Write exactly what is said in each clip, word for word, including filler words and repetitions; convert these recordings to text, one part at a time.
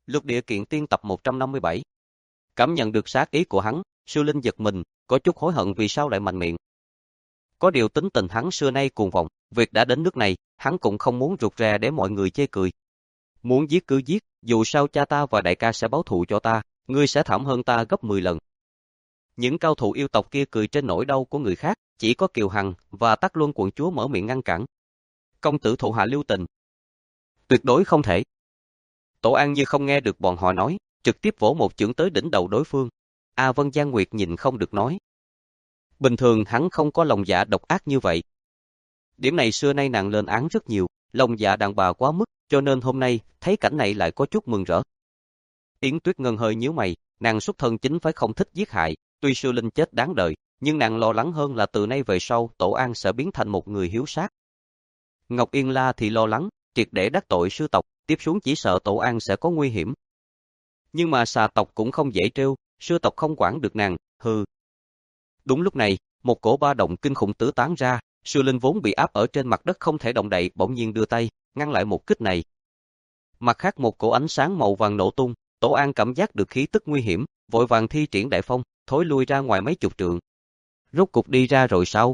Lục Địa Kiện Tiên tập một trăm năm mươi bảy. Cảm nhận được sát ý của hắn, Sư Linh giật mình, có chút hối hận vì sao lại mạnh miệng. Có điều tính tình hắn xưa nay cuồng vọng, việc đã đến nước này, hắn cũng không muốn rụt rè để mọi người chê cười. Muốn giết cứ giết, dù sao cha ta và đại ca sẽ báo thù cho ta, ngươi sẽ thảm hơn ta gấp mười lần. Những cao thủ yêu tộc kia cười trên nỗi đau của người khác, chỉ có Kiều Hằng và Tắc Luân quận chúa mở miệng ngăn cản. Công tử thủ hạ lưu tình. Tuyệt đối không thể. Tổ An như không nghe được bọn họ nói, trực tiếp vỗ một chưởng tới đỉnh đầu đối phương. A Vân Giang Nguyệt nhìn không được nói. Bình thường hắn không có lòng dạ độc ác như vậy. Điểm này xưa nay nàng lên án rất nhiều, lòng dạ đàn bà quá mức, cho nên hôm nay, thấy cảnh này lại có chút mừng rỡ. Yến Tuyết Ngân hơi nhíu mày, nàng xuất thân chính phải không thích giết hại, tuy Sư Linh chết đáng đời, nhưng nàng lo lắng hơn là từ nay về sau Tổ An sẽ biến thành một người hiếu sát. Ngọc Yên La thì lo lắng, triệt để đắc tội sư tộc, tiếp xuống chỉ sợ Tổ An sẽ có nguy hiểm. Nhưng mà xà tộc cũng không dễ trêu, sư tộc không quản được nàng, hừ. Đúng lúc này, một cổ ba động kinh khủng tứ tán ra, Sư Linh vốn bị áp ở trên mặt đất không thể động đậy, bỗng nhiên đưa tay, ngăn lại một kích này. Mặt khác một cổ ánh sáng màu vàng nổ tung, Tổ An cảm giác được khí tức nguy hiểm, vội vàng thi triển đại phong, thối lui ra ngoài mấy chục trượng. Rốt cục đi ra rồi sao?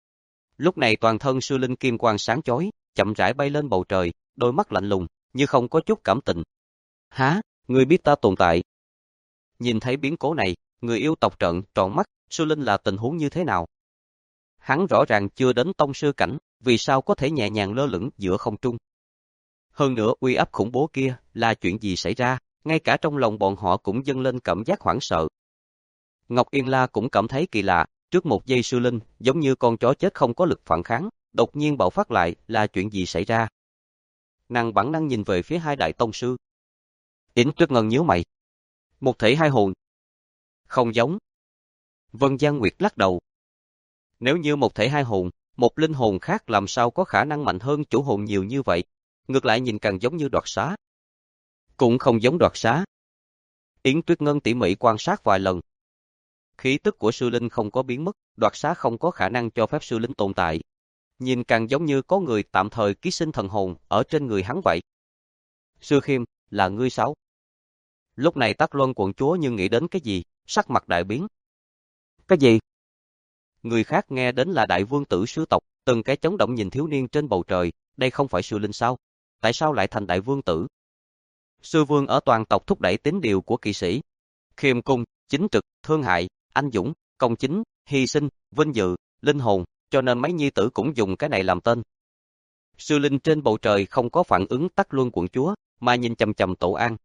Lúc này toàn thân Sư Linh kim quang sáng chói, chậm rãi bay lên bầu trời, đôi mắt lạnh lùng, như không có chút cảm tình. Hả, ngươi biết ta tồn tại? Nhìn thấy biến cố này, người yêu tộc trợn tròn mắt, Sư Linh là tình huống như thế nào? Hắn rõ ràng chưa đến tông sư cảnh, vì sao có thể nhẹ nhàng lơ lửng giữa không trung? Hơn nữa uy áp khủng bố kia, là chuyện gì xảy ra, ngay cả trong lòng bọn họ cũng dâng lên cảm giác hoảng sợ. Ngọc Yên La cũng cảm thấy kỳ lạ, trước một giây Sư Linh, giống như con chó chết không có lực phản kháng, đột nhiên bạo phát lại, là chuyện gì xảy ra? Nàng bản năng nhìn về phía hai đại tông sư. Yến Tuyết Ngân nhíu mày. Một thể hai hồn. Không giống. Vân Giang Nguyệt lắc đầu. Nếu như một thể hai hồn, một linh hồn khác làm sao có khả năng mạnh hơn chủ hồn nhiều như vậy, ngược lại nhìn càng giống như đoạt xá. Cũng không giống đoạt xá. Yến Tuyết Ngân tỉ mỉ quan sát vài lần. Khí tức của Sư Linh không có biến mất, đoạt xá không có khả năng cho phép Sư Linh tồn tại. Nhìn càng giống như có người tạm thời ký sinh thần hồn ở trên người hắn vậy. Sư Khiêm, là ngươi sao? Lúc này Tắc Luân quận chúa như nghĩ đến cái gì, sắc mặt đại biến. Cái gì? Người khác nghe đến là đại vương tử sư tộc, từng cái chấn động nhìn thiếu niên trên bầu trời, đây không phải Sư Linh sao? Tại sao lại thành đại vương tử? Sư vương ở toàn tộc thúc đẩy tín điều của kỵ sĩ. Khiêm cung, chính trực, thương hại, anh dũng, công chính, hy sinh, vinh dự, linh hồn, cho nên mấy nhi tử cũng dùng cái này làm tên. Sư Linh trên bầu trời không có phản ứng Tắc Luân quận chúa, mà nhìn chằm chằm Tổ An.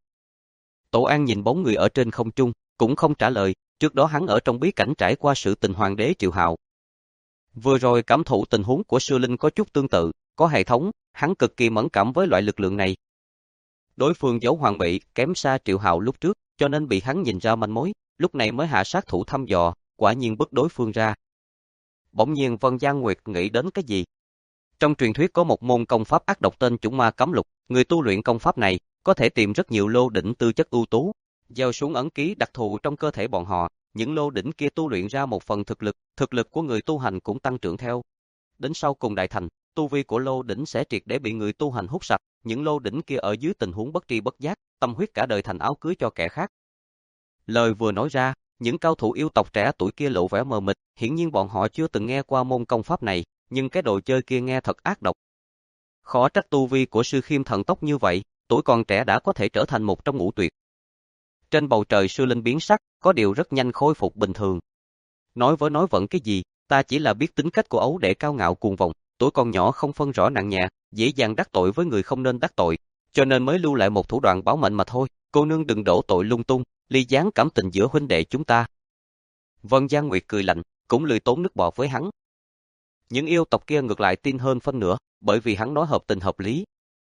Tổ An nhìn bóng người ở trên không trung, cũng không trả lời, trước đó hắn ở trong bí cảnh trải qua sự tình hoàng đế Triệu Hạo. Vừa rồi cảm thụ tình huống của Sư Linh có chút tương tự, có hệ thống, hắn cực kỳ mẫn cảm với loại lực lượng này. Đối phương giấu hoàng bị, kém xa Triệu Hạo lúc trước, cho nên bị hắn nhìn ra manh mối, lúc này mới hạ sát thủ thăm dò, quả nhiên bức đối phương ra. Bỗng nhiên Vân Giang Nguyệt nghĩ đến cái gì? Trong truyền thuyết có một môn công pháp ác độc tên Chủng Ma Cấm Lục, người tu luyện công pháp này có thể tìm rất nhiều lô đỉnh tư chất ưu tú, gieo xuống ấn ký đặc thù trong cơ thể bọn họ, những lô đỉnh kia tu luyện ra một phần thực lực, thực lực của người tu hành cũng tăng trưởng theo. Đến sau cùng đại thành, tu vi của lô đỉnh sẽ triệt để bị người tu hành hút sạch, những lô đỉnh kia ở dưới tình huống bất tri bất giác, tâm huyết cả đời thành áo cưới cho kẻ khác. Lời vừa nói ra, những cao thủ yêu tộc trẻ tuổi kia lộ vẻ mờ mịt, hiển nhiên bọn họ chưa từng nghe qua môn công pháp này, nhưng cái đồ chơi kia nghe thật ác độc. Khó trách tu vi của Sư Khiêm thần tốc như vậy, tuổi còn trẻ đã có thể trở thành một trong ngũ tuyệt. Trên bầu trời Sư Linh biến sắc, có điều rất nhanh khôi phục bình thường. Nói với nói vẫn cái gì, ta chỉ là biết tính cách của ấu đệ cao ngạo cuồng vọng, tuổi còn nhỏ không phân rõ nặng nhẹ, dễ dàng đắc tội với người không nên đắc tội, cho nên mới lưu lại một thủ đoạn báo mệnh mà thôi, cô nương đừng đổ tội lung tung, ly gián cảm tình giữa huynh đệ chúng ta. Vân Giang Nguyệt cười lạnh, cũng lười tốn nước bọt với hắn. Những yêu tộc kia ngược lại tin hơn phân nửa, bởi vì hắn nói hợp tình hợp lý.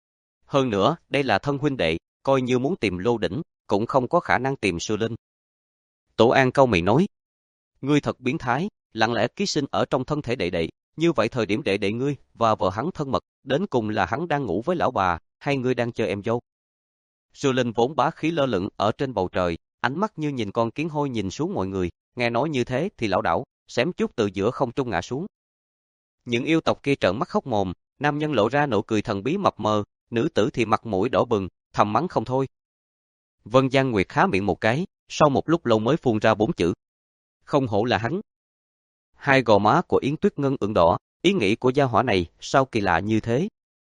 Hơn nữa, đây là thân huynh đệ, coi như muốn tìm lô đỉnh, cũng không có khả năng tìm Sư Linh. Tổ An câu mày nói, ngươi thật biến thái, lặng lẽ ký sinh ở trong thân thể đệ đệ, như vậy thời điểm đệ đệ ngươi và vợ hắn thân mật, đến cùng là hắn đang ngủ với lão bà, hay ngươi đang chơi em dâu? Sư Linh vốn bá khí lơ lửng ở trên bầu trời, ánh mắt như nhìn con kiến hôi nhìn xuống mọi người, nghe nói như thế thì lão đảo, xém chút từ giữa không trung ngã xuống. Những yêu tộc kia trợn mắt khóc mồm, nam nhân lộ ra nụ cười thần bí mập mờ, nữ tử thì mặt mũi đỏ bừng, thầm mắng không thôi. Vân Giang Nguyệt khá miệng một cái, sau một lúc lâu mới phun ra bốn chữ. Không hổ là hắn. Hai gò má của Yến Tuyết Ngân ửng đỏ, ý nghĩ của gia hỏa này sao kỳ lạ như thế.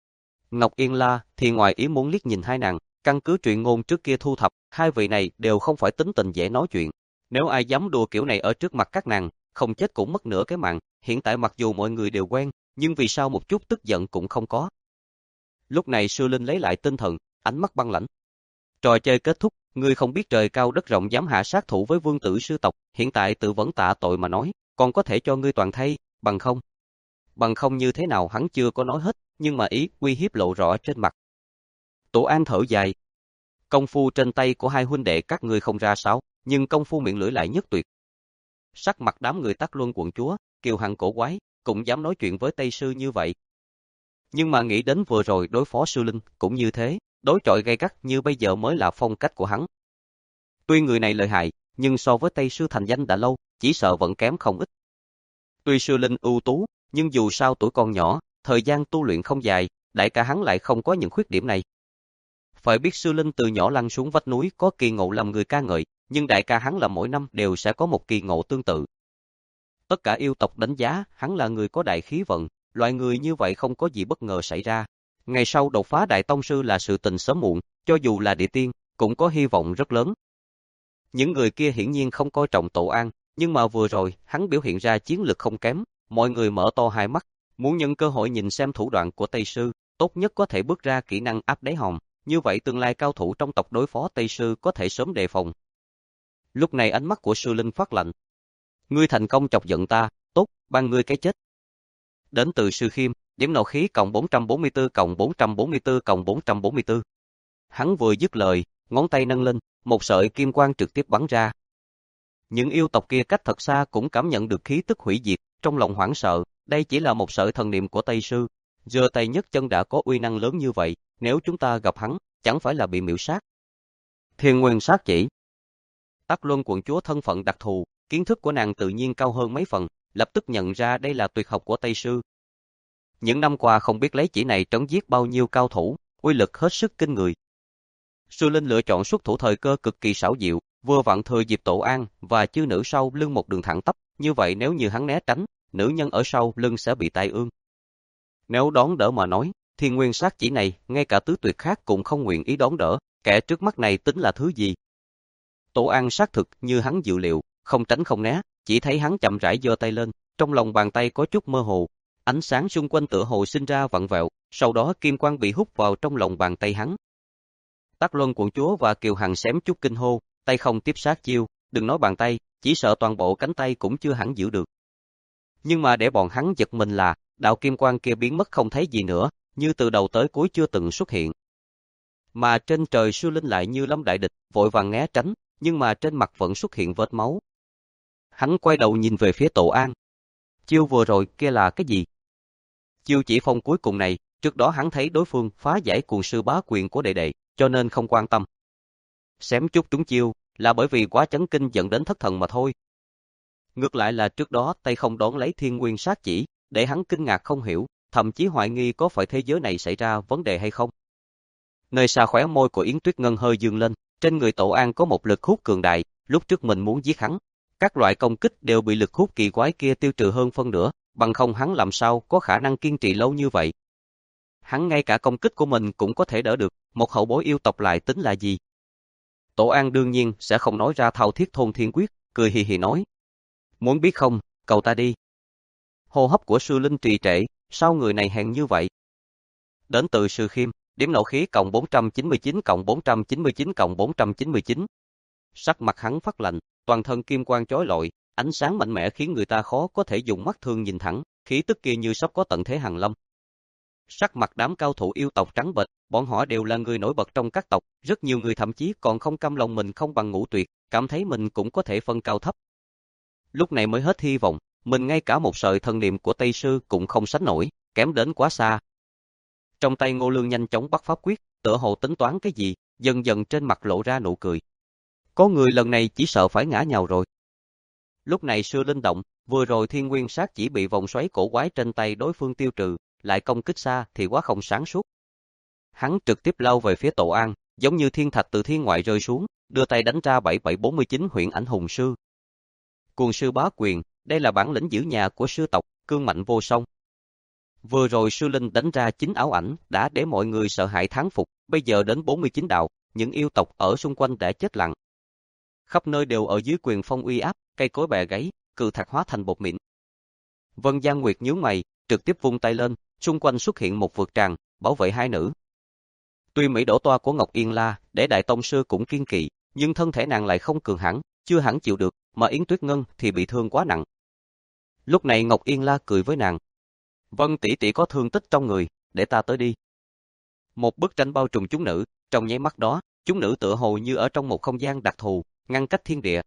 Ngọc Yên La thì ngoài ý muốn liếc nhìn hai nàng, căn cứ truyện ngôn trước kia thu thập, hai vị này đều không phải tính tình dễ nói chuyện. Nếu ai dám đùa kiểu này ở trước mặt các nàng, không chết cũng mất nửa cái mạng. Hiện tại mặc dù mọi người đều quen, nhưng vì sao một chút tức giận cũng không có. Lúc này Sư Linh lấy lại tinh thần, ánh mắt băng lãnh. Trò chơi kết thúc, ngươi không biết trời cao đất rộng dám hạ sát thủ với vương tử sư tộc, hiện tại tự vẫn tạ tội mà nói, còn có thể cho ngươi toàn thay, bằng không. Bằng không như thế nào hắn chưa có nói hết, nhưng mà ý uy hiếp lộ rõ trên mặt. Tổ An thở dài. Công phu trên tay của hai huynh đệ các ngươi không ra sao, nhưng công phu miệng lưỡi lại nhất tuyệt. Sắc mặt đám người Tắc Luân quận chúa, kiều hằng cổ quái, cũng dám nói chuyện với Tây Sư như vậy. Nhưng mà nghĩ đến vừa rồi đối phó Sư Linh, cũng như thế, đối chọi gay gắt như bây giờ mới là phong cách của hắn. Tuy người này lợi hại, nhưng so với Tây Sư thành danh đã lâu, chỉ sợ vẫn kém không ít. Tuy Sư Linh ưu tú, nhưng dù sao tuổi còn nhỏ, thời gian tu luyện không dài, đại ca hắn lại không có những khuyết điểm này. Phải biết Sư Linh từ nhỏ lăn xuống vách núi có kỳ ngộ làm người ca ngợi, nhưng đại ca hắn là mỗi năm đều sẽ có một kỳ ngộ tương tự. Tất cả yêu tộc đánh giá hắn là người có đại khí vận, loại người như vậy không có gì bất ngờ xảy ra. Ngày sau đột phá đại tông sư là sự tình sớm muộn, cho dù là địa tiên, cũng có hy vọng rất lớn. Những người kia hiển nhiên không coi trọng Tổ An, nhưng mà vừa rồi hắn biểu hiện ra chiến lực không kém, mọi người mở to hai mắt, muốn nhân cơ hội nhìn xem thủ đoạn của Tây Sư, tốt nhất có thể bước ra kỹ năng áp đáy hòm, như vậy tương lai cao thủ trong tộc đối phó Tây Sư có thể sớm đề phòng. Lúc này ánh mắt của Sư Linh phát lạnh. Ngươi thành công chọc giận ta, tốt, ban ngươi cái chết. Đến từ Sư Khiêm, điểm nộ khí cộng bốn trăm bốn mươi tư cộng bốn trăm bốn mươi tư cộng bốn trăm bốn mươi tư. Hắn vừa dứt lời, ngón tay nâng lên, một sợi kim quang trực tiếp bắn ra. Những yêu tộc kia cách thật xa cũng cảm nhận được khí tức hủy diệt, trong lòng hoảng sợ, đây chỉ là một sợi thần niệm của Tây Sư. Giơ tay nhấc chân đã có uy năng lớn như vậy, nếu chúng ta gặp hắn, chẳng phải là bị miểu sát. Thiên Nguyên sát chỉ. Tắc Luân quận chúa thân phận đặc thù, kiến thức của nàng tự nhiên cao hơn mấy phần, lập tức nhận ra đây là tuyệt học của Tây Sư. Những năm qua không biết lấy chỉ này trấn giết bao nhiêu cao thủ, uy lực hết sức kinh người. Sư Linh lựa chọn xuất thủ thời cơ cực kỳ xảo diệu, vừa vặn thừa dịp Tổ An và chư nữ sau lưng một đường thẳng tắp, như vậy nếu như hắn né tránh, nữ nhân ở sau lưng sẽ bị tai ương. Nếu đón đỡ mà nói, Thiên Nguyên sát chỉ này, ngay cả tứ tuyệt khác cũng không nguyện ý đón đỡ, kẻ trước mắt này tính là thứ gì? Tổ An xác thực như hắn dự liệu, không tránh không né, chỉ thấy hắn chậm rãi giơ tay lên, trong lòng bàn tay có chút mơ hồ, ánh sáng xung quanh tựa hồ sinh ra vặn vẹo, sau đó kim quang bị hút vào trong lòng bàn tay hắn. Tắc Luân quận chúa và Kiều Hằng xém chút kinh hô, tay không tiếp sát chiêu, đừng nói bàn tay, chỉ sợ toàn bộ cánh tay cũng chưa hẳn giữ được. Nhưng mà để bọn hắn giật mình là, đạo kim quang kia biến mất không thấy gì nữa, như từ đầu tới cuối chưa từng xuất hiện. Mà trên trời Sư Linh lại như lâm đại địch, vội vàng né tránh, nhưng mà trên mặt vẫn xuất hiện vết máu. Hắn quay đầu nhìn về phía Tổ An. Chiêu vừa rồi kia là cái gì? Chiêu chỉ phong cuối cùng này, trước đó hắn thấy đối phương phá giải cuồng sư bá quyền của đệ đệ, cho nên không quan tâm. Xém chút trúng chiêu, là bởi vì quá chấn kinh dẫn đến thất thần mà thôi. Ngược lại là trước đó tay không đón lấy Thiên Nguyên sát chỉ, để hắn kinh ngạc không hiểu, thậm chí hoài nghi có phải thế giới này xảy ra vấn đề hay không. Nơi xa khóe môi của Yến Tuyết Ngân hơi dương lên, trên người Tổ An có một lực hút cường đại, lúc trước mình muốn giết hắn. Các loại công kích đều bị lực hút kỳ quái kia tiêu trừ hơn phân nửa, bằng không hắn làm sao có khả năng kiên trì lâu như vậy. Hắn ngay cả công kích của mình cũng có thể đỡ được, một hậu bối yêu tộc lại tính là gì? Tổ An đương nhiên sẽ không nói ra thao thiết thôn thiên quyết, cười hì hì nói. Muốn biết không, cầu ta đi. Hô hấp của Sư Linh trì trệ, sao người này hèn như vậy? Đến từ Sư Khiêm, điểm nộ khí cộng bốn trăm chín mươi chín cộng bốn trăm chín mươi chín cộng bốn trăm chín mươi chín. Sắc mặt hắn phát lạnh, toàn thân kim quang chói lọi, ánh sáng mạnh mẽ khiến người ta khó có thể dùng mắt thường nhìn thẳng, khí tức kia như sắp có tận thế hàn lâm. Sắc mặt đám cao thủ yêu tộc trắng bệch, bọn họ đều là người nổi bật trong các tộc, rất nhiều người thậm chí còn không cam lòng mình không bằng Ngũ Tuyệt, cảm thấy mình cũng có thể phân cao thấp. Lúc này mới hết hy vọng, mình ngay cả một sợi thần niệm của Tây Sư cũng không sánh nổi, kém đến quá xa. Trong tay Ngô Lương nhanh chóng bắt pháp quyết, tựa hồ tính toán cái gì, dần dần trên mặt lộ ra nụ cười. Có người lần này chỉ sợ phải ngã nhào rồi. Lúc này Sư Linh động, vừa rồi Thiên Nguyên sát chỉ bị vòng xoáy cổ quái trên tay đối phương tiêu trừ, lại công kích xa thì quá không sáng suốt. Hắn trực tiếp lao về phía Tổ An, giống như thiên thạch từ thiên ngoại rơi xuống, đưa tay đánh ra bảy bảy bốn chín huyễn ảnh hùng sư. Cuồng sư bá quyền, đây là bản lĩnh giữ nhà của sư tộc, cương mạnh vô song. Vừa rồi sư linh đánh ra chín ảo ảnh đã để mọi người sợ hãi thán phục, bây giờ đến bốn mươi chín đạo, những yêu tộc ở xung quanh đã chết lặng. Khắp nơi đều ở dưới quyền phong uy áp, cây cối bè gáy, cự thạch hóa thành bột mịn. Vân Giang Nguyệt nhướng mày, trực tiếp vung tay lên, xung quanh xuất hiện một vực tràng, bảo vệ hai nữ. Tuy mỹ đổ toa của Ngọc Yên La, để đại tông sư cũng kiên kỵ, nhưng thân thể nàng lại không cường hãn, chưa hẳn chịu được, mà Yến Tuyết Ngân thì bị thương quá nặng. Lúc này Ngọc Yên La cười với nàng. Vân tỷ tỷ có thương tích trong người, để ta tới đi. Một bức tranh bao trùm chúng nữ, trong nháy mắt đó, chúng nữ tựa hồ như ở trong một không gian đặc thù, ngăn cách thiên địa.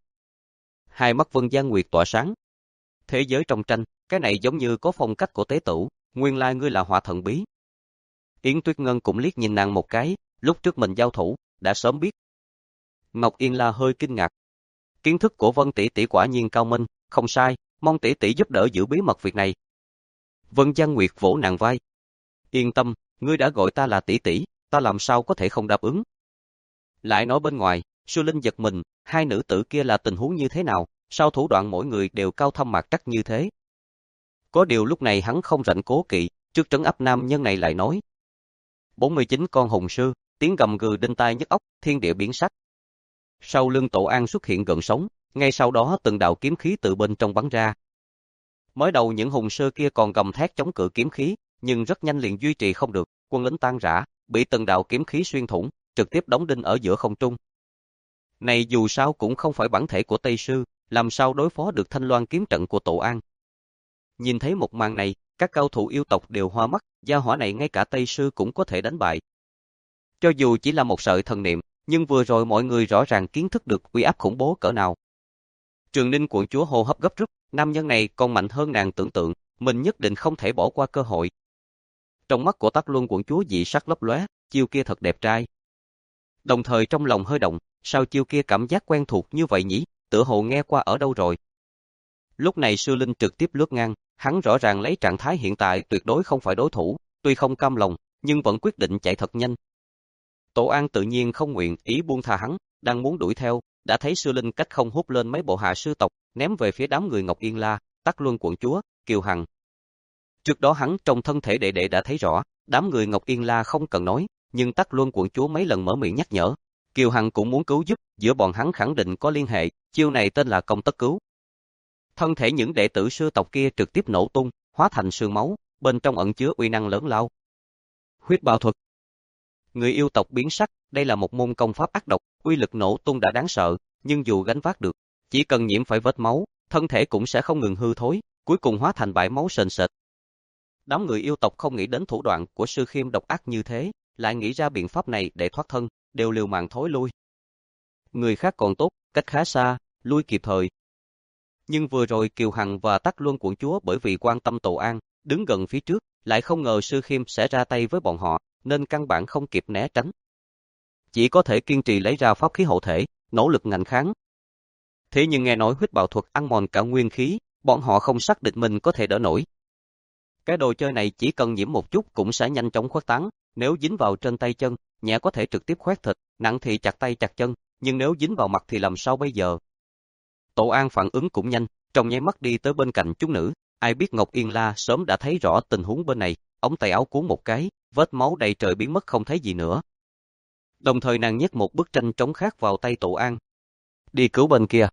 Hai mắt Vân Giang Nguyệt tỏa sáng. Thế giới trong tranh, cái này giống như có phong cách của tế tử, nguyên lai ngươi là hỏa thần bí. Yến Tuyết Ngân cũng liếc nhìn nàng một cái, lúc trước mình giao thủ, đã sớm biết. Ngọc Yên La hơi kinh ngạc. Kiến thức của Vân tỷ tỷ quả nhiên cao minh, không sai, mong tỷ tỷ giúp đỡ giữ bí mật việc này. Vân Giang Nguyệt vỗ nàng vai. Yên tâm, ngươi đã gọi ta là tỷ tỷ, ta làm sao có thể không đáp ứng. Lại nói bên ngoài, Sư Linh giật mình, hai nữ tử kia là tình huống như thế nào, sao thủ đoạn mỗi người đều cao thâm mạc trắc như thế. Có điều lúc này hắn không rảnh cố kỵ, trước trấn áp nam nhân này lại nói. bốn mươi chín con hùng sư, tiếng gầm gừ đinh tai nhức óc, thiên địa biến sắc. Sau lưng Tổ An xuất hiện gần sống, ngay sau đó từng đạo kiếm khí từ bên trong bắn ra. Mới đầu những hùng sư kia còn gầm thét chống cự kiếm khí, nhưng rất nhanh liền duy trì không được, quân lính tan rã, bị từng đạo kiếm khí xuyên thủng, trực tiếp đóng đinh ở giữa không trung. Này dù sao cũng không phải bản thể của Tây Sư, làm sao đối phó được thanh loan kiếm trận của Tổ An. Nhìn thấy một màn này, các cao thủ yêu tộc đều hoa mắt, gia hỏa này ngay cả Tây Sư cũng có thể đánh bại. Cho dù chỉ là một sợi thần niệm, nhưng vừa rồi mọi người rõ ràng kiến thức được uy áp khủng bố cỡ nào. Trường Ninh quận chúa hô hấp gấp rút, nam nhân này còn mạnh hơn nàng tưởng tượng, mình nhất định không thể bỏ qua cơ hội. Trong mắt của Tắc Luân quận chúa dị sắc lấp lóe, chiêu kia thật đẹp trai. Đồng thời trong lòng hơi động, sao chiêu kia cảm giác quen thuộc như vậy nhỉ, tựa hồ nghe qua ở đâu rồi. Lúc này Sư Linh trực tiếp lướt ngang, hắn rõ ràng lấy trạng thái hiện tại tuyệt đối không phải đối thủ, tuy không cam lòng, nhưng vẫn quyết định chạy thật nhanh. Tổ An tự nhiên không nguyện ý buông tha hắn, đang muốn đuổi theo, đã thấy Sư Linh cách không hút lên mấy bộ hạ sư tộc, ném về phía đám người Ngọc Yên La, Tắc Luân quận chúa, Kiều Hằng. Trước đó hắn trong thân thể đệ đệ đã thấy rõ, đám người Ngọc Yên La không cần nói, nhưng Tắc Luân quận chúa mấy lần mở miệng nhắc nhở, Kiều Hằng cũng muốn cứu giúp, giữa bọn hắn khẳng định có liên hệ, chiêu này tên là công tất cứu. Thân thể những đệ tử sư tộc kia trực tiếp nổ tung, hóa thành sương máu, bên trong ẩn chứa uy năng lớn lao. Huyết bào thuật. Người yêu tộc biến sắc, đây là một môn công pháp ác độc, uy lực nổ tung đã đáng sợ, nhưng dù gánh vác được, chỉ cần nhiễm phải vết máu, thân thể cũng sẽ không ngừng hư thối, cuối cùng hóa thành bãi máu sền sệt. Đám người yêu tộc không nghĩ đến thủ đoạn của Sư Khiêm độc ác như thế, lại nghĩ ra biện pháp này để thoát thân, đều liều mạng thối lui. Người khác còn tốt, cách khá xa, lui kịp thời. Nhưng vừa rồi Kiều Hằng và Tắc Luân quận chúa bởi vì quan tâm Tổ An, đứng gần phía trước, lại không ngờ Sư Khiêm sẽ ra tay với bọn họ, nên căn bản không kịp né tránh. Chỉ có thể kiên trì lấy ra pháp khí hộ thể, nỗ lực ngạnh kháng. Thế nhưng nghe nói huyết bạo thuật ăn mòn cả nguyên khí, bọn họ không xác định mình có thể đỡ nổi. Cái đồ chơi này chỉ cần nhiễm một chút cũng sẽ nhanh chóng khuếch tán, nếu dính vào trên tay chân, nhẹ có thể trực tiếp khoét thịt, nặng thì chặt tay chặt chân, nhưng nếu dính vào mặt thì làm sao bây giờ? Tổ An phản ứng cũng nhanh, trong nháy mắt đi tới bên cạnh chúng nữ, ai biết Ngọc Yên La sớm đã thấy rõ tình huống bên này, ống tay áo cuốn một cái, vết máu đầy trời biến mất không thấy gì nữa. Đồng thời nàng nhét một bức tranh trống khác vào tay Tổ An. Đi cứu bên kia.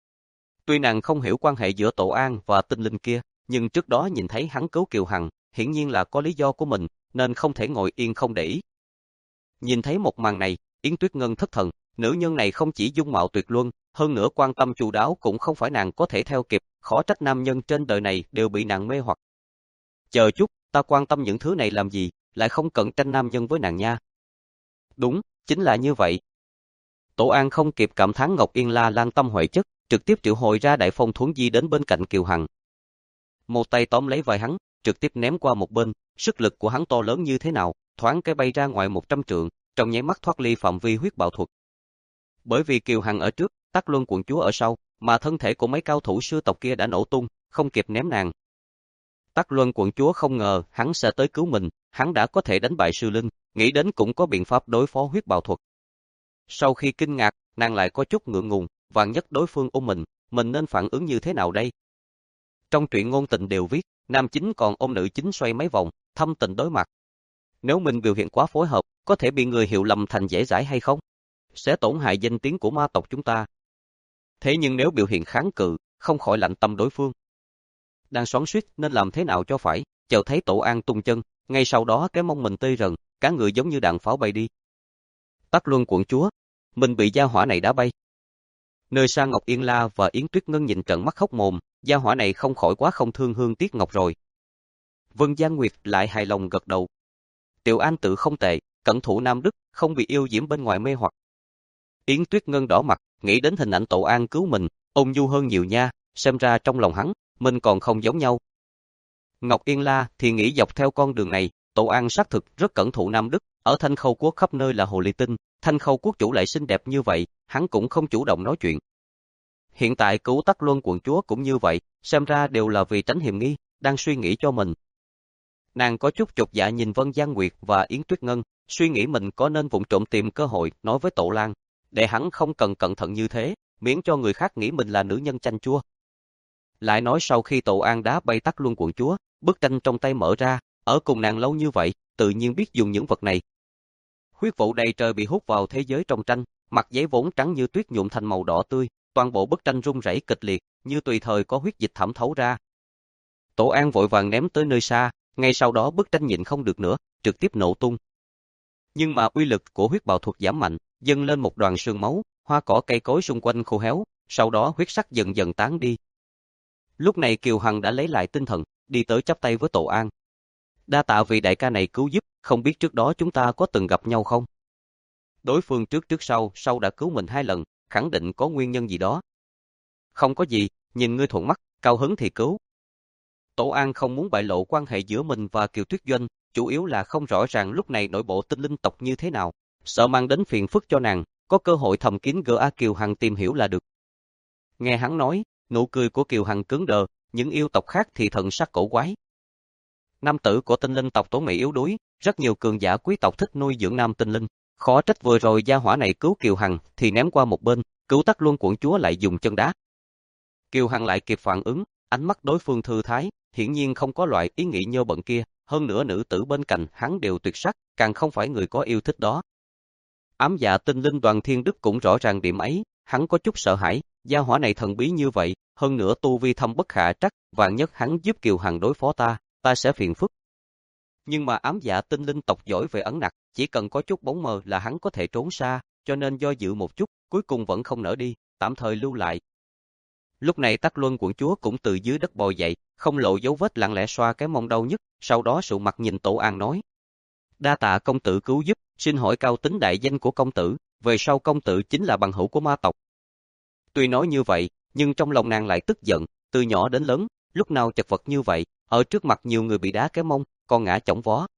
Tuy nàng không hiểu quan hệ giữa Tổ An và tinh linh kia, nhưng trước đó nhìn thấy hắn cứu Kiều Hằng, hiển nhiên là có lý do của mình, nên không thể ngồi yên không để ý. Nhìn thấy một màn này, Yến Tuyết Ngân thất thần, nữ nhân này không chỉ dung mạo tuyệt luân, hơn nữa quan tâm chu đáo cũng không phải nàng có thể theo kịp, khó trách nam nhân trên đời này đều bị nàng mê hoặc. Chờ chút, ta quan tâm những thứ này làm gì, lại không cần tranh nam nhân với nàng nha. Đúng, chính là như vậy. Tổ An không kịp cảm thán Ngọc Yên La lan tâm huệ chất, trực tiếp triệu hồi ra Đại Phong Thuấn Di đến bên cạnh Kiều Hằng. Một tay tóm lấy vai hắn, trực tiếp ném qua một bên, sức lực của hắn to lớn như thế nào, thoáng cái bay ra ngoài một trăm trượng, trong nháy mắt thoát ly phạm vi huyết bạo thuật. Bởi vì Kiều Hằng ở trước, Tắc Luân quận chúa ở sau, mà thân thể của mấy cao thủ sư tộc kia đã nổ tung, không kịp ném nàng. Tắc Luân quận chúa không ngờ hắn sẽ tới cứu mình, hắn đã có thể đánh bại Sư Linh, nghĩ đến cũng có biện pháp đối phó huyết bạo thuật. Sau khi kinh ngạc, nàng lại có chút ngượng ngùng, vạn nhất đối phương ôm mình, mình nên phản ứng như thế nào đây? Trong truyện ngôn tình đều viết, nam chính còn ôm nữ chính xoay mấy vòng, thâm tình đối mặt. Nếu mình biểu hiện quá phối hợp, có thể bị người hiểu lầm thành dễ dãi hay không? Sẽ tổn hại danh tiếng của ma tộc chúng ta. Thế nhưng nếu biểu hiện kháng cự, không khỏi lạnh tâm đối phương. Đang xoắn xuýt nên làm thế nào cho phải, chợt thấy Tổ An tung chân, ngay sau đó cái mông mình tê rần, cả người giống như đạn pháo bay đi. Tắc Luân quận chúa, mình bị gia hỏa này đá bay. Nơi xa Ngọc Yên La và Yến Tuyết Ngân nhìn trận mắt khóc mồm, gia hỏa này không khỏi quá không thương Hương Tiết Ngọc rồi. Vân Giang Nguyệt lại hài lòng gật đầu. Tiểu An tự không tệ, cẩn thủ Nam Đức, không bị yêu diễm bên ngoài mê hoặc. Yến Tuyết Ngân đỏ mặt, nghĩ đến hình ảnh Tổ An cứu mình, ôn nhu hơn nhiều nha, xem ra trong lòng hắn, mình còn không giống nhau. Ngọc Yên La thì nghĩ dọc theo con đường này, Tổ An xác thực rất cẩn thụ Nam Đức, ở Thanh Khâu Quốc khắp nơi là hồ ly tinh, Thanh Khâu Quốc chủ lại xinh đẹp như vậy, hắn cũng không chủ động nói chuyện. Hiện tại cứu Tắc Luân quận chúa cũng như vậy, xem ra đều là vì tránh hiểm nghi, đang suy nghĩ cho mình. Nàng có chút chột dạ nhìn Vân Giang Nguyệt và Yến Tuyết Ngân, suy nghĩ mình có nên vụng trộm tìm cơ hội nói với Tổ Lan, để hắn không cần cẩn thận như thế, miễn cho người khác nghĩ mình là nữ nhân chanh chua. Lại nói sau khi Tổ An đá bay Tắc Luân quận chúa, bức tranh trong tay mở ra, ở cùng nàng lâu như vậy, tự nhiên biết dùng những vật này. Huyết vụ đầy trời bị hút vào thế giới trong tranh, mặt giấy vốn trắng như tuyết nhuộm thành màu đỏ tươi, toàn bộ bức tranh rung rẩy kịch liệt, như tùy thời có huyết dịch thẩm thấu ra. Tổ An vội vàng ném tới nơi xa, ngay sau đó bức tranh nhịn không được nữa, trực tiếp nổ tung. Nhưng mà uy lực của huyết bạo thuật giảm mạnh, dâng lên một đoàn sương máu, hoa cỏ cây cối xung quanh khô héo, sau đó huyết sắc dần dần tán đi. Lúc này Kiều Hằng đã lấy lại tinh thần, đi tới chắp tay với Tổ An. Đa tạ vì đại ca này cứu giúp, không biết trước đó chúng ta có từng gặp nhau không? Đối phương trước trước sau, sau đã cứu mình hai lần, khẳng định có nguyên nhân gì đó. Không có gì, nhìn ngươi thuận mắt, cao hứng thì cứu. Tổ An không muốn bại lộ quan hệ giữa mình và Kiều Tuyết Doanh, chủ yếu là không rõ ràng lúc này nội bộ tinh linh tộc như thế nào, sợ mang đến phiền phức cho nàng, có cơ hội thầm kín gỡ Kiều Hằng tìm hiểu là được. Nghe hắn nói, nụ cười của Kiều Hằng cứng đờ, những yêu tộc khác thì thần sắc cổ quái. Nam tử của tinh linh tộc Tố Mỹ yếu đuối, rất nhiều cường giả quý tộc thích nuôi dưỡng nam tinh linh, khó trách vừa rồi gia hỏa này cứu Kiều Hằng thì ném qua một bên, cứu Tắc Luân quận chúa lại dùng chân đá. Kiều Hằng lại kịp phản ứng, ánh mắt đối phương thư thái, hiển nhiên không có loại ý nghĩ nhơ bẩn kia, hơn nữa nữ tử bên cạnh hắn đều tuyệt sắc, càng không phải người có yêu thích đó. Ám dạ tinh linh Đoàn Thiên Đức cũng rõ ràng điểm ấy, hắn có chút sợ hãi, gia hỏa này thần bí như vậy, hơn nữa tu vi thâm bất khả trắc, vạn nhất hắn giúp Kiều Hằng đối phó ta, ta sẽ phiền phức. Nhưng mà ám dạ tinh linh tộc giỏi về ẩn nặc, chỉ cần có chút bóng mờ là hắn có thể trốn xa, cho nên do dự một chút, cuối cùng vẫn không nỡ đi, tạm thời lưu lại. Lúc này Tắc Luân quận chúa cũng từ dưới đất bò dậy, không lộ dấu vết, lặng lẽ xoa cái mông đau nhất, sau đó sụ mặt nhìn Tổ An nói: "Đa tạ công tử cứu giúp, xin hỏi cao tính đại danh của công tử, về sau công tử chính là bằng hữu của ma tộc." Tuy nói như vậy, nhưng trong lòng nàng lại tức giận, từ nhỏ đến lớn, lúc nào chật vật như vậy, ở trước mặt nhiều người bị đá cái mông, còn ngã chỏng vó.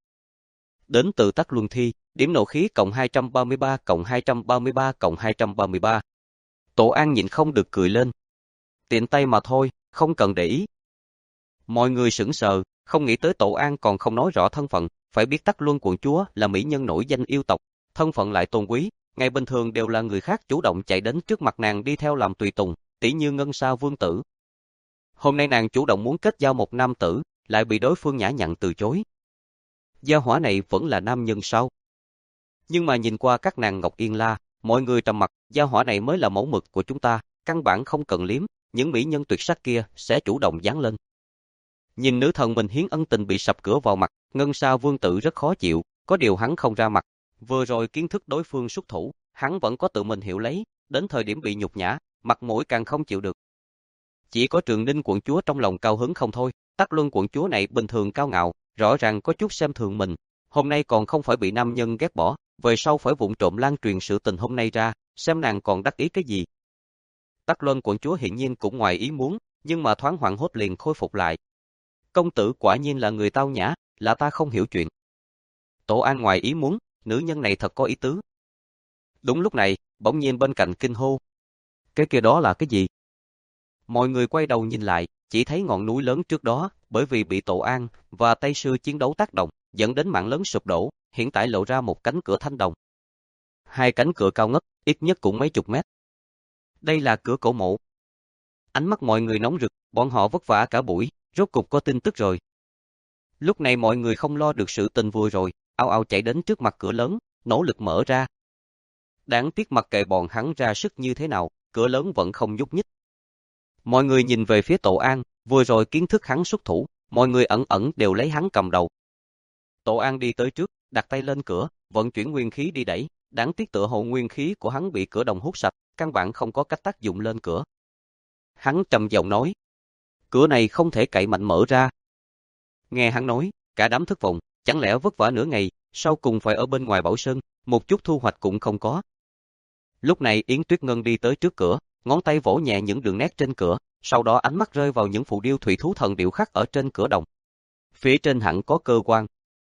Đến từ Tắc Luân Thi, điểm nộ khí cộng hai trăm ba mươi ba cộng hai trăm ba mươi ba cộng hai trăm ba mươi ba. Tổ An nhịn không được cười lên. Tiện tay mà thôi, không cần để ý. Mọi người sững sờ, không nghĩ tới Tổ An còn không nói rõ thân phận, phải biết Tắc Luân quận chúa là mỹ nhân nổi danh yêu tộc, thân phận lại tôn quý, ngày bình thường đều là người khác chủ động chạy đến trước mặt nàng đi theo làm tùy tùng, tỷ như Ngân Sa vương tử. Hôm nay nàng chủ động muốn kết giao một nam tử, lại bị đối phương nhã nhặn từ chối. Gia hỏa này vẫn là nam nhân sao? Nhưng mà nhìn qua các nàng Ngọc Yên La, mọi người trầm mặc, gia hỏa này mới là mẫu mực của chúng ta, căn bản không cần liếm, những mỹ nhân tuyệt sắc kia sẽ chủ động dán lên. Nhìn nữ thần mình hiến ân tình bị sập cửa vào mặt, Ngân Sa vương tử rất khó chịu, có điều hắn không ra mặt. Vừa rồi kiến thức đối phương xuất thủ, hắn vẫn có tự mình hiểu lấy, đến thời điểm bị nhục nhã, mặt mũi càng không chịu được. Chỉ có Trường Ninh quận chúa trong lòng cao hứng không thôi, Tắc Luân quận chúa này bình thường cao ngạo, rõ ràng có chút xem thường mình, hôm nay còn không phải bị nam nhân ghét bỏ, về sau phải vụng trộm lan truyền sự tình hôm nay ra, xem nàng còn đắc ý cái gì. Tắc Luân quận chúa hiện nhiên cũng ngoài ý muốn, nhưng mà thoáng hoảng hốt liền khôi phục lại. Công tử quả nhiên là người tao nhã, là ta không hiểu chuyện. Tổ An ngoài ý muốn, nữ nhân này thật có ý tứ. Đúng lúc này, bỗng nhiên bên cạnh kinh hô. Cái kia đó là cái gì? Mọi người quay đầu nhìn lại, chỉ thấy ngọn núi lớn trước đó, bởi vì bị Tổ An và Tây Sư chiến đấu tác động, dẫn đến mạng lớn sụp đổ, hiện tại lộ ra một cánh cửa thanh đồng. Hai cánh cửa cao ngất, ít nhất cũng mấy chục mét. Đây là cửa cổ mộ. Ánh mắt mọi người nóng rực, bọn họ vất vả cả buổi, rốt cục có tin tức rồi. Lúc này mọi người không lo được sự tình vừa rồi, ào ào chạy đến trước mặt cửa lớn, nỗ lực mở ra. Đáng tiếc mặc kệ bọn hắn ra sức như thế nào, cửa lớn vẫn không nhúc nhích. Mọi người nhìn về phía Tổ An, vừa rồi kiến thức hắn xuất thủ, mọi người ẩn ẩn đều lấy hắn cầm đầu. Tổ An đi tới trước, đặt tay lên cửa, vận chuyển nguyên khí đi đẩy, đáng tiếc tựa hồ nguyên khí của hắn bị cửa đồng hút sạch, căn bản không có cách tác dụng lên cửa. Hắn trầm giọng nói, cửa này không thể cậy mạnh mở ra. Nghe hắn nói, cả đám thất vọng, chẳng lẽ vất vả nửa ngày, sau cùng phải ở bên ngoài Bảo Sơn, một chút thu hoạch cũng không có. Lúc này Yến Tuyết Ngân đi tới trước cửa, ngón tay vỗ nhẹ những đường nét trên cửa, sau đó ánh mắt rơi vào những phù điêu thủy thú thần điệu khắc ở trên cửa đồng. Phía trên hẳn có cơ quan.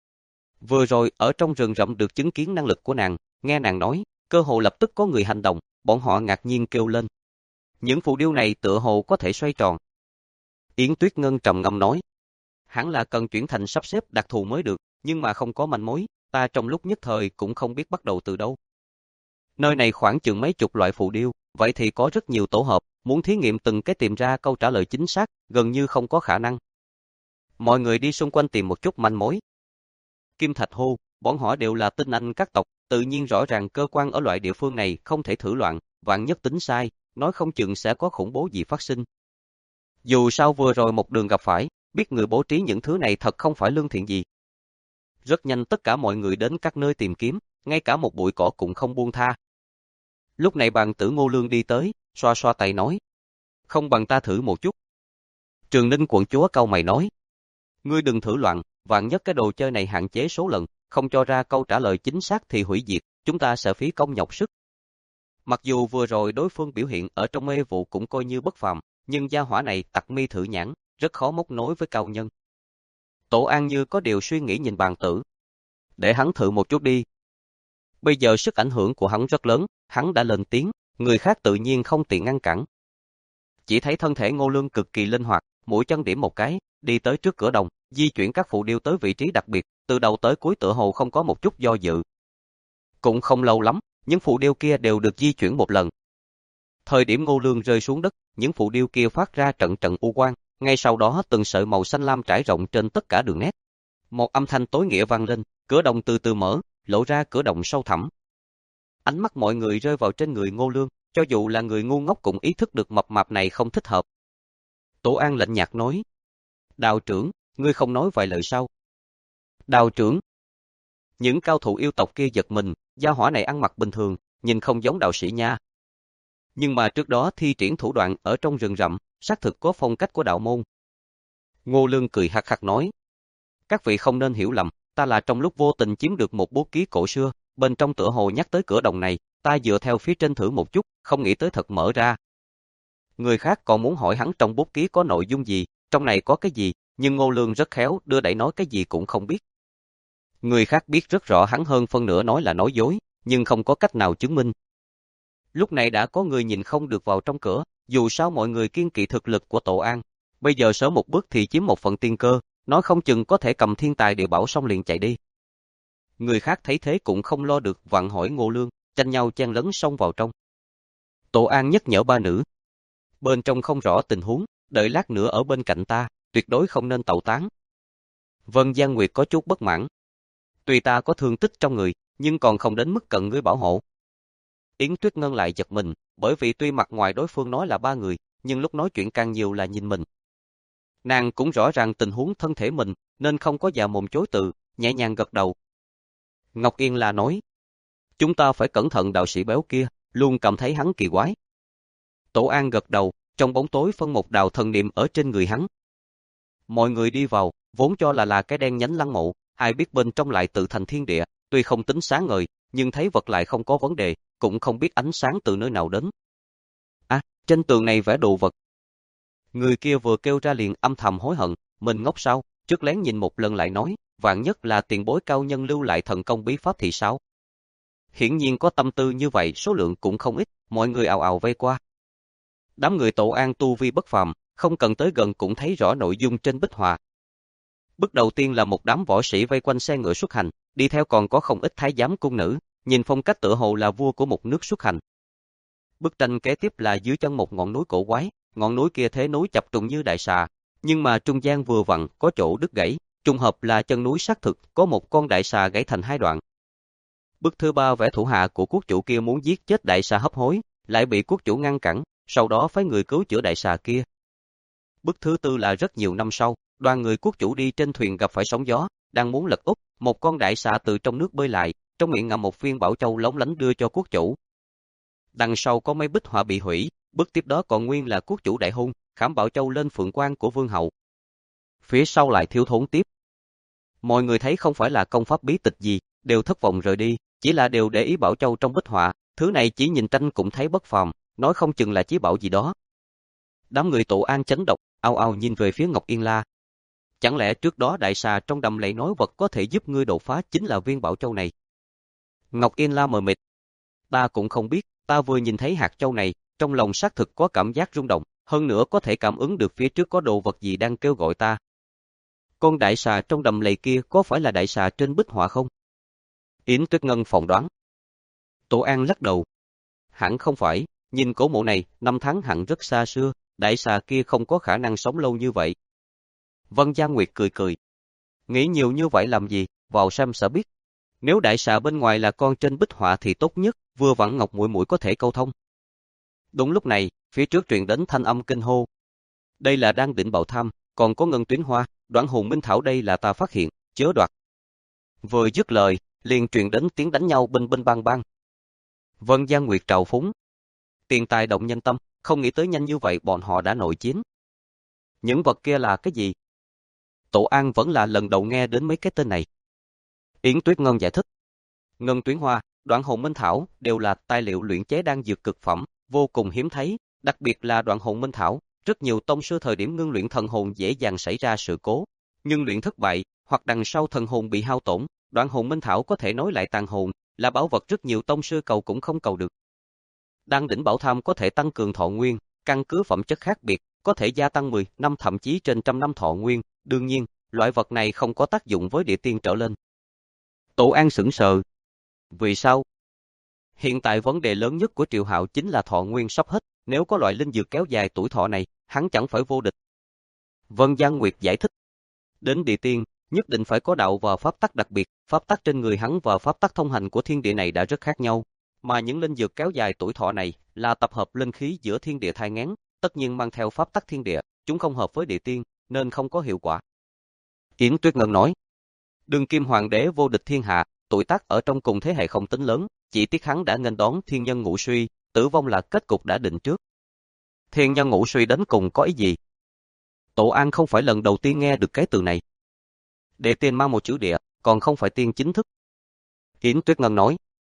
Vừa rồi ở trong rừng rậm được chứng kiến năng lực của nàng, nghe nàng nói, cơ hồ lập tức có người hành động, bọn họ ngạc nhiên kêu lên. Những phù điêu này tựa hồ có thể xoay tròn. Yến Tuyết Ngân trầm ngâm nói, hẳn là cần chuyển thành sắp xếp đặc thù mới được, nhưng mà không có manh mối, ta trong lúc nhất thời cũng không biết bắt đầu từ đâu. Nơi này khoảng chừng mấy chục loại phù điêu, vậy thì có rất nhiều tổ hợp, muốn thí nghiệm từng cái tìm ra câu trả lời chính xác, gần như không có khả năng. Mọi người đi xung quanh tìm một chút manh mối. Kim Thạch hô, bọn họ đều là tinh anh các tộc, tự nhiên rõ ràng cơ quan ở loại địa phương này không thể thử loạn, vạn nhất tính sai, nói không chừng sẽ có khủng bố gì phát sinh. Dù sao vừa rồi một đường gặp phải, biết người bố trí những thứ này thật không phải lương thiện gì. Rất nhanh tất cả mọi người đến các nơi tìm kiếm, ngay cả một bụi cỏ cũng không buông tha. Lúc này bàn tử Ngô Lương đi tới, xoa xoa tay nói, không bằng ta thử một chút. Trường Ninh quận chúa cau mày nói, ngươi đừng thử loạn, vạn nhất cái đồ chơi này hạn chế số lần, không cho ra câu trả lời chính xác thì hủy diệt, chúng ta sẽ phí công nhọc sức. Mặc dù vừa rồi đối phương biểu hiện ở trong mê vụ cũng coi như bất phàm, nhưng gia hỏa này tặc mi thử nhãn, rất khó móc nối với cao nhân. Tổ An như có điều suy nghĩ nhìn bàn tử. Để hắn thử một chút đi. Bây giờ sức ảnh hưởng của hắn rất lớn, hắn đã lên tiếng, người khác tự nhiên không tiện ngăn cản. Chỉ thấy thân thể Ngô Lương cực kỳ linh hoạt, mũi chân điểm một cái, đi tới trước cửa đồng, di chuyển các phù điêu tới vị trí đặc biệt, từ đầu tới cuối tựa hồ không có một chút do dự. Cũng không lâu lắm, những phù điêu kia đều được di chuyển một lần. Thời điểm Ngô Lương rơi xuống đất, những phù điêu kia phát ra trận trận u quang, ngay sau đó từng sợi màu xanh lam trải rộng trên tất cả đường nét. Một âm thanh tối nghĩa vang lên, cửa đồng từ từ mở, lộ ra cửa động sâu thẳm. Ánh mắt mọi người rơi vào trên người Ngô Lương, cho dù là người ngu ngốc cũng ý thức được mập mạp này không thích hợp. Tổ An lạnh nhạt nói, đạo trưởng, ngươi không nói vài lời sao? Đạo trưởng. Những cao thủ yêu tộc kia giật mình, gia hỏa này ăn mặc bình thường, nhìn không giống đạo sĩ nha. Nhưng mà trước đó thi triển thủ đoạn ở trong rừng rậm, xác thực có phong cách của đạo môn. Ngô Lương cười hắc hắc nói, các vị không nên hiểu lầm, ta là trong lúc vô tình chiếm được một bút ký cổ xưa, bên trong tựa hồ nhắc tới cửa đồng này, ta dựa theo phía trên thử một chút, không nghĩ tới thật mở ra. Người khác còn muốn hỏi hắn trong bút ký có nội dung gì, trong này có cái gì, nhưng Ngô Lương rất khéo, đưa đẩy nói cái gì cũng không biết. Người khác biết rất rõ hắn hơn phân nửa nói là nói dối, nhưng không có cách nào chứng minh. Lúc này đã có người nhìn không được vào trong cửa, dù sao mọi người kiên kỵ thực lực của Tổ An, bây giờ sớm một bước thì chiếm một phần tiên cơ, nói không chừng có thể cầm thiên tài địa bảo xong liền chạy đi. Người khác thấy thế cũng không lo được vặn hỏi Ngô Lương, tranh nhau chen lấn xông vào trong. Tổ An nhắc nhở ba nữ. Bên trong không rõ tình huống, đợi lát nữa ở bên cạnh ta, tuyệt đối không nên tẩu tán. Vân Giang Nguyệt có chút bất mãn. Tuy ta có thương tích trong người, nhưng còn không đến mức cần ngươi bảo hộ. Yến Tuyết Ngân lại giật mình, bởi vì tuy mặt ngoài đối phương nói là ba người, nhưng lúc nói chuyện càng nhiều là nhìn mình. Nàng cũng rõ ràng tình huống thân thể mình, nên không có già mồm chối từ, nhẹ nhàng gật đầu. Ngọc Yên là nói, chúng ta phải cẩn thận đạo sĩ béo kia, luôn cảm thấy hắn kỳ quái. Tổ An gật đầu, trong bóng tối phân một đạo thần niệm ở trên người hắn. Mọi người đi vào, vốn cho là là cái đen nhánh lăng mộ, ai biết bên trong lại tự thành thiên địa, tuy không tính sáng ngời, nhưng thấy vật lại không có vấn đề, cũng không biết ánh sáng từ nơi nào đến. À, trên tường này vẽ đồ vật. Người kia vừa kêu ra liền âm thầm hối hận, mình ngốc sao, trước lén nhìn một lần lại nói, vạn nhất là tiền bối cao nhân lưu lại thần công bí pháp thì sao? Hiển nhiên có tâm tư như vậy, số lượng cũng không ít, mọi người ào ào vây qua. Đám người Tổ An tu vi bất phàm, không cần tới gần cũng thấy rõ nội dung trên bích họa. Bức đầu tiên là một đám võ sĩ vây quanh xe ngựa xuất hành, đi theo còn có không ít thái giám cung nữ, nhìn phong cách tựa hồ là vua của một nước xuất hành. Bức tranh kế tiếp là dưới chân một ngọn núi cổ quái, ngọn núi kia thế núi chập trùng như đại xà, nhưng mà trung gian vừa vặn có chỗ đứt gãy, trùng hợp là chân núi xác thực có một con đại xà gãy thành hai đoạn. Bức thứ ba vẽ thủ hạ của quốc chủ kia muốn giết chết đại xà hấp hối, lại bị quốc chủ ngăn cản, sau đó phái người cứu chữa đại xà kia. Bức thứ tư là rất nhiều năm sau, đoàn người quốc chủ đi trên thuyền gặp phải sóng gió, đang muốn lật úp, một con đại xà từ trong nước bơi lại, trong miệng ngậm một viên bảo châu lóng lánh đưa cho quốc chủ. Đằng sau có mấy bích họa bị hủy, bức tiếp đó còn nguyên là quốc chủ đại hôn, khảm bảo châu lên phượng quan của vương hậu. Phía sau lại thiếu thốn tiếp. Mọi người thấy không phải là công pháp bí tịch gì, đều thất vọng rời đi, chỉ là đều để ý bảo châu trong bích họa, thứ này chỉ nhìn tranh cũng thấy bất phàm, nói không chừng là chí bảo gì đó. Đám người Tổ An chấn động, ao ao nhìn về phía Ngọc Yên La. Chẳng lẽ trước đó đại xà trong đầm lầy nói vật có thể giúp ngươi đột phá chính là viên bảo châu này? Ngọc Yên La mờ mịt. Ta cũng không biết, ta vừa nhìn thấy hạt châu này, trong lòng xác thực có cảm giác rung động, hơn nữa có thể cảm ứng được phía trước có đồ vật gì đang kêu gọi ta. Con đại xà trong đầm lầy kia có phải là đại xà trên bích họa không? Yến Tuyết Ngân phỏng đoán. Tổ An lắc đầu. Hẳn không phải, nhìn cổ mộ này, năm tháng hẳn rất xa xưa, đại xà kia không có khả năng sống lâu như vậy. Vân Gia Nguyệt cười cười. Nghĩ nhiều như vậy làm gì, vào xem sẽ biết. Nếu đại xà bên ngoài là con trên bích họa thì tốt nhất, vừa vặn Ngọc muội muội có thể câu thông. Đúng lúc này, phía trước truyền đến thanh âm kinh hô. Đây là đang định bạo tham, còn có ngân tuyến hoa, Đoạn Hồn Minh Thảo đây là ta phát hiện, chớ đoạt. Vừa dứt lời, liền truyền đến tiếng đánh nhau binh binh bang bang. Vân Gia Nguyệt trào phúng. Tiền tài động nhân tâm, không nghĩ tới nhanh như vậy bọn họ đã nội chiến. Những vật kia là cái gì? Tổ An vẫn là lần đầu nghe đến mấy cái tên này. Yến Tuyết Ngân giải thích. Ngân tuyến hoa, Đoạn Hồn Minh Thảo đều là tài liệu luyện chế đan dược cực phẩm, vô cùng hiếm thấy, đặc biệt là Đoạn Hồn Minh Thảo, rất nhiều tông sư thời điểm ngưng luyện thần hồn dễ dàng xảy ra sự cố, nhưng luyện thất bại, hoặc đằng sau thần hồn bị hao tổn, Đoạn Hồn Minh Thảo có thể nối lại tàn hồn, là bảo vật rất nhiều tông sư cầu cũng không cầu được. Đan đỉnh bảo tham có thể tăng cường thọ nguyên, căn cứ phẩm chất khác biệt, có thể gia tăng mười năm thậm chí trên trăm năm thọ nguyên, đương nhiên, loại vật này không có tác dụng với địa tiên trở lên. Tổ An sững sờ. Vì sao? Hiện tại vấn đề lớn nhất của Triệu Hạo chính là thọ nguyên sắp hết, nếu có loại linh dược kéo dài tuổi thọ này, hắn chẳng phải vô địch. Vân Giang Nguyệt giải thích. Đến địa tiên, nhất định phải có đạo và pháp tắc đặc biệt, pháp tắc trên người hắn và pháp tắc thông hành của thiên địa này đã rất khác nhau, mà những linh dược kéo dài tuổi thọ này là tập hợp linh khí giữa thiên địa thai nghén, tất nhiên mang theo pháp tắc thiên địa, chúng không hợp với địa tiên, nên không có hiệu quả. Yến Tuyết Ngân nói. Đương kim hoàng đế vô địch thiên hạ, tuổi tác ở trong cùng thế hệ không tính lớn, chỉ tiếc hắn đã nghênh đón thiên nhân ngũ suy, tử vong là kết cục đã định trước. Thiên nhân ngũ suy đến cùng có ý gì? Tổ An không phải lần đầu tiên nghe được cái từ này. Địa tiên mang một chữ địa, còn không phải tiên chính thức. Yến Tuyết Ngân nói.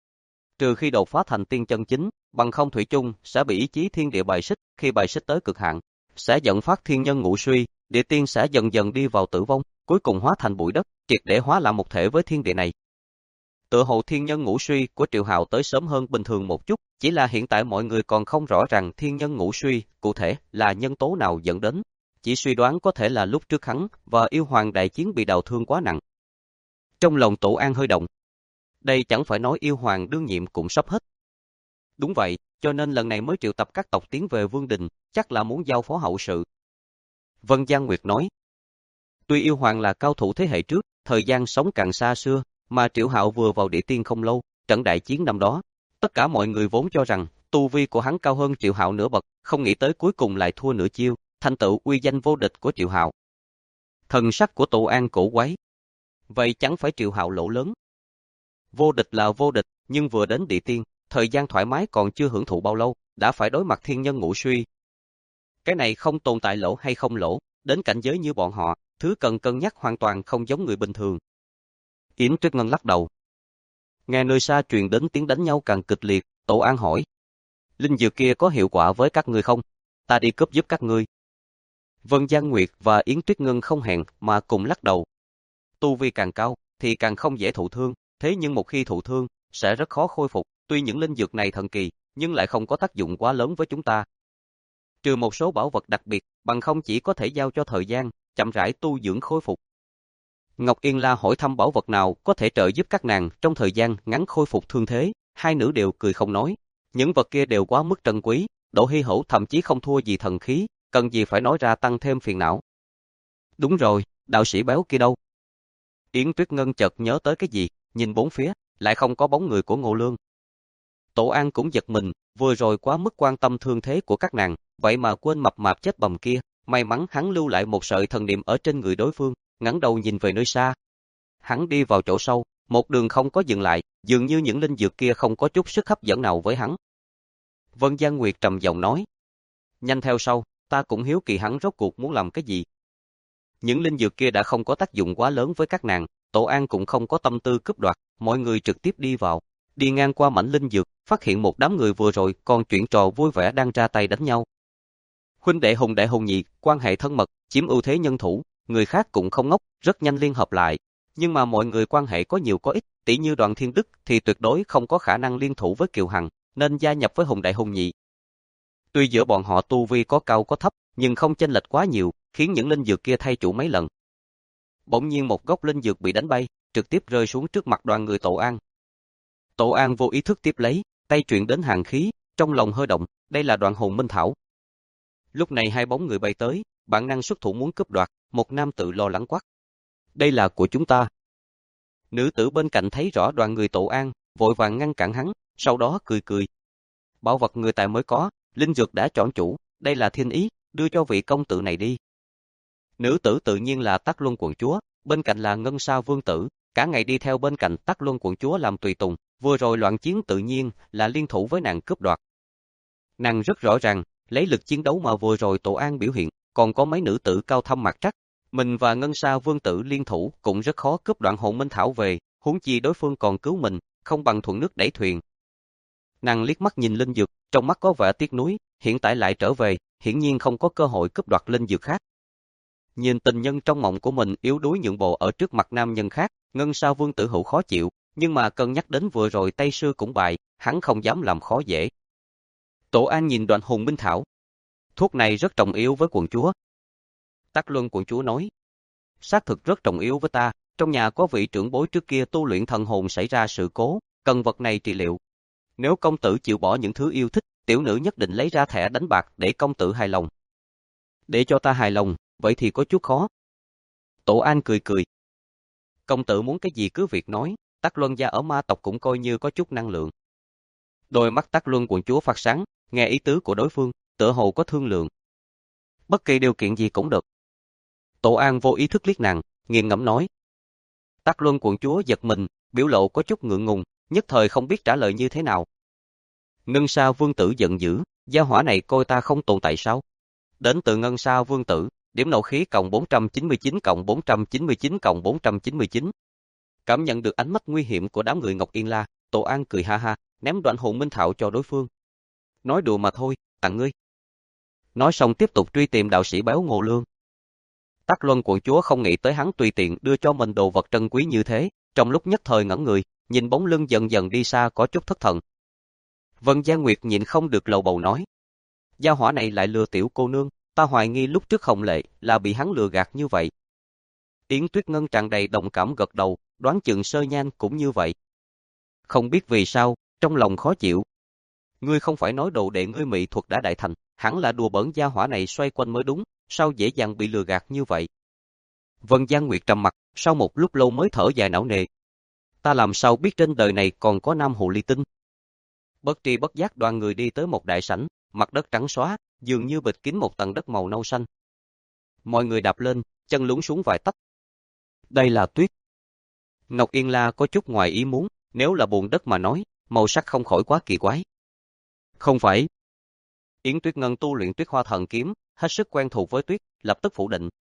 Trừ khi đột phá thành tiên chân chính, bằng không thủy chung sẽ bị ý chí thiên địa bài xích, khi bài xích tới cực hạn, sẽ dẫn phát thiên nhân ngũ suy, địa tiên sẽ dần dần đi vào tử vong, cuối cùng hóa thành bụi đất, triệt để hóa là một thể với thiên địa này. Tựa hồ thiên nhân ngũ suy của Triệu Hạo tới sớm hơn bình thường một chút, chỉ là hiện tại mọi người còn không rõ ràng thiên nhân ngũ suy cụ thể là nhân tố nào dẫn đến, chỉ suy đoán có thể là lúc trước hắn và yêu hoàng đại chiến bị đào thương quá nặng. Trong lòng Tổ An hơi động. Đây chẳng phải nói yêu hoàng đương nhiệm cũng sắp hết. Đúng vậy, cho nên lần này mới triệu tập các tộc tiến về Vương Đình, chắc là muốn giao phó hậu sự. Vân Giang Nguyệt nói. Tuy yêu hoàng là cao thủ thế hệ trước, thời gian sống càng xa xưa, mà Triệu Hạo vừa vào địa tiên không lâu, trận đại chiến năm đó, tất cả mọi người vốn cho rằng tu vi của hắn cao hơn Triệu Hạo nửa bậc, không nghĩ tới cuối cùng lại thua nửa chiêu, thành tựu uy danh vô địch của Triệu Hạo. Thần sắc của Tổ An cổ quái. Vậy chẳng phải Triệu Hạo lỗ lớn? Vô địch là vô địch, nhưng vừa đến địa tiên, thời gian thoải mái còn chưa hưởng thụ bao lâu, đã phải đối mặt thiên nhân ngũ suy. Cái này không tồn tại lỗ hay không lỗ, đến cảnh giới như bọn họ, thứ cần cân nhắc hoàn toàn không giống người bình thường. Yến Tuyết Ngân lắc đầu. Nghe nơi xa truyền đến tiếng đánh nhau càng kịch liệt, Tổ An hỏi. Linh dược kia có hiệu quả với các ngươi không? Ta đi cướp giúp các ngươi. Vân Giang Nguyệt và Yến Tuyết Ngân không hẹn mà cùng lắc đầu. Tu vi càng cao, thì càng không dễ thụ thương, thế nhưng một khi thụ thương, sẽ rất khó khôi phục. Tuy những linh dược này thần kỳ, nhưng lại không có tác dụng quá lớn với chúng ta. Trừ một số bảo vật đặc biệt, bằng không chỉ có thể giao cho thời gian, chậm rãi tu dưỡng khôi phục. Ngọc Yên La hỏi thăm bảo vật nào có thể trợ giúp các nàng trong thời gian ngắn khôi phục thương thế, hai nữ đều cười không nói. Những vật kia đều quá mức trân quý, độ hy hữu thậm chí không thua gì thần khí, cần gì phải nói ra tăng thêm phiền não. Đúng rồi, đạo sĩ béo kia đâu? Yến Tuyết Ngân chợt nhớ tới cái gì, nhìn bốn phía, lại không có bóng người của Ngô Lương. Tổ An cũng giật mình, vừa rồi quá mức quan tâm thương thế của các nàng, vậy mà quên mập mạp chết bầm kia, may mắn hắn lưu lại một sợi thần niệm ở trên người đối phương, ngẩng đầu nhìn về nơi xa. Hắn đi vào chỗ sâu, một đường không có dừng lại, dường như những linh dược kia không có chút sức hấp dẫn nào với hắn. Vân Giang Nguyệt trầm giọng nói, nhanh theo sau, ta cũng hiếu kỳ hắn rốt cuộc muốn làm cái gì. Những linh dược kia đã không có tác dụng quá lớn với các nàng, Tổ An cũng không có tâm tư cướp đoạt, mọi người trực tiếp đi vào, đi ngang qua mảnh linh dược, phát hiện một đám người vừa rồi còn chuyện trò vui vẻ đang ra tay đánh nhau. Huynh đệ Hùng đệ Hùng nhị, quan hệ thân mật, chiếm ưu thế nhân thủ, người khác cũng không ngốc, rất nhanh liên hợp lại. Nhưng mà mọi người quan hệ có nhiều có ít, tỷ như Đoàn Thiên Đức thì tuyệt đối không có khả năng liên thủ với Kiều Hằng, nên gia nhập với Hùng đại Hùng nhị. Tuy giữa bọn họ tu vi có cao có thấp, nhưng không chênh lệch quá nhiều, khiến những linh dược kia thay chủ mấy lần. Bỗng nhiên một gốc linh dược bị đánh bay, trực tiếp rơi xuống trước mặt đoàn người Tổ An. Tổ An vô ý thức tiếp lấy, tay truyền đến hàn khí, trong lòng hơi động, đây là Đoạn Hồn Minh Thảo. Lúc này hai bóng người bay tới, bản năng xuất thủ muốn cướp đoạt, một nam tử lo lắng quát. Đây là của chúng ta. Nữ tử bên cạnh thấy rõ đoàn người Tổ An, vội vàng ngăn cản hắn, sau đó cười cười. Bảo vật người tài mới có, linh dược đã chọn chủ, đây là thiên ý, đưa cho vị công tử này đi. Nữ tử tự nhiên là Tắc Luân quận chúa, bên cạnh là Ngân Sa vương tử, cả ngày đi theo bên cạnh Tắc Luân quận chúa làm tùy tùng, vừa rồi loạn chiến tự nhiên là liên thủ với nàng cướp đoạt. Nàng rất rõ ràng, lấy lực chiến đấu mà vừa rồi Tổ An biểu hiện, còn có mấy nữ tử cao thâm mặt trắc, mình và Ngân Sa vương tử liên thủ cũng rất khó cướp Đoạn Hồn Minh Thảo về, huống chi đối phương còn cứu mình, không bằng thuận nước đẩy thuyền. Nàng liếc mắt nhìn linh dược, trong mắt có vẻ tiếc nuối, hiện tại lại trở về, hiển nhiên không có cơ hội cướp đoạt linh dược khác. Nhìn tình nhân trong mộng của mình yếu đuối nhượng bộ ở trước mặt nam nhân khác, Ngân Sa vương tử hữu khó chịu, nhưng mà cân nhắc đến vừa rồi Tây Sư cũng bại, hắn không dám làm khó dễ. Tổ An nhìn Đoạn Hồn Minh Thảo. Thuốc này rất trọng yếu với quận chúa. Tắc Luân quận chúa nói. Xác thực rất trọng yếu với ta, trong nhà có vị trưởng bối trước kia tu luyện thần hồn xảy ra sự cố, cần vật này trị liệu. Nếu công tử chịu bỏ những thứ yêu thích, tiểu nữ nhất định lấy ra thẻ đánh bạc để công tử hài lòng. Để cho ta hài lòng, vậy thì có chút khó. Tổ An cười cười. Công tử muốn cái gì cứ việc nói, Tắc Luân gia ở ma tộc cũng coi như có chút năng lượng. Đôi mắt Tắc Luân quận chúa phát sáng, nghe ý tứ của đối phương, tựa hồ có thương lượng. Bất kỳ điều kiện gì cũng được. Tổ An vô ý thức liếc nàng, nghiền ngẫm nói. Tắc Luân quận chúa giật mình, biểu lộ có chút ngượng ngùng, nhất thời không biết trả lời như thế nào. Ngân Sa vương tử giận dữ, gia hỏa này coi ta không tồn tại sao? Đến từ Ngân Sa vương tử, điểm nộ khí cộng bốn trăm chín mươi chín cộng bốn trăm chín mươi chín cộng bốn trăm chín mươi chín. Cảm nhận được ánh mắt nguy hiểm của đám người Ngọc Yên La, Tổ An cười ha ha, ném Đoạn Hồn Minh Thảo cho đối phương. Nói đùa mà thôi, tặng ngươi. Nói xong tiếp tục truy tìm đạo sĩ béo Ngô Lương. Tắc Luân quận chúa không nghĩ tới hắn tùy tiện đưa cho mình đồ vật trân quý như thế, trong lúc nhất thời ngẩn người, nhìn bóng lưng dần dần đi xa có chút thất thần. Vân Giang Nguyệt nhịn không được lầu bầu nói. Gia hỏa này lại lừa tiểu cô nương, ta hoài nghi lúc trước Hồng Lệ là bị hắn lừa gạt như vậy. Yến Tuyết Ngân tràn đầy đồng cảm gật đầu, đoán chừng Sơ Nhan cũng như vậy. Không biết vì sao, trong lòng khó chịu. Ngươi không phải nói đồ đệ ngươi mỹ thuật đã đại thành, hẳn là đùa bỡn gia hỏa này xoay quanh mới đúng, sao dễ dàng bị lừa gạt như vậy. Vân Giang Nguyệt trầm mặt, sau một lúc lâu mới thở dài não nề. Ta làm sao biết trên đời này còn có nam hồ ly tinh. Bất tri bất giác đoàn người đi tới một đại sảnh, mặt đất trắng xóa, dường như bịt kín một tầng đất màu nâu xanh. Mọi người đạp lên, chân lún xuống vài tấc. Đây là tuyết. Ngọc Yên La có chút ngoài ý muốn, nếu là bùn đất mà nói, màu sắc không khỏi quá kỳ quái. Không phải. Yến Tuyết Ngân tu luyện Tuyết Hoa Thần Kiếm, hết sức quen thuộc với tuyết, lập tức phủ định.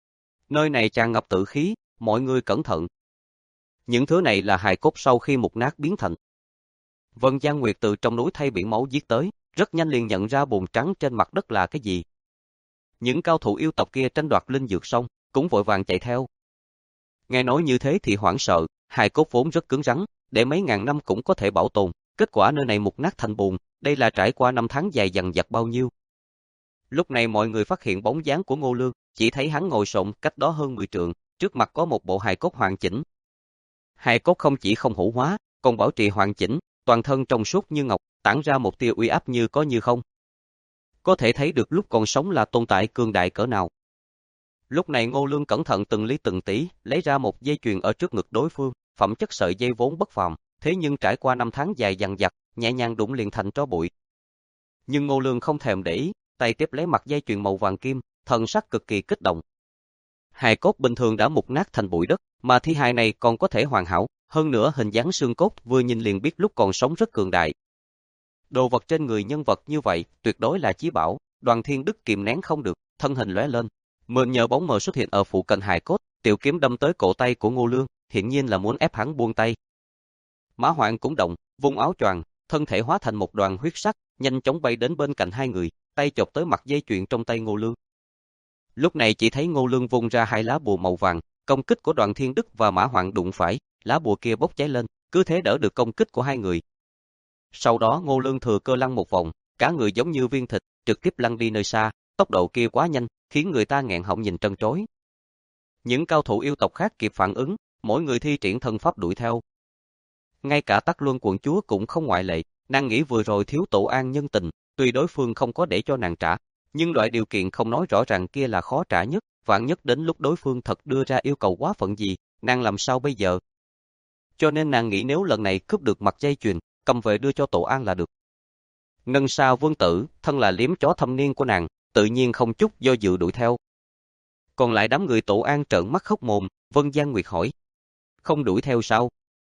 Nơi này tràn ngập tử khí, mọi người cẩn thận. Những thứ này là hài cốt sau khi mục nát biến thành. Vân Giang Nguyệt từ trong núi thay biển máu giết tới, rất nhanh liền nhận ra bùn trắng trên mặt đất là cái gì. Những cao thủ yêu tộc kia tranh đoạt linh dược xong, cũng vội vàng chạy theo. Nghe nói như thế thì hoảng sợ, hài cốt vốn rất cứng rắn, để mấy ngàn năm cũng có thể bảo tồn, kết quả nơi này mục nát thành bùn, đây là trải qua năm tháng dài dằng dặc bao nhiêu. Lúc này mọi người phát hiện bóng dáng của Ngô Lương, chỉ thấy hắn ngồi xổm cách đó hơn mười trượng, trước mặt có một bộ hài cốt hoàn chỉnh. Hài cốt không chỉ không hủ hóa, còn bảo trì hoàn chỉnh, toàn thân trong suốt như ngọc, tản ra một tia uy áp như có như không. Có thể thấy được lúc còn sống là tồn tại cường đại cỡ nào. Lúc này Ngô Lương cẩn thận từng lý từng tỉ, lấy ra một dây chuyền ở trước ngực đối phương, phẩm chất sợi dây vốn bất phàm, thế nhưng trải qua năm tháng dài dằng dặc, nhẹ nhàng đụng liền thành tro bụi. Nhưng Ngô Lương không thèm để ý, tay tiếp lấy mặt dây chuyền màu vàng kim, thần sắc cực kỳ kích động. Hài cốt bình thường đã mục nát thành bụi đất, mà thi hài này còn có thể hoàn hảo, hơn nữa hình dáng xương cốt vừa nhìn liền biết lúc còn sống rất cường đại. Đồ vật trên người nhân vật như vậy, tuyệt đối là chí bảo, Đoàn Thiên Đức kìm nén không được, thân hình lóe lên, mượn nhờ bóng mờ xuất hiện ở phụ cận hài cốt, tiểu kiếm đâm tới cổ tay của Ngô Lương, hiển nhiên là muốn ép hắn buông tay. Mã Hoạn cũng động, vung áo choàng, thân thể hóa thành một đoàn huyết sắc, nhanh chóng bay đến bên cạnh hai người, tay chộp tới mặt dây chuyền trong tay Ngô Lương. Lúc này chỉ thấy Ngô Lương vung ra hai lá bùa màu vàng, công kích của Đoàn Thiên Đức và Mã Hoạn đụng phải, lá bùa kia bốc cháy lên, cứ thế đỡ được công kích của hai người. Sau đó Ngô Lương thừa cơ lăn một vòng, cả người giống như viên thịt, trực tiếp lăn đi nơi xa, tốc độ kia quá nhanh, khiến người ta nghẹn họng nhìn trân trối. Những cao thủ yêu tộc khác kịp phản ứng, mỗi người thi triển thân pháp đuổi theo. Ngay cả Tắc Luân quận chúa cũng không ngoại lệ, nàng nghĩ vừa rồi thiếu Tổ An nhân tình, tuy đối phương không có để cho nàng trả, nhưng loại điều kiện không nói rõ ràng kia là khó trả nhất, vạn nhất đến lúc đối phương thật đưa ra yêu cầu quá phận gì, nàng làm sao bây giờ? Cho nên nàng nghĩ nếu lần này cướp được mặt dây chuyền, cầm về đưa cho Tổ An là được. Ngân Sa Vương Tử, thân là liếm chó thâm niên của nàng, tự nhiên không chút do dự đuổi theo. Còn lại đám người Tổ An trợn mắt khóc mồm, Vân Giang Nguyệt hỏi. Không đuổi theo sao?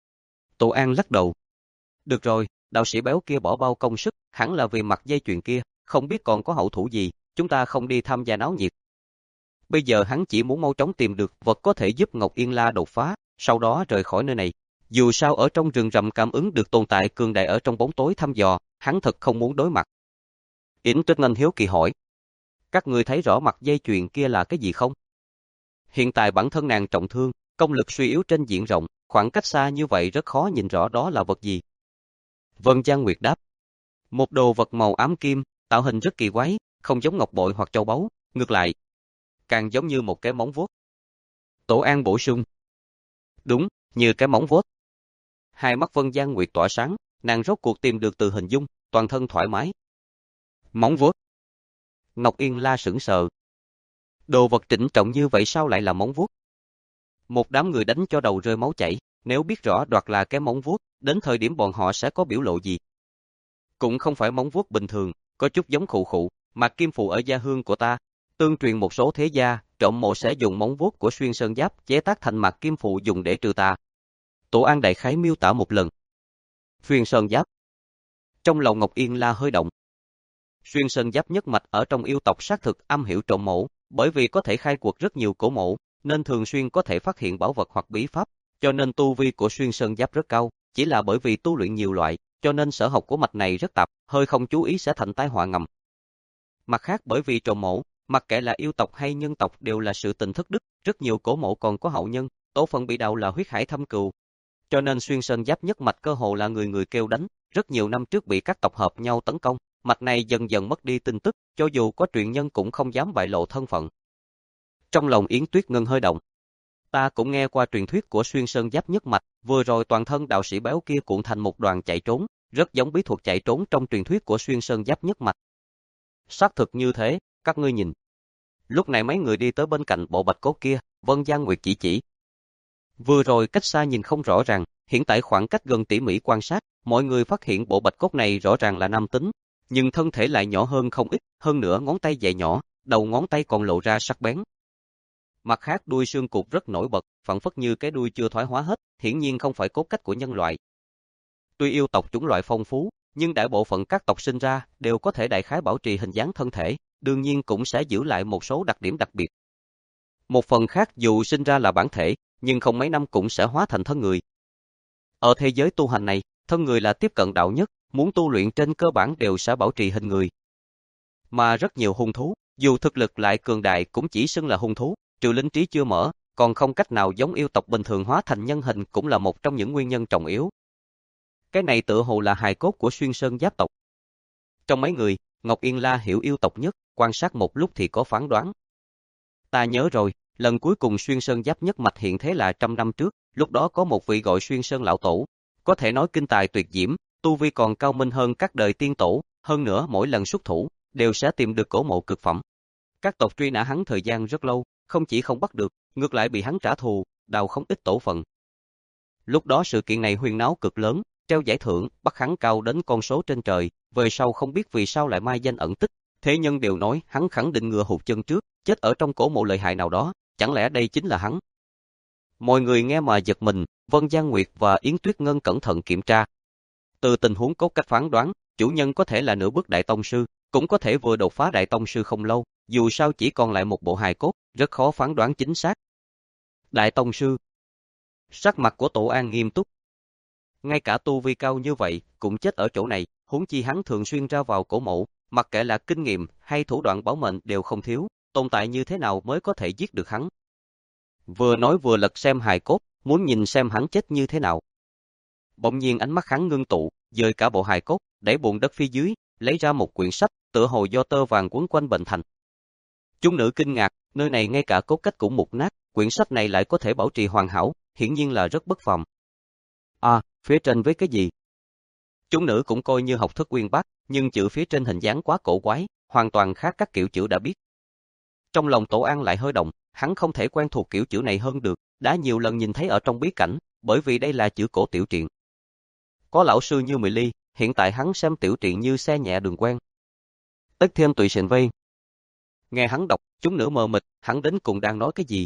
Tổ An lắc đầu. Được rồi, đạo sĩ béo kia bỏ bao công sức, hẳn là vì mặt dây chuyền kia, không biết còn có hậu thủ gì, chúng ta không đi tham gia náo nhiệt. Bây giờ hắn chỉ muốn mau chóng tìm được vật có thể giúp Ngọc Yên La đột phá, sau đó rời khỏi nơi này. Dù sao ở trong rừng rậm cảm ứng được tồn tại cường đại ở trong bóng tối thăm dò, hắn thật không muốn đối mặt. Yến Tuyết Ngân hiếu kỳ hỏi. Các người thấy rõ mặt dây chuyền kia là cái gì không? Hiện tại bản thân nàng trọng thương, công lực suy yếu trên diện rộng, khoảng cách xa như vậy rất khó nhìn rõ đó là vật gì. Vân Giang Nguyệt đáp. Một đồ vật màu ám kim, tạo hình rất kỳ quái, không giống ngọc bội hoặc châu báu, ngược lại, càng giống như một cái móng vuốt. Tổ An bổ sung. Đúng, như cái móng vuốt. Hai mắt Vân Giang Nguyệt tỏa sáng, nàng rốt cuộc tìm được từ hình dung, toàn thân thoải mái. Móng vuốt. Ngọc Yên La sững sờ. Đồ vật trịnh trọng như vậy sao lại là móng vuốt? Một đám người đánh cho đầu rơi máu chảy, nếu biết rõ đoạt là cái móng vuốt, đến thời điểm bọn họ sẽ có biểu lộ gì? Cũng không phải móng vuốt bình thường, có chút giống khụ khụ, mặt kim phù ở gia hương của ta. Tương truyền một số thế gia, trộm mộ sẽ dùng móng vuốt của xuyên sơn giáp chế tác thành mặt kim phù dùng để trừ tà. Tổ An đại khái miêu tả một lần. Xuyên sơn giáp. Trong lòng Ngọc Yên La hơi động. Xuyên sơn giáp nhất mạch ở trong yêu tộc xác thực am hiểu trộm mộ, bởi vì có thể khai quật rất nhiều cổ mộ, nên thường xuyên có thể phát hiện bảo vật hoặc bí pháp, cho nên tu vi của xuyên sơn giáp rất cao, chỉ là bởi vì tu luyện nhiều loại, cho nên sở học của mạch này rất tạp, hơi không chú ý sẽ thành tai họa ngầm. Mặt khác bởi vì trộm mộ, mặc kệ là yêu tộc hay nhân tộc đều là sự tình thất đức, rất nhiều cổ mộ còn có hậu nhân, tổ phận bị đạo là huyết hải thâm cừu. Cho nên xuyên sơn giáp nhất mạch cơ hồ là người người kêu đánh, rất nhiều năm trước bị các tộc hợp nhau tấn công, mạch này dần dần mất đi tin tức, cho dù có truyền nhân cũng không dám bại lộ thân phận. Trong lòng Yến Tuyết Ngân hơi động. Ta cũng nghe qua truyền thuyết của xuyên sơn giáp nhất mạch, vừa rồi toàn thân đạo sĩ béo kia cuộn thành một đoàn chạy trốn, rất giống bí thuật chạy trốn trong truyền thuyết của xuyên sơn giáp nhất mạch. Xác thực như thế, các ngươi nhìn. Lúc này mấy người đi tới bên cạnh bộ bạch cốt kia, Vân Giang Nguyệt chỉ chỉ. Vừa rồi cách xa nhìn không rõ ràng, hiện tại khoảng cách gần tỉ mỉ quan sát, mọi người phát hiện bộ bạch cốt này rõ ràng là nam tính, nhưng thân thể lại nhỏ hơn không ít, hơn nữa ngón tay dài nhỏ, đầu ngón tay còn lộ ra sắc bén. Mặt khác đuôi xương cụt rất nổi bật, phảng phất như cái đuôi chưa thoái hóa hết, hiển nhiên không phải cốt cách của nhân loại. Tuy yêu tộc chủng loại phong phú, nhưng đại bộ phận các tộc sinh ra đều có thể đại khái bảo trì hình dáng thân thể, đương nhiên cũng sẽ giữ lại một số đặc điểm đặc biệt. Một phần khác dù sinh ra là bản thể, nhưng không mấy năm cũng sẽ hóa thành thân người. Ở thế giới tu hành này, thân người là tiếp cận đạo nhất, muốn tu luyện trên cơ bản đều sẽ bảo trì hình người. Mà rất nhiều hung thú, dù thực lực lại cường đại cũng chỉ xưng là hung thú, trừ linh trí chưa mở, còn không cách nào giống yêu tộc bình thường hóa thành nhân hình cũng là một trong những nguyên nhân trọng yếu. Cái này tựa hồ là hài cốt của xuyên sơn giáp tộc. Trong mấy người, Ngọc Yên La hiểu yêu tộc nhất, quan sát một lúc thì có phán đoán. Ta nhớ rồi, Lần cuối cùng Xuyên Sơn Giáp Nhất Mạch hiện thế là trăm năm trước, lúc đó có một vị gọi Xuyên Sơn lão tổ, có thể nói kinh tài tuyệt diễm, tu vi còn cao minh hơn các đời tiên tổ, hơn nữa mỗi lần xuất thủ đều sẽ tìm được cổ mộ cực phẩm. Các tộc truy nã hắn thời gian rất lâu, không chỉ không bắt được, ngược lại bị hắn trả thù, đào không ít tổ phận. Lúc đó sự kiện này huyên náo cực lớn, treo giải thưởng, bắt hắn cao đến con số trên trời, về sau không biết vì sao lại mai danh ẩn tích, thế nhân đều nói hắn khẳng định ngựa hụt chân trước, chết ở trong cổ mộ lợi hại nào đó, chẳng lẽ đây chính là hắn? Mọi người nghe mà giật mình, Vân Giang Nguyệt và Yến Tuyết Ngân cẩn thận kiểm tra. Từ tình huống cốt cách phán đoán, chủ nhân có thể là nửa bước đại tông sư, cũng có thể vừa đột phá đại tông sư không lâu, dù sao chỉ còn lại một bộ hài cốt, rất khó phán đoán chính xác. Đại tông sư. Sắc mặt của Tổ An nghiêm túc. Ngay cả tu vi cao như vậy, cũng chết ở chỗ này, huống chi hắn thường xuyên ra vào cổ mộ, mặc kệ là kinh nghiệm hay thủ đoạn bảo mệnh đều không thiếu, tồn tại như thế nào mới có thể giết được hắn. Vừa nói vừa lật xem hài cốt, muốn nhìn xem hắn chết như thế nào. Bỗng nhiên ánh mắt hắn ngưng tụ, dời cả bộ hài cốt, đẩy bùn đất phía dưới, lấy ra một quyển sách, tựa hồ do tơ vàng quấn quanh bệnh thành. Chúng nữ kinh ngạc, nơi này ngay cả cốt cách cũng mục nát, quyển sách này lại có thể bảo trì hoàn hảo, hiển nhiên là rất bất phàm. À, phía trên với cái gì? Chúng nữ cũng coi như học thức uyên bác, nhưng chữ phía trên hình dáng quá cổ quái, hoàn toàn khác các kiểu chữ đã biết. Trong lòng Tổ An lại hơi động, hắn không thể quen thuộc kiểu chữ này hơn được, đã nhiều lần nhìn thấy ở trong bí cảnh, bởi vì đây là chữ cổ tiểu truyện. Có lão sư như Mị Ly, hiện tại hắn xem tiểu truyện như xe nhẹ đường quen. Tất Thiên tùy sền vây. Nghe hắn đọc, chúng nữ mờ mịt, hắn đến cùng đang nói cái gì?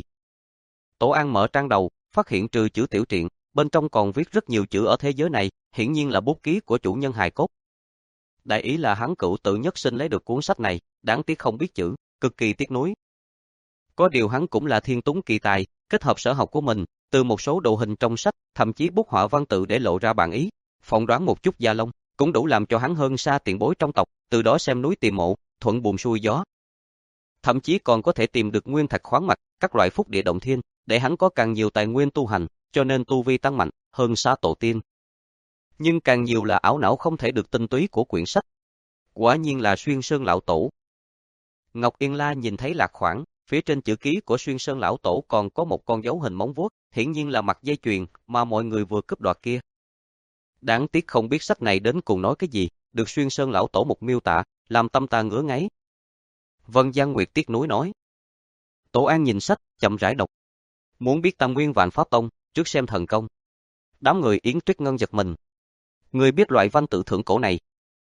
Tổ An mở trang đầu, phát hiện trừ chữ tiểu truyện, bên trong còn viết rất nhiều chữ ở thế giới này, hiển nhiên là bút ký của chủ nhân hài cốt. Đại ý là hắn cựu tự nhất sinh lấy được cuốn sách này, đáng tiếc không biết chữ, cực kỳ tiếc nuối. Có điều hắn cũng là thiên túng kỳ tài, kết hợp sở học của mình, từ một số đồ hình trong sách, thậm chí bút họa văn tự để lộ ra bản ý, phỏng đoán một chút gia lông, cũng đủ làm cho hắn hơn xa tiền bối trong tộc, từ đó xem núi tìm mộ, thuận buồm xuôi gió. Thậm chí còn có thể tìm được nguyên thạch khoáng mạch, các loại phúc địa động thiên, để hắn có càng nhiều tài nguyên tu hành, cho nên tu vi tăng mạnh, hơn xa tổ tiên. Nhưng càng nhiều là ảo não không thể được tinh túy của quyển sách. Quả nhiên là Xuyên Sơn lão tổ. Ngọc Yên La nhìn thấy lạc khoảng, phía trên chữ ký của Xuyên Sơn lão tổ còn có một con dấu hình móng vuốt, hiển nhiên là mặt dây chuyền mà mọi người vừa cướp đoạt kia. Đáng tiếc không biết sách này đến cùng nói cái gì, được Xuyên Sơn lão tổ một miêu tả, làm tâm ta ngứa ngáy. Vân Giang Nguyệt tiếc nuối nói. Tổ An nhìn sách, chậm rãi đọc. Muốn biết Tam Nguyên Vạn Pháp Tông, trước xem thần công. Đám người Yến Tuyết Ngân giật mình. Người biết loại văn tự thượng cổ này.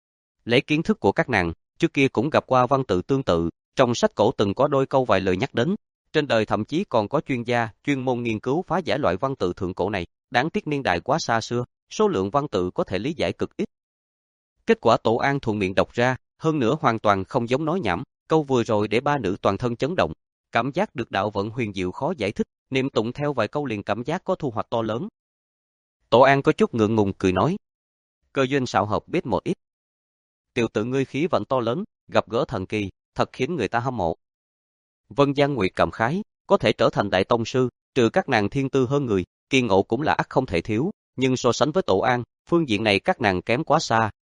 Lấy kiến thức của các nàng, trước kia cũng gặp qua văn tự tương tự, trong sách cổ từng có đôi câu vài lời nhắc đến. Trên đời thậm chí còn có chuyên gia, chuyên môn nghiên cứu phá giải loại văn tự thượng cổ này, đáng tiếc niên đại quá xa xưa, số lượng văn tự có thể lý giải cực ít. Kết quả Tổ An thuận miệng đọc ra, hơn nữa hoàn toàn không giống nói nhảm, câu vừa rồi để ba nữ toàn thân chấn động, cảm giác được đạo vận huyền diệu khó giải thích, niệm tụng theo vài câu liền cảm giác có thu hoạch to lớn. Tổ An có chút ngượng ngùng cười nói, cơ duyên xảo hợp biết một ít. Tiểu tử ngươi khí vận to lớn, gặp gỡ thần kỳ, thật khiến người ta hâm mộ. Vân Giang Nguyệt cảm khái, có thể trở thành đại tông sư, trừ các nàng thiên tư hơn người, kiên ngộ cũng là ắt không thể thiếu, nhưng so sánh với Tổ An, phương diện này các nàng kém quá xa.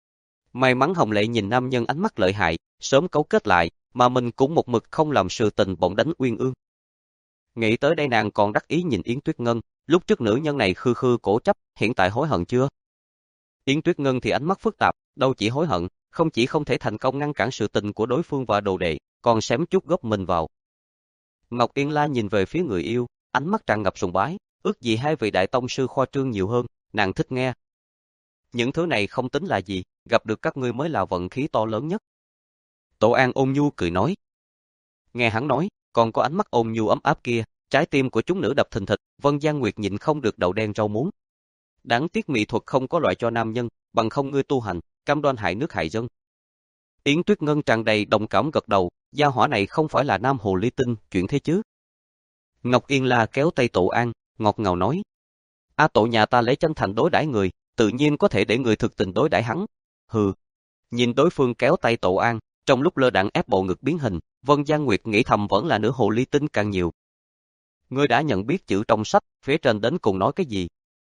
May mắn Hồng Lệ nhìn nam nhân ánh mắt lợi hại, sớm cấu kết lại, mà mình cũng một mực không làm sự tình bọn đánh Uyên Ương. Nghĩ tới đây nàng còn đắc ý nhìn Yến Tuyết Ngân, lúc trước nữ nhân này khư khư cổ chấp, hiện tại hối hận chưa? Yến Tuyết Ngân thì ánh mắt phức tạp, đâu chỉ hối hận, không chỉ không thể thành công ngăn cản sự tình của đối phương và đồ đệ, còn xém chút góp mình vào. Ngọc Yên La nhìn về phía người yêu, ánh mắt tràn ngập sùng bái, ước gì hai vị đại tông sư khoa trương nhiều hơn, nàng thích nghe. Những thứ này không tính là gì, gặp được các ngươi mới là vận khí to lớn nhất. Tổ An ôn nhu cười nói. Nghe hắn nói, còn có ánh mắt ôn nhu ấm áp kia, trái tim của chúng nữ đập thình thịch, Vân Giang Nguyệt nhịn không được đậu đen rau muống. Đáng tiếc mỹ thuật không có loại cho nam nhân, bằng không ngươi tu hành, cam đoan hại nước hại dân. Yến Tuyết Ngân tràn đầy đồng cảm gật đầu, gia hỏa này không phải là nam hồ ly tinh, chuyện thế chứ. Ngọc Yên La kéo tay Tổ An, ngọt ngào nói. A Tổ nhà ta lấy chân thành đối đãi người, tự nhiên có thể để người thực tình đối đãi hắn. Hừ. Nhìn đối phương kéo tay Tổ An, trong lúc lơ đãng ép bộ ngực biến hình, Vân Giang Nguyệt nghĩ thầm vẫn là nữ hồ ly tinh càng nhiều. Ngươi đã nhận biết chữ trong sách, phía trên đến cùng nói cái gì?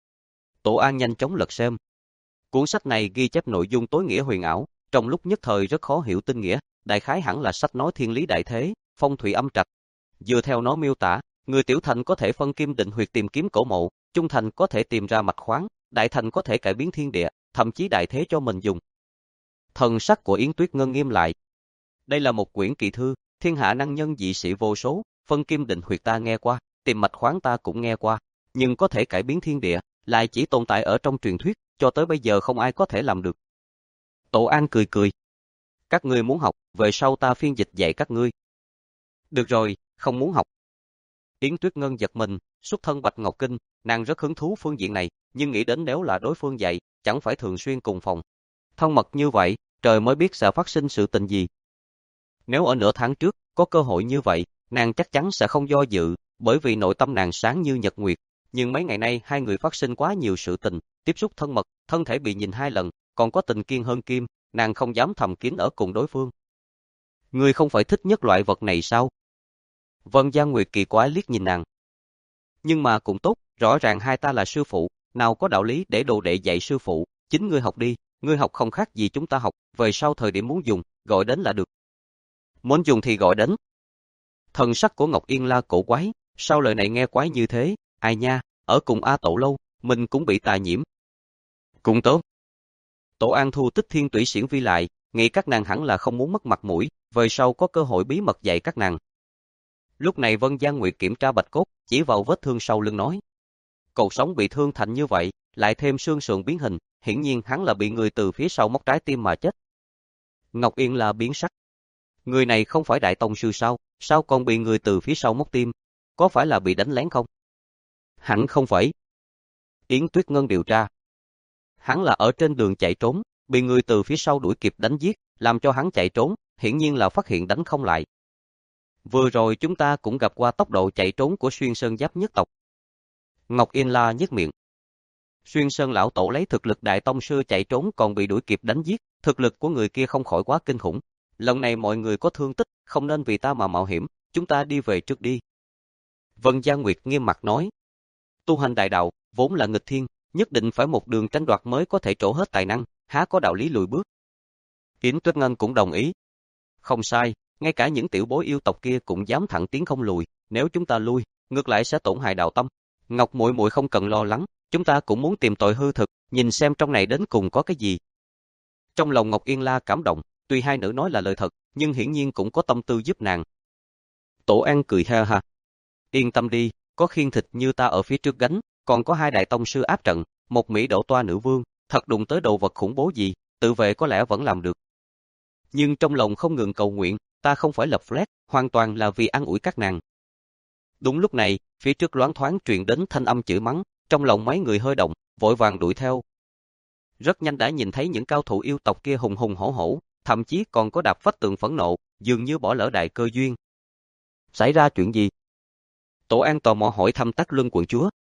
Tổ An nhanh chóng lật xem. Cuốn sách này ghi chép nội dung tối nghĩa huyền ảo, trong lúc nhất thời rất khó hiểu tinh nghĩa, đại khái hẳn là sách nói thiên lý đại thế, phong thủy âm trạch. Dựa theo nó miêu tả, người tiểu thành có thể phân kim định huyệt tìm kiếm cổ mộ, trung thành có thể tìm ra mạch khoáng, đại thành có thể cải biến thiên địa, thậm chí đại thế cho mình dùng. Thần sắc của Yến Tuyết Ngân nghiêm lại. Đây là một quyển kỳ thư, thiên hạ năng nhân dị sĩ vô số, phân kim định huyệt ta nghe qua, tìm mạch khoáng ta cũng nghe qua, nhưng có thể cải biến thiên địa, lại chỉ tồn tại ở trong truyền thuyết, cho tới bây giờ không ai có thể làm được. Tổ An cười cười. Các ngươi muốn học, về sau ta phiên dịch dạy các ngươi. Được rồi, không muốn học. Yến Tuyết Ngân giật mình, xuất thân Bạch Ngọc Kinh, nàng rất hứng thú phương diện này, nhưng nghĩ đến nếu là đối phương dạy, chẳng phải thường xuyên cùng phòng. Thân mật như vậy, trời mới biết sẽ phát sinh sự tình gì. Nếu ở nửa tháng trước, có cơ hội như vậy, nàng chắc chắn sẽ không do dự, bởi vì nội tâm nàng sáng như nhật nguyệt. Nhưng mấy ngày nay hai người phát sinh quá nhiều sự tình, tiếp xúc thân mật, thân thể bị nhìn hai lần, còn có tình kiên hơn kim, nàng không dám thầm kín ở cùng đối phương. Ngươi không phải thích nhất loại vật này sao? Vân Gia Nguyệt kỳ quái liếc nhìn nàng. Nhưng mà cũng tốt, rõ ràng hai ta là sư phụ, nào có đạo lý để đồ đệ dạy sư phụ, chính ngươi học đi, ngươi học không khác gì chúng ta học, về sau thời điểm muốn dùng, gọi đến là được. Muốn dùng thì gọi đến. Thần sắc của Ngọc Yên La cổ quái, sao lời này nghe quái như thế, ai nha, ở cùng A Tổ lâu, mình cũng bị tà nhiễm. Cũng tốt. Tổ An Thu Tích Thiên Tủy Xiển Vi lại, nghĩ các nàng hẳn là không muốn mất mặt mũi, về sau có cơ hội bí mật dạy các nàng. Lúc này Vân Giang Nguyệt kiểm tra bạch cốt, chỉ vào vết thương sau lưng nói. Cột sống bị thương thành như vậy, lại thêm xương sườn biến hình, hiển nhiên hắn là bị người từ phía sau móc trái tim mà chết. Ngọc Yên là biến sắc. Người này không phải đại tông sư sao, sao còn bị người từ phía sau móc tim, có phải là bị đánh lén không? Hẳn không phải. Yến Tuyết Ngân điều tra. Hắn là ở trên đường chạy trốn, bị người từ phía sau đuổi kịp đánh giết, làm cho hắn chạy trốn, hiển nhiên là phát hiện đánh không lại. Vừa rồi chúng ta cũng gặp qua tốc độ chạy trốn của Xuyên Sơn Giáp nhất tộc. Ngọc Yên La nhếch miệng. Xuyên Sơn lão tổ lấy thực lực đại tông sư chạy trốn còn bị đuổi kịp đánh giết, thực lực của người kia không khỏi quá kinh khủng. Lần này mọi người có thương tích, không nên vì ta mà mạo hiểm, chúng ta đi về trước đi. Vân Gia Nguyệt nghiêm mặt nói. Tu hành đại đạo, vốn là nghịch thiên, nhất định phải một đường tranh đoạt mới có thể trổ hết tài năng, há có đạo lý lùi bước. Yến Tuyết Ngân cũng đồng ý. Không sai, ngay cả những tiểu bối yêu tộc kia cũng dám thẳng tiến không lùi, nếu chúng ta lui, ngược lại sẽ tổn hại đạo tâm. Ngọc muội muội không cần lo lắng, chúng ta cũng muốn tìm tội hư thực, nhìn xem trong này đến cùng có cái gì. Trong lòng Ngọc Yên La cảm động, tuy hai nữ nói là lời thật, nhưng hiển nhiên cũng có tâm tư giúp nàng. Tổ An cười ha ha. Yên tâm đi, có khiên thịt như ta ở phía trước gánh, còn có hai đại tông sư áp trận, một Mỹ đổ toa nữ vương, thật đụng tới đồ vật khủng bố gì, tự vệ có lẽ vẫn làm được. Nhưng trong lòng không ngừng cầu nguyện, ta không phải lập flag, hoàn toàn là vì an ủi các nàng. Đúng lúc này, phía trước loáng thoáng truyền đến thanh âm chửi mắng, trong lòng mấy người hơi động, vội vàng đuổi theo. Rất nhanh đã nhìn thấy những cao thủ yêu tộc kia hùng hùng hổ hổ, thậm chí còn có đạp vách tường phẫn nộ, dường như bỏ lỡ đại cơ duyên. Xảy ra chuyện gì? Tổ An tò mò hỏi thăm Tắc Luân quận chúa.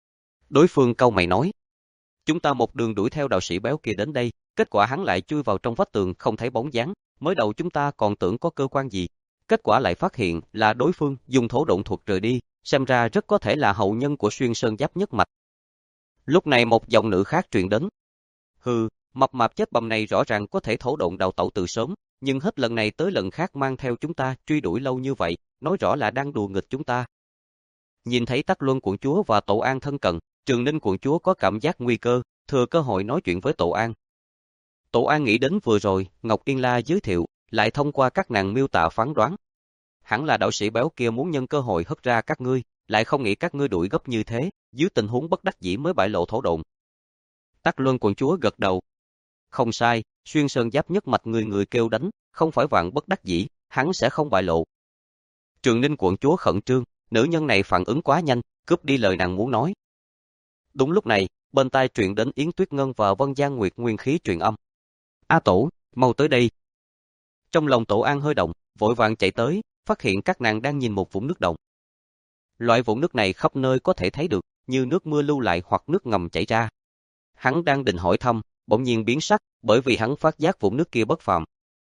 Đối phương cau mày nói, chúng ta một đường đuổi theo đạo sĩ béo kia đến đây, kết quả hắn lại chui vào trong vách tường không thấy bóng dáng, mới đầu chúng ta còn tưởng có cơ quan gì, kết quả lại phát hiện là đối phương dùng thổ độn thuật rời đi, xem ra rất có thể là hậu nhân của Xuyên Sơn Giáp nhất mạch. Lúc này một giọng nữ khác truyền đến. Hừ, mập mạp chết bầm này rõ ràng có thể thổ độn đào tẩu từ sớm, nhưng hết lần này tới lần khác mang theo chúng ta truy đuổi lâu như vậy, nói rõ là đang đùa nghịch chúng ta. Nhìn thấy Tắc Luân quận chúa và Tổ An thân cận, Trường Ninh quận chúa có cảm giác nguy cơ, thừa cơ hội nói chuyện với Tổ An. Tổ An nghĩ đến vừa rồi, Ngọc Yên La giới thiệu, lại thông qua các nàng miêu tả phán đoán. Hẳn là đạo sĩ béo kia muốn nhân cơ hội hất ra các ngươi, lại không nghĩ các ngươi đuổi gấp như thế, dưới tình huống bất đắc dĩ mới bại lộ thổ độn. Tắc Luân quận chúa gật đầu. Không sai, Xuyên Sơn Giáp nhất mạch người người kêu đánh, không phải vạn bất đắc dĩ, hắn sẽ không bại lộ. Trường Ninh quận chúa khẩn trương, nữ nhân này phản ứng quá nhanh, cướp đi lời nàng muốn nói. Đúng lúc này, bên tai truyền đến Yến Tuyết Ngân và Vân Giang Nguyệt nguyên khí truyền âm. A Tổ, mau tới đây. Trong lòng Tổ An hơi động, vội vàng chạy tới, phát hiện các nàng đang nhìn một vũng nước động. Loại vũng nước này khắp nơi có thể thấy được, như nước mưa lưu lại hoặc nước ngầm chảy ra. Hắn đang định hỏi thăm, bỗng nhiên biến sắc, bởi vì hắn phát giác vũng nước kia bất phàm.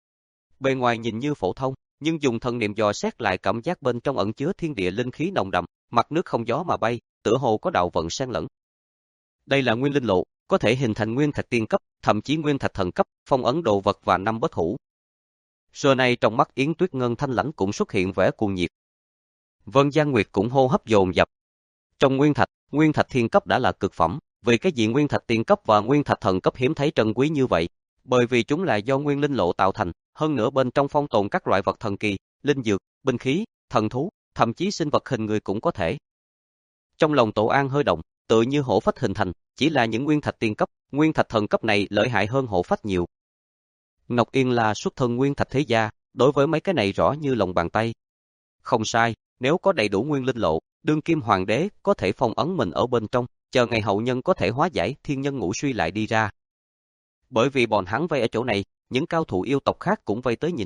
Bề ngoài nhìn như phổ thông, nhưng dùng thần niệm dò xét lại cảm giác bên trong ẩn chứa thiên địa linh khí nồng đậm, mặt nước không gió mà bay, tựa hồ có đạo vận xen lẫn. Đây là nguyên linh lộ, có thể hình thành nguyên thạch tiên cấp, thậm chí nguyên thạch thần cấp, phong ấn đồ vật và năm bất hủ. Giờ này trong mắt Yến Tuyết Ngân thanh lãnh cũng xuất hiện vẻ cuồng nhiệt. Vân Giang Nguyệt cũng hô hấp dồn dập. Trong nguyên thạch, nguyên thạch thiên cấp đã là cực phẩm, vì cái gì nguyên thạch tiên cấp và nguyên thạch thần cấp hiếm thấy trân quý như vậy? Bởi vì chúng là do nguyên linh lộ tạo thành, hơn nữa bên trong phong tồn các loại vật thần kỳ, linh dược, binh khí, thần thú, thậm chí sinh vật hình người cũng có thể. Trong lòng Tổ An hơi động, tự như hổ phách hình thành, chỉ là những nguyên thạch tiên cấp, nguyên thạch thần cấp này lợi hại hơn hổ phách nhiều. Ngọc Yên là xuất thân nguyên thạch thế gia, đối với mấy cái này rõ như lòng bàn tay. Không sai, nếu có đầy đủ nguyên linh lộ, đương kim hoàng đế có thể phong ấn mình ở bên trong, chờ ngày hậu nhân có thể hóa giải thiên nhân ngũ suy lại đi ra. Bởi vì bọn hắn vây ở chỗ này, những cao thủ yêu tộc khác cũng vây tới nhìn.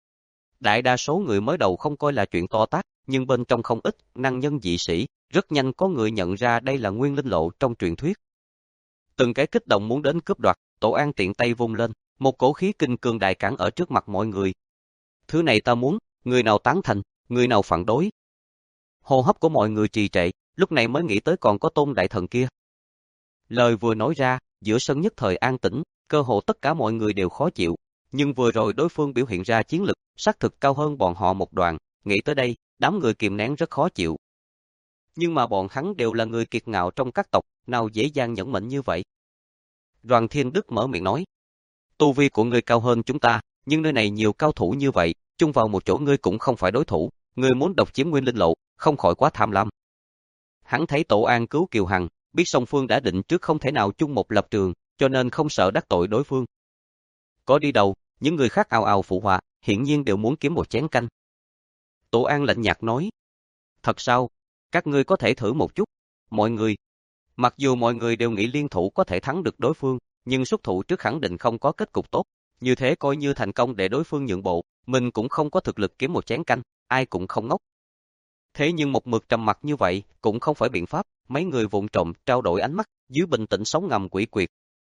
Đại đa số người mới đầu không coi là chuyện to tát, nhưng bên trong không ít năng nhân dị sĩ, rất nhanh có người nhận ra đây là nguyên linh lộ trong truyền thuyết. Từng cái kích động muốn đến cướp đoạt, Tổ An tiện tay vung lên, một cổ khí kinh cường đại cản ở trước mặt mọi người. Thứ này ta muốn, người nào tán thành, người nào phản đối. Hô hấp của mọi người trì trệ, lúc này mới nghĩ tới còn có Tôn đại thần kia. Lời vừa nói ra, giữa sân nhất thời an tĩnh, cơ hồ tất cả mọi người đều khó chịu, nhưng vừa rồi đối phương biểu hiện ra chiến lực, xác thực cao hơn bọn họ một đoạn, nghĩ tới đây, đám người kìm nén rất khó chịu. Nhưng mà bọn hắn đều là người kiệt ngạo trong các tộc, nào dễ dàng nhẫn mệnh như vậy. Đoàn Thiên Đức mở miệng nói, tu vi của ngươi cao hơn chúng ta, nhưng nơi này nhiều cao thủ như vậy, chung vào một chỗ ngươi cũng không phải đối thủ, ngươi muốn độc chiếm nguyên linh lộ, không khỏi quá tham lam. Hắn thấy Tổ An cứu Kiều Hằng, biết song phương đã định trước không thể nào chung một lập trường, cho nên không sợ đắc tội đối phương. Có đi đầu, những người khác ào ào phụ họa, hiển nhiên đều muốn kiếm một chén canh. Tổ An lạnh nhạt nói, thật sao, các ngươi có thể thử một chút, mọi người. Mặc dù mọi người đều nghĩ liên thủ có thể thắng được đối phương, nhưng xuất thủ trước khẳng định không có kết cục tốt, như thế coi như thành công để đối phương nhượng bộ, mình cũng không có thực lực kiếm một chén canh, ai cũng không ngốc. Thế nhưng một mực trầm mặc như vậy, cũng không phải biện pháp, mấy người vụng trộm trao đổi ánh mắt, dưới bình tĩnh sống ngầm quỷ quyệt.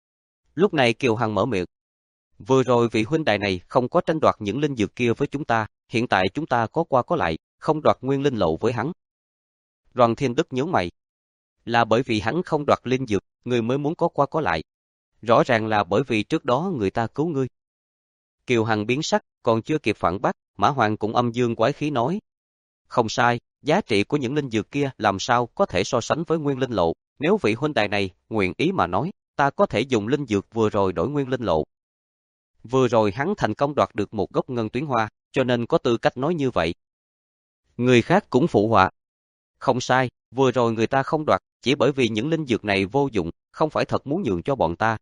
Lúc này Kiều Hằng mở miệng. Vừa rồi vị huynh đài này không có tranh đoạt những linh dược kia với chúng ta, hiện tại chúng ta có qua có lại, không đoạt nguyên linh lộ với hắn. Đoàn Thiên Đức nhíu mày. Là bởi vì hắn không đoạt linh dược, người mới muốn có qua có lại. Rõ ràng là bởi vì trước đó người ta cứu ngươi. Kiều Hằng biến sắc, còn chưa kịp phản bác, Mã Hoàng cũng âm dương quái khí nói. Không sai, giá trị của những linh dược kia làm sao có thể so sánh với nguyên linh lộ, nếu vị huynh đài này nguyện ý mà nói, ta có thể dùng linh dược vừa rồi đổi nguyên linh lộ. Vừa rồi hắn thành công đoạt được một gốc ngân tuyến hoa, cho nên có tư cách nói như vậy. Người khác cũng phụ họa. Không sai, vừa rồi người ta không đoạt, chỉ bởi vì những linh dược này vô dụng, không phải thật muốn nhường cho bọn ta.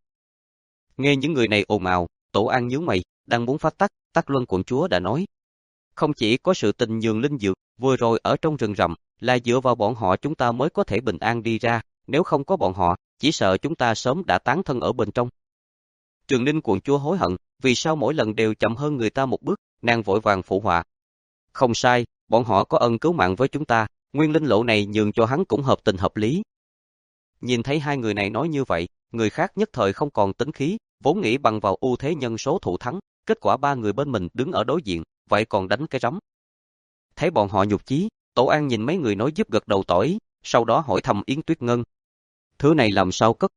Nghe những người này ồn ào, Tổ An nhướng mày, đang muốn phát tắc, Tắc Luân quận chúa đã nói. Không chỉ có sự tình nhường linh dược, vừa rồi ở trong rừng rậm, là dựa vào bọn họ chúng ta mới có thể bình an đi ra, nếu không có bọn họ, chỉ sợ chúng ta sớm đã tán thân ở bên trong. Trường Ninh quận chúa hối hận, vì sao mỗi lần đều chậm hơn người ta một bước, nàng vội vàng phụ họa. Không sai, bọn họ có ân cứu mạng với chúng ta, nguyên linh lộ này nhường cho hắn cũng hợp tình hợp lý. Nhìn thấy hai người này nói như vậy, người khác nhất thời không còn tính khí, vốn nghĩ bằng vào ưu thế nhân số thủ thắng, kết quả ba người bên mình đứng ở đối diện, vậy còn đánh cái rắm. Thấy bọn họ nhục chí, Tổ An nhìn mấy người nói giúp gật đầu tỏ ý, sau đó hỏi thăm Yến Tuyết Ngân. Thứ này làm sao cất?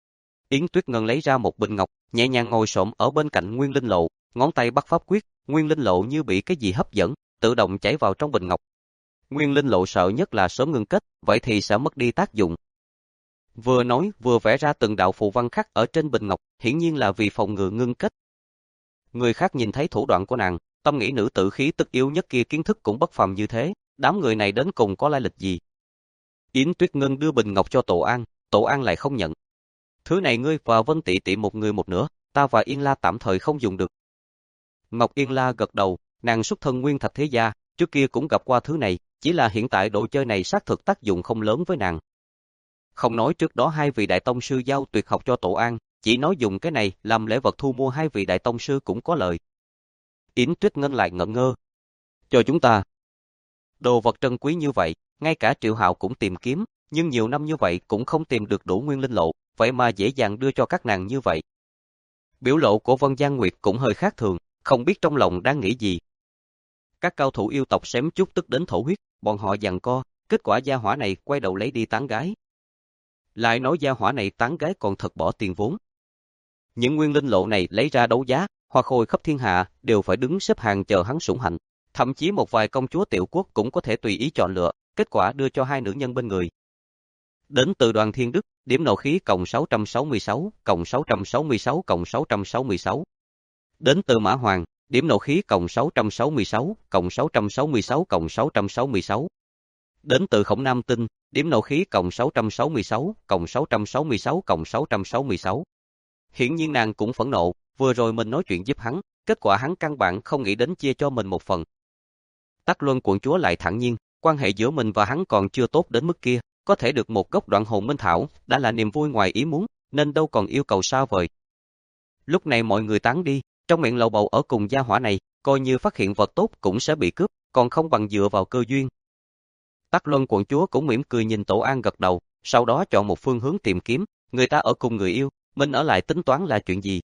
Yến Tuyết Ngân lấy ra một bình ngọc, nhẹ nhàng ngồi xổm ở bên cạnh nguyên linh lộ, ngón tay bắt pháp quyết, nguyên linh lộ như bị cái gì hấp dẫn, tự động chảy vào trong bình ngọc. Nguyên linh lộ sợ nhất là sớm ngưng kết, vậy thì sẽ mất đi tác dụng. Vừa nói vừa vẽ ra từng đạo phù văn khắc ở trên bình ngọc, hiển nhiên là vì phòng ngừa ngưng kết. Người khác nhìn thấy thủ đoạn của nàng, tâm nghĩ nữ tử khí tức yếu nhất kia kiến thức cũng bất phàm như thế, đám người này đến cùng có lai lịch gì? Yến Tuyết Ngân đưa bình ngọc cho Tổ An, Tổ An lại không nhận. Thứ này ngươi và Vân tỷ tỷ một người một nửa, ta và Yên La tạm thời không dùng được. Ngọc Yên La gật đầu, nàng xuất thân nguyên thạch thế gia, trước kia cũng gặp qua thứ này, chỉ là hiện tại đồ chơi này xác thực tác dụng không lớn với nàng. Không nói trước đó hai vị đại tông sư giao tuyệt học cho Tổ An, chỉ nói dùng cái này làm lễ vật thu mua hai vị đại tông sư cũng có lời. Yến Tuyết Ngân lại ngẩn ngơ. Cho chúng ta. Đồ vật trân quý như vậy, ngay cả Triệu Hạo cũng tìm kiếm, nhưng nhiều năm như vậy cũng không tìm được đủ nguyên linh lộ, vậy mà dễ dàng đưa cho các nàng như vậy. Biểu lộ của Vân Giang Nguyệt cũng hơi khác thường, không biết trong lòng đang nghĩ gì. Các cao thủ yêu tộc xém chút tức đến thổ huyết, bọn họ giằng co, kết quả gia hỏa này quay đầu lấy đi tán gái. Lại nói gia hỏa này tán gái còn thật bỏ tiền vốn. Những nguyên linh lộ này lấy ra đấu giá, hoa khôi khắp thiên hạ đều phải đứng xếp hàng chờ hắn sủng hạnh. Thậm chí một vài công chúa tiểu quốc cũng có thể tùy ý chọn lựa, kết quả đưa cho hai nữ nhân bên người. Đến từ Đoàn Thiên Đức, điểm nộ khí cộng sáu trăm sáu mươi sáu, cộng sáu trăm sáu mươi sáu, cộng sáu trăm sáu mươi sáu. Đến từ Mã Hoàng, điểm nộ khí cộng sáu trăm sáu mươi sáu, cộng sáu trăm sáu mươi sáu, cộng sáu trăm sáu mươi sáu. Đến từ Khổng Nam Tinh, điểm nộ khí cộng sáu trăm sáu mươi sáu, cộng sáu trăm sáu mươi sáu, cộng sáu trăm sáu mươi sáu. Hiển nhiên nàng cũng phẫn nộ, vừa rồi mình nói chuyện giúp hắn, kết quả hắn căn bản không nghĩ đến chia cho mình một phần. Tắc Luân quận chúa lại thản nhiên, quan hệ giữa mình và hắn còn chưa tốt đến mức kia, có thể được một gốc đoạn hồn minh thảo, đã là niềm vui ngoài ý muốn, nên đâu còn yêu cầu sao vời. Lúc này mọi người tán đi, trong miệng lầu bầu ở cùng gia hỏa này, coi như phát hiện vật tốt cũng sẽ bị cướp, còn không bằng dựa vào cơ duyên. Tắc Luân quận chúa cũng mỉm cười nhìn Tổ An gật đầu, sau đó chọn một phương hướng tìm kiếm, người ta ở cùng người yêu, mình ở lại tính toán là chuyện gì.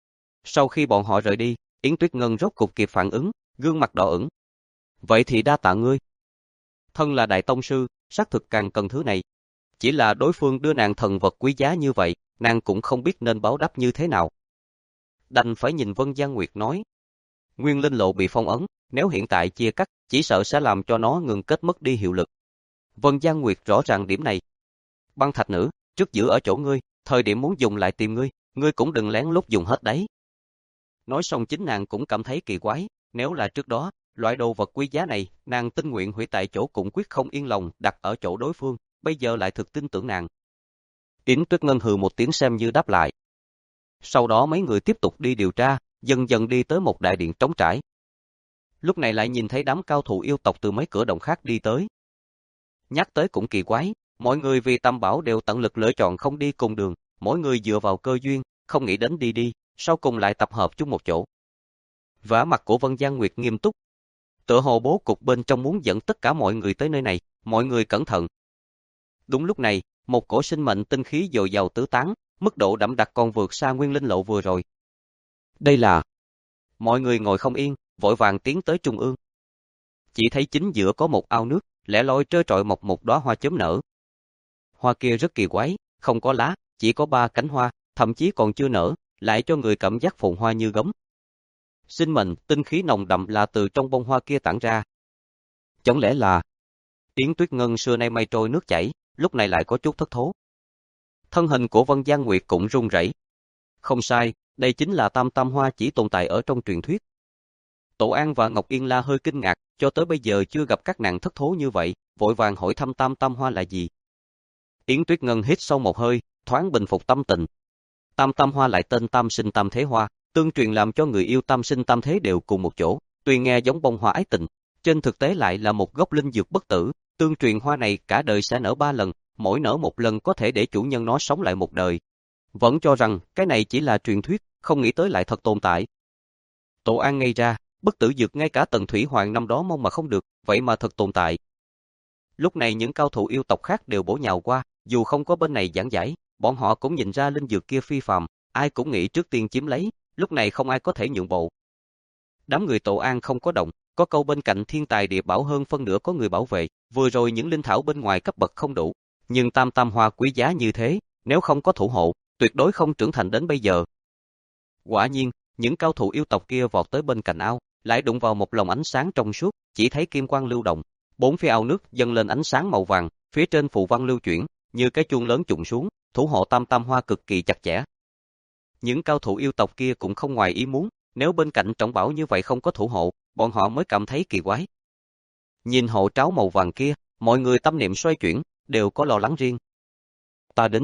Sau khi bọn họ rời đi, Yến Tuyết Ngân rốt cục kịp phản ứng, gương mặt đỏ ửng. Vậy thì đa tạ ngươi. Thân là đại tông sư, xác thực càng cần thứ này. Chỉ là đối phương đưa nàng thần vật quý giá như vậy, nàng cũng không biết nên báo đáp như thế nào. Đành phải nhìn Vân Giang Nguyệt nói. Nguyên linh lộ bị phong ấn, nếu hiện tại chia cắt, chỉ sợ sẽ làm cho nó ngừng kết mất đi hiệu lực. Vân Giang Nguyệt rõ ràng điểm này. Băng thạch nữ, trước giữ ở chỗ ngươi, thời điểm muốn dùng lại tìm ngươi, ngươi cũng đừng lén lút dùng hết đấy. Nói xong chính nàng cũng cảm thấy kỳ quái, nếu là trước đó, loại đồ vật quý giá này, nàng tình nguyện hủy tại chỗ cũng quyết không yên lòng đặt ở chỗ đối phương, bây giờ lại thực tin tưởng nàng. Yến Tuyết Ngân hừ một tiếng xem như đáp lại. Sau đó mấy người tiếp tục đi điều tra, dần dần đi tới một đại điện trống trải. Lúc này lại nhìn thấy đám cao thủ yêu tộc từ mấy cửa động khác đi tới. Nhắc tới cũng kỳ quái, mọi người vì tam bảo đều tận lực lựa chọn không đi cùng đường, mỗi người dựa vào cơ duyên, không nghĩ đến đi đi, sau cùng lại tập hợp chung một chỗ. Vẻ mặt của Vân Giang Nguyệt nghiêm túc. Tựa hồ bố cục bên trong muốn dẫn tất cả mọi người tới nơi này, mọi người cẩn thận. Đúng lúc này, một cổ sinh mệnh tinh khí dồi dào tứ tán, mức độ đậm đặc còn vượt xa nguyên linh lộ vừa rồi. Đây là... Mọi người ngồi không yên, vội vàng tiến tới trung ương. Chỉ thấy chính giữa có một ao nước, lẻ loi trơ trọi mọc một đóa hoa chớm nở. Hoa kia rất kỳ quái, không có lá, chỉ có ba cánh hoa, thậm chí còn chưa nở, lại cho người cảm giác phồn hoa như gấm. Sinh mệnh, tinh khí nồng đậm là từ trong bông hoa kia tản ra. Chẳng lẽ là... Yến Tuyết Ngân xưa nay mây trôi nước chảy, lúc này lại có chút thất thố. Thân hình của Vân Giang Nguyệt cũng run rẩy. Không sai, đây chính là tam tam hoa chỉ tồn tại ở trong truyền thuyết. Tổ An và Ngọc Yên La hơi kinh ngạc, cho tới bây giờ chưa gặp các nàng thất thố như vậy, vội vàng hỏi thăm tam tam hoa là gì. Yến Tuyết Ngân hít sâu một hơi, thoáng bình phục tâm tình. Tam tam hoa lại tên tam sinh tam thế hoa, tương truyền làm cho người yêu tam sinh tam thế đều cùng một chỗ, tuy nghe giống bông hoa ái tình, trên thực tế lại là một gốc linh dược bất tử, tương truyền hoa này cả đời sẽ nở ba lần, mỗi nở một lần có thể để chủ nhân nó sống lại một đời. Vẫn cho rằng cái này chỉ là truyền thuyết, không nghĩ tới lại thật tồn tại. Tổ An ngây ra, bất tử dược ngay cả Tần Thủy Hoàng năm đó mong mà không được, vậy mà thật tồn tại. Lúc này những cao thủ yêu tộc khác đều bổ nhào qua, dù không có bên này giảng giải, bọn họ cũng nhìn ra linh dược kia phi phàm, ai cũng nghĩ trước tiên chiếm lấy, lúc này không ai có thể nhượng bộ. Đám người Tổ An không có động, có câu bên cạnh thiên tài địa bảo hơn phân nửa có người bảo vệ, vừa rồi những linh thảo bên ngoài cấp bậc không đủ, nhưng tam tam hoa quý giá như thế, nếu không có thủ hộ, tuyệt đối không trưởng thành đến bây giờ. Quả nhiên, những cao thủ yêu tộc kia vọt tới bên cạnh ao, lại đụng vào một lồng ánh sáng trong suốt, chỉ thấy kim quang lưu động, bốn phía ao nước dâng lên ánh sáng màu vàng, phía trên phù văn lưu chuyển, như cái chuông lớn trụng xuống, thủ hộ tam tam hoa cực kỳ chặt chẽ. Những cao thủ yêu tộc kia cũng không ngoài ý muốn, nếu bên cạnh trọng bảo như vậy không có thủ hộ, bọn họ mới cảm thấy kỳ quái. Nhìn hộ tráo màu vàng kia, mọi người tâm niệm xoay chuyển, đều có lo lắng riêng. Ta đến.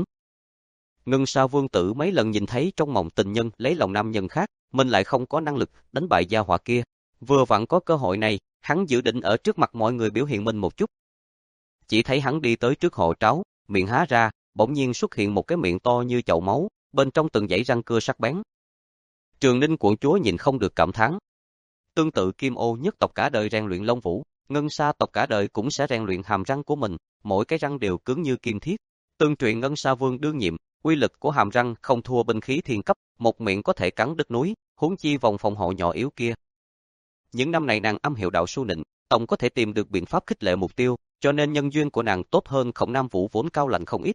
Ngân Sa Vương tử mấy lần nhìn thấy trong mộng tình nhân lấy lòng nam nhân khác, mình lại không có năng lực đánh bại gia hỏa kia. Vừa vặn có cơ hội này, hắn dự định ở trước mặt mọi người biểu hiện mình một chút. Chỉ thấy hắn đi tới trước hộ tráo, miệng há ra, bỗng nhiên xuất hiện một cái miệng to như chậu máu, bên trong từng dãy răng cưa sắc bén. Trường Ninh quận chúa nhìn không được cảm thán. Tương tự Kim Ô nhất tộc cả đời rèn luyện lông vũ, Ngân Sa tộc cả đời cũng sẽ rèn luyện hàm răng của mình, mỗi cái răng đều cứng như kim thiết. Tương truyền Ngân Sa Vương đương nhiệm, uy lực của hàm răng không thua binh khí thiên cấp, một miệng có thể cắn đứt núi, huống chi vòng phòng hộ nhỏ yếu kia. Những năm này nàng âm hiệu đạo su nịnh, tổng có thể tìm được biện pháp khích lệ mục tiêu, cho nên nhân duyên của nàng tốt hơn Khổng Nam Vũ vốn cao lạnh không ít.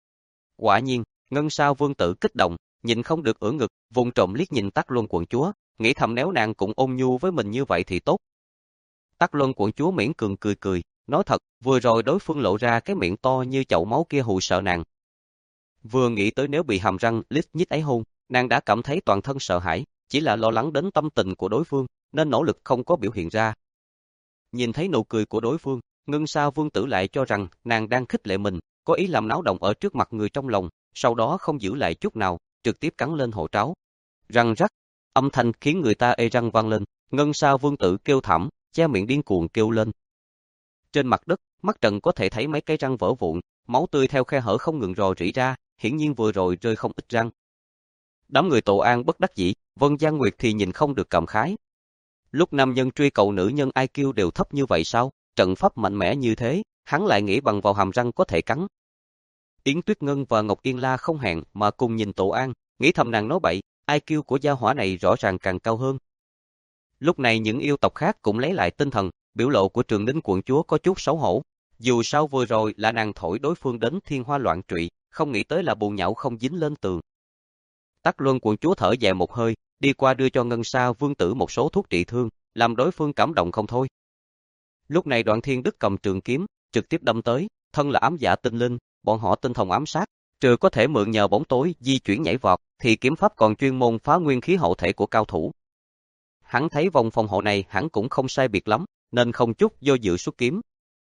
Quả nhiên, Ngân Sa Vương tử kích động, nhìn không được ưỡn ngực, vùng trộm liếc nhìn Tắc Luân quận chúa, nghĩ thầm nếu nàng cũng ôn nhu với mình như vậy thì tốt. Tắc Luân quận chúa miễn cường cười cười, nói thật, vừa rồi đối phương lộ ra cái miệng to như chậu máu kia hù sợ nàng. Vừa nghĩ tới nếu bị hàm răng lít nhít ấy hôn, nàng đã cảm thấy toàn thân sợ hãi, chỉ là lo lắng đến tâm tình của đối phương, nên nỗ lực không có biểu hiện ra. Nhìn thấy nụ cười của đối phương, Ngân Sa Vương tử lại cho rằng nàng đang khích lệ mình, có ý làm náo động ở trước mặt người trong lòng, sau đó không giữ lại chút nào, trực tiếp cắn lên hộ tráo. Răng rắc, âm thanh khiến người ta ê răng vang lên, Ngân Sa Vương tử kêu thảm, che miệng điên cuồng kêu lên. Trên mặt đất, mắt Trần có thể thấy mấy cái răng vỡ vụn, máu tươi theo khe hở không ngừng rò rỉ ra, hiển nhiên vừa rồi rơi không ít răng. Đám người Tổ An bất đắc dĩ, Vân Giang Nguyệt thì nhìn không được cảm khái. Lúc nam nhân truy cầu nữ nhân i kiu đều thấp như vậy sao? Trận pháp mạnh mẽ như thế, hắn lại nghĩ bằng vào hàm răng có thể cắn. Yến Tuyết Ngân và Ngọc Yên La không hẹn mà cùng nhìn Tổ An, nghĩ thầm nàng nói bậy, i kiu của gia hỏa này rõ ràng càng cao hơn. Lúc này những yêu tộc khác cũng lấy lại tinh thần, biểu lộ của Trường Đinh quận chúa có chút xấu hổ. Dù sao vừa rồi là nàng thổi đối phương đến thiên hoa loạn trụy, không nghĩ tới là bùn nhão không dính lên tường. Tắc Luân quận chúa thở dài một hơi, đi qua đưa cho Ngân Sa Vương tử một số thuốc trị thương, làm đối phương cảm động không thôi. Lúc này Đoạn Thiên Đức cầm trường kiếm, trực tiếp đâm tới, thân là ám dạ tinh linh, bọn họ tinh thông ám sát, trừ có thể mượn nhờ bóng tối di chuyển nhảy vọt, thì kiếm pháp còn chuyên môn phá nguyên khí hậu thể của cao thủ. Hắn thấy vòng phòng hộ này hắn cũng không sai biệt lắm, nên không chút do dự xuất kiếm.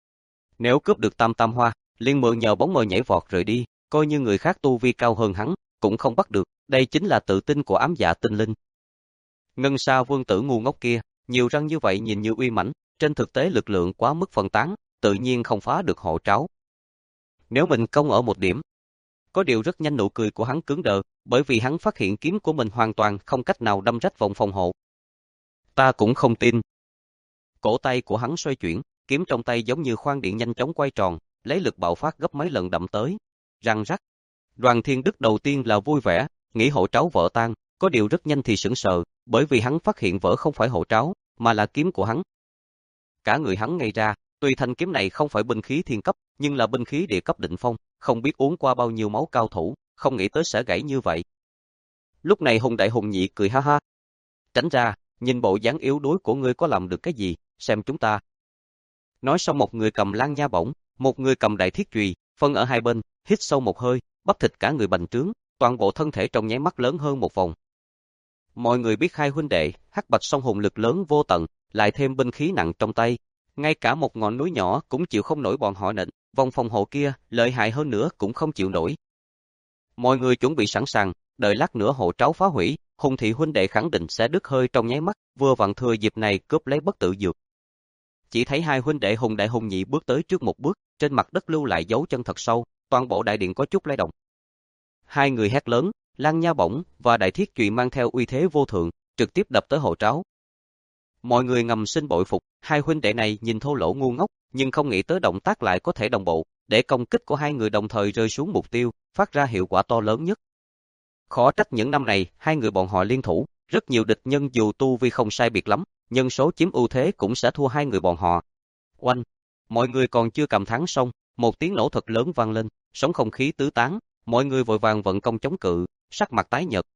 Nếu cướp được Tam Tam Hoa, liền mượn nhờ bóng mờ nhảy vọt rời đi, coi như người khác tu vi cao hơn hắn, cũng không bắt được, đây chính là tự tin của ám dạ tinh linh. Ngân Sa Vương tử ngu ngốc kia, nhiều răng như vậy nhìn như uy mãnh, trên thực tế lực lượng quá mức phân tán, tự nhiên không phá được hộ tráo. Nếu mình công ở một điểm, có điều rất nhanh nụ cười của hắn cứng đờ, bởi vì hắn phát hiện kiếm của mình hoàn toàn không cách nào đâm rách vòng phòng hộ. Ta cũng không tin. Cổ tay của hắn xoay chuyển, kiếm trong tay giống như khoan điện nhanh chóng quay tròn, lấy lực bạo phát gấp mấy lần đậm tới. Răng rắc. Đoàn Thiên Đức đầu tiên là vui vẻ, nghĩ hộ tráo vỡ tan, có điều rất nhanh thì sững sờ, bởi vì hắn phát hiện vỡ không phải hộ tráo, mà là kiếm của hắn. Cả người hắn ngây ra, tuy thanh kiếm này không phải binh khí thiên cấp, nhưng là binh khí địa cấp định phong, không biết uống qua bao nhiêu máu cao thủ, không nghĩ tới sẽ gãy như vậy. Lúc này Hùng Đại Hùng Nhị cười ha ha. Tránh ra, nhìn bộ dáng yếu đuối của ngươi có làm được cái gì, xem chúng ta. Nói xong một người cầm lan nha bổng, một người cầm đại thiết chùy, phân ở hai bên, hít sâu một hơi, bắp thịt cả người bành trướng, toàn bộ thân thể trong nháy mắt lớn hơn một vòng. Mọi người biết hai huynh đệ, Hắc Bạch song hùng lực lớn vô tận, lại thêm binh khí nặng trong tay, ngay cả một ngọn núi nhỏ cũng chịu không nổi bọn họ nịnh, vòng phòng hộ kia, lợi hại hơn nữa cũng không chịu nổi. Mọi người chuẩn bị sẵn sàng, đợi lát nữa hộ tráo phá hủy, Hùng thị huynh đệ khẳng định sẽ đứt hơi trong nháy mắt, vừa vặn thừa dịp này cướp lấy bất tử dược. Chỉ thấy hai huynh đệ Hùng Đại Hùng Nhị bước tới trước một bước, trên mặt đất lưu lại dấu chân thật sâu, toàn bộ đại điện có chút lay động. Hai người hét lớn, lan nha bổng và đại thiết chùy mang theo uy thế vô thượng, trực tiếp đập tới hộ tráo. Mọi người ngầm xin bội phục, hai huynh đệ này nhìn thô lỗ ngu ngốc, nhưng không nghĩ tới động tác lại có thể đồng bộ, để công kích của hai người đồng thời rơi xuống mục tiêu, phát ra hiệu quả to lớn nhất. Khó trách những năm này, hai người bọn họ liên thủ, rất nhiều địch nhân dù tu vi không sai biệt lắm, nhân số chiếm ưu thế cũng sẽ thua hai người bọn họ. Oanh! Mọi người còn chưa cầm thắng xong, một tiếng nổ thật lớn vang lên, sóng không khí tứ tán, mọi người vội vàng vận công chống cự, sắc mặt tái nhợt.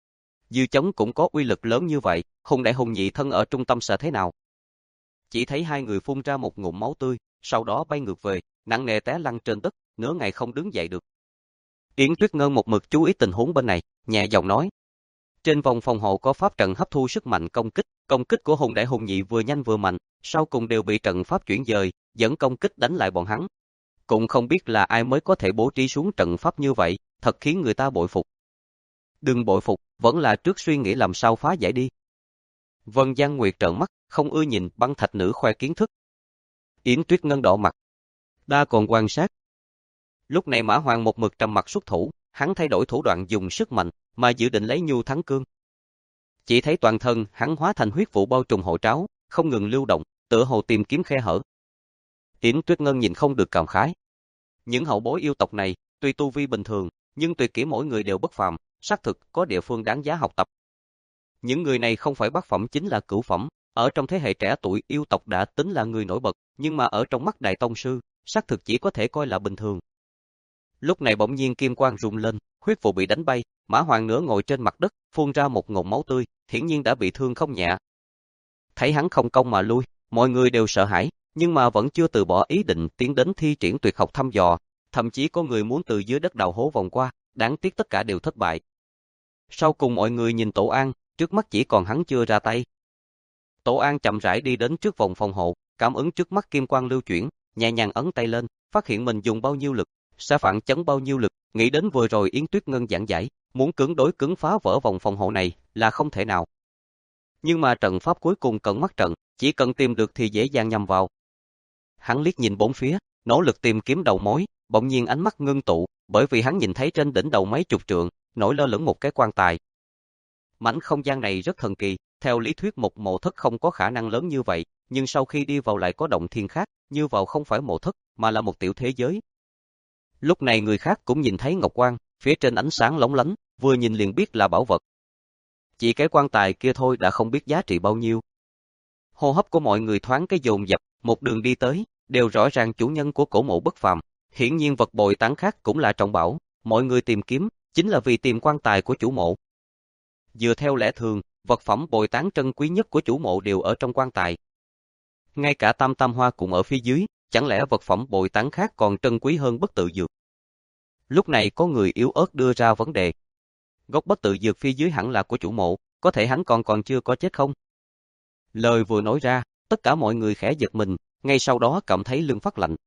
Dư chống cũng có uy lực lớn như vậy, Hùng Đại Hùng Nhị thân ở trung tâm sẽ thế nào? Chỉ thấy hai người phun ra một ngụm máu tươi, sau đó bay ngược về, nặng nề té lăn trên đất, nửa ngày không đứng dậy được. Yến Tuyết Ngân một mực chú ý tình huống bên này, nhẹ giọng nói. Trên vòng phòng hộ có pháp trận hấp thu sức mạnh công kích, công kích của Hùng Đại Hùng Nhị vừa nhanh vừa mạnh, sau cùng đều bị trận pháp chuyển dời, dẫn công kích đánh lại bọn hắn. Cũng không biết là ai mới có thể bố trí xuống trận pháp như vậy, thật khiến người ta bội phục. Đừng bội phục, vẫn là trước suy nghĩ làm sao phá giải đi. Vân Giang Nguyệt trợn mắt, không ưa nhìn băng thạch nữ khoe kiến thức. Yến Tuyết Ngân đỏ mặt. Đa còn quan sát. Lúc này Mã Hoàng một mực trầm mặt xuất thủ, hắn thay đổi thủ đoạn dùng sức mạnh, mà dự định lấy nhu thắng cương. Chỉ thấy toàn thân hắn hóa thành huyết vụ bao trùm hộ tráo, không ngừng lưu động, tựa hồ tìm kiếm khe hở. Yến Tuyết Ngân nhìn không được cảm khái. Những hậu bối yêu tộc này, tuy tu vi bình thường, nhưng tuyệt kỹ mỗi người đều bất phàm, xác thực có địa phương đáng giá học tập. Những người này không phải bát phẩm chính là cửu phẩm, ở trong thế hệ trẻ tuổi yêu tộc đã tính là người nổi bật, nhưng mà ở trong mắt đại tông sư, xác thực chỉ có thể coi là bình thường. Lúc này bỗng nhiên kim quang rung lên, huyết vụ bị đánh bay, Mã Hoàng nửa ngồi trên mặt đất, phun ra một ngụm máu tươi, hiển nhiên đã bị thương không nhẹ. Thấy hắn không công mà lui, Mọi người đều sợ hãi, nhưng mà vẫn chưa từ bỏ ý định tiến đến thi triển tuyệt học thăm dò, thậm chí có người muốn từ dưới đất đào hố vòng qua, đáng tiếc tất cả đều thất bại. Sau cùng mọi người nhìn Tổ An, trước mắt chỉ còn hắn chưa ra tay. Tổ An chậm rãi đi đến trước vòng phòng hộ, cảm ứng trước mắt kim quang lưu chuyển, nhẹ nhàng ấn tay lên, phát hiện mình dùng bao nhiêu lực, sẽ phản chấn bao nhiêu lực, nghĩ đến vừa rồi Yến Tuyết Ngân giảng giải, muốn cứng đối cứng phá vỡ vòng phòng hộ này là không thể nào. Nhưng mà trận pháp cuối cùng cần mắt trận, chỉ cần tìm được thì dễ dàng nhằm vào. Hắn liếc nhìn bốn phía, nỗ lực tìm kiếm đầu mối, bỗng nhiên ánh mắt ngưng tụ, bởi vì hắn nhìn thấy trên đỉnh đầu mấy chục trượng, nổi lơ lửng một cái quan tài. Mảnh không gian này rất thần kỳ, theo lý thuyết một mộ thất không có khả năng lớn như vậy, nhưng sau khi đi vào lại có động thiên khác, như vào không phải mộ thất, mà là một tiểu thế giới. Lúc này người khác cũng nhìn thấy ngọc quan, phía trên ánh sáng lóng lánh, vừa nhìn liền biết là bảo vật. Chỉ cái quan tài kia thôi đã không biết giá trị bao nhiêu. Hô hấp của mọi người thoáng cái dồn dập, một đường đi tới, đều rõ ràng chủ nhân của cổ mộ bất phàm. Hiển nhiên vật bồi tán khác cũng là trọng bảo, mọi người tìm kiếm, chính là vì tìm quan tài của chủ mộ. Dựa theo lẽ thường, vật phẩm bồi tán trân quý nhất của chủ mộ đều ở trong quan tài. Ngay cả tam tam hoa cũng ở phía dưới, chẳng lẽ vật phẩm bồi tán khác còn trân quý hơn bất tự dược? Lúc này có người yếu ớt đưa ra vấn đề. Gốc bất tự dược phía dưới hẳn là của chủ mộ, có thể hắn còn còn chưa có chết không? Lời vừa nói ra, tất cả mọi người khẽ giật mình, ngay sau đó cảm thấy lưng phát lạnh.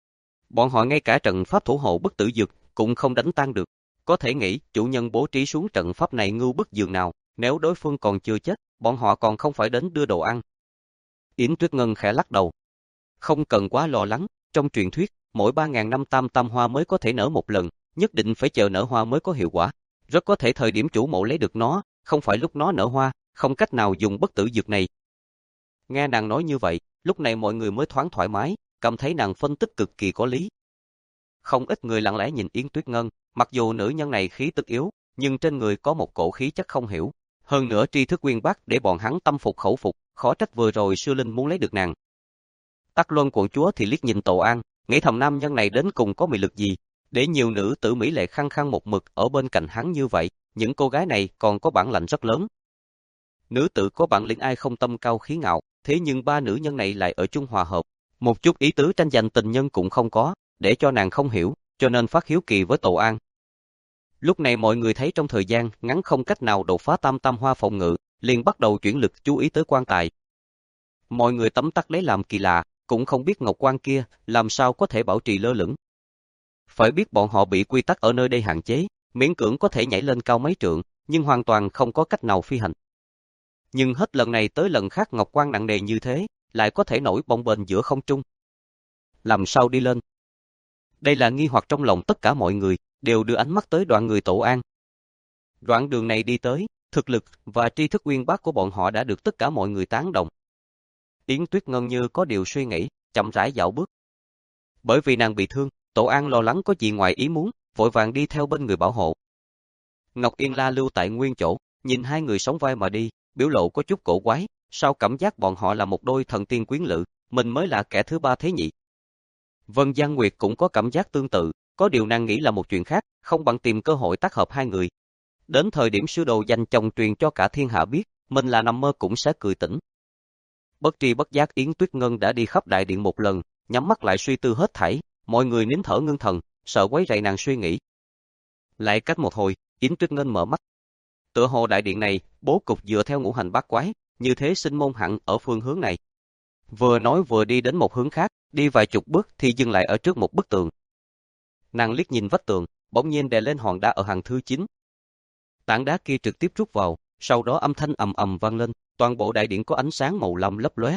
Bọn họ ngay cả trận pháp thủ hộ bất tử dược cũng không đánh tan được. Có thể nghĩ chủ nhân bố trí xuống trận pháp này ngưu bức dường nào, nếu đối phương còn chưa chết, bọn họ còn không phải đến đưa đồ ăn. Yến Tuyết Ngân khẽ lắc đầu. Không cần quá lo lắng, trong truyền thuyết, mỗi ba ngàn năm tam tam hoa mới có thể nở một lần, nhất định phải chờ nở hoa mới có hiệu quả. Rất có thể thời điểm chủ mộ lấy được nó, không phải lúc nó nở hoa, không cách nào dùng bất tử dược này. Nghe nàng nói như vậy, lúc này mọi người mới thoáng thoải mái, cảm thấy nàng phân tích cực kỳ có lý. Không ít người lặng lẽ nhìn Yến Tuyết Ngân, mặc dù nữ nhân này khí tức yếu, nhưng trên người có một cổ khí chất không hiểu. Hơn nữa tri thức uyên bác để bọn hắn tâm phục khẩu phục, khó trách vừa rồi Sư Linh muốn lấy được nàng. Tắc Luân quận chúa thì liếc nhìn Tổ An, nghĩ thầm nam nhân này đến cùng có mị lực gì, để nhiều nữ tử mỹ lệ khăng khăng một mực ở bên cạnh hắn như vậy, những cô gái này còn có bản lãnh rất lớn. Nữ tử có bản lĩnh ai không tâm cao khí ngạo, thế nhưng ba nữ nhân này lại ở chung hòa hợp, một chút ý tứ tranh giành tình nhân cũng không có, để cho nàng không hiểu, cho nên phát hiếu kỳ với Tổ An. Lúc này mọi người thấy trong thời gian ngắn không cách nào đột phá tam tam hoa phòng ngự, liền bắt đầu chuyển lực chú ý tới quan tài. Mọi người tấm tắc lấy làm kỳ lạ, cũng không biết ngọc quan kia làm sao có thể bảo trì lơ lửng. Phải biết bọn họ bị quy tắc ở nơi đây hạn chế, miễn cưỡng có thể nhảy lên cao mấy trượng, nhưng hoàn toàn không có cách nào phi hành. Nhưng hết lần này tới lần khác ngọc quan nặng nề như thế, lại có thể nổi bồng bềnh giữa không trung. Làm sao đi lên? Đây là nghi hoặc trong lòng tất cả mọi người, đều đưa ánh mắt tới đoạn người Tổ An. Đoạn đường này đi tới, thực lực và tri thức uyên bác của bọn họ đã được tất cả mọi người tán đồng. Yến Tuyết Ngân như có điều suy nghĩ, chậm rãi dạo bước. Bởi vì nàng bị thương, Tổ An lo lắng có gì ngoài ý muốn, vội vàng đi theo bên người bảo hộ. Ngọc Yên La lưu tại nguyên chỗ, nhìn hai người sóng vai mà đi, biểu lộ có chút cổ quái, sao cảm giác bọn họ là một đôi thần tiên quyến lữ, mình mới là kẻ thứ ba thế nhỉ? Vân Giang Nguyệt cũng có cảm giác tương tự, có điều nàng nghĩ là một chuyện khác, không bằng tìm cơ hội tác hợp hai người. Đến thời điểm sư đồ danh chồng truyền cho cả thiên hạ biết, mình là nằm mơ cũng sẽ cười tỉnh. Bất tri bất giác Yến Tuyết Ngân đã đi khắp đại điện một lần, nhắm mắt lại suy tư hết thảy, mọi người nín thở ngưng thần, sợ quấy rầy nàng suy nghĩ. Lại cách một hồi, Yến Tuyết Ngân mở mắt. Tựa hồ đại điện này, bố cục dựa theo ngũ hành bát quái, như thế sinh môn hẳn ở phương hướng này. Vừa nói vừa đi đến một hướng khác, đi vài chục bước thì dừng lại ở trước một bức tường. Nàng liếc nhìn vách tường, bỗng nhiên đè lên hòn đá ở hàng thứ chín. Tảng đá kia trực tiếp rút vào, sau đó âm thanh ầm ầm vang lên, toàn bộ đại điện có ánh sáng màu lam lấp lóe.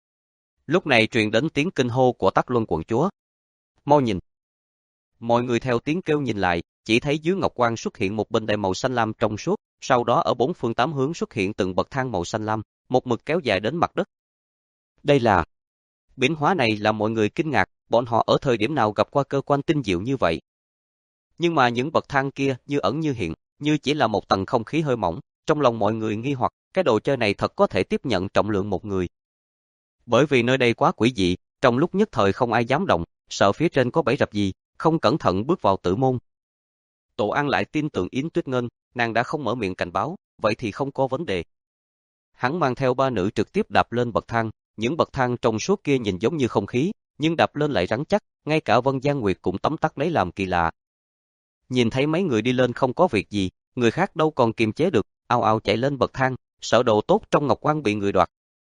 Lúc này truyền đến tiếng kinh hô của Tắc Luân quận chúa. Mau nhìn! Mọi người theo tiếng kêu nhìn lại, chỉ thấy dưới ngọc quan xuất hiện một bình đài màu xanh lam trong suốt, sau đó ở bốn phương tám hướng xuất hiện từng bậc thang màu xanh lam, một mực kéo dài đến mặt đất. Đây là... Biến hóa này làm mọi người kinh ngạc, bọn họ ở thời điểm nào gặp qua cơ quan tinh diệu như vậy. Nhưng mà những bậc thang kia như ẩn như hiện, như chỉ là một tầng không khí hơi mỏng, trong lòng mọi người nghi hoặc, cái đồ chơi này thật có thể tiếp nhận trọng lượng một người. Bởi vì nơi đây quá quỷ dị, trong lúc nhất thời không ai dám động, sợ phía trên có bẫy rập gì, không cẩn thận bước vào tử môn. Tổ An lại tin tưởng Yến Tuyết Ngân, nàng đã không mở miệng cảnh báo, vậy thì không có vấn đề. Hắn mang theo ba nữ trực tiếp đạp lên bậc thang, những bậc thang trong suốt kia nhìn giống như không khí, nhưng đạp lên lại rắn chắc, ngay cả Vân Gian Nguyệt cũng tấm tắc lấy làm kỳ lạ. Nhìn thấy mấy người đi lên không có việc gì, người khác đâu còn kiềm chế được, ào ào chạy lên bậc thang, sợ đồ tốt trong ngọc quan bị người đoạt.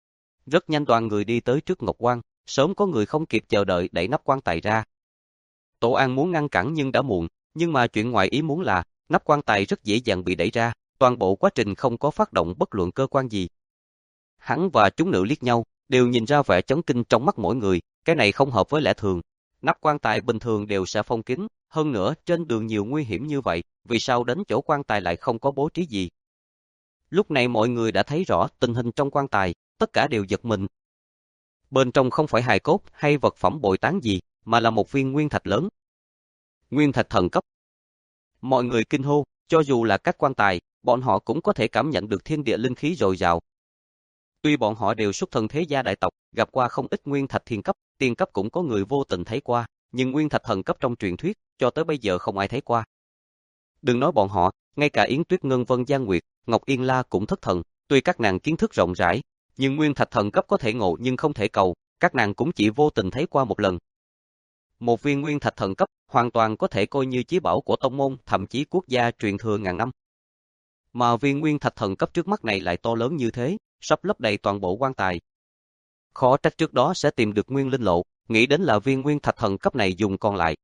Rất nhanh đoàn người đi tới trước ngọc quan, sớm có người không kịp chờ đợi đẩy nắp quan tài ra. Tổ An muốn ngăn cản nhưng đã muộn, nhưng mà chuyện ngoài ý muốn là, nắp quan tài rất dễ dàng bị đẩy ra, toàn bộ quá trình không có phát động bất luận cơ quan gì. Hắn và chúng nữ liếc nhau, đều nhìn ra vẻ chấn kinh trong mắt mỗi người, cái này không hợp với lẽ thường. Nắp quan tài bình thường đều sẽ phong kín, hơn nữa trên đường nhiều nguy hiểm như vậy, vì sao đến chỗ quan tài lại không có bố trí gì? Lúc này mọi người đã thấy rõ tình hình trong quan tài, tất cả đều giật mình. Bên trong không phải hài cốt hay vật phẩm bội tán gì, mà là một viên nguyên thạch lớn. Nguyên thạch thần cấp. Mọi người kinh hô, cho dù là các quan tài, bọn họ cũng có thể cảm nhận được thiên địa linh khí dồi dào. Tuy bọn họ đều xuất thân thế gia đại tộc, gặp qua không ít nguyên thạch thiên cấp, tiên cấp cũng có người vô tình thấy qua, nhưng nguyên thạch thần cấp trong truyền thuyết, cho tới bây giờ không ai thấy qua. Đừng nói bọn họ, ngay cả Yến Tuyết Ngân, Vân Gian Nguyệt, Ngọc Yên La cũng thất thần, tuy các nàng kiến thức rộng rãi, nhưng nguyên thạch thần cấp có thể ngộ nhưng không thể cầu, các nàng cũng chỉ vô tình thấy qua một lần. Một viên nguyên thạch thần cấp, hoàn toàn có thể coi như chí bảo của tông môn, thậm chí quốc gia truyền thừa ngàn năm. Mà viên nguyên thạch thần cấp trước mắt này lại to lớn như thế, sắp lấp đầy toàn bộ quan tài. Khó trách trước đó sẽ tìm được nguyên linh lộ, nghĩ đến là viên nguyên thạch thần cấp này dùng còn lại.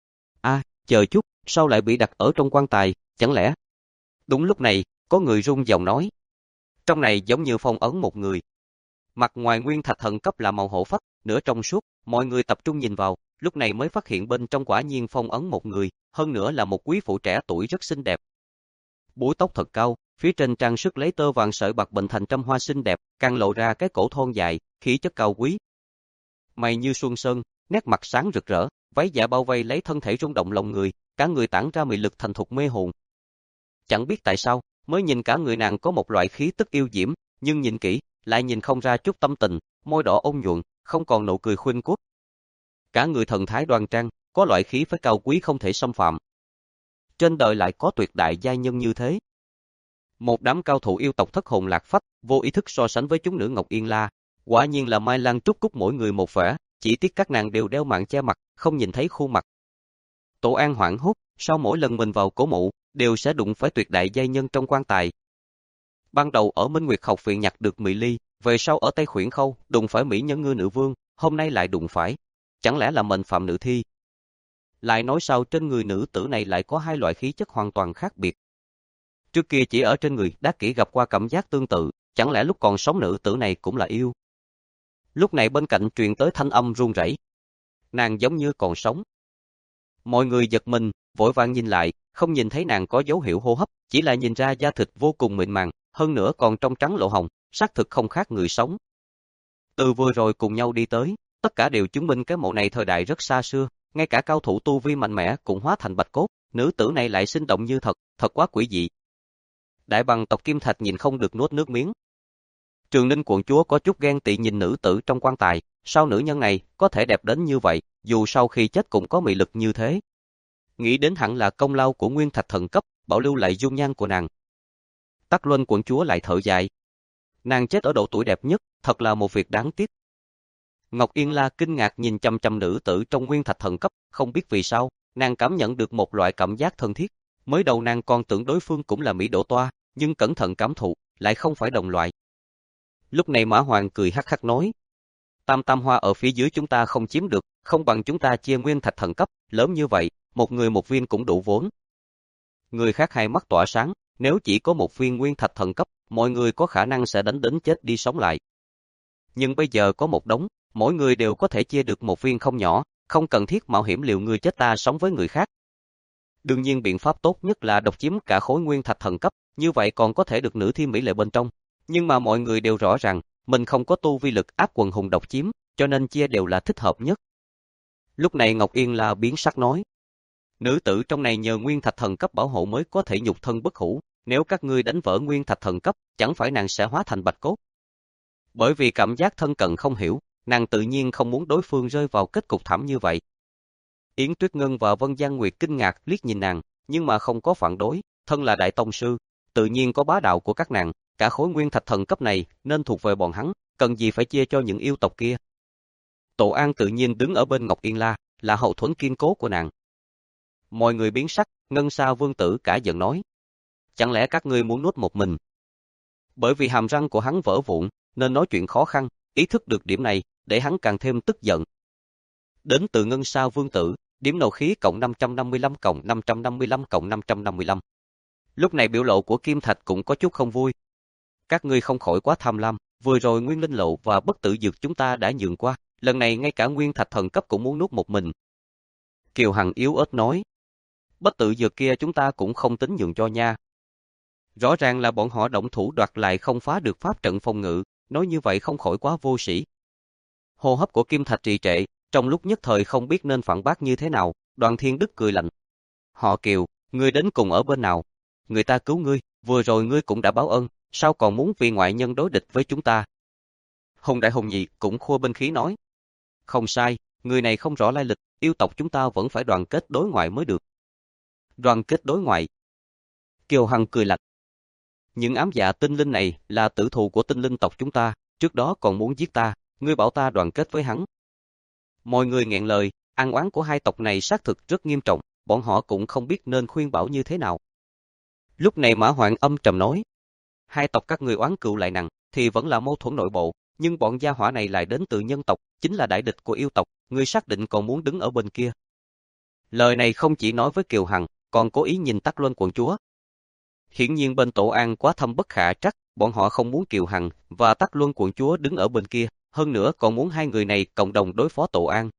A, à, chờ chút, sao lại bị đặt ở trong quan tài, chẳng lẽ? Đúng lúc này, có người rung giọng nói. Trong này giống như phong ấn một người. Mặt ngoài nguyên thạch thần cấp là màu hổ phách, nửa trong suốt, mọi người tập trung nhìn vào, lúc này mới phát hiện bên trong quả nhiên phong ấn một người, hơn nữa là một quý phụ trẻ tuổi rất xinh đẹp. Búi tóc thật cao, phía trên trang sức lấy tơ vàng sợi bạc bệnh thành trăm hoa xinh đẹp, càng lộ ra cái cổ thon dài, khí chất cao quý. Mày như xuân sơn, nét mặt sáng rực rỡ, váy dạ bao vây lấy thân thể rung động lòng người, cả người tản ra mị lực thành thục mê hồn. Chẳng biết tại sao, mới nhìn cả người nàng có một loại khí tức yêu diễm, nhưng nhìn kỹ, lại nhìn không ra chút tâm tình, môi đỏ ôn nhuận, không còn nụ cười khuynh quốc. Cả người thần thái đoan trang, có loại khí phách cao quý không thể xâm phạm. Trên đời lại có tuyệt đại giai nhân như thế. Một đám cao thủ yêu tộc thất hồn lạc phách, vô ý thức so sánh với chúng nữ Ngọc Yên La, quả nhiên là Mai Lan Trúc Cúc mỗi người một vẻ, chỉ tiếc các nàng đều đeo mạng che mặt, không nhìn thấy khuôn mặt. Tổ An hoảng hốt, sau mỗi lần mình vào cổ mộ, đều sẽ đụng phải tuyệt đại giai nhân trong quan tài. Ban đầu ở Minh Nguyệt học viện nhặt được Mỹ Ly, về sau ở Tây Khuyển Khâu, đụng phải Mỹ Nhân Ngư Nữ Vương, hôm nay lại đụng phải. Chẳng lẽ là mệnh phạm nữ thi? Lại nói sao trên người nữ tử này lại có hai loại khí chất hoàn toàn khác biệt. Trước kia chỉ ở trên người Đắc Kỷ gặp qua cảm giác tương tự, chẳng lẽ lúc còn sống nữ tử này cũng là yêu? Lúc này bên cạnh truyền tới thanh âm run rẩy. Nàng giống như còn sống. Mọi người giật mình, vội vàng nhìn lại, không nhìn thấy nàng có dấu hiệu hô hấp, chỉ là nhìn ra da thịt vô cùng mịn màng, hơn nữa còn trong trắng lộ hồng, xác thực không khác người sống. Từ vừa rồi cùng nhau đi tới, tất cả đều chứng minh cái mộ này thời đại rất xa xưa, ngay cả cao thủ tu vi mạnh mẽ cũng hóa thành bạch cốt, nữ tử này lại sinh động như thật, thật quá quỷ dị. Đại bằng tộc Kim Thạch nhìn không được nuốt nước miếng. Trường Ninh quận chúa có chút ghen tị nhìn nữ tử trong quan tài, sao nữ nhân này có thể đẹp đến như vậy, dù sau khi chết cũng có mị lực như thế. Nghĩ đến hẳn là công lao của nguyên thạch thần cấp, bảo lưu lại dung nhan của nàng. Tắc Luân quận chúa lại thở dài. Nàng chết ở độ tuổi đẹp nhất, thật là một việc đáng tiếc. Ngọc Yên La kinh ngạc nhìn chăm chăm nữ tử trong nguyên thạch thần cấp, không biết vì sao, nàng cảm nhận được một loại cảm giác thân thiết. Mới đầu nàng còn tưởng đối phương cũng là Mỹ Đỗ Toa, nhưng cẩn thận cảm thụ, lại không phải đồng loại. Lúc này Mã Hoàng cười hắc hắc nói. Tam tam hoa ở phía dưới chúng ta không chiếm được, không bằng chúng ta chia nguyên thạch thần cấp, lớn như vậy, một người một viên cũng đủ vốn. Người khác hai mắt tỏa sáng, nếu chỉ có một viên nguyên thạch thần cấp, mọi người có khả năng sẽ đánh đến chết đi sống lại. Nhưng bây giờ có một đống, mỗi người đều có thể chia được một viên không nhỏ, không cần thiết mạo hiểm liều người chết ta sống với người khác. Đương nhiên biện pháp tốt nhất là độc chiếm cả khối nguyên thạch thần cấp, như vậy còn có thể được nữ thi mỹ lệ bên trong. Nhưng mà mọi người đều rõ ràng, mình không có tu vi lực áp quần hùng độc chiếm, cho nên chia đều là thích hợp nhất. Lúc này Ngọc Yên La biến sắc nói. Nữ tử trong này nhờ nguyên thạch thần cấp bảo hộ mới có thể nhục thân bất hủ, nếu các ngươi đánh vỡ nguyên thạch thần cấp, chẳng phải nàng sẽ hóa thành bạch cốt. Bởi vì cảm giác thân cận không hiểu, nàng tự nhiên không muốn đối phương rơi vào kết cục thảm như vậy. Yến Tuyết Ngân và Vân Gian Nguyệt kinh ngạc liếc nhìn nàng, nhưng mà không có phản đối, thân là đại tông sư, tự nhiên có bá đạo của các nàng, cả khối nguyên thạch thần cấp này nên thuộc về bọn hắn, cần gì phải chia cho những yêu tộc kia. Tổ An tự nhiên đứng ở bên Ngọc Yên La, là hậu thuẫn kiên cố của nàng. Mọi người biến sắc, Ngân Sa Vương tử cả giận nói. Chẳng lẽ các ngươi muốn nuốt một mình? Bởi vì hàm răng của hắn vỡ vụn, nên nói chuyện khó khăn, ý thức được điểm này, để hắn càng thêm tức giận. Đến từ Ngân Sa Vương tử, điểm nộ khí cộng năm trăm năm mươi lăm cộng năm trăm năm mươi lăm cộng năm trăm năm mươi lăm. Lúc này biểu lộ của Kim Thạch cũng có chút không vui. Các ngươi không khỏi quá tham lam, vừa rồi Nguyên Linh Lộ và Bất Tử Dược chúng ta đã nhường qua, lần này ngay cả Nguyên Thạch thần cấp cũng muốn nuốt một mình. Kiều Hằng yếu ớt nói. Bất Tử Dược kia chúng ta cũng không tính nhường cho nha. Rõ ràng là bọn họ động thủ đoạt lại không phá được pháp trận phòng ngự, nói như vậy không khỏi quá vô sĩ. Hô hấp của Kim Thạch trì trệ, trong lúc nhất thời không biết nên phản bác như thế nào, Đoàn Thiên Đức cười lạnh. Họ Kiều, ngươi đến cùng ở bên nào? Người ta cứu ngươi, vừa rồi ngươi cũng đã báo ơn, sao còn muốn vì ngoại nhân đối địch với chúng ta? Hùng Đại Hùng Nhị cũng khua binh khí nói. Không sai, người này không rõ lai lịch, yêu tộc chúng ta vẫn phải đoàn kết đối ngoại mới được. Đoàn kết đối ngoại. Kiều Hằng cười lạnh. Những ám dạ tinh linh này là tử thù của tinh linh tộc chúng ta, trước đó còn muốn giết ta, ngươi bảo ta đoàn kết với hắn. Mọi người nghẹn lời, ăn oán của hai tộc này xác thực rất nghiêm trọng, bọn họ cũng không biết nên khuyên bảo như thế nào. Lúc này Mã Hoạn âm trầm nói, hai tộc các người oán cựu lại nặng, thì vẫn là mâu thuẫn nội bộ, nhưng bọn gia hỏa này lại đến từ nhân tộc, chính là đại địch của yêu tộc, ngươi xác định còn muốn đứng ở bên kia. Lời này không chỉ nói với Kiều Hằng, còn cố ý nhìn Tắc Luân quận chúa. Hiển nhiên bên Tổ An quá thâm bất khả trắc, bọn họ không muốn Kiều Hằng và Tắc Luân quận chúa đứng ở bên kia, hơn nữa còn muốn hai người này cộng đồng đối phó Tổ An.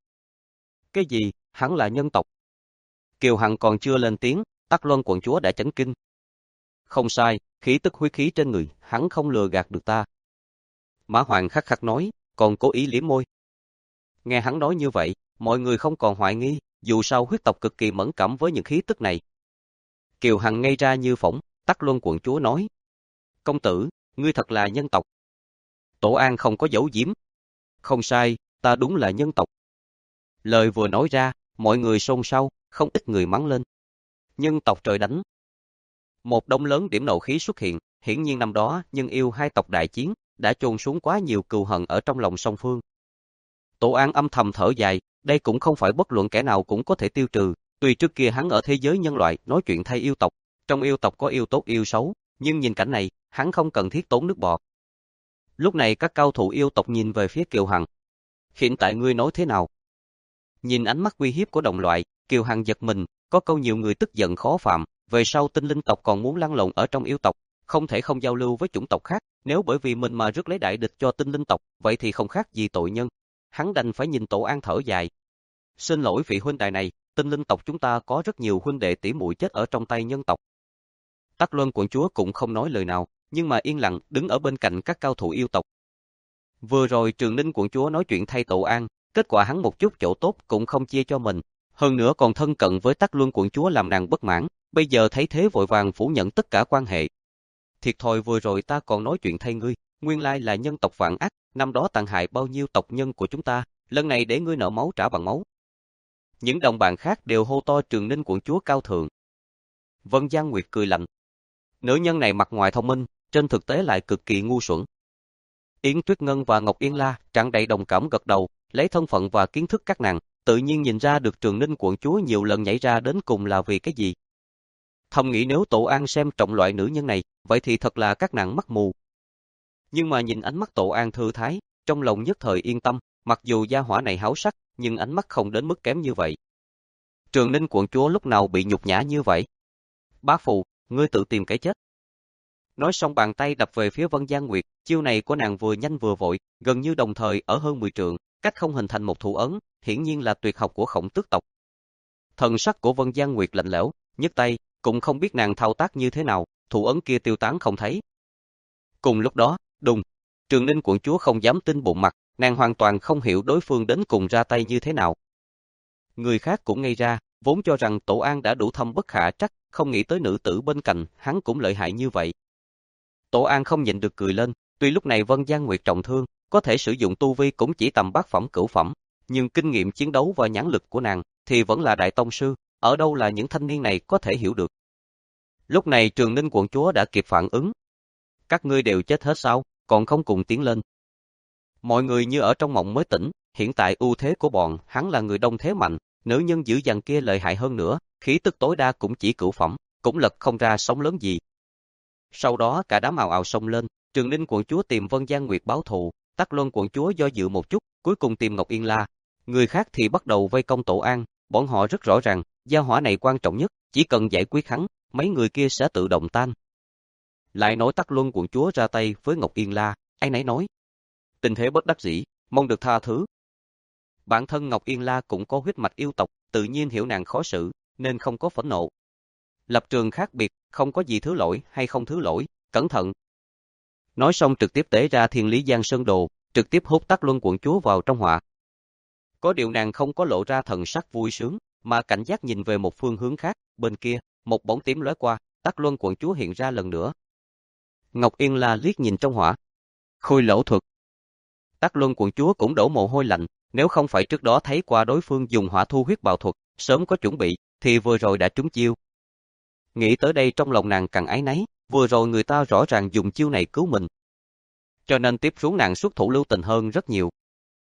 Cái gì, hắn là nhân tộc? Kiều Hằng còn chưa lên tiếng, Tắc Luân quận chúa đã chấn kinh. Không sai, khí tức huyết khí trên người, hắn không lừa gạt được ta. Mã Hoàng khắc khắc nói, còn cố ý liếm môi. Nghe hắn nói như vậy, mọi người không còn hoài nghi, dù sao huyết tộc cực kỳ mẫn cảm với những khí tức này. Kiều Hằng ngây ra như phỏng, Tắc Luân quận chúa nói. Công tử, ngươi thật là nhân tộc. Tổ An không có giấu giếm. Không sai, ta đúng là nhân tộc. Lời vừa nói ra, mọi người xôn xao, không ít người mắng lên. Nhân tộc trời đánh. Một đống lớn điểm nộ khí xuất hiện, hiển nhiên năm đó nhân yêu hai tộc đại chiến, đã chôn xuống quá nhiều cừu hận ở trong lòng song phương. Tổ An âm thầm thở dài, đây cũng không phải bất luận kẻ nào cũng có thể tiêu trừ, tuy trước kia hắn ở thế giới nhân loại nói chuyện thay yêu tộc, trong yêu tộc có yêu tốt yêu xấu, nhưng nhìn cảnh này, hắn không cần thiết tốn nước bọt. Lúc này các cao thủ yêu tộc nhìn về phía Kiều Hằng. Hiện tại ngươi nói thế nào? Nhìn ánh mắt uy hiếp của đồng loại, Kiều Hằng giật mình, có câu nhiều người tức giận khó phạm, về sau tinh linh tộc còn muốn lăn lộn ở trong yêu tộc, không thể không giao lưu với chủng tộc khác, nếu bởi vì mình mà rước lấy đại địch cho tinh linh tộc, vậy thì không khác gì tội nhân. Hắn đành phải nhìn Tổ An thở dài. Xin lỗi vị huynh đài này, tinh linh tộc chúng ta có rất nhiều huynh đệ tỷ muội chết ở trong tay nhân tộc. Tắc Luân quận chúa cũng không nói lời nào, nhưng mà yên lặng đứng ở bên cạnh các cao thủ yêu tộc. Vừa rồi Trường Ninh quận chúa nói chuyện thay Tổ An, kết quả hắn một chút chỗ tốt cũng không chia cho mình, hơn nữa còn thân cận với Tắc Luân quận chúa làm nàng bất mãn, bây giờ thấy thế vội vàng phủ nhận tất cả quan hệ. Thiệt thòi vừa rồi ta còn nói chuyện thay ngươi, nguyên lai là nhân tộc vạn ác, năm đó tàn hại bao nhiêu tộc nhân của chúng ta, lần này để ngươi nợ máu trả bằng máu. Những đồng bạn khác đều hô to Trường Ninh quận chúa cao thượng. Vân Giang Nguyệt cười lạnh. Nữ nhân này mặt ngoài thông minh, trên thực tế lại cực kỳ ngu xuẩn. Yến Tuyết Ngân và Ngọc Yên La tràn đầy đồng cảm gật đầu, lấy thân phận và kiến thức các nàng, tự nhiên nhìn ra được Trường Ninh quận chúa nhiều lần nhảy ra đến cùng là vì cái gì. Thầm nghĩ nếu Tổ An xem trọng loại nữ nhân này, vậy thì thật là các nàng mắt mù. Nhưng mà nhìn ánh mắt Tổ An thư thái, trong lòng nhất thời yên tâm, mặc dù gia hỏa này háo sắc, nhưng ánh mắt không đến mức kém như vậy. Trường Ninh quận chúa lúc nào bị nhục nhã như vậy? Bá phụ, ngươi tự tìm cái chết. Nói xong bàn tay đập về phía Vân Giang Nguyệt, chiêu này của nàng vừa nhanh vừa vội, gần như đồng thời ở hơn mười trượng, cách không hình thành một thủ ấn, hiển nhiên là tuyệt học của Khổng Tước tộc. Thần sắc của Vân Giang Nguyệt lạnh lẽo, nhấc tay, cũng không biết nàng thao tác như thế nào, thủ ấn kia tiêu tán không thấy. Cùng lúc đó, đùng, Trường Ninh quận chúa không dám tin bụng mặt, nàng hoàn toàn không hiểu đối phương đến cùng ra tay như thế nào. Người khác cũng ngây ra, vốn cho rằng Tổ An đã đủ thâm bất khả trắc, không nghĩ tới nữ tử bên cạnh, hắn cũng lợi hại như vậy. Tổ An không nhịn được cười lên, tuy lúc này Vân Giang Nguyệt trọng thương, có thể sử dụng tu vi cũng chỉ tầm bát phẩm cửu phẩm, nhưng kinh nghiệm chiến đấu và nhãn lực của nàng thì vẫn là đại tông sư, ở đâu là những thanh niên này có thể hiểu được. Lúc này Trường Ninh quận chúa đã kịp phản ứng. Các ngươi đều chết hết sao, còn không cùng tiến lên. Mọi người như ở trong mộng mới tỉnh, hiện tại ưu thế của bọn hắn là người đông thế mạnh, nữ nhân dữ dằn kia lợi hại hơn nữa, khí tức tối đa cũng chỉ cửu phẩm, cũng lật không ra sóng lớn gì. Sau đó cả đám ào ào xông lên, Trường Ninh quận chúa tìm Vân Giang Nguyệt báo thù, Tắc Luân quận chúa do dự một chút, cuối cùng tìm Ngọc Yên La. Người khác thì bắt đầu vây công Tổ An, bọn họ rất rõ ràng, gia hỏa này quan trọng nhất, chỉ cần giải quyết hắn, mấy người kia sẽ tự động tan. Lại nói Tắc Luân quận chúa ra tay với Ngọc Yên La, ai nấy nói. Tình thế bất đắc dĩ, mong được tha thứ. Bản thân Ngọc Yên La cũng có huyết mạch yêu tộc, tự nhiên hiểu nàng khó xử, nên không có phẫn nộ. Lập trường khác biệt, không có gì thứ lỗi hay không thứ lỗi, cẩn thận. Nói xong trực tiếp tế ra Thiên Lý Giang Sơn Đồ, trực tiếp hút Tắc Luân quận chúa vào trong họa. Có điều nàng không có lộ ra thần sắc vui sướng, mà cảnh giác nhìn về một phương hướng khác, bên kia, một bóng tím lóe qua, Tắc Luân quận chúa hiện ra lần nữa. Ngọc Yên La liếc nhìn trong họa. Khôi lỗ thuật. Tắc Luân quận chúa cũng đổ mồ hôi lạnh, nếu không phải trước đó thấy qua đối phương dùng hỏa thu huyết bào thuật, sớm có chuẩn bị, thì vừa rồi đã trúng chiêu. Nghĩ tới đây trong lòng nàng càng áy náy, vừa rồi người ta rõ ràng dùng chiêu này cứu mình. Cho nên tiếp xuống nàng xuất thủ lưu tình hơn rất nhiều.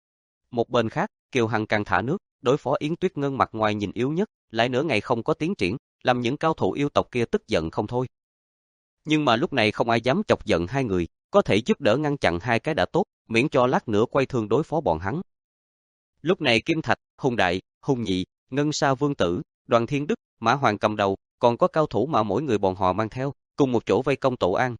Một bên khác, Kiều Hằng càng thả nước, đối phó Yến Tuyết Ngân mặt ngoài nhìn yếu nhất, lại nửa ngày không có tiến triển, làm những cao thủ yêu tộc kia tức giận không thôi. Nhưng mà lúc này không ai dám chọc giận hai người, có thể giúp đỡ ngăn chặn hai cái đã tốt, miễn cho lát nữa quay thương đối phó bọn hắn. Lúc này Kim Thạch, Hùng Đại, Hùng Nhị, Ngân Sa Vương Tử, Đoàn Thiên Đức, Mã Hoàng cầm đầu, còn có cao thủ mà mỗi người bọn họ mang theo, cùng một chỗ vây công Tổ An.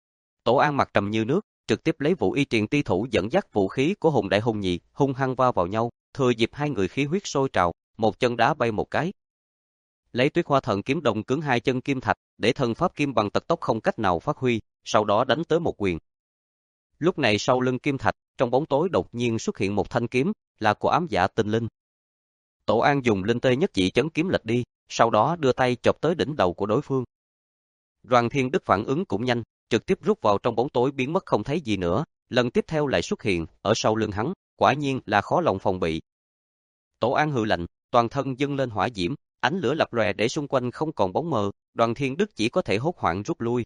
Tổ An mặt trầm như nước, trực tiếp lấy Vũ Y Triền Ti thủ dẫn dắt vũ khí của Hùng Đại Hùng Nhị, hung hăng va vào nhau, thừa dịp hai người khí huyết sôi trào, một chân đá bay một cái. Lấy Tuyết Hoa Thần kiếm đồng cứng hai chân Kim Thạch, để thần pháp kim bằng tật tốc không cách nào phát huy, sau đó đánh tới một quyền. Lúc này sau lưng Kim Thạch, trong bóng tối đột nhiên xuất hiện một thanh kiếm, là của ám dạ tinh linh. Tổ An dùng linh tê nhất chỉ chấn kiếm lệch đi, sau đó đưa tay chộp tới đỉnh đầu của đối phương. Đoàn Thiên Đức phản ứng cũng nhanh, trực tiếp rút vào trong bóng tối biến mất không thấy gì nữa, lần tiếp theo lại xuất hiện, ở sau lưng hắn, quả nhiên là khó lòng phòng bị. Tổ An hừ lạnh, toàn thân dâng lên hỏa diễm, ánh lửa lập lòe để xung quanh không còn bóng mờ, Đoàn Thiên Đức chỉ có thể hốt hoảng rút lui.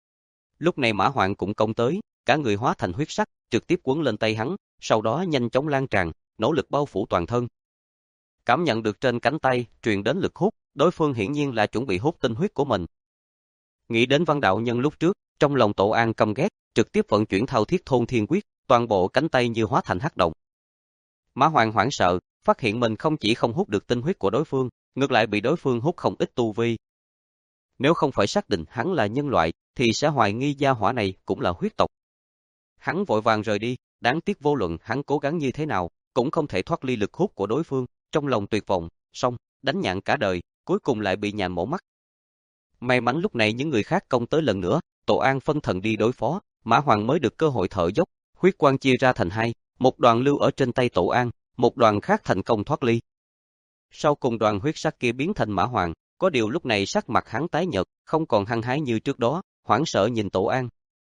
Lúc này Mã Hoàng cũng công tới, cả người hóa thành huyết sắc, trực tiếp quấn lên tay hắn, sau đó nhanh chóng lan tràn, nỗ lực bao phủ toàn thân. Cảm nhận được trên cánh tay truyền đến lực hút, đối phương hiển nhiên là chuẩn bị hút tinh huyết của mình. Nghĩ đến Văn đạo nhân lúc trước, trong lòng Tổ An căm ghét, trực tiếp vận chuyển Thao Thiết Thôn Thiên Quyết, toàn bộ cánh tay như hóa thành hắc động. Mã Hoàng hoảng sợ, phát hiện mình không chỉ không hút được tinh huyết của đối phương, ngược lại bị đối phương hút không ít tu vi. Nếu không phải xác định hắn là nhân loại, thì sẽ hoài nghi gia hỏa này cũng là huyết tộc. Hắn vội vàng rời đi, đáng tiếc vô luận hắn cố gắng như thế nào, cũng không thể thoát ly lực hút của đối phương, trong lòng tuyệt vọng, xong, đánh nhạn cả đời, cuối cùng lại bị nhạn mổ mắt. May mắn lúc này những người khác công tới lần nữa, Tổ An phân thần đi đối phó, Mã Hoàng mới được cơ hội thở dốc, huyết quang chia ra thành hai, một đoàn lưu ở trên tay Tổ An, một đoàn khác thành công thoát ly. Sau cùng đoàn huyết sắc kia biến thành Mã Hoàng, có điều lúc này sắc mặt hắn tái nhợt, không còn hăng hái như trước đó, hoảng sợ nhìn Tổ An.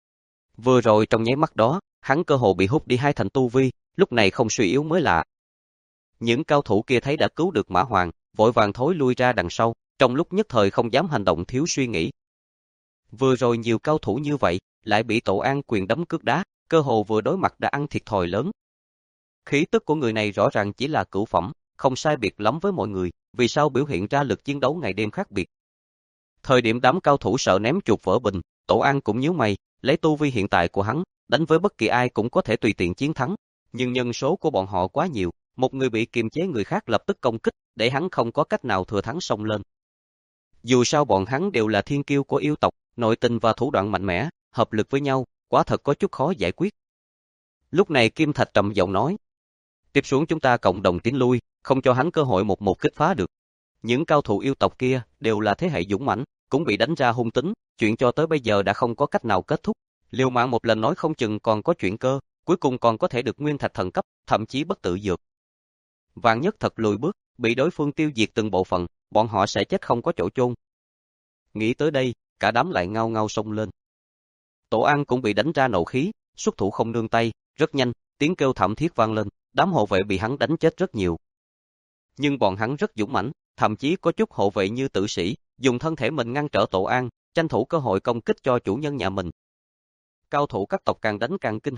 Vừa rồi trong nháy mắt đó, hắn cơ hồ bị hút đi hai thành tu vi, lúc này không suy yếu mới lạ. Những cao thủ kia thấy đã cứu được Mã Hoàng, vội vàng thối lui ra đằng sau, trong lúc nhất thời không dám hành động thiếu suy nghĩ. Vừa rồi nhiều cao thủ như vậy, lại bị Tổ An quyền đấm cước đá, cơ hồ vừa đối mặt đã ăn thiệt thòi lớn. Khí tức của người này rõ ràng chỉ là cửu phẩm, không sai biệt lắm với mọi người, vì sao biểu hiện ra lực chiến đấu ngày đêm khác biệt. Thời điểm đám cao thủ sợ ném chuột vỡ bình, Tổ An cũng nhíu mày, lấy tu vi hiện tại của hắn, đánh với bất kỳ ai cũng có thể tùy tiện chiến thắng, nhưng nhân số của bọn họ quá nhiều, một người bị kiềm chế người khác lập tức công kích, để hắn không có cách nào thừa thắng xông lên. Dù sao bọn hắn đều là thiên kiêu của yêu tộc, nội tình và thủ đoạn mạnh mẽ, hợp lực với nhau, quả thật có chút khó giải quyết. Lúc này Kim Thạch trầm giọng nói, tiếp xuống chúng ta cộng đồng tiến lui, không cho hắn cơ hội một một kích phá được. Những cao thủ yêu tộc kia đều là thế hệ dũng mãnh, cũng bị đánh ra hung tính, chuyện cho tới bây giờ đã không có cách nào kết thúc. Liều mạng một lần nói không chừng còn có chuyện cơ, cuối cùng còn có thể được nguyên thạch thần cấp, thậm chí bất tử dược. Vạn nhất thật lùi bước, bị đối phương tiêu diệt từng bộ phận, bọn họ sẽ chết không có chỗ chôn. Nghĩ tới đây, cả đám lại ngao ngao xông lên. Tổ An cũng bị đánh ra nộ khí, xuất thủ không nương tay, rất nhanh, tiếng kêu thảm thiết vang lên, đám hộ vệ bị hắn đánh chết rất nhiều. Nhưng bọn hắn rất dũng mãnh, thậm chí có chút hộ vệ như tử sĩ, dùng thân thể mình ngăn trở Tổ An, tranh thủ cơ hội công kích cho chủ nhân nhà mình. Cao thủ các tộc càng đánh càng kinh hãi,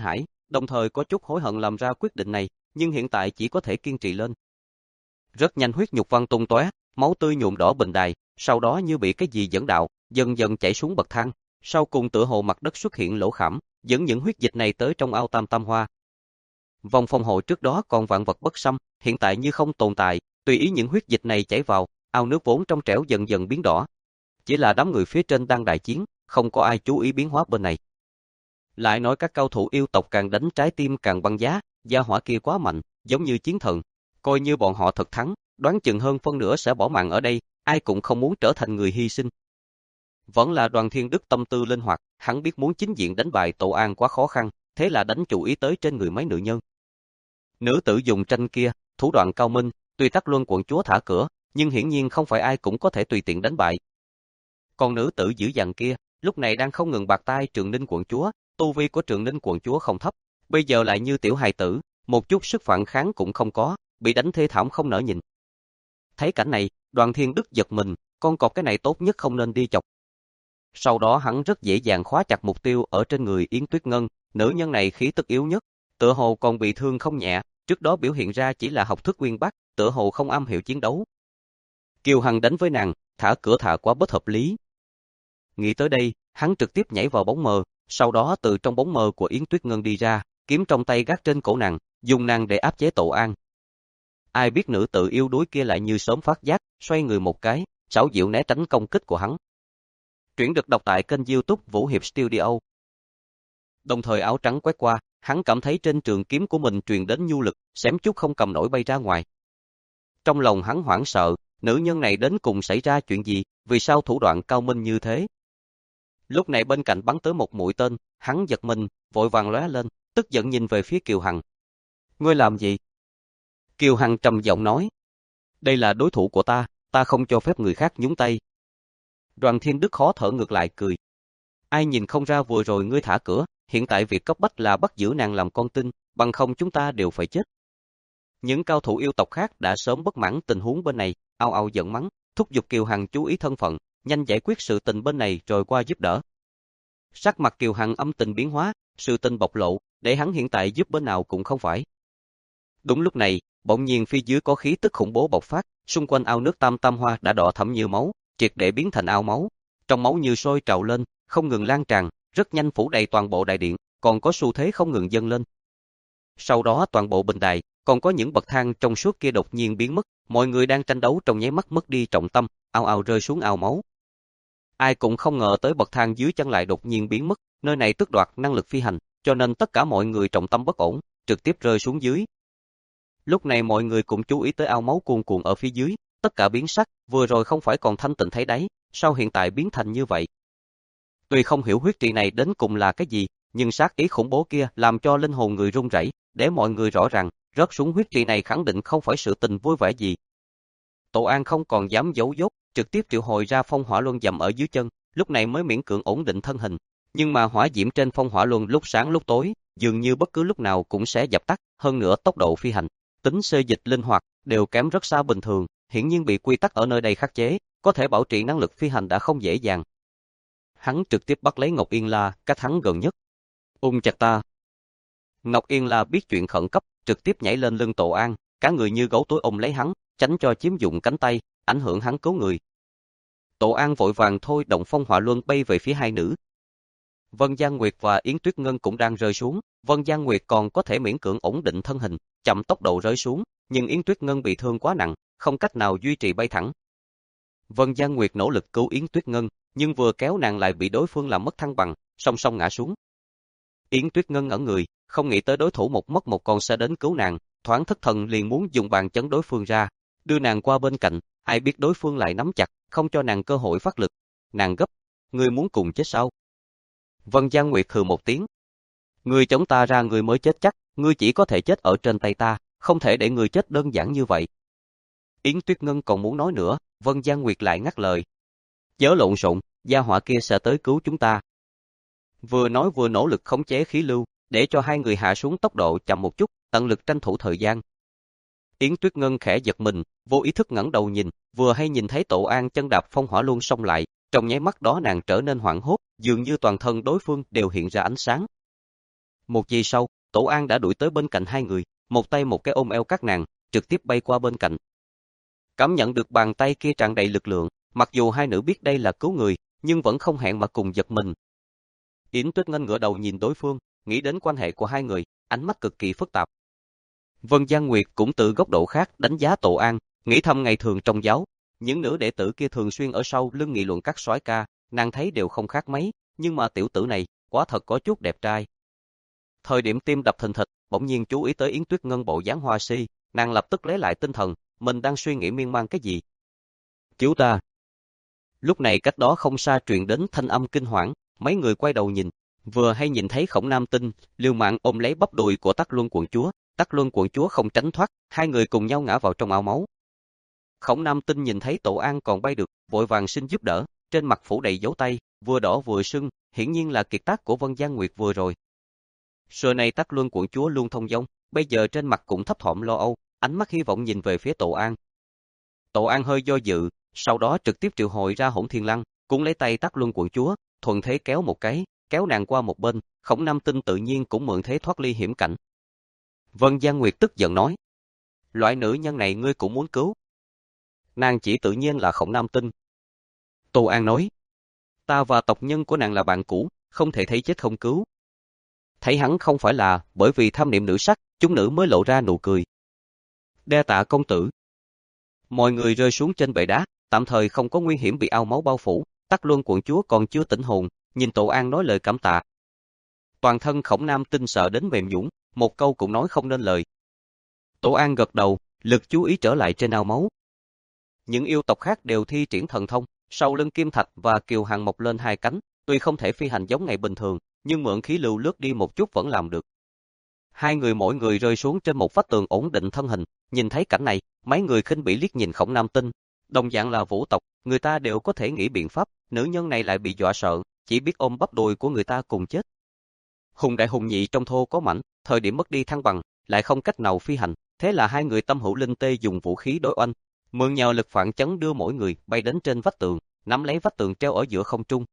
đồng thời có chút hối hận làm ra quyết định này, nhưng hiện tại chỉ có thể kiên trì lên. Rất nhanh huyết nhục văng tung tóe, máu tươi nhuộm đỏ bình đài, sau đó như bị cái gì dẫn đạo, dần dần chảy xuống bậc thang, sau cùng tựa hồ mặt đất xuất hiện lỗ khảm, dẫn những huyết dịch này tới trong ao Tam Tam Hoa. Vòng phòng hộ trước đó còn vạn vật bất xâm, hiện tại như không tồn tại, tùy ý những huyết dịch này chảy vào, ao nước vốn trong trẻo dần dần biến đỏ. Chỉ là đám người phía trên đang đại chiến, không có ai chú ý biến hóa bên này. Lại nói các cao thủ yêu tộc càng đánh trái tim càng băng giá, gia hỏa kia quá mạnh, giống như chiến thần. Coi như bọn họ thật thắng, đoán chừng hơn phân nửa sẽ bỏ mạng ở đây, ai cũng không muốn trở thành người hy sinh. Vẫn là Đoàn Thiên Đức tâm tư linh hoạt, hắn biết muốn chính diện đánh bại Tổ An quá khó khăn, thế là đánh chủ ý tới trên người mấy nữ nhân. Nữ tử dùng tranh kia, thủ đoạn cao minh, tuy Tắc Luân quận chúa thả cửa, nhưng hiển nhiên không phải ai cũng có thể tùy tiện đánh bại. Còn nữ tử dữ dằn kia, lúc này đang không ngừng bạc tai Trường Ninh quận chúa, tu vi của Trường Ninh quận chúa không thấp, bây giờ lại như tiểu hài tử, một chút sức phản kháng cũng không có, bị đánh thê thảm không nỡ nhìn. Thấy cảnh này, Đoàn Thiên Đức giật mình, con cọp cái này tốt nhất không nên đi chọc. Sau đó hắn rất dễ dàng khóa chặt mục tiêu ở trên người Yến Tuyết Ngân, nữ nhân này khí tức yếu nhất, tựa hồ còn bị thương không nhẹ, trước đó biểu hiện ra chỉ là học thức uyên bác, tựa hồ không am hiểu chiến đấu. Kiều Hằng đánh với nàng, thả cửa thả quá bất hợp lý. Nghĩ tới đây, hắn trực tiếp nhảy vào bóng mờ, sau đó từ trong bóng mờ của Yến Tuyết Ngân đi ra, kiếm trong tay gác trên cổ nàng, dùng nàng để áp chế Tổ An. Ai biết nữ tự yêu đuối kia lại như sớm phát giác, xoay người một cái, xảo diệu né tránh công kích của hắn. Truyện được đọc tại kênh YouTube Vũ Hiệp Studio. Đồng thời áo trắng quét qua, hắn cảm thấy trên trường kiếm của mình truyền đến nhu lực, xém chút không cầm nổi bay ra ngoài. Trong lòng hắn hoảng sợ, nữ nhân này đến cùng xảy ra chuyện gì, vì sao thủ đoạn cao minh như thế? Lúc này bên cạnh bắn tới một mũi tên, hắn giật mình, vội vàng lóe lên, tức giận nhìn về phía Kiều Hằng. Ngươi làm gì? Kiều Hằng trầm giọng nói. Đây là đối thủ của ta, ta không cho phép người khác nhúng tay. Đoàn Thiên Đức khó thở ngược lại cười. Ai nhìn không ra vừa rồi ngươi thả cửa, hiện tại việc cấp bách là bắt giữ nàng làm con tin, bằng không chúng ta đều phải chết. Những cao thủ yêu tộc khác đã sớm bất mãn tình huống bên này, ao ao giận mắng, thúc giục Kiều Hằng chú ý thân phận, nhanh giải quyết sự tình bên này rồi qua giúp đỡ. Sắc mặt Kiều Hằng âm tình biến hóa, sự tình bộc lộ, để hắn hiện tại giúp bên nào cũng không phải. Đúng lúc này, bỗng nhiên phía dưới có khí tức khủng bố bộc phát, xung quanh ao nước Tam Tam Hoa đã đỏ thẫm như máu, triệt để biến thành ao máu. Trong máu như sôi trào lên, không ngừng lan tràn, rất nhanh phủ đầy toàn bộ đại điện, còn có xu thế không ngừng dâng lên. Sau đó toàn bộ bình đài, còn có những bậc thang trong suốt kia đột nhiên biến mất, mọi người đang tranh đấu trong nháy mắt mất đi trọng tâm, ào ào rơi xuống ao máu. Ai cũng không ngờ tới bậc thang dưới chân lại đột nhiên biến mất, nơi này tước đoạt năng lực phi hành, cho nên tất cả mọi người trọng tâm bất ổn, trực tiếp rơi xuống dưới. Lúc này mọi người cũng chú ý tới ao máu cuồn cuộn ở phía dưới, tất cả biến sắc, vừa rồi không phải còn thanh tịnh thấy đáy, sao hiện tại biến thành như vậy? Tuy không hiểu huyết trị này đến cùng là cái gì, nhưng sát ý khủng bố kia làm cho linh hồn người run rẩy, để mọi người rõ ràng, rớt xuống huyết trị này khẳng định không phải sự tình vui vẻ gì. Tổ An không còn dám giấu dốt, trực tiếp triệu hồi ra phong hỏa luân dầm ở dưới chân, lúc này mới miễn cưỡng ổn định thân hình. Nhưng mà hỏa diễm trên phong hỏa luân lúc sáng lúc tối, dường như bất cứ lúc nào cũng sẽ dập tắt, hơn nữa tốc độ phi hành, tính xê dịch linh hoạt, đều kém rất xa bình thường, hiển nhiên bị quy tắc ở nơi đây khắc chế, có thể bảo trì năng lực phi hành đã không dễ dàng. Hắn trực tiếp bắt lấy Ngọc Yên La, cách hắn gần nhất. Ung chặt ta. Ngọc Yên La biết chuyện khẩn cấp, trực tiếp nhảy lên lưng Tổ An, cả người như gấu túi ôm lấy hắn, tránh cho chiếm dụng cánh tay, ảnh hưởng hắn cứu người. Tổ An vội vàng thôi động phong hỏa luân bay về phía hai nữ. Vân Giang Nguyệt và Yến Tuyết Ngân cũng đang rơi xuống, Vân Giang Nguyệt còn có thể miễn cưỡng ổn định thân hình, chậm tốc độ rơi xuống, nhưng Yến Tuyết Ngân bị thương quá nặng, không cách nào duy trì bay thẳng. Vân Giang Nguyệt nỗ lực cứu Yến Tuyết Ngân, nhưng vừa kéo nàng lại bị đối phương làm mất thăng bằng, song song ngã xuống. Yến Tuyết Ngân ngẩn người, không nghĩ tới đối thủ một mất một con sẽ đến cứu nàng, thoáng thất thần liền muốn dùng bàn chấn đối phương ra, đưa nàng qua bên cạnh, ai biết đối phương lại nắm chặt, không cho nàng cơ hội phát lực. Nàng gấp, ngươi muốn cùng chết sao? Vân Giang Nguyệt hừ một tiếng. Ngươi chống ta ra ngươi mới chết chắc, ngươi chỉ có thể chết ở trên tay ta, không thể để ngươi chết đơn giản như vậy. Yến Tuyết Ngân còn muốn nói nữa, Vân Giang Nguyệt lại ngắt lời. Chớ lộn xộn, gia hỏa kia sẽ tới cứu chúng ta. Vừa nói vừa nỗ lực khống chế khí lưu, để cho hai người hạ xuống tốc độ chậm một chút, tận lực tranh thủ thời gian. Yến Tuyết Ngân khẽ giật mình, vô ý thức ngẩng đầu nhìn, vừa hay nhìn thấy Tổ An chân đạp phong hỏa luân xông lại, trong nháy mắt đó nàng trở nên hoảng hốt, dường như toàn thân đối phương đều hiện ra ánh sáng. Một giây sau, Tổ An đã đuổi tới bên cạnh hai người, một tay một cái ôm eo các nàng, trực tiếp bay qua bên cạnh. Cảm nhận được bàn tay kia tràn đầy lực lượng, mặc dù hai nữ biết đây là cứu người, nhưng vẫn không hẹn mà cùng giật mình. Yến Tuyết Ngân ngửa đầu nhìn đối phương, nghĩ đến quan hệ của hai người, ánh mắt cực kỳ phức tạp. Vân Giang Nguyệt cũng từ góc độ khác đánh giá Tổ An, nghĩ thầm ngày thường trong giáo, những nữ đệ tử kia thường xuyên ở sau lưng nghị luận các soái ca, nàng thấy đều không khác mấy, nhưng mà tiểu tử này, quả thật có chút đẹp trai. Thời điểm tim đập thình thịch, bỗng nhiên chú ý tới Yến Tuyết Ngân bộ dáng hoa si, nàng lập tức lấy lại tinh thần, mình đang suy nghĩ miên man cái gì. Cứu ta! Lúc này cách đó không xa truyền đến thanh âm kinh hoảng, mấy người quay đầu nhìn, vừa hay nhìn thấy Khổng Nam Tinh, liều mạng ôm lấy bắp đùi của Tắc Luân quận chúa, Tắc Luân quận chúa không tránh thoát, hai người cùng nhau ngã vào trong ao máu. Khổng Nam Tinh nhìn thấy Tổ An còn bay được, vội vàng xin giúp đỡ, trên mặt phủ đầy dấu tay, vừa đỏ vừa sưng, hiển nhiên là kiệt tác của Vân Giang Nguyệt vừa rồi. Xưa nay Tắc Luân quận chúa luôn thông dong, bây giờ trên mặt cũng thấp thỏm lo âu, ánh mắt hy vọng nhìn về phía Tổ An. Tổ An hơi do dự, sau đó trực tiếp triệu hồi ra Hỗn Thiên Lăng, cũng lấy tay Tắc Luân quận chúa, thuận thế kéo một cái, kéo nàng qua một bên, Khổng Nam Tinh tự nhiên cũng mượn thế thoát ly hiểm cảnh. Vân Giang Nguyệt tức giận nói, loại nữ nhân này ngươi cũng muốn cứu? Nàng chỉ tự nhiên là Khổng Nam Tinh. Tổ An nói, ta và tộc nhân của nàng là bạn cũ, không thể thấy chết không cứu. Thấy hắn không phải là bởi vì tham niệm nữ sắc, chúng nữ mới lộ ra nụ cười. Đa tạ công tử. Mọi người rơi xuống trên bệ đá, tạm thời không có nguy hiểm bị ao máu bao phủ, Tắc Luân quận chúa còn chưa tỉnh hồn, nhìn Tổ An nói lời cảm tạ. Toàn thân Khổng Nam Tinh sợ đến mềm nhũn, một câu cũng nói không nên lời. Tổ An gật đầu, lực chú ý trở lại trên ao máu. Những yêu tộc khác đều thi triển thần thông, sau lưng Kim Thạch và Kiều Hằng mọc lên hai cánh, tuy không thể phi hành giống ngày bình thường, nhưng mượn khí lưu lướt đi một chút vẫn làm được. Hai người mỗi người rơi xuống trên một vách tường ổn định thân hình, nhìn thấy cảnh này, mấy người khinh bỉ liếc nhìn Khổng Nam Tinh, đồng dạng là vũ tộc, người ta đều có thể nghĩ biện pháp, nữ nhân này lại bị dọa sợ, chỉ biết ôm bắp đùi của người ta cùng chết. Hùng đại hùng nhị trong thô có mảnh, thời điểm mất đi thăng bằng, lại không cách nào phi hành, thế là hai người tâm hữu linh tê dùng vũ khí đối oanh, mượn nhờ lực phản chấn đưa mỗi người bay đến trên vách tường, nắm lấy vách tường treo ở giữa không trung.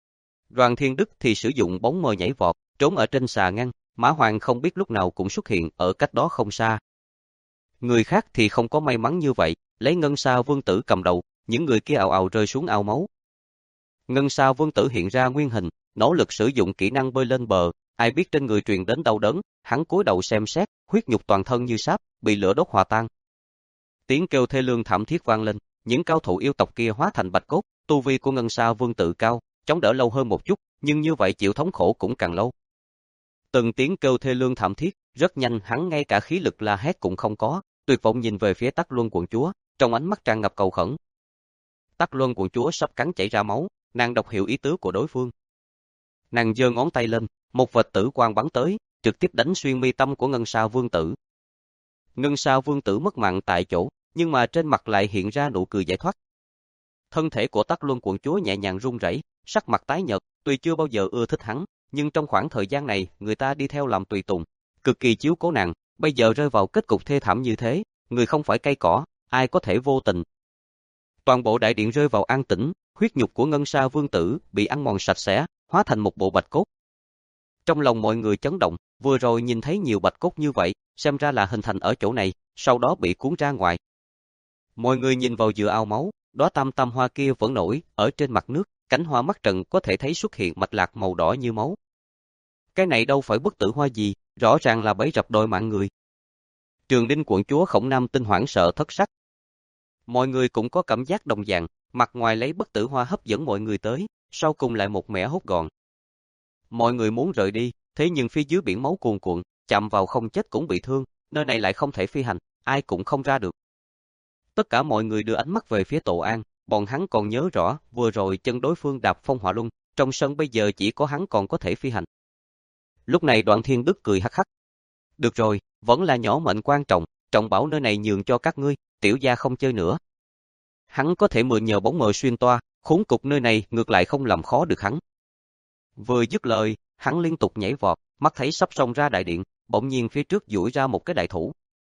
Đoàn Thiên Đức thì sử dụng bóng mờ nhảy vọt, trốn ở trên xà ngăn, Mã Hoàng không biết lúc nào cũng xuất hiện ở cách đó không xa. Người khác thì không có may mắn như vậy, lấy Ngân Sa Vương Tử cầm đầu, những người kia ào ào rơi xuống ao máu. Ngân Sa Vương Tử hiện ra nguyên hình, nỗ lực sử dụng kỹ năng bơi lên bờ, ai biết trên người truyền đến đau đớn, hắn cúi đầu xem xét, huyết nhục toàn thân như sáp, bị lửa đốt hòa tan. Tiếng kêu thê lương thảm thiết vang lên, những cao thủ yêu tộc kia hóa thành bạch cốt, tu vi của Ngân Sa Vương Tử cao, chống đỡ lâu hơn một chút, nhưng như vậy chịu thống khổ cũng càng lâu. Từng tiếng kêu thê lương thảm thiết, rất nhanh hắn ngay cả khí lực la hét cũng không có, tuyệt vọng nhìn về phía Tắc Luân quận chúa, trong ánh mắt tràn ngập cầu khẩn. Tắc Luân quận chúa sắp cắn chảy ra máu, nàng đọc hiểu ý tứ của đối phương. Nàng giơ ngón tay lên, một vệt tử quang bắn tới, trực tiếp đánh xuyên mi tâm của Ngân Sa Vương Tử. Ngân Sa Vương Tử mất mạng tại chỗ, nhưng mà trên mặt lại hiện ra nụ cười giải thoát. Thân thể của Tắc Luân quận chúa nhẹ nhàng run rẩy, sắc mặt tái nhợt, tuy chưa bao giờ ưa thích hắn, nhưng trong khoảng thời gian này, người ta đi theo làm tùy tùng, cực kỳ chiếu cố nàng, bây giờ rơi vào kết cục thê thảm như thế, người không phải cây cỏ, ai có thể vô tình. Toàn bộ đại điện rơi vào an tĩnh, huyết nhục của Ngân Sa Vương Tử bị ăn mòn sạch sẽ, hóa thành một bộ bạch cốt. Trong lòng mọi người chấn động, vừa rồi nhìn thấy nhiều bạch cốt như vậy, xem ra là hình thành ở chỗ này, sau đó bị cuốn ra ngoài. Mọi người nhìn vào giữa ao máu, đóa tam tam hoa kia vẫn nổi ở trên mặt nước, cánh hoa mắt trận có thể thấy xuất hiện mạch lạc màu đỏ như máu. Cái này đâu phải bức tử hoa gì, rõ ràng là bẫy rập đòi mạng người. Trường Đinh quận chúa Khổng Nam Tinh hoảng sợ thất sắc. Mọi người cũng có cảm giác đồng dạng, mặt ngoài lấy bức tử hoa hấp dẫn mọi người tới, sau cùng lại một mẻ hốt gọn. Mọi người muốn rời đi, thế nhưng phía dưới biển máu cuồn cuộn, chạm vào không chết cũng bị thương, nơi này lại không thể phi hành, ai cũng không ra được. Tất cả mọi người đưa ánh mắt về phía Tổ An, bọn hắn còn nhớ rõ, vừa rồi chân đối phương đạp phong hỏa luân, trong sân bây giờ chỉ có hắn còn có thể phi hành. Lúc này Đoạn Thiên Đức cười hắc hắc. Được rồi, vẫn là nhỏ mệnh quan trọng, trọng bảo nơi này nhường cho các ngươi, tiểu gia không chơi nữa. Hắn có thể mượn nhờ bóng mờ xuyên toa, khốn cục nơi này ngược lại không làm khó được hắn. Vừa dứt lời, hắn liên tục nhảy vọt, mắt thấy sắp xông ra đại điện, bỗng nhiên phía trước duỗi ra một cái đại thủ.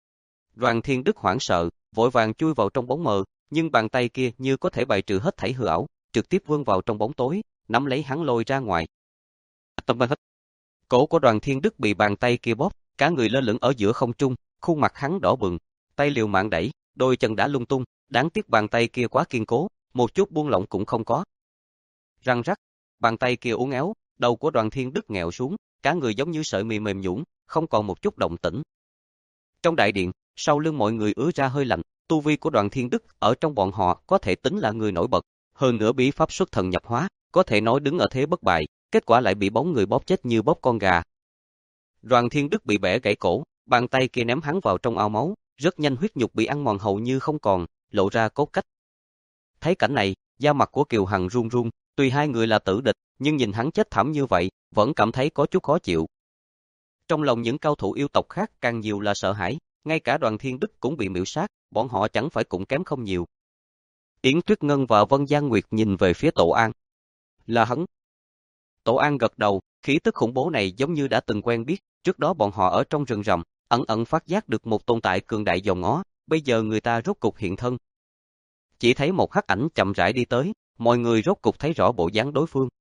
Đoàn Thiên Đức hoảng sợ, vội vàng chui vào trong bóng mờ, nhưng bàn tay kia như có thể bài trừ hết thảy hư ảo, trực tiếp vươn vào trong bóng tối, nắm lấy hắn lôi ra ngoài. Tâm hết. Cổ của Đoàn Thiên Đức bị bàn tay kia bóp, cả người lơ lửng ở giữa không trung, khuôn mặt hắn đỏ bừng, tay liều mạng đẩy, đôi chân đã lung tung, đáng tiếc bàn tay kia quá kiên cố, một chút buông lỏng cũng không có. Răng rắc, bàn tay kia uốn éo, đầu của Đoàn Thiên Đức nghẹo xuống, cả người giống như sợi mì mềm nhũn, không còn một chút động tĩnh. Trong đại điện, sau lưng mọi người ứa ra hơi lạnh, tu vi của Đoàn Thiên Đức ở trong bọn họ có thể tính là người nổi bật, hơn nữa bí pháp xuất thần nhập hóa, có thể nói đứng ở thế bất bại, kết quả lại bị bóng người bóp chết như bóp con gà. Đoàn Thiên Đức bị bẻ gãy cổ, bàn tay kia ném hắn vào trong ao máu, rất nhanh huyết nhục bị ăn mòn hầu như không còn, lộ ra cốt cách. Thấy cảnh này, da mặt của Kiều Hằng run run, tuy hai người là tử địch, nhưng nhìn hắn chết thảm như vậy, vẫn cảm thấy có chút khó chịu. Trong lòng những cao thủ yêu tộc khác càng nhiều là sợ hãi, ngay cả Đoàn Thiên Đức cũng bị miểu sát, bọn họ chẳng phải cũng kém không nhiều. Yến Tuyết Ngân và Vân Giang Nguyệt nhìn về phía Tổ An. Là hắn. Tổ An gật đầu, khí tức khủng bố này giống như đã từng quen biết, trước đó bọn họ ở trong rừng rậm, ẩn ẩn phát giác được một tồn tại cường đại dòm ngó, bây giờ người ta rốt cục hiện thân. Chỉ thấy một hắc ảnh chậm rãi đi tới, mọi người rốt cục thấy rõ bộ dáng đối phương.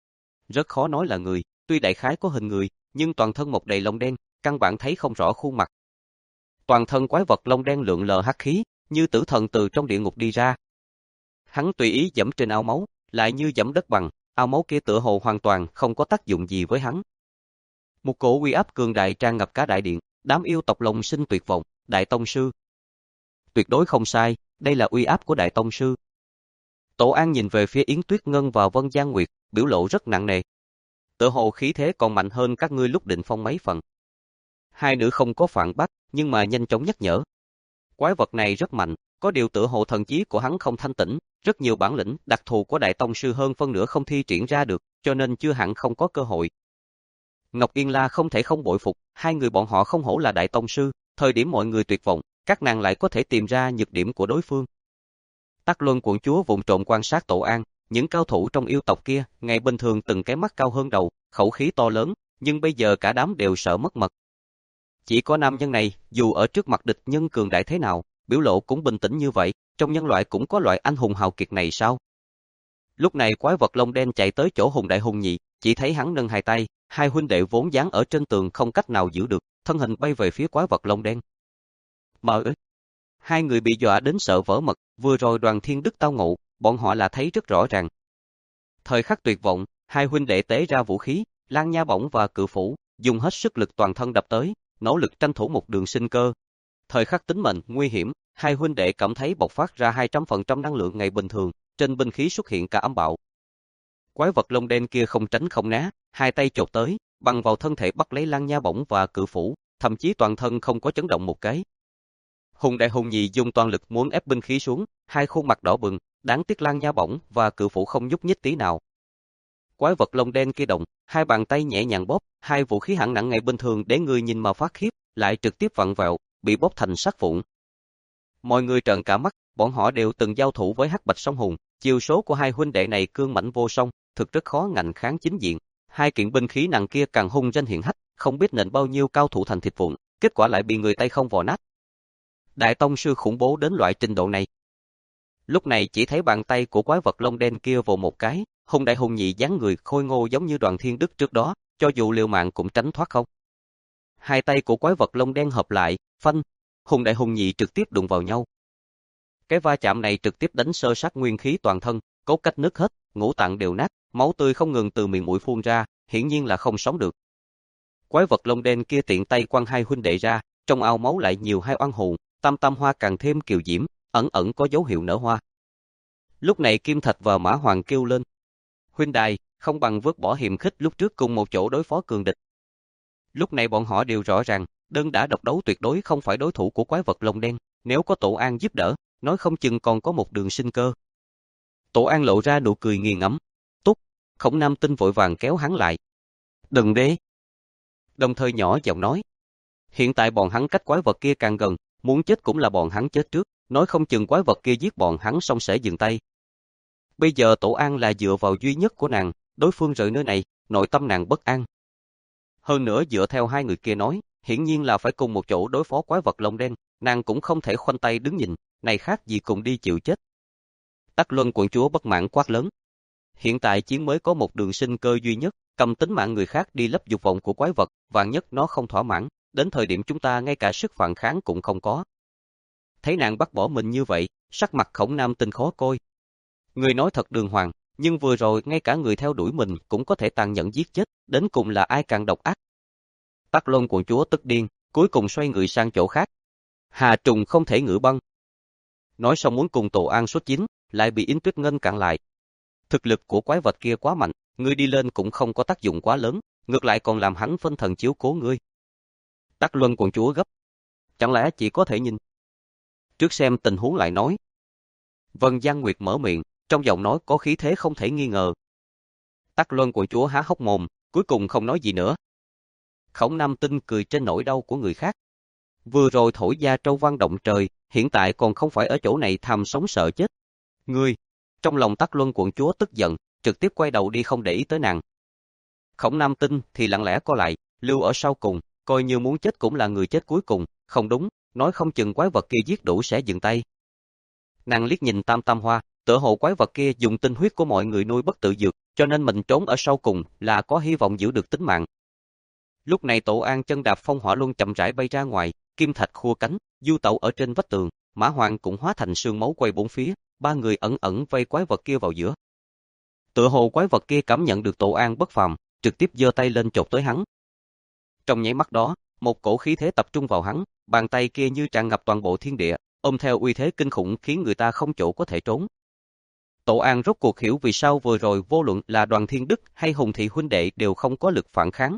Rất khó nói là người, tuy đại khái có hình người, nhưng toàn thân một đầy lông đen, căn bản thấy không rõ khuôn mặt. Toàn thân quái vật lông đen lượn lờ hắc khí, như tử thần từ trong địa ngục đi ra. Hắn tùy ý giẫm trên ao máu, lại như giẫm đất bằng, ao máu kia tựa hồ hoàn toàn không có tác dụng gì với hắn. Một cổ uy áp cường đại tràn ngập cả đại điện, đám yêu tộc lòng sinh tuyệt vọng, Đại Tông Sư. Tuyệt đối không sai, đây là uy áp của Đại Tông Sư. Tổ An nhìn về phía Yến Tuyết Ngân và Vân Giang Nguyệt, biểu lộ rất nặng nề. Tựa hồ khí thế còn mạnh hơn các ngươi lúc định phong mấy phần. Hai nữ không có phản bác, nhưng mà nhanh chóng nhắc nhở. Quái vật này rất mạnh, có điều tựa hồ thần trí của hắn không thanh tĩnh, rất nhiều bản lĩnh đặc thù của Đại Tông Sư hơn phân nửa không thi triển ra được, cho nên chưa hẳn không có cơ hội. Ngọc Yên La không thể không bội phục, hai người bọn họ không hổ là Đại Tông Sư, thời điểm mọi người tuyệt vọng, các nàng lại có thể tìm ra nhược điểm của đối phương. Tắc Luân Quận Chúa vụng trộm quan sát Tổ An, những cao thủ trong yêu tộc kia, ngày bình thường từng cái mắt cao hơn đầu, khẩu khí to lớn, nhưng bây giờ cả đám đều sợ mất mật. Chỉ có nam nhân này, dù ở trước mặt địch nhân cường đại thế nào, biểu lộ cũng bình tĩnh như vậy, trong nhân loại cũng có loại anh hùng hào kiệt này sao? Lúc này quái vật lông đen chạy tới chỗ Hùng Đại Hùng Nhị, chỉ thấy hắn nâng hai tay, hai huynh đệ vốn dán ở trên tường không cách nào giữ được, thân hình bay về phía quái vật lông đen. Mờ ơi! Hai người bị dọa đến sợ vỡ mật, vừa rồi Đoàn Thiên Đức tao ngộ, bọn họ là thấy rất rõ ràng. Thời khắc tuyệt vọng, hai huynh đệ tế ra vũ khí, Lan Nha Bổng và Cự Phủ, dùng hết sức lực toàn thân đập tới, nỗ lực tranh thủ một đường sinh cơ. Thời khắc tính mệnh nguy hiểm, hai huynh đệ cảm thấy bộc phát ra hai trăm phần trăm năng lượng ngày bình thường, trên binh khí xuất hiện cả âm bạo. Quái vật lông đen kia không tránh không né, hai tay chộp tới, bằng vào thân thể bắt lấy Lan Nha Bổng và Cự Phủ, thậm chí toàn thân không có chấn động một cái. Hùng Đại Hùng Nhị dùng toàn lực muốn ép binh khí xuống, hai khuôn mặt đỏ bừng, đáng tiếc Lan Nha Bổng và Cự Phủ không nhúc nhích tí nào. Quái vật lông đen kia động, hai bàn tay nhẹ nhàng bóp, hai vũ khí hạng nặng ngày bình thường để người nhìn mà phát khiếp, lại trực tiếp vặn vẹo, bị bóp thành sắt vụn. Mọi người trợn cả mắt, bọn họ đều từng giao thủ với Hắc Bạch Song Hùng, chiêu số của hai huynh đệ này cương mãnh vô song, thực rất khó ngạnh kháng chính diện. Hai kiện binh khí nặng kia càng hung danh hiển hách, không biết nện bao nhiêu cao thủ thành thịt vụn, kết quả lại bị người tay không vò nát. Đại Tông Sư khủng bố đến loại trình độ này. Lúc này chỉ thấy bàn tay của quái vật lông đen kia vồ một cái, Hùng Đại Hùng Nhị dáng người khôi ngô giống như Đoàn Thiên Đức trước đó, cho dù liều mạng cũng tránh thoát không. Hai tay của quái vật lông đen hợp lại, phanh, Hùng Đại Hùng Nhị trực tiếp đụng vào nhau. Cái va chạm này trực tiếp đánh sơ sát nguyên khí toàn thân, cốt cách nứt hết, ngũ tạng đều nát, máu tươi không ngừng từ miệng mũi phun ra, hiển nhiên là không sống được. Quái vật lông đen kia tiện tay quăng hai huynh đệ ra, trong ao máu lại nhiều hai oan hồn, tam tam hoa càng thêm kiều diễm, ẩn ẩn có dấu hiệu nở hoa. Lúc này Kim Thạch và Mã Hoàng kêu lên: huynh đài, không bằng vứt bỏ hiềm khích lúc trước cùng một chỗ đối phó cường địch. Lúc này bọn họ đều rõ ràng, đơn đã độc đấu tuyệt đối không phải đối thủ của quái vật lông đen, nếu có Tổ An giúp đỡ, nói không chừng còn có một đường sinh cơ. Tổ An lộ ra nụ cười nghiền ngẫm. Tốt, Khổng Nam Tinh vội vàng kéo hắn lại. Đừng đế. Đồng thời nhỏ giọng nói. Hiện tại bọn hắn cách quái vật kia càng gần, muốn chết cũng là bọn hắn chết trước, nói không chừng quái vật kia giết bọn hắn xong sẽ dừng tay. Bây giờ Tổ An là dựa vào duy nhất của nàng, đối phương rời nơi này, nội tâm nàng bất an. Hơn nữa dựa theo hai người kia nói, hiển nhiên là phải cùng một chỗ đối phó quái vật lông đen, nàng cũng không thể khoanh tay đứng nhìn, này khác gì cùng đi chịu chết. Tắc Luân Quận Chúa bất mãn quát lớn. Hiện tại chiến mới có một đường sinh cơ duy nhất, cầm tính mạng người khác đi lấp dục vọng của quái vật, vạn nhất nó không thỏa mãn, đến thời điểm chúng ta ngay cả sức phản kháng cũng không có. Thấy nàng bắt bỏ mình như vậy, sắc mặt Khổng Nam Tinh khó coi. Người nói thật đường hoàng, nhưng vừa rồi ngay cả người theo đuổi mình cũng có thể tàn nhẫn giết chết, đến cùng là ai càng độc ác. Tắc Luân quận chúa tức điên, cuối cùng xoay người sang chỗ khác. Hà trùng không thể ngự băng. Nói xong muốn cùng Tổ An xuất chính, lại bị Yến Tuyết Ngân cản lại. Thực lực của quái vật kia quá mạnh, ngươi đi lên cũng không có tác dụng quá lớn, ngược lại còn làm hắn phân thần chiếu cố ngươi. Tắc Luân quận chúa gấp. Chẳng lẽ chỉ có thể nhìn? Trước xem tình huống lại nói. Vân Giang Nguyệt mở miệng, trong giọng nói có khí thế không thể nghi ngờ. Tắc Luân quận chúa há hốc mồm, cuối cùng không nói gì nữa. Khổng Nam Tinh cười trên nỗi đau của người khác. Vừa rồi thổi gia trâu vang động trời, hiện tại còn không phải ở chỗ này tham sống sợ chết. Ngươi, trong lòng Tắc Luân quận chúa tức giận, trực tiếp quay đầu đi không để ý tới nàng. Khổng Nam Tinh thì lặng lẽ co lại, lưu ở sau cùng, coi như muốn chết cũng là người chết cuối cùng, không đúng, nói không chừng quái vật kia giết đủ sẽ dừng tay. Nàng liếc nhìn Tam Tam Hoa, tựa hồ quái vật kia dùng tinh huyết của mọi người nuôi bất tử dược, cho nên mình trốn ở sau cùng là có hy vọng giữ được tính mạng. Lúc này Tổ An chân đạp phong hỏa luân chậm rãi bay ra ngoài, kim thạch khua cánh, du tẩu ở trên vách tường, Mã Hoàng cũng hóa thành sương máu quay bốn phía, ba người ẩn ẩn vây quái vật kia vào giữa. Tựa hồ quái vật kia cảm nhận được Tổ An bất phàm, trực tiếp giơ tay lên chộp tới hắn. Trong nháy mắt đó, một cổ khí thế tập trung vào hắn, bàn tay kia như tràn ngập toàn bộ thiên địa, ôm theo uy thế kinh khủng khiến người ta không chỗ có thể trốn. Tổ An rốt cuộc hiểu vì sao vừa rồi vô luận là Đoàn Thiên Đức hay Hùng Thị huynh đệ đều không có lực phản kháng.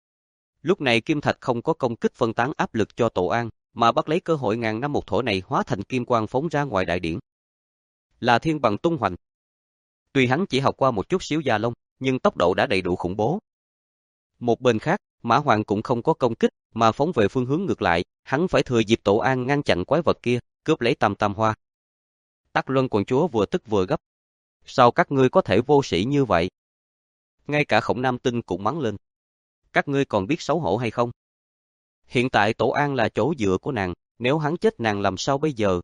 Lúc này kim thạch không có công kích phân tán áp lực cho Tổ An, mà bắt lấy cơ hội ngàn năm một thổ này hóa thành kim quang phóng ra ngoài đại điển. Là thiên bằng tung hoành. Tuy hắn chỉ học qua một chút xíu gia long, nhưng tốc độ đã đầy đủ khủng bố. Một bên khác, Mã Hoàng cũng không có công kích, mà phóng về phương hướng ngược lại, hắn phải thừa dịp Tổ An ngăn chặn quái vật kia, cướp lấy Tam Tam Hoa. Tắc Luân quận chúa vừa tức vừa gấp. Sao các ngươi có thể vô sĩ như vậy? Ngay cả Khổng Nam Tinh cũng mắng lên. Các ngươi còn biết xấu hổ hay không? Hiện tại Tổ An là chỗ dựa của nàng, nếu hắn chết nàng làm sao bây giờ?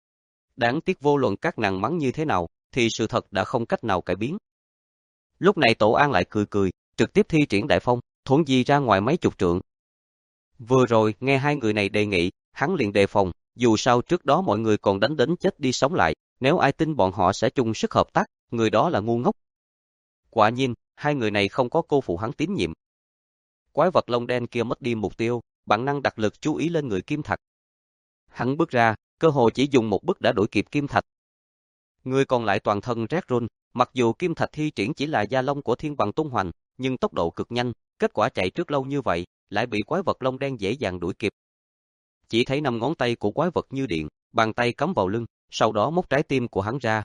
Đáng tiếc vô luận các nàng mắng như thế nào, thì sự thật đã không cách nào cải biến. Lúc này Tổ An lại cười cười, trực tiếp thi triển đại phong, thuấn di ra ngoài mấy chục trượng. Vừa rồi nghe hai người này đề nghị, hắn liền đề phòng, dù sao trước đó mọi người còn đánh đến chết đi sống lại, nếu ai tin bọn họ sẽ chung sức hợp tác, người đó là ngu ngốc. Quả nhiên, hai người này không có cô phụ hắn tín nhiệm. Quái vật lông đen kia mất đi mục tiêu, bản năng đặt lực chú ý lên người kim thạch. Hắn bước ra, cơ hồ chỉ dùng một bước đã đuổi kịp kim thạch. Người còn lại toàn thân rét run, mặc dù kim thạch thi triển chỉ là gia long của thiên bằng tung hoành, nhưng tốc độ cực nhanh, kết quả chạy trước lâu như vậy, lại bị quái vật lông đen dễ dàng đuổi kịp. Chỉ thấy năm ngón tay của quái vật như điện, bàn tay cắm vào lưng, sau đó móc trái tim của hắn ra.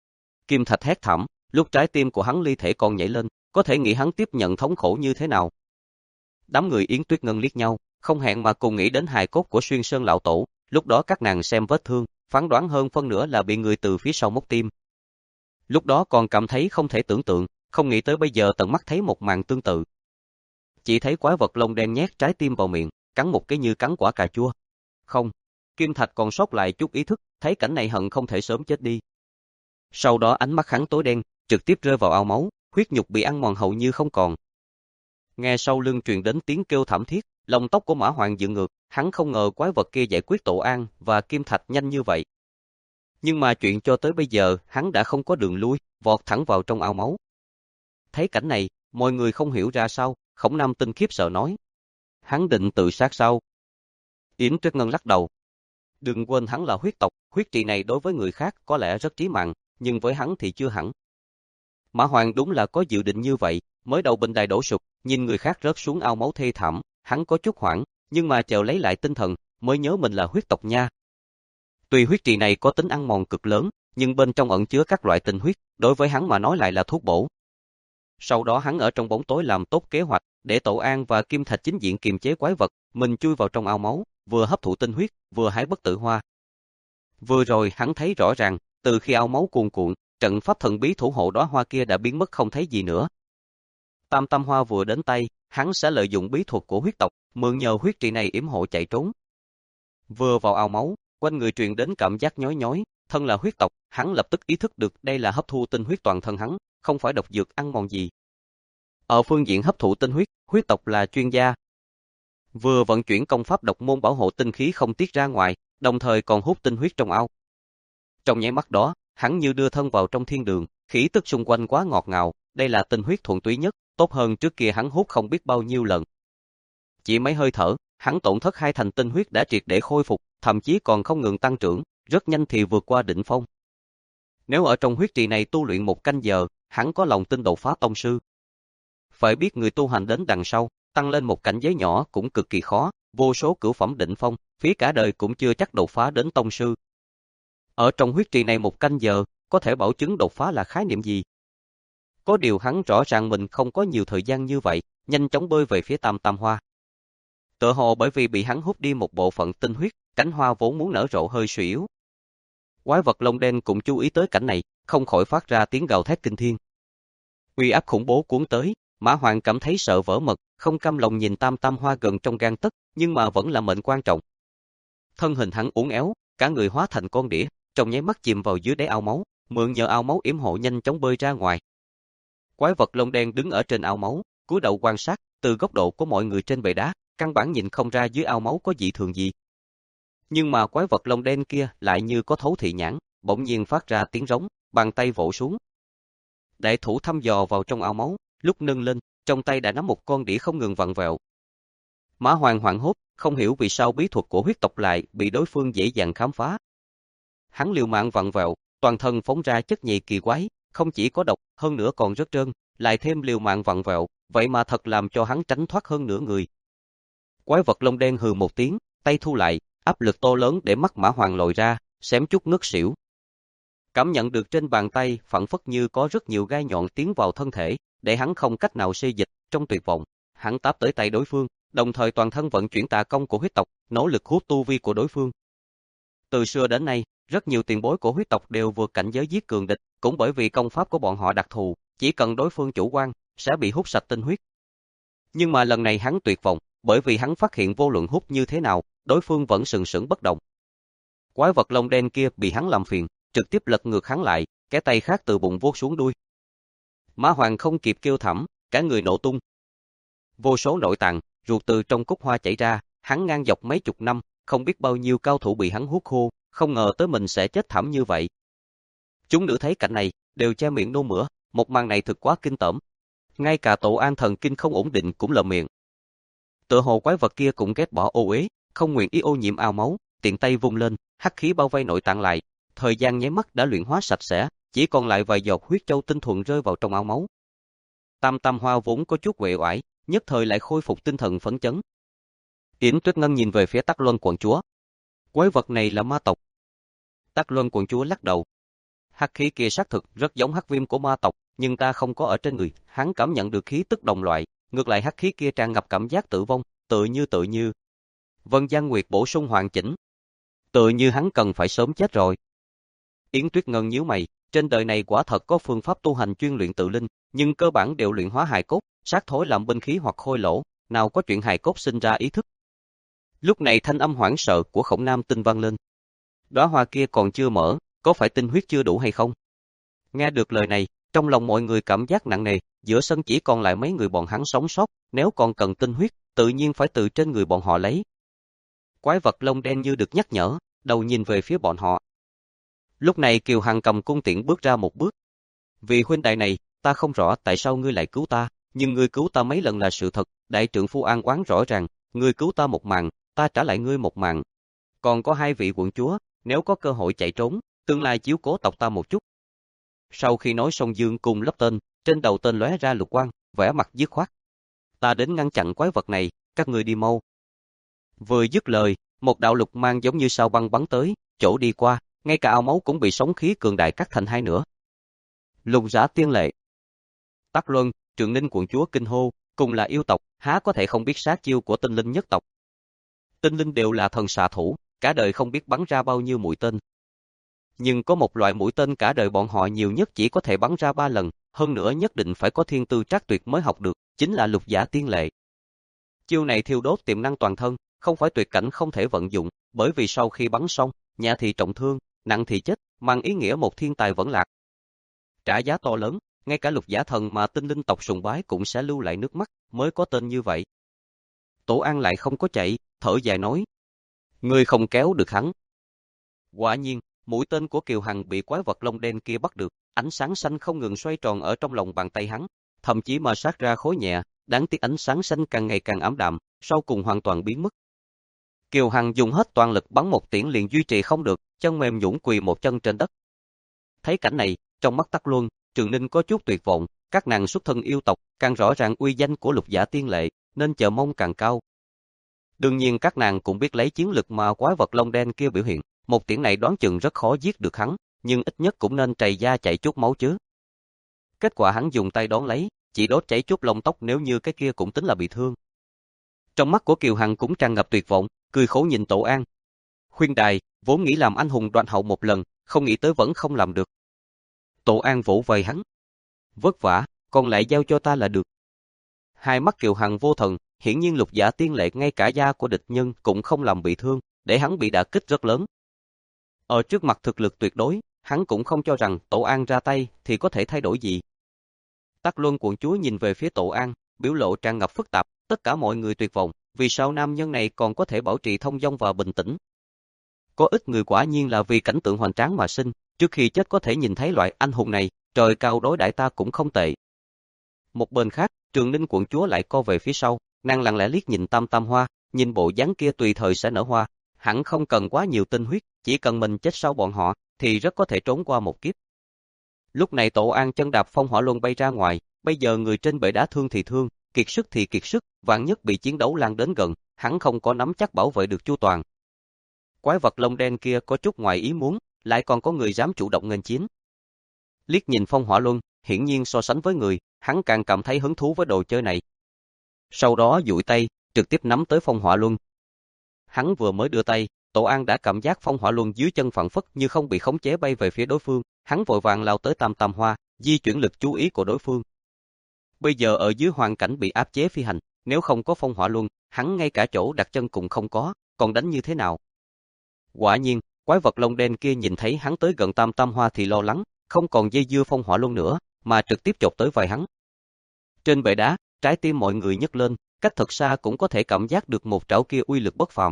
Kim thạch hét thảm, lúc trái tim của hắn ly thể còn nhảy lên, có thể nghĩ hắn tiếp nhận thống khổ như thế nào. Đám người Yến Tuyết Ngân liếc nhau, không hẹn mà cùng nghĩ đến hài cốt của Xuyên Sơn lão tổ, lúc đó các nàng xem vết thương, phán đoán hơn phân nửa là bị người từ phía sau móc tim. Lúc đó còn cảm thấy không thể tưởng tượng, không nghĩ tới bây giờ tận mắt thấy một màn tương tự. Chỉ thấy quái vật lông đen nhét trái tim vào miệng, cắn một cái như cắn quả cà chua. Không, kim thạch còn sót lại chút ý thức, thấy cảnh này hận không thể sớm chết đi. Sau đó ánh mắt hắn tối đen, trực tiếp rơi vào ao máu, huyết nhục bị ăn mòn hầu như không còn. Nghe sau lưng truyền đến tiếng kêu thảm thiết, lông tóc của Mã Hoàng dựng ngược, hắn không ngờ quái vật kia giải quyết Tổ An và kim thạch nhanh như vậy. Nhưng mà chuyện cho tới bây giờ, hắn đã không có đường lui, vọt thẳng vào trong ao máu. Thấy cảnh này, mọi người không hiểu ra sao, Khổng Nam Tinh khiếp sợ nói. Hắn định tự sát sao? Yến Tuyết Ngân lắc đầu. Đừng quên hắn là huyết tộc, huyết trị này đối với người khác có lẽ rất trí mạng, nhưng với hắn thì chưa hẳn. Mã Hoàng đúng là có dự định như vậy, mới đầu bình đài đổ sụp, nhìn người khác rớt xuống ao máu thê thảm, hắn có chút hoảng, nhưng mà chợt lấy lại tinh thần, mới nhớ mình là huyết tộc nha. Tuy huyết trì này có tính ăn mòn cực lớn, nhưng bên trong ẩn chứa các loại tinh huyết, đối với hắn mà nói lại là thuốc bổ. Sau đó hắn ở trong bóng tối làm tốt kế hoạch, để Tổ An và Kim Thạch chính diện kiềm chế quái vật, mình chui vào trong ao máu, vừa hấp thụ tinh huyết, vừa hái bất tử hoa. Vừa rồi hắn thấy rõ ràng, từ khi ao máu cuồn cuộn, trận pháp thần bí thủ hộ đóa hoa kia đã biến mất không thấy gì nữa. Tam Tam Hoa vừa đến tay, hắn sẽ lợi dụng bí thuật của huyết tộc, mượn nhờ huyết trì này yểm hộ chạy trốn. Vừa vào ao máu, quanh người truyền đến cảm giác nhói nhói, thân là huyết tộc, hắn lập tức ý thức được đây là hấp thu tinh huyết toàn thân hắn, không phải độc dược ăn mòn gì. Ở phương diện hấp thụ tinh huyết, huyết tộc là chuyên gia. Vừa vận chuyển công pháp độc môn bảo hộ tinh khí không tiết ra ngoài, đồng thời còn hút tinh huyết trong ao. Trong nháy mắt đó, hắn như đưa thân vào trong thiên đường, khí tức xung quanh quá ngọt ngào, đây là tinh huyết thuần túy nhất, tốt hơn trước kia hắn hút không biết bao nhiêu lần. Chỉ mấy hơi thở, hắn tổn thất hai thành tinh huyết đã triệt để khôi phục, thậm chí còn không ngừng tăng trưởng, rất nhanh thì vượt qua đỉnh phong. Nếu ở trong huyết trì này tu luyện một canh giờ, hắn có lòng tin đột phá tông sư. Phải biết người tu hành đến đằng sau, tăng lên một cảnh giới nhỏ cũng cực kỳ khó, vô số cửu phẩm đỉnh phong, phí cả đời cũng chưa chắc đột phá đến tông sư. Ở trong huyết trì này một canh giờ, có thể bảo chứng đột phá là khái niệm gì? Có điều hắn rõ ràng mình không có nhiều thời gian như vậy, nhanh chóng bơi về phía Tam Tam Hoa. Tựa hồ bởi vì bị hắn hút đi một bộ phận tinh huyết, cánh hoa vốn muốn nở rộ hơi suy yếu. Quái vật lông đen cũng chú ý tới cảnh này, không khỏi phát ra tiếng gào thét kinh thiên. Uy áp khủng bố cuốn tới, Mã Hoàng cảm thấy sợ vỡ mật, không cam lòng nhìn Tam Tam Hoa gần trong gang tấc, nhưng mà vẫn là mệnh quan trọng. Thân hình hắn uốn éo, cả người hóa thành con đĩa, trong nháy mắt chìm vào dưới đáy ao máu, mượn nhờ ao máu yểm hộ nhanh chóng bơi ra ngoài. Quái vật lông đen đứng ở trên ao máu, cúi đầu quan sát, từ góc độ của mọi người trên bệ đá, căn bản nhìn không ra dưới ao máu có dị thường gì. Nhưng mà quái vật lông đen kia lại như có thấu thị nhãn, bỗng nhiên phát ra tiếng rống, bàn tay vỗ xuống. Đại thủ thăm dò vào trong ao máu, lúc nâng lên, trong tay đã nắm một con đĩa không ngừng vặn vẹo. Mã Hoàng hoảng hốt, không hiểu vì sao bí thuật của huyết tộc lại bị đối phương dễ dàng khám phá. Hắn liều mạng vặn vẹo, toàn thân phóng ra chất nhầy kỳ quái, không chỉ có độc, hơn nữa còn rất trơn, lại thêm liều mạng vặn vẹo, vậy mà thật làm cho hắn tránh thoát hơn nửa người. Quái vật lông đen hừ một tiếng, tay thu lại, áp lực to lớn để mắt Mã Hoàng lồi ra, xém chút ngất xỉu. Cảm nhận được trên bàn tay phảng phất như có rất nhiều gai nhọn tiến vào thân thể, để hắn không cách nào xê dịch, trong tuyệt vọng, hắn táp tới tay đối phương, đồng thời toàn thân vận chuyển tà công của huyết tộc, nỗ lực hút tu vi của đối phương. Từ xưa đến nay, rất nhiều tiền bối của huyết tộc đều vượt cảnh giới giết cường địch, cũng bởi vì công pháp của bọn họ đặc thù, chỉ cần đối phương chủ quan, sẽ bị hút sạch tinh huyết. Nhưng mà lần này hắn tuyệt vọng, bởi vì hắn phát hiện vô luận hút như thế nào, đối phương vẫn sừng sững bất động. Quái vật lông đen kia bị hắn làm phiền, trực tiếp lật ngược hắn lại, cái tay khác từ bụng vuốt xuống đuôi. Mã Hoàng không kịp kêu thảm, cả người nổ tung. Vô số nội tạng, ruột từ trong cúc hoa chảy ra, hắn ngang dọc mấy chục năm, không biết bao nhiêu cao thủ bị hắn hút khô, không ngờ tới mình sẽ chết thảm như vậy. Chúng nữ thấy cảnh này, đều che miệng nôn mửa, một màn này thực quá kinh tởm. Ngay cả Tổ An thần kinh không ổn định cũng lờ miệng. Tựa hồ quái vật kia cũng ghét bỏ ô uế, không nguyện ý ô nhiễm ao máu, tiện tay vung lên, hắc khí bao vây nội tạng lại, thời gian nháy mắt đã luyện hóa sạch sẽ, chỉ còn lại vài giọt huyết châu tinh thuần rơi vào trong ao máu. Tam Tam Hoa vốn có chút uể oải, nhất thời lại khôi phục tinh thần phấn chấn. Yến Tuyết Ngân nhìn về phía Tắc Luân quận chúa. Quái vật này là ma tộc. Tắc Luân quận chúa lắc đầu. Hắc khí kia xác thực rất giống hắc viêm của ma tộc, nhưng ta không có ở trên người, hắn cảm nhận được khí tức đồng loại, ngược lại hắc khí kia tràn ngập cảm giác tử vong, tự như tự như. Vân Giang Nguyệt bổ sung hoàn chỉnh. Tự như hắn cần phải sớm chết rồi. Yến Tuyết Ngân nhíu mày, trên đời này quả thật có phương pháp tu hành chuyên luyện tự linh, nhưng cơ bản đều luyện hóa hài cốt, sát thối làm binh khí hoặc khôi lỗ, nào có chuyện hài cốt sinh ra ý thức. Lúc này thanh âm hoảng sợ của Khổng Nam Tinh vang lên. Đóa hoa kia còn chưa mở, có phải tinh huyết chưa đủ hay không? Nghe được lời này, trong lòng mọi người cảm giác nặng nề, giữa sân chỉ còn lại mấy người bọn hắn sống sót, nếu còn cần tinh huyết, tự nhiên phải từ trên người bọn họ lấy. Quái vật lông đen như được nhắc nhở, đầu nhìn về phía bọn họ. Lúc này Kiều Hằng cầm cung tiễn bước ra một bước. Vì huynh đệ này, ta không rõ tại sao ngươi lại cứu ta, nhưng ngươi cứu ta mấy lần là sự thật, đại trượng phu an oán rõ ràng, ngươi cứu ta một mạng, ta trả lại ngươi một mạng. Còn có hai vị quận chúa, nếu có cơ hội chạy trốn, tương lai chiếu cố tộc ta một chút. Sau khi nói xong Dương cùng lấp tên, trên đầu tên lóe ra lục quang, vẻ mặt dứt khoát. Ta đến ngăn chặn quái vật này, các ngươi đi mau. Vừa dứt lời, một đạo lục mang giống như sao băng bắn tới, chỗ đi qua, ngay cả ao máu cũng bị sóng khí cường đại cắt thành hai nửa. Lục Giả Tiên Lệ, Tắc Luân, Trường Ninh quận chúa kinh hô, cùng là yêu tộc, há có thể không biết sát chiêu của tinh linh nhất tộc. Tinh linh đều là thần xạ thủ, cả đời không biết bắn ra bao nhiêu mũi tên. Nhưng có một loại mũi tên cả đời bọn họ nhiều nhất chỉ có thể bắn ra ba lần, hơn nữa nhất định phải có thiên tư trác tuyệt mới học được, chính là Lục Giả Tiên Lệ. Chiêu này thiêu đốt tiềm năng toàn thân, không phải tuyệt cảnh không thể vận dụng, bởi vì sau khi bắn xong, nhẹ thì trọng thương, nặng thì chết, mang ý nghĩa một thiên tài vẫn lạc. Trả giá to lớn, ngay cả lục giả thần mà tinh linh tộc sùng bái cũng sẽ lưu lại nước mắt mới có tên như vậy. Tổ An lại không có chạy, thở dài nói. Ngươi không kéo được hắn. Quả nhiên, mũi tên của Kiều Hằng bị quái vật lông đen kia bắt được, ánh sáng xanh không ngừng xoay tròn ở trong lòng bàn tay hắn, thậm chí mà sát ra khối nhẹ, đáng tiếc ánh sáng xanh càng ngày càng ảm đạm, sau cùng hoàn toàn biến mất. Kiều Hằng dùng hết toàn lực bắn một tiễn liền duy trì không được, chân mềm nhũn quỳ một chân trên đất. Thấy cảnh này, trong mắt Tắc Luân, Trường Ninh có chút tuyệt vọng, các nàng xuất thân yêu tộc, càng rõ ràng uy danh của Lục Giả Tiên Lệ, nên chờ mong càng cao. Đương nhiên các nàng cũng biết lấy chiến lực mà quái vật lông đen kia biểu hiện, một tiễn này đoán chừng rất khó giết được hắn, nhưng ít nhất cũng nên trầy da chảy chút máu chứ. Kết quả hắn dùng tay đón lấy, chỉ đốt chảy chút lông tóc, nếu như cái kia cũng tính là bị thương. Trong mắt của Kiều Hằng cũng tràn ngập tuyệt vọng, cười khổ nhìn Tổ An. Khuyên đài, vốn nghĩ làm anh hùng đoạt hậu một lần, không nghĩ tới vẫn không làm được. Tổ An vỗ vai hắn. Vất vả, còn lại giao cho ta là được. Hai mắt Kiều Hằng vô thần, hiển nhiên Lục Giả Tiên Lệ ngay cả da của địch nhân cũng không làm bị thương, để hắn bị đả kích rất lớn. Ở trước mặt thực lực tuyệt đối, hắn cũng không cho rằng Tổ An ra tay thì có thể thay đổi gì. Tắc Luân quận chúa nhìn về phía Tổ An, biểu lộ tràn ngập phức tạp, tất cả mọi người tuyệt vọng, vì sao nam nhân này còn có thể bảo trì thông dong và bình tĩnh. Có ít người quả nhiên là vì cảnh tượng hoành tráng mà sinh, trước khi chết có thể nhìn thấy loại anh hùng này, trời cao đối đãi ta cũng không tệ. Một bên khác, Trường Ninh quận chúa lại co về phía sau, nàng lặng lẽ liếc nhìn Tam Tam Hoa, nhìn bộ dáng kia tùy thời sẽ nở hoa, hẳn không cần quá nhiều tinh huyết, chỉ cần mình chết sau bọn họ, thì rất có thể trốn qua một kiếp. Lúc này Tổ An chân đạp phong hỏa luân bay ra ngoài, bây giờ người trên bệ đá thương thì thương, kiệt sức thì kiệt sức, vạn nhất bị chiến đấu lan đến gần, hắn không có nắm chắc bảo vệ được chu toàn. Quái vật lông đen kia có chút ngoài ý muốn, lại còn có người dám chủ động nghênh chiến. Liếc nhìn phong hỏa luân, hiển nhiên so sánh với người, hắn càng cảm thấy hứng thú với đồ chơi này. Sau đó duỗi tay, trực tiếp nắm tới phong hỏa luân. Hắn vừa mới đưa tay, Tổ An đã cảm giác phong hỏa luân dưới chân phẳng phất như không bị khống chế bay về phía đối phương, hắn vội vàng lao tới Tam Tam Hoa, di chuyển lực chú ý của đối phương. Bây giờ ở dưới hoàn cảnh bị áp chế phi hành, nếu không có phong hỏa luân, hắn ngay cả chỗ đặt chân cũng không có, còn đánh như thế nào? Quả nhiên, quái vật lông đen kia nhìn thấy hắn tới gần Tam Tam Hoa thì lo lắng, không còn dây dưa phong hỏa luân nữa, mà trực tiếp chộp tới vai hắn. Trên bệ đá, trái tim mọi người nhấc lên, cách thật xa cũng có thể cảm giác được một trảo kia uy lực bất phàm.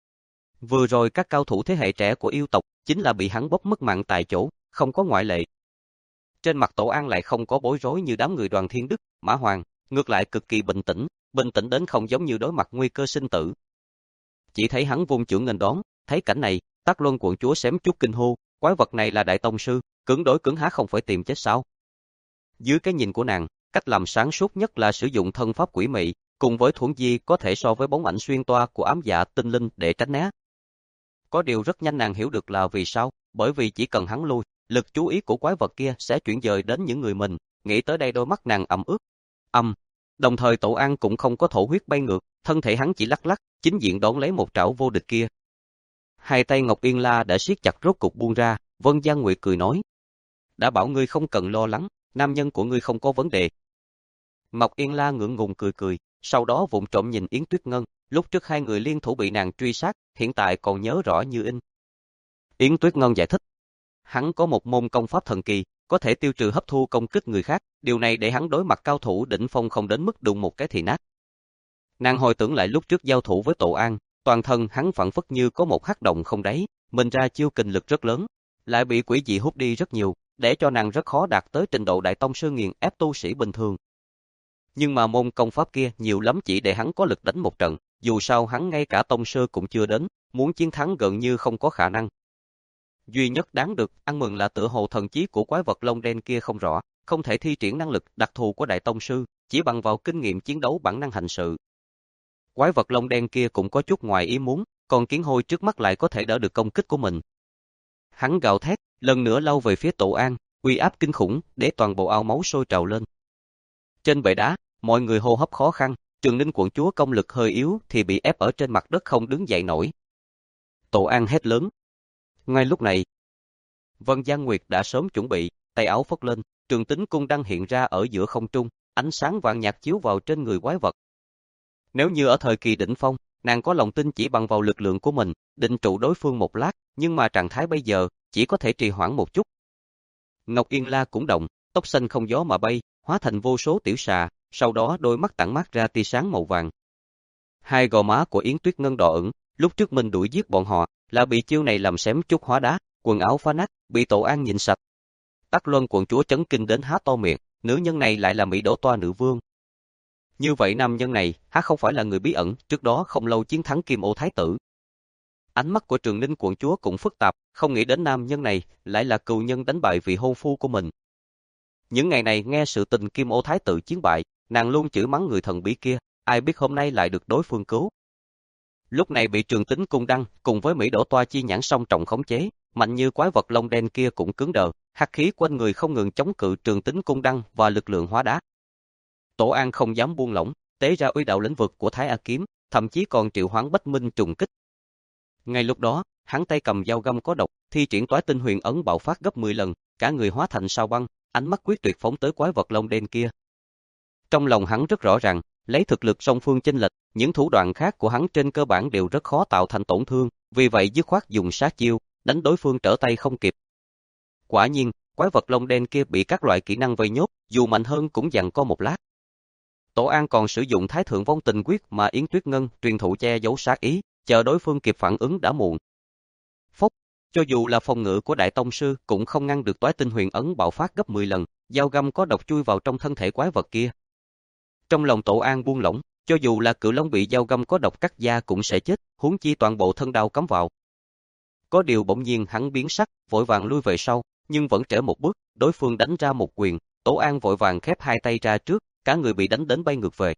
Vừa rồi các cao thủ thế hệ trẻ của yêu tộc chính là bị hắn bóp mất mạng tại chỗ, không có ngoại lệ. Trên mặt Tổ An lại không có bối rối như đám người Đoàn Thiên Đức, Mã Hoàng, ngược lại cực kỳ bình tĩnh, bình tĩnh đến không giống như đối mặt nguy cơ sinh tử. Chỉ thấy hắn vung chưởng nghênh đón, thấy cảnh này, Tắc Luân quận chúa xém chút kinh hô, quái vật này là đại tông sư, cứng đối cứng há không phải tìm chết sao? Dưới cái nhìn của nàng, cách làm sáng suốt nhất là sử dụng thân pháp quỷ mị, cùng với thuẫn di có thể so với bóng ảnh xuyên toa của ám dạ tinh linh để tránh né. Có điều rất nhanh nàng hiểu được là vì sao, bởi vì chỉ cần hắn lui, lực chú ý của quái vật kia sẽ chuyển dời đến những người mình, nghĩ tới đây đôi mắt nàng ẩm ướt. Âm, đồng thời Tổ An cũng không có thổ huyết bay ngược, thân thể hắn chỉ lắc lắc, chính diện đón lấy một trảo vô địch kia. Hai tay Ngọc Yên La đã siết chặt rốt cục buông ra, Vân Giang Nguyệt cười nói: "Đã bảo ngươi không cần lo lắng, nam nhân của ngươi không có vấn đề." Ngọc Yên La ngượng ngùng cười cười, sau đó vụng trộm nhìn Yến Tuyết Ngân, lúc trước hai người liên thủ bị nàng truy sát, hiện tại còn nhớ rõ như in. Yến Tuyết Ngân giải thích: "Hắn có một môn công pháp thần kỳ, có thể tiêu trừ hấp thu công kích người khác, điều này để hắn đối mặt cao thủ đỉnh phong không đến mức đụng một cái thì nát." Nàng hồi tưởng lại lúc trước giao thủ với Tổ An, toàn thân hắn phảng phất như có một hắc động không đáy, mình ra chiêu kình lực rất lớn, lại bị quỷ dị hút đi rất nhiều, để cho nàng rất khó đạt tới trình độ đại tông sư nghiền ép tu sĩ bình thường. Nhưng mà môn công pháp kia nhiều lắm chỉ để hắn có lực đánh một trận, dù sao hắn ngay cả tông sư cũng chưa đến, muốn chiến thắng gần như không có khả năng. Duy nhất đáng được ăn mừng là tựa hồ thần trí của quái vật lông đen kia không rõ, không thể thi triển năng lực đặc thù của đại tông sư, chỉ bằng vào kinh nghiệm chiến đấu bản năng hành sự. Quái vật lông đen kia cũng có chút ngoài ý muốn, còn kiến hôi trước mắt lại có thể đỡ được công kích của mình. Hắn gào thét, lần nữa lao về phía Tổ An, uy áp kinh khủng, để toàn bộ ao máu sôi trào lên. Trên bệ đá, mọi người hô hấp khó khăn, Trường Ninh quận chúa công lực hơi yếu thì bị ép ở trên mặt đất không đứng dậy nổi. Tổ An hét lớn. Ngay lúc này, Vân Giang Nguyệt đã sớm chuẩn bị, tay áo phất lên, Trường Tính cung đang hiện ra ở giữa không trung, ánh sáng vàng nhạt chiếu vào trên người quái vật. Nếu như ở thời kỳ đỉnh phong, nàng có lòng tin chỉ bằng vào lực lượng của mình, định trụ đối phương một lát, nhưng mà trạng thái bây giờ, chỉ có thể trì hoãn một chút. Ngọc Yên La cũng động, tóc xanh không gió mà bay, hóa thành vô số tiểu xà, sau đó đôi mắt tản mát ra tia sáng màu vàng. Hai gò má của Yến Tuyết Ngân đỏ ửng, lúc trước mình đuổi giết bọn họ, là bị chiêu này làm xém chút hóa đá, quần áo phá nát, bị Tổ An nhịn sạch. Tắc Luân quận chúa chấn kinh đến há to miệng, nữ nhân này lại là Mỹ Đỗ Toa nữ vương. Như vậy nam nhân này, há không phải là người bí ẩn, trước đó không lâu chiến thắng Kim Ô Thái tử. Ánh mắt của Trường Ninh quận chúa cũng phức tạp, không nghĩ đến nam nhân này lại là cừu nhân đánh bại vị hôn phu của mình. Những ngày này nghe sự tình Kim Ô Thái tử chiến bại, nàng luôn chửi mắng người thần bí kia, ai biết hôm nay lại được đối phương cứu. Lúc này bị Trường Tính cung đăng cùng với Mỹ Đỗ Toa chi nhãn song trọng khống chế, mạnh như quái vật lông đen kia cũng cứng đờ, hắc khí quanh người không ngừng chống cự Trường Tính cung đăng và lực lượng hóa đá. Tổ An không dám buông lỏng, tế ra uy đạo lĩnh vực của Thái A kiếm, thậm chí còn triệu hoán Bách Minh trùng kích. Ngay lúc đó, hắn tay cầm dao găm có độc, thi triển Toái Tinh Huyền ấn bạo phát gấp mười lần, cả người hóa thành sao băng, ánh mắt quyết tuyệt phóng tới quái vật lông đen kia. Trong lòng hắn rất rõ ràng, lấy thực lực song phương chênh lệch, những thủ đoạn khác của hắn trên cơ bản đều rất khó tạo thành tổn thương, vì vậy dứt khoát dùng sát chiêu, đánh đối phương trở tay không kịp. Quả nhiên, quái vật lông đen kia bị các loại kỹ năng vây nhốt, dù mạnh hơn cũng giằng co một lát. Tổ An còn sử dụng Thái Thượng Vong Tình Quyết mà Yến Tuyết Ngân truyền thụ che giấu sát ý, chờ đối phương kịp phản ứng đã muộn. Phốc, cho dù là phòng ngự của Đại Tông Sư cũng không ngăn được Toái Tinh Huyền ấn bạo phát gấp mười lần, dao găm có độc chui vào trong thân thể quái vật kia. Trong lòng Tổ An buông lỏng, cho dù là Cự Long bị dao găm có độc cắt da cũng sẽ chết, huống chi toàn bộ thân đao cắm vào. Có điều bỗng nhiên hắn biến sắc, vội vàng lui về sau, nhưng vẫn trễ một bước, đối phương đánh ra một quyền, Tổ An vội vàng khép hai tay ra trước, cả người bị đánh đến bay ngược về.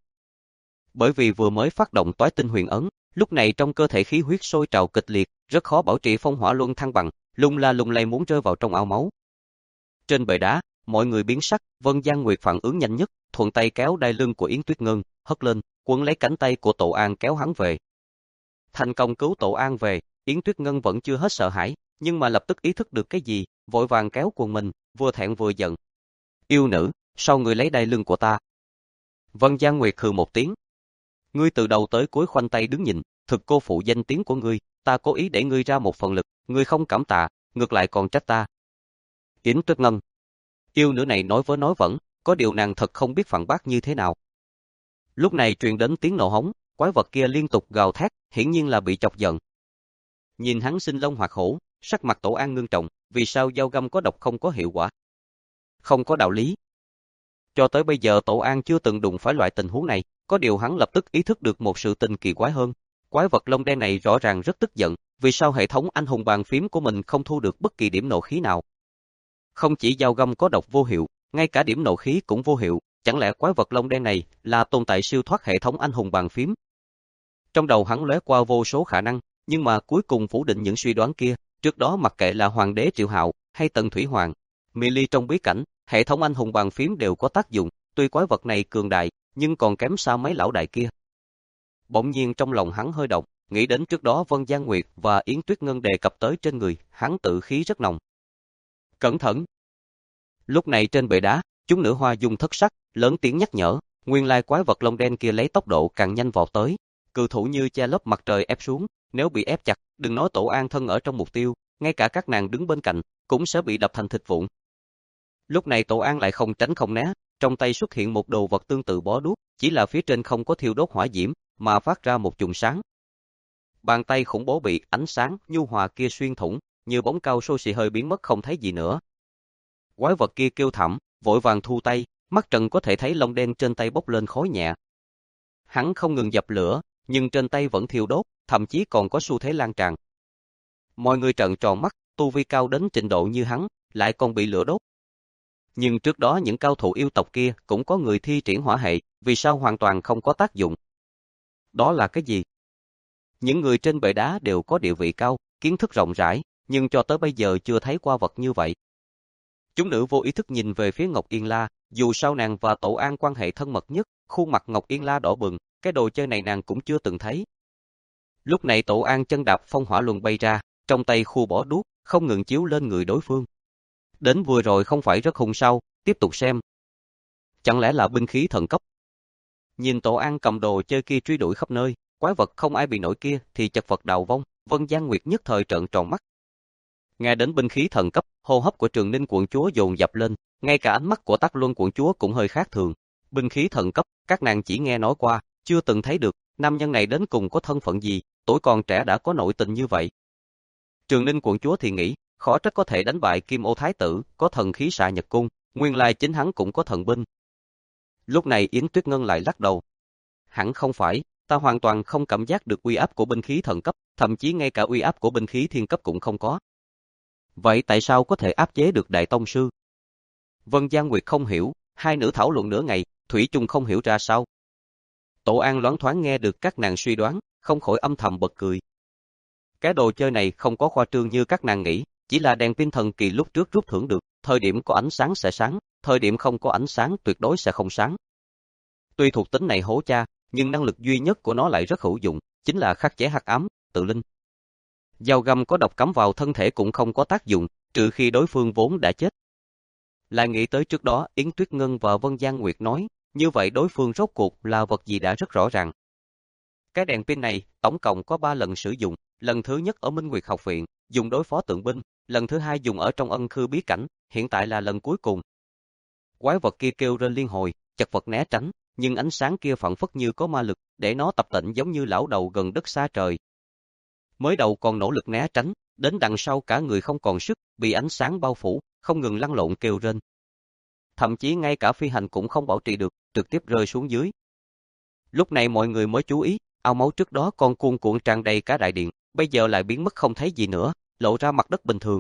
Bởi vì vừa mới phát động Toái Tinh Huyền ấn, lúc này trong cơ thể khí huyết sôi trào kịch liệt, rất khó bảo trì phong hỏa luân thăng bằng, lung la lung lay muốn rơi vào trong ao máu. Trên bệ đá, mọi người biến sắc, Vân Giang Nguyệt phản ứng nhanh nhất, thuận tay kéo đai lưng của Yến Tuyết Ngân, hất lên, quấn lấy cánh tay của Tổ An kéo hắn về. Thành công cứu Tổ An về, Yến Tuyết Ngân vẫn chưa hết sợ hãi, nhưng mà lập tức ý thức được cái gì, vội vàng kéo quần mình, vừa thẹn vừa giận. Yêu nữ, sao người lấy đai lưng của ta? Vân Giang Nguyệt hừ một tiếng. Ngươi từ đầu tới cuối khoanh tay đứng nhìn, thực cô phụ danh tiếng của ngươi, ta cố ý để ngươi ra một phần lực, ngươi không cảm tạ, ngược lại còn trách ta. Yến Tuyết Ngân. Yêu nữ này nói vớ nói vẩn, có điều nàng thật không biết phản bác như thế nào. Lúc này truyền đến tiếng nổ hống, quái vật kia liên tục gào thét, hiển nhiên là bị chọc giận. Nhìn hắn sinh long hoạt hổ, sắc mặt Tổ An ngưng trọng, vì sao dao găm có độc không có hiệu quả? Không có đạo lý. Cho tới bây giờ Tổ An chưa từng đụng phải loại tình huống này, có điều hắn lập tức ý thức được một sự tình kỳ quái hơn. Quái vật lông đen này rõ ràng rất tức giận, vì sao hệ thống anh hùng bàn phím của mình không thu được bất kỳ điểm nộ khí nào? Không chỉ dao găm có độc vô hiệu, ngay cả điểm nộ khí cũng vô hiệu, chẳng lẽ quái vật lông đen này là tồn tại siêu thoát hệ thống anh hùng bàn phím? Trong đầu hắn lóe qua vô số khả năng, nhưng mà cuối cùng phủ định những suy đoán kia, trước đó mặc kệ là Hoàng đế Triệu Hạo hay Tần Thủy Hoàng, Millie trong bí cảnh, hệ thống anh hùng bàn phím đều có tác dụng, tuy quái vật này cường đại, nhưng còn kém xa mấy lão đại kia. Bỗng nhiên trong lòng hắn hơi động, nghĩ đến trước đó Vân Giang Nguyệt và Yến Tuyết Ngân đề cập tới trên người, hắn tự khí rất nồng. Cẩn thận! Lúc này trên bệ đá, chúng nữ hoa dung thất sắc, lớn tiếng nhắc nhở, nguyên lai quái vật lông đen kia lấy tốc độ càng nhanh vọt tới, cự thủ như che lớp mặt trời ép xuống, nếu bị ép chặt, đừng nói Tổ An thân ở trong mục tiêu, ngay cả các nàng đứng bên cạnh cũng sẽ bị đập thành thịt vụn. Lúc này Tổ An lại không tránh không né, trong tay xuất hiện một đồ vật tương tự bó đuốc, chỉ là phía trên không có thiêu đốt hỏa diễm, mà phát ra một chùm sáng. Bàn tay khủng bố bị ánh sáng nhu hòa kia xuyên thủng, như bóng cao su xì hơi biến mất không thấy gì nữa. Quái vật kia kêu thảm, vội vàng thu tay, mắt trần có thể thấy lông đen trên tay bốc lên khói nhẹ. Hắn không ngừng dập lửa, nhưng trên tay vẫn thiêu đốt, thậm chí còn có xu thế lan tràn. Mọi người trợn tròn mắt, tu vi cao đến trình độ như hắn, lại còn bị lửa đốt. Nhưng trước đó những cao thủ yêu tộc kia cũng có người thi triển hỏa hệ, vì sao hoàn toàn không có tác dụng? Đó là cái gì? Những người trên bệ đá đều có địa vị cao, kiến thức rộng rãi, nhưng cho tới bây giờ chưa thấy qua vật như vậy. Chúng nữ vô ý thức nhìn về phía Ngọc Yên La, dù sao nàng và Tổ An quan hệ thân mật nhất, khuôn mặt Ngọc Yên La đỏ bừng, cái đồ chơi này nàng cũng chưa từng thấy. Lúc này Tổ An chân đạp phong hỏa luân bay ra, trong tay khu bỏ đuốc, không ngừng chiếu lên người đối phương. Đến vừa rồi không phải rất hùng sao, tiếp tục xem. Chẳng lẽ là binh khí thần cấp? Nhìn Tổ An cầm đồ chơi kia truy đuổi khắp nơi, quái vật không ai bị nổi kia thì chật vật đào vong, Vân Giang Nguyệt nhất thời trợn tròn mắt. Nghe đến binh khí thần cấp, hô hấp của Trường Ninh quận chúa dồn dập lên, ngay cả ánh mắt của Tắc Luân quận chúa cũng hơi khác thường. Binh khí thần cấp, các nàng chỉ nghe nói qua, chưa từng thấy được, nam nhân này đến cùng có thân phận gì, tuổi còn trẻ đã có nội tình như vậy. Trường Ninh quận chúa thì nghĩ, khó trách có thể đánh bại Kim Ô Thái tử, có thần khí xạ nhật cung, nguyên lai chính hắn cũng có thần binh. Lúc này Yến Tuyết Ngân lại lắc đầu. Hẳn không phải, ta hoàn toàn không cảm giác được uy áp của binh khí thần cấp, thậm chí ngay cả uy áp của binh khí thiên cấp cũng không có. Vậy tại sao có thể áp chế được Đại Tông Sư? Vân Giang Nguyệt không hiểu, hai nữ thảo luận nửa ngày, thủy chung không hiểu ra sao. Tổ An loáng thoáng nghe được các nàng suy đoán, không khỏi âm thầm bật cười. Cái đồ chơi này không có khoa trương như các nàng nghĩ, chỉ là đèn pin thần kỳ lúc trước rút thưởng được, thời điểm có ánh sáng sẽ sáng, thời điểm không có ánh sáng tuyệt đối sẽ không sáng. Tuy thuộc tính này hố cha, nhưng năng lực duy nhất của nó lại rất hữu dụng, chính là khắc chế hắc ám, tự linh. Dao găm có độc cắm vào thân thể cũng không có tác dụng, trừ khi đối phương vốn đã chết. Lại nghĩ tới trước đó Yến Tuyết Ngân và Vân Giang Nguyệt nói, như vậy đối phương rốt cuộc là vật gì đã rất rõ ràng. Cái đèn pin này, tổng cộng có ba lần sử dụng, lần thứ nhất ở Minh Nguyệt học viện, dùng đối phó tượng binh, lần thứ hai dùng ở trong ân khư bí cảnh, hiện tại là lần cuối cùng. Quái vật kia kêu rên liên hồi, chật vật né tránh, nhưng ánh sáng kia phảng phất như có ma lực, để nó tập tễnh giống như lão đầu gần đất xa trời. Mới đầu còn nỗ lực né tránh, đến đằng sau cả người không còn sức, bị ánh sáng bao phủ, không ngừng lăn lộn kêu rên. Thậm chí ngay cả phi hành cũng không bảo trì được, trực tiếp rơi xuống dưới. Lúc này mọi người mới chú ý, ao máu trước đó còn cuồn cuộn tràn đầy cả đại điện, bây giờ lại biến mất không thấy gì nữa, lộ ra mặt đất bình thường.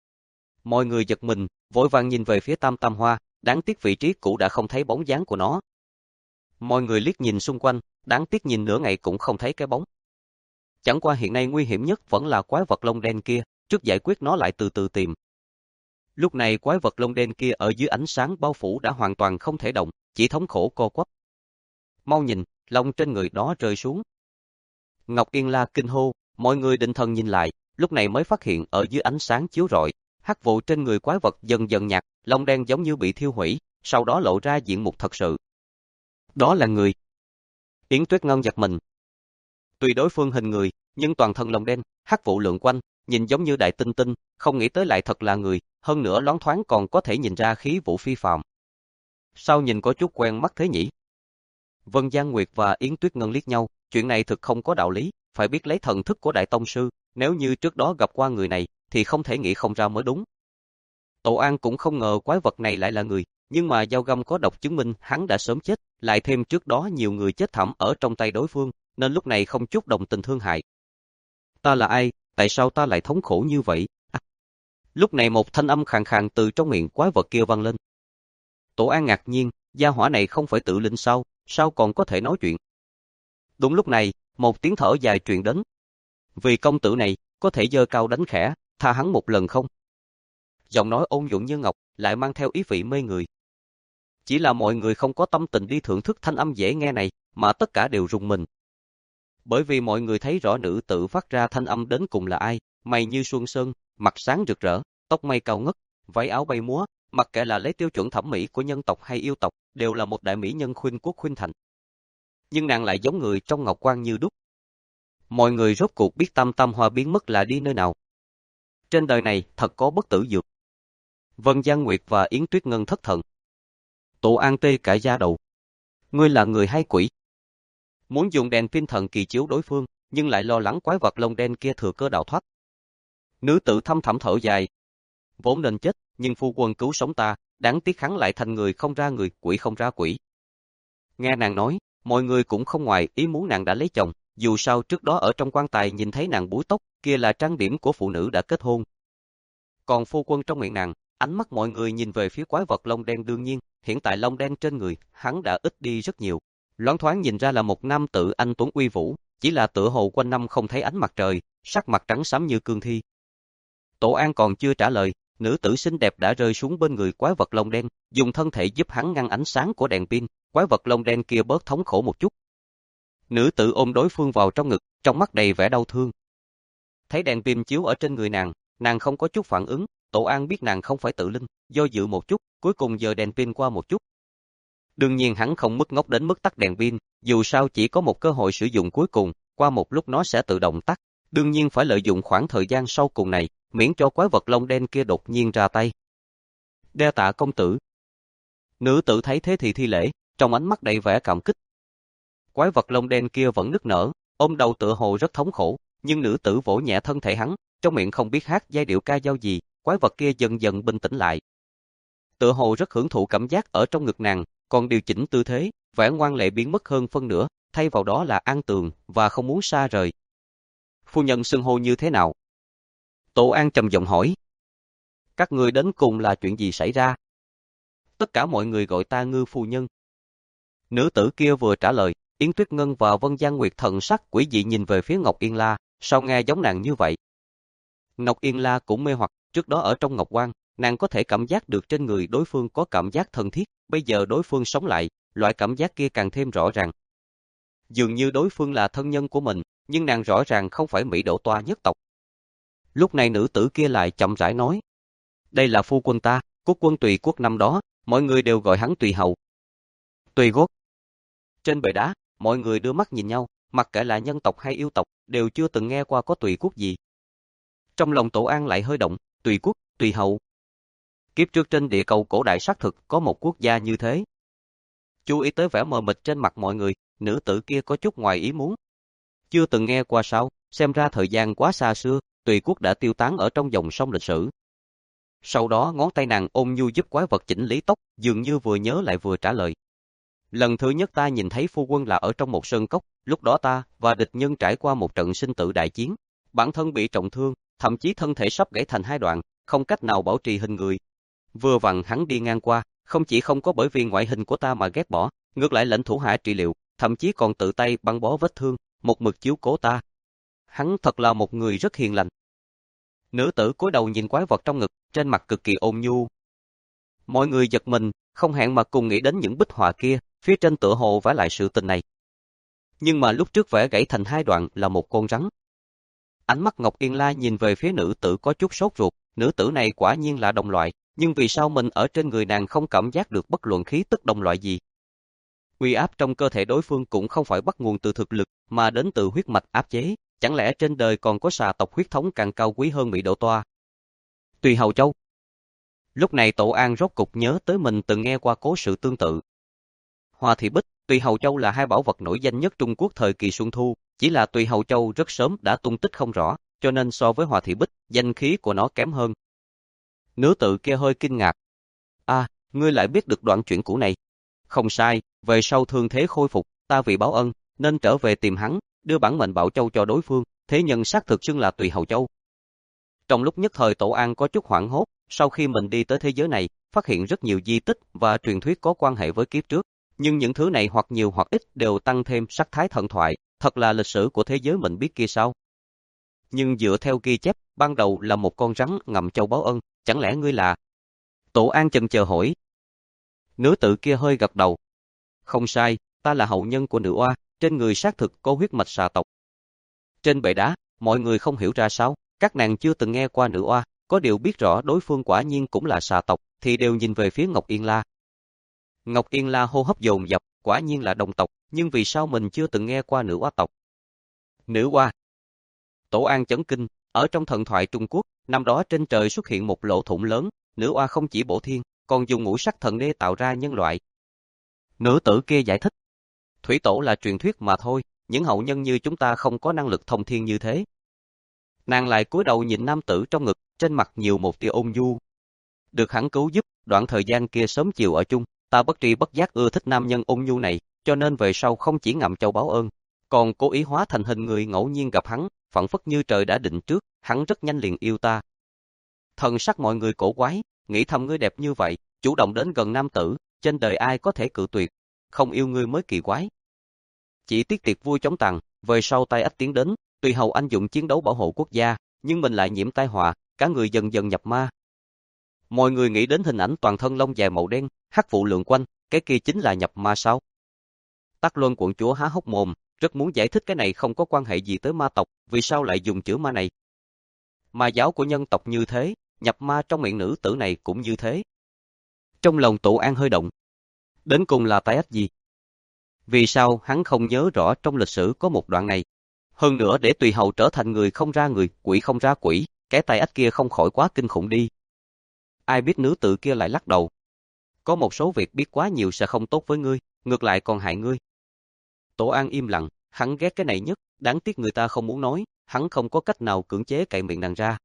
Mọi người giật mình, vội vàng nhìn về phía Tam Tam Hoa, đáng tiếc vị trí cũ đã không thấy bóng dáng của nó. Mọi người liếc nhìn xung quanh, đáng tiếc nhìn nửa ngày cũng không thấy cái bóng. Chẳng qua hiện nay nguy hiểm nhất vẫn là quái vật lông đen kia, trước giải quyết nó lại từ từ tìm. Lúc này quái vật lông đen kia ở dưới ánh sáng bao phủ đã hoàn toàn không thể động, chỉ thống khổ co quắp. Mau nhìn, lông trên người đó rơi xuống. Ngọc Yên La kinh hô, mọi người định thần nhìn lại, lúc này mới phát hiện ở dưới ánh sáng chiếu rọi, hắc vụ trên người quái vật dần dần nhạt, lông đen giống như bị thiêu hủy, sau đó lộ ra diện mục thật sự. Đó là người. Yến Tuyết Ngân giật mình. Tuy đối phương hình người, nhưng toàn thân lông đen, hắc vụ lượn quanh, nhìn giống như đại tinh tinh, không nghĩ tới lại thật là người, hơn nữa loáng thoáng còn có thể nhìn ra khí vũ phi phàm. Sao nhìn có chút quen mắt thế nhỉ? Vân Giang Nguyệt và Yến Tuyết Ngân liếc nhau, chuyện này thực không có đạo lý, phải biết lấy thần thức của Đại Tông Sư, nếu như trước đó gặp qua người này, thì không thể nghĩ không ra mới đúng. Tổ An cũng không ngờ quái vật này lại là người, nhưng mà dao găm có độc chứng minh hắn đã sớm chết, lại thêm trước đó nhiều người chết thảm ở trong tay đối phương, nên lúc này không chút đồng tình thương hại. Ta là ai, tại sao ta lại thống khổ như vậy? À. Lúc này một thanh âm khàn khàn từ trong miệng quái vật kia vang lên. Tổ An ngạc nhiên, gia hỏa này không phải tự linh sao, sao còn có thể nói chuyện? Đúng lúc này, một tiếng thở dài truyền đến. Vì công tử này, có thể giơ cao đánh khẽ, tha hắn một lần không? Giọng nói ôn nhuận như ngọc, lại mang theo ý vị mê người. Chỉ là mọi người không có tâm tình đi thưởng thức thanh âm dễ nghe này, mà tất cả đều rùng mình. Bởi vì mọi người thấy rõ nữ tử phát ra thanh âm đến cùng là ai, mày như xuân sơn, mặt sáng rực rỡ, tóc mây cao ngất, váy áo bay múa, mặc kệ là lấy tiêu chuẩn thẩm mỹ của nhân tộc hay yêu tộc, đều là một đại mỹ nhân khuynh quốc khuynh thành. Nhưng nàng lại giống người trong ngọc quan như đúc. Mọi người rốt cuộc biết Tam Tam Hoa biến mất là đi nơi nào. Trên đời này thật có bất tử dược. Vân Giang Nguyệt và Yến Tuyết Ngân thất thần. Tổ An tê cả da đầu. Ngươi là người hay quỷ? Muốn dùng đèn pin thần kỳ chiếu đối phương, nhưng lại lo lắng quái vật lông đen kia thừa cơ đào thoát. Nữ tử thâm thẳm thở dài. Vốn nên chết, nhưng phu quân cứu sống ta, đáng tiếc hắn lại thành người không ra người, quỷ không ra quỷ. Nghe nàng nói, mọi người cũng không ngoài ý muốn nàng đã lấy chồng, dù sao trước đó ở trong quan tài nhìn thấy nàng búi tóc, kia là trang điểm của phụ nữ đã kết hôn. Còn phu quân trong miệng nàng, ánh mắt mọi người nhìn về phía quái vật lông đen đương nhiên, hiện tại lông đen trên người, hắn đã ít đi rất nhiều. Loáng thoáng nhìn ra là một nam tử anh tuấn uy vũ, chỉ là tựa hồ quanh năm không thấy ánh mặt trời, sắc mặt trắng xám như cương thi. Tổ An còn chưa trả lời, nữ tử xinh đẹp đã rơi xuống bên người quái vật lông đen, dùng thân thể giúp hắn ngăn ánh sáng của đèn pin, quái vật lông đen kia bớt thống khổ một chút. Nữ tử ôm đối phương vào trong ngực, trong mắt đầy vẻ đau thương. Thấy đèn pin chiếu ở trên người nàng, nàng không có chút phản ứng, Tổ An biết nàng không phải tự linh, do dự một chút, cuối cùng dời đèn pin qua một chút. Đương nhiên hắn không mất ngốc đến mức tắt đèn pin, dù sao chỉ có một cơ hội sử dụng cuối cùng, qua một lúc nó sẽ tự động tắt. Đương nhiên phải lợi dụng khoảng thời gian sau cùng này, miễn cho quái vật lông đen kia đột nhiên ra tay. Đa tạ công tử. Nữ tử thấy thế thì thi lễ, trong ánh mắt đầy vẻ cảm kích. Quái vật lông đen kia vẫn nức nở, ôm đầu tựa hồ rất thống khổ, nhưng nữ tử vỗ nhẹ thân thể hắn, trong miệng không biết hát giai điệu ca dao gì, quái vật kia dần dần bình tĩnh lại. Tựa hồ rất hưởng thụ cảm giác ở trong ngực nàng, còn điều chỉnh tư thế, vẻ ngoan lệ biến mất hơn phân nửa, thay vào đó là an tường và không muốn xa rời. Phu nhân xưng hô như thế nào? Tổ An trầm giọng hỏi. Các ngươi đến cùng là chuyện gì xảy ra? Tất cả mọi người gọi ta Ngư phu nhân. Nữ tử kia vừa trả lời, Yến Tuyết Ngân và Vân Giang Nguyệt thần sắc quỷ dị nhìn về phía Ngọc Yên La, sao nghe giống nàng như vậy? Ngọc Yên La cũng mê hoặc, trước đó ở trong Ngọc Quan, nàng có thể cảm giác được trên người đối phương có cảm giác thân thiết, bây giờ đối phương sống lại, loại cảm giác kia càng thêm rõ ràng. Dường như đối phương là thân nhân của mình, nhưng nàng rõ ràng không phải Mỹ Đỗ Toa nhất tộc. Lúc này nữ tử kia lại chậm rãi nói, đây là phu quân ta, quốc quân Tùy Quốc năm đó, mọi người đều gọi hắn Tùy Hầu. Tùy Quốc. Trên bệ đá, mọi người đưa mắt nhìn nhau, mặc kệ là nhân tộc hay yêu tộc, đều chưa từng nghe qua có Tùy Quốc gì. Trong lòng Tổ An lại hơi động, Tùy Quốc, Tùy Hầu. Kiếp trước trên địa cầu cổ đại xác thực có một quốc gia như thế. Chú ý tới vẻ mờ mịt trên mặt mọi người, nữ tử kia có chút ngoài ý muốn. Chưa từng nghe qua sao, xem ra thời gian quá xa xưa, Tùy Quốc đã tiêu tán ở trong dòng sông lịch sử. Sau đó ngón tay nàng ôm nhu giúp quái vật chỉnh lý tóc, dường như vừa nhớ lại vừa trả lời. Lần thứ nhất ta nhìn thấy phu quân là ở trong một sơn cốc, lúc đó ta và địch nhân trải qua một trận sinh tử đại chiến. Bản thân bị trọng thương, thậm chí thân thể sắp gãy thành hai đoạn, không cách nào bảo trì hình người. Vừa vặn hắn đi ngang qua, không chỉ không có bởi vì ngoại hình của ta mà ghét bỏ, ngược lại lệnh thủ hạ trị liệu, thậm chí còn tự tay băng bó vết thương, một mực chiếu cố ta. Hắn thật là một người rất hiền lành. Nữ tử cúi đầu nhìn quái vật trong ngực, trên mặt cực kỳ ôn nhu. Mọi người giật mình, không hẹn mà cùng nghĩ đến những bích họa kia, phía trên tựa hồ vẽ lại sự tình này. Nhưng mà lúc trước vẽ gãy thành hai đoạn là một con rắn. Ánh mắt Ngọc Yên La nhìn về phía nữ tử có chút sốt ruột, nữ tử này quả nhiên là đồng loại, nhưng vì sao mình ở trên người nàng không cảm giác được bất luận khí tức đồng loại gì? Uy áp trong cơ thể đối phương cũng không phải bắt nguồn từ thực lực, mà đến từ huyết mạch áp chế, chẳng lẽ trên đời còn có xà tộc huyết thống càng cao quý hơn Mỹ Đỗ Toa? Tùy Hầu Châu. Lúc này Tổ An rốt cục nhớ tới mình từng nghe qua cố sự tương tự. Hoa Thị Bích, Tùy Hầu Châu là hai bảo vật nổi danh nhất Trung Quốc thời kỳ Xuân Thu, chỉ là Tùy Hầu Châu rất sớm đã tung tích không rõ, cho nên so với Hoa Thị Bích, danh khí của nó kém hơn. Nữ tử kia hơi kinh ngạc. À, ngươi lại biết được đoạn chuyện cũ này. Không sai, về sau thương thế khôi phục, ta vì báo ân, nên trở về tìm hắn, đưa bản mệnh bảo châu cho đối phương, thế nhân xác thực xưng là Tùy Hầu Châu. Trong lúc nhất thời Tổ An có chút hoảng hốt, sau khi mình đi tới thế giới này, phát hiện rất nhiều di tích và truyền thuyết có quan hệ với kiếp trước, nhưng những thứ này hoặc nhiều hoặc ít đều tăng thêm sắc thái thần thoại, thật là lịch sử của thế giới mình biết kia sao. Nhưng dựa theo ghi chép, ban đầu là một con rắn ngậm châu báo ân, chẳng lẽ ngươi là... Tổ An chần chờ hỏi. Nữ tử kia hơi gật đầu. Không sai, ta là hậu nhân của nữ oa, trên người xác thực có huyết mạch xà tộc. Trên bệ đá, mọi người không hiểu ra sao, các nàng chưa từng nghe qua nữ oa, có điều biết rõ đối phương quả nhiên cũng là xà tộc, thì đều nhìn về phía Ngọc Yên La. Ngọc Yên La hô hấp dồn dập, quả nhiên là đồng tộc, nhưng vì sao mình chưa từng nghe qua nữ oa tộc? Nữ oa. Tổ An chấn kinh, ở trong thần thoại Trung Quốc, năm đó trên trời xuất hiện một lỗ thủng lớn, nữ oa không chỉ bổ thiên, còn dùng ngũ sắc thần đê tạo ra nhân loại. Nữ tử kia giải thích, thủy tổ là truyền thuyết mà thôi, những hậu nhân như chúng ta không có năng lực thông thiên như thế. Nàng lại cúi đầu nhìn nam tử trong ngực, trên mặt nhiều một tia ôn nhu. Được hắn cứu giúp, đoạn thời gian kia sớm chiều ở chung, ta bất tri bất giác ưa thích nam nhân ôn nhu này, cho nên về sau không chỉ ngậm châu báo ơn, còn cố ý hóa thành hình người ngẫu nhiên gặp hắn, phảng phất như trời đã định trước, hắn rất nhanh liền yêu ta. Thần sắc mọi người cổ quái, nghĩ thầm ngươi đẹp như vậy, chủ động đến gần nam tử, trên đời ai có thể cự tuyệt, không yêu ngươi mới kỳ quái. Chỉ tiếc tiệc vui chóng tàn, về sau tai ách tiến đến, Tùy Hầu anh dụng chiến đấu bảo hộ quốc gia, nhưng mình lại nhiễm tai họa, cả người dần dần nhập ma. Mọi người nghĩ đến hình ảnh toàn thân lông dài màu đen, hắc vụ lượn quanh, cái kia chính là nhập ma sao? Tắc Luân quận chúa há hốc mồm, rất muốn giải thích cái này không có quan hệ gì tới ma tộc, vì sao lại dùng chữ ma này? Ma giáo của nhân tộc như thế, nhập ma trong miệng nữ tử này cũng như thế. Trong lòng Tổ An hơi động. Đến cùng là tai ách gì? Vì sao hắn không nhớ rõ trong lịch sử có một đoạn này? Hơn nữa để Tùy Hầu trở thành người không ra người, quỷ không ra quỷ, cái tay ách kia không khỏi quá kinh khủng đi. Ai biết nữ tử kia lại lắc đầu. Có một số việc biết quá nhiều sẽ không tốt với ngươi, ngược lại còn hại ngươi. Tổ An im lặng, hắn ghét cái này nhất, đáng tiếc người ta không muốn nói, hắn không có cách nào cưỡng chế cậy miệng nàng ra.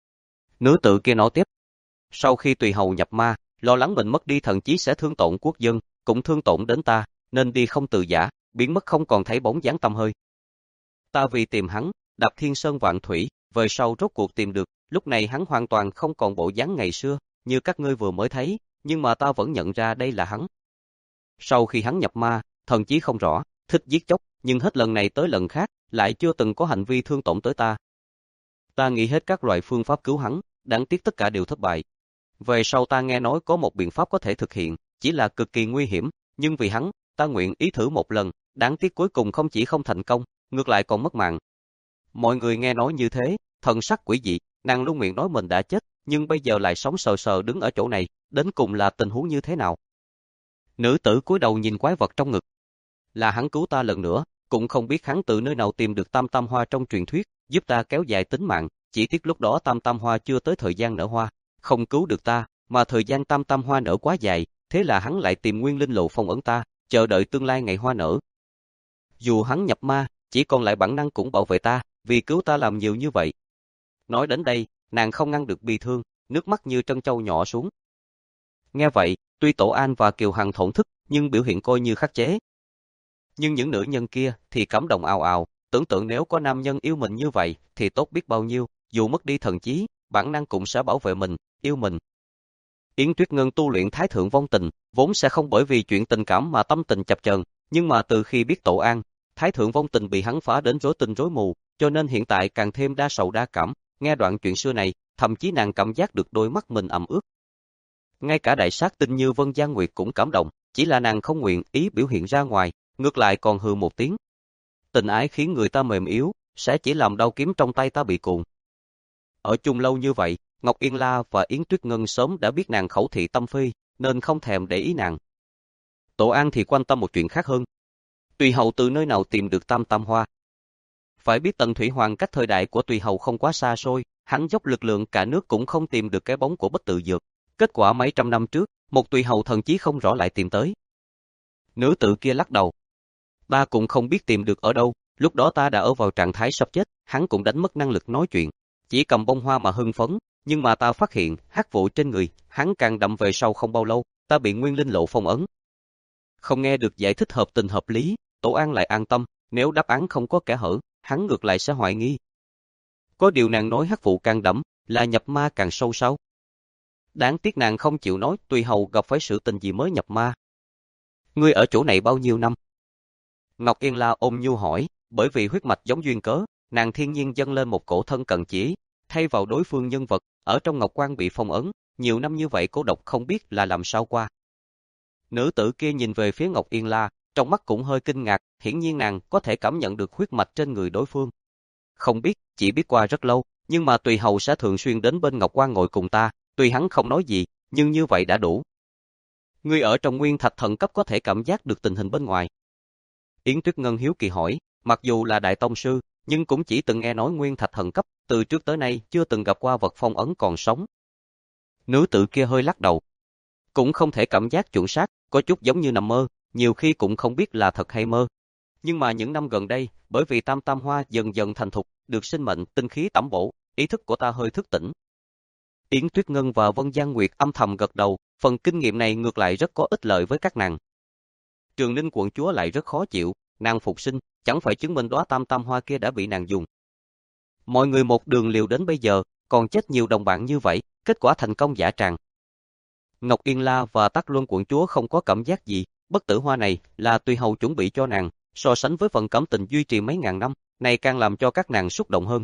Nữ tử kia nói tiếp. Sau khi tùy hầu nhập ma, lo lắng mình mất đi thần trí sẽ thương tổn quốc dân, cũng thương tổn đến ta, nên đi không từ giã, biến mất không còn thấy bóng dáng tăm hơi. Ta vì tìm hắn, đạp thiên sơn vạn thủy, về sau rốt cuộc tìm được, lúc này hắn hoàn toàn không còn bộ dáng ngày xưa, như các ngươi vừa mới thấy, nhưng mà ta vẫn nhận ra đây là hắn. Sau khi hắn nhập ma, thần trí không rõ, thích giết chóc, nhưng hết lần này tới lần khác, lại chưa từng có hành vi thương tổn tới ta. Ta nghĩ hết các loại phương pháp cứu hắn, đáng tiếc tất cả đều thất bại. Về sau ta nghe nói có một biện pháp có thể thực hiện, chỉ là cực kỳ nguy hiểm, nhưng vì hắn, ta nguyện ý thử một lần, đáng tiếc cuối cùng không chỉ không thành công, ngược lại còn mất mạng. Mọi người nghe nói như thế, thần sắc quỷ dị, nàng luôn miệng nói mình đã chết, nhưng bây giờ lại sống sờ sờ đứng ở chỗ này, đến cùng là tình huống như thế nào? Nữ tử cúi đầu nhìn quái vật trong ngực. Là hắn cứu ta lần nữa, cũng không biết hắn từ nơi nào tìm được tam tam hoa trong truyền thuyết, giúp ta kéo dài tính mạng, chỉ tiếc lúc đó tam tam hoa chưa tới thời gian nở hoa, không cứu được ta, mà thời gian tam tam hoa nở quá dài, thế là hắn lại tìm nguyên linh lộ phong ấn ta, chờ đợi tương lai ngày hoa nở. Dù hắn nhập ma, chỉ còn lại bản năng cũng bảo vệ ta, vì cứu ta làm nhiều như vậy. Nói đến đây, nàng không ngăn được bi thương, nước mắt như trân châu nhỏ xuống. Nghe vậy, tuy Tổ An và Kiều Hằng thổn thức, nhưng biểu hiện coi như khắc chế. Nhưng những nữ nhân kia thì cảm động ào ào, tưởng tượng nếu có nam nhân yêu mình như vậy thì tốt biết bao nhiêu, dù mất đi thần trí, bản năng cũng sẽ bảo vệ mình, yêu mình. Yến Tuyết Ngân tu luyện Thái Thượng Vong Tình, vốn sẽ không bởi vì chuyện tình cảm mà tâm tình chập chờn, nhưng mà từ khi biết Tổ An, Thái Thượng Vong Tình bị hắn phá đến rối tinh rối mù, cho nên hiện tại càng thêm đa sầu đa cảm, nghe đoạn chuyện xưa này, thậm chí nàng cảm giác được đôi mắt mình ẩm ướt. Ngay cả đại sát tinh như Vân Giang Nguyệt cũng cảm động, chỉ là nàng không nguyện ý biểu hiện ra ngoài, ngược lại còn hừ một tiếng. Tình ái khiến người ta mềm yếu, sẽ chỉ làm đau kiếm trong tay ta bị cuồng. Ở chung lâu như vậy, Ngọc Yên La và Yến Tuyết Ngân sớm đã biết nàng khẩu thị tâm phi, nên không thèm để ý nàng. Tổ An thì quan tâm một chuyện khác hơn. Tùy Hầu từ nơi nào tìm được tam tam hoa? Phải biết Tần Thủy Hoàng cách thời đại của Tùy Hầu không quá xa xôi, hắn dốc lực lượng cả nước cũng không tìm được cái bóng của Bất Tự Dược. Kết quả mấy trăm năm trước, một Tùy Hầu thần chí không rõ lại tìm tới. Nữ tử kia lắc đầu. Ta cũng không biết tìm được ở đâu, lúc đó ta đã ở vào trạng thái sắp chết, hắn cũng đánh mất năng lực nói chuyện, chỉ cầm bông hoa mà hưng phấn, nhưng mà ta phát hiện hắc vụ trên người, hắn càng đậm về sau không bao lâu, ta bị nguyên linh lộ phong ấn. Không nghe được giải thích hợp tình hợp lý, Tổ An lại an tâm, nếu đáp án không có kẽ hở, hắn ngược lại sẽ hoài nghi. Có điều nàng nói hắc vụ càng đậm, là nhập ma càng sâu sao? Đáng tiếc nàng không chịu nói Tùy Hầu gặp phải sự tình gì mới nhập ma. Ngươi ở chỗ này bao nhiêu năm? Ngọc Yên La ôm nhu hỏi, bởi vì huyết mạch giống duyên cớ, nàng thiên nhiên dâng lên một cổ thân cận chỉ, thay vào đối phương nhân vật, ở trong Ngọc Quan bị phong ấn, nhiều năm như vậy cô độc không biết là làm sao qua. Nữ tử kia nhìn về phía Ngọc Yên La, trong mắt cũng hơi kinh ngạc, hiển nhiên nàng có thể cảm nhận được huyết mạch trên người đối phương. Không biết, chỉ biết qua rất lâu, nhưng mà Tùy Hầu sẽ thường xuyên đến bên Ngọc Quan ngồi cùng ta, tuy hắn không nói gì, nhưng như vậy đã đủ. Ngươi ở trong nguyên thạch thần cấp có thể cảm giác được tình hình bên ngoài. Yến Tuyết Ngân hiếu kỳ hỏi, mặc dù là đại tông sư, nhưng cũng chỉ từng nghe nói nguyên thạch thần cấp, từ trước tới nay chưa từng gặp qua vật phong ấn còn sống. Nữ tử kia hơi lắc đầu. Cũng không thể cảm giác chuẩn xác, có chút giống như nằm mơ, nhiều khi cũng không biết là thật hay mơ. Nhưng mà những năm gần đây, bởi vì tam tam hoa dần dần thành thục, được sinh mệnh, tinh khí tẩm bổ, ý thức của ta hơi thức tỉnh. Yến Tuyết Ngân và Vân Giang Nguyệt âm thầm gật đầu, phần kinh nghiệm này ngược lại rất có ích lợi với các nàng. Trường Ninh quận chúa lại rất khó chịu, nàng phục sinh, chẳng phải chứng minh đóa tam tam hoa kia đã bị nàng dùng. Mọi người một đường liều đến bây giờ, còn chết nhiều đồng bạn như vậy, kết quả thành công dã tràng. Ngọc Yên La và Tắc Luân quận chúa không có cảm giác gì, bất tử hoa này là Tùy Hầu chuẩn bị cho nàng, so sánh với phần cảm tình duy trì mấy ngàn năm, này càng làm cho các nàng xúc động hơn.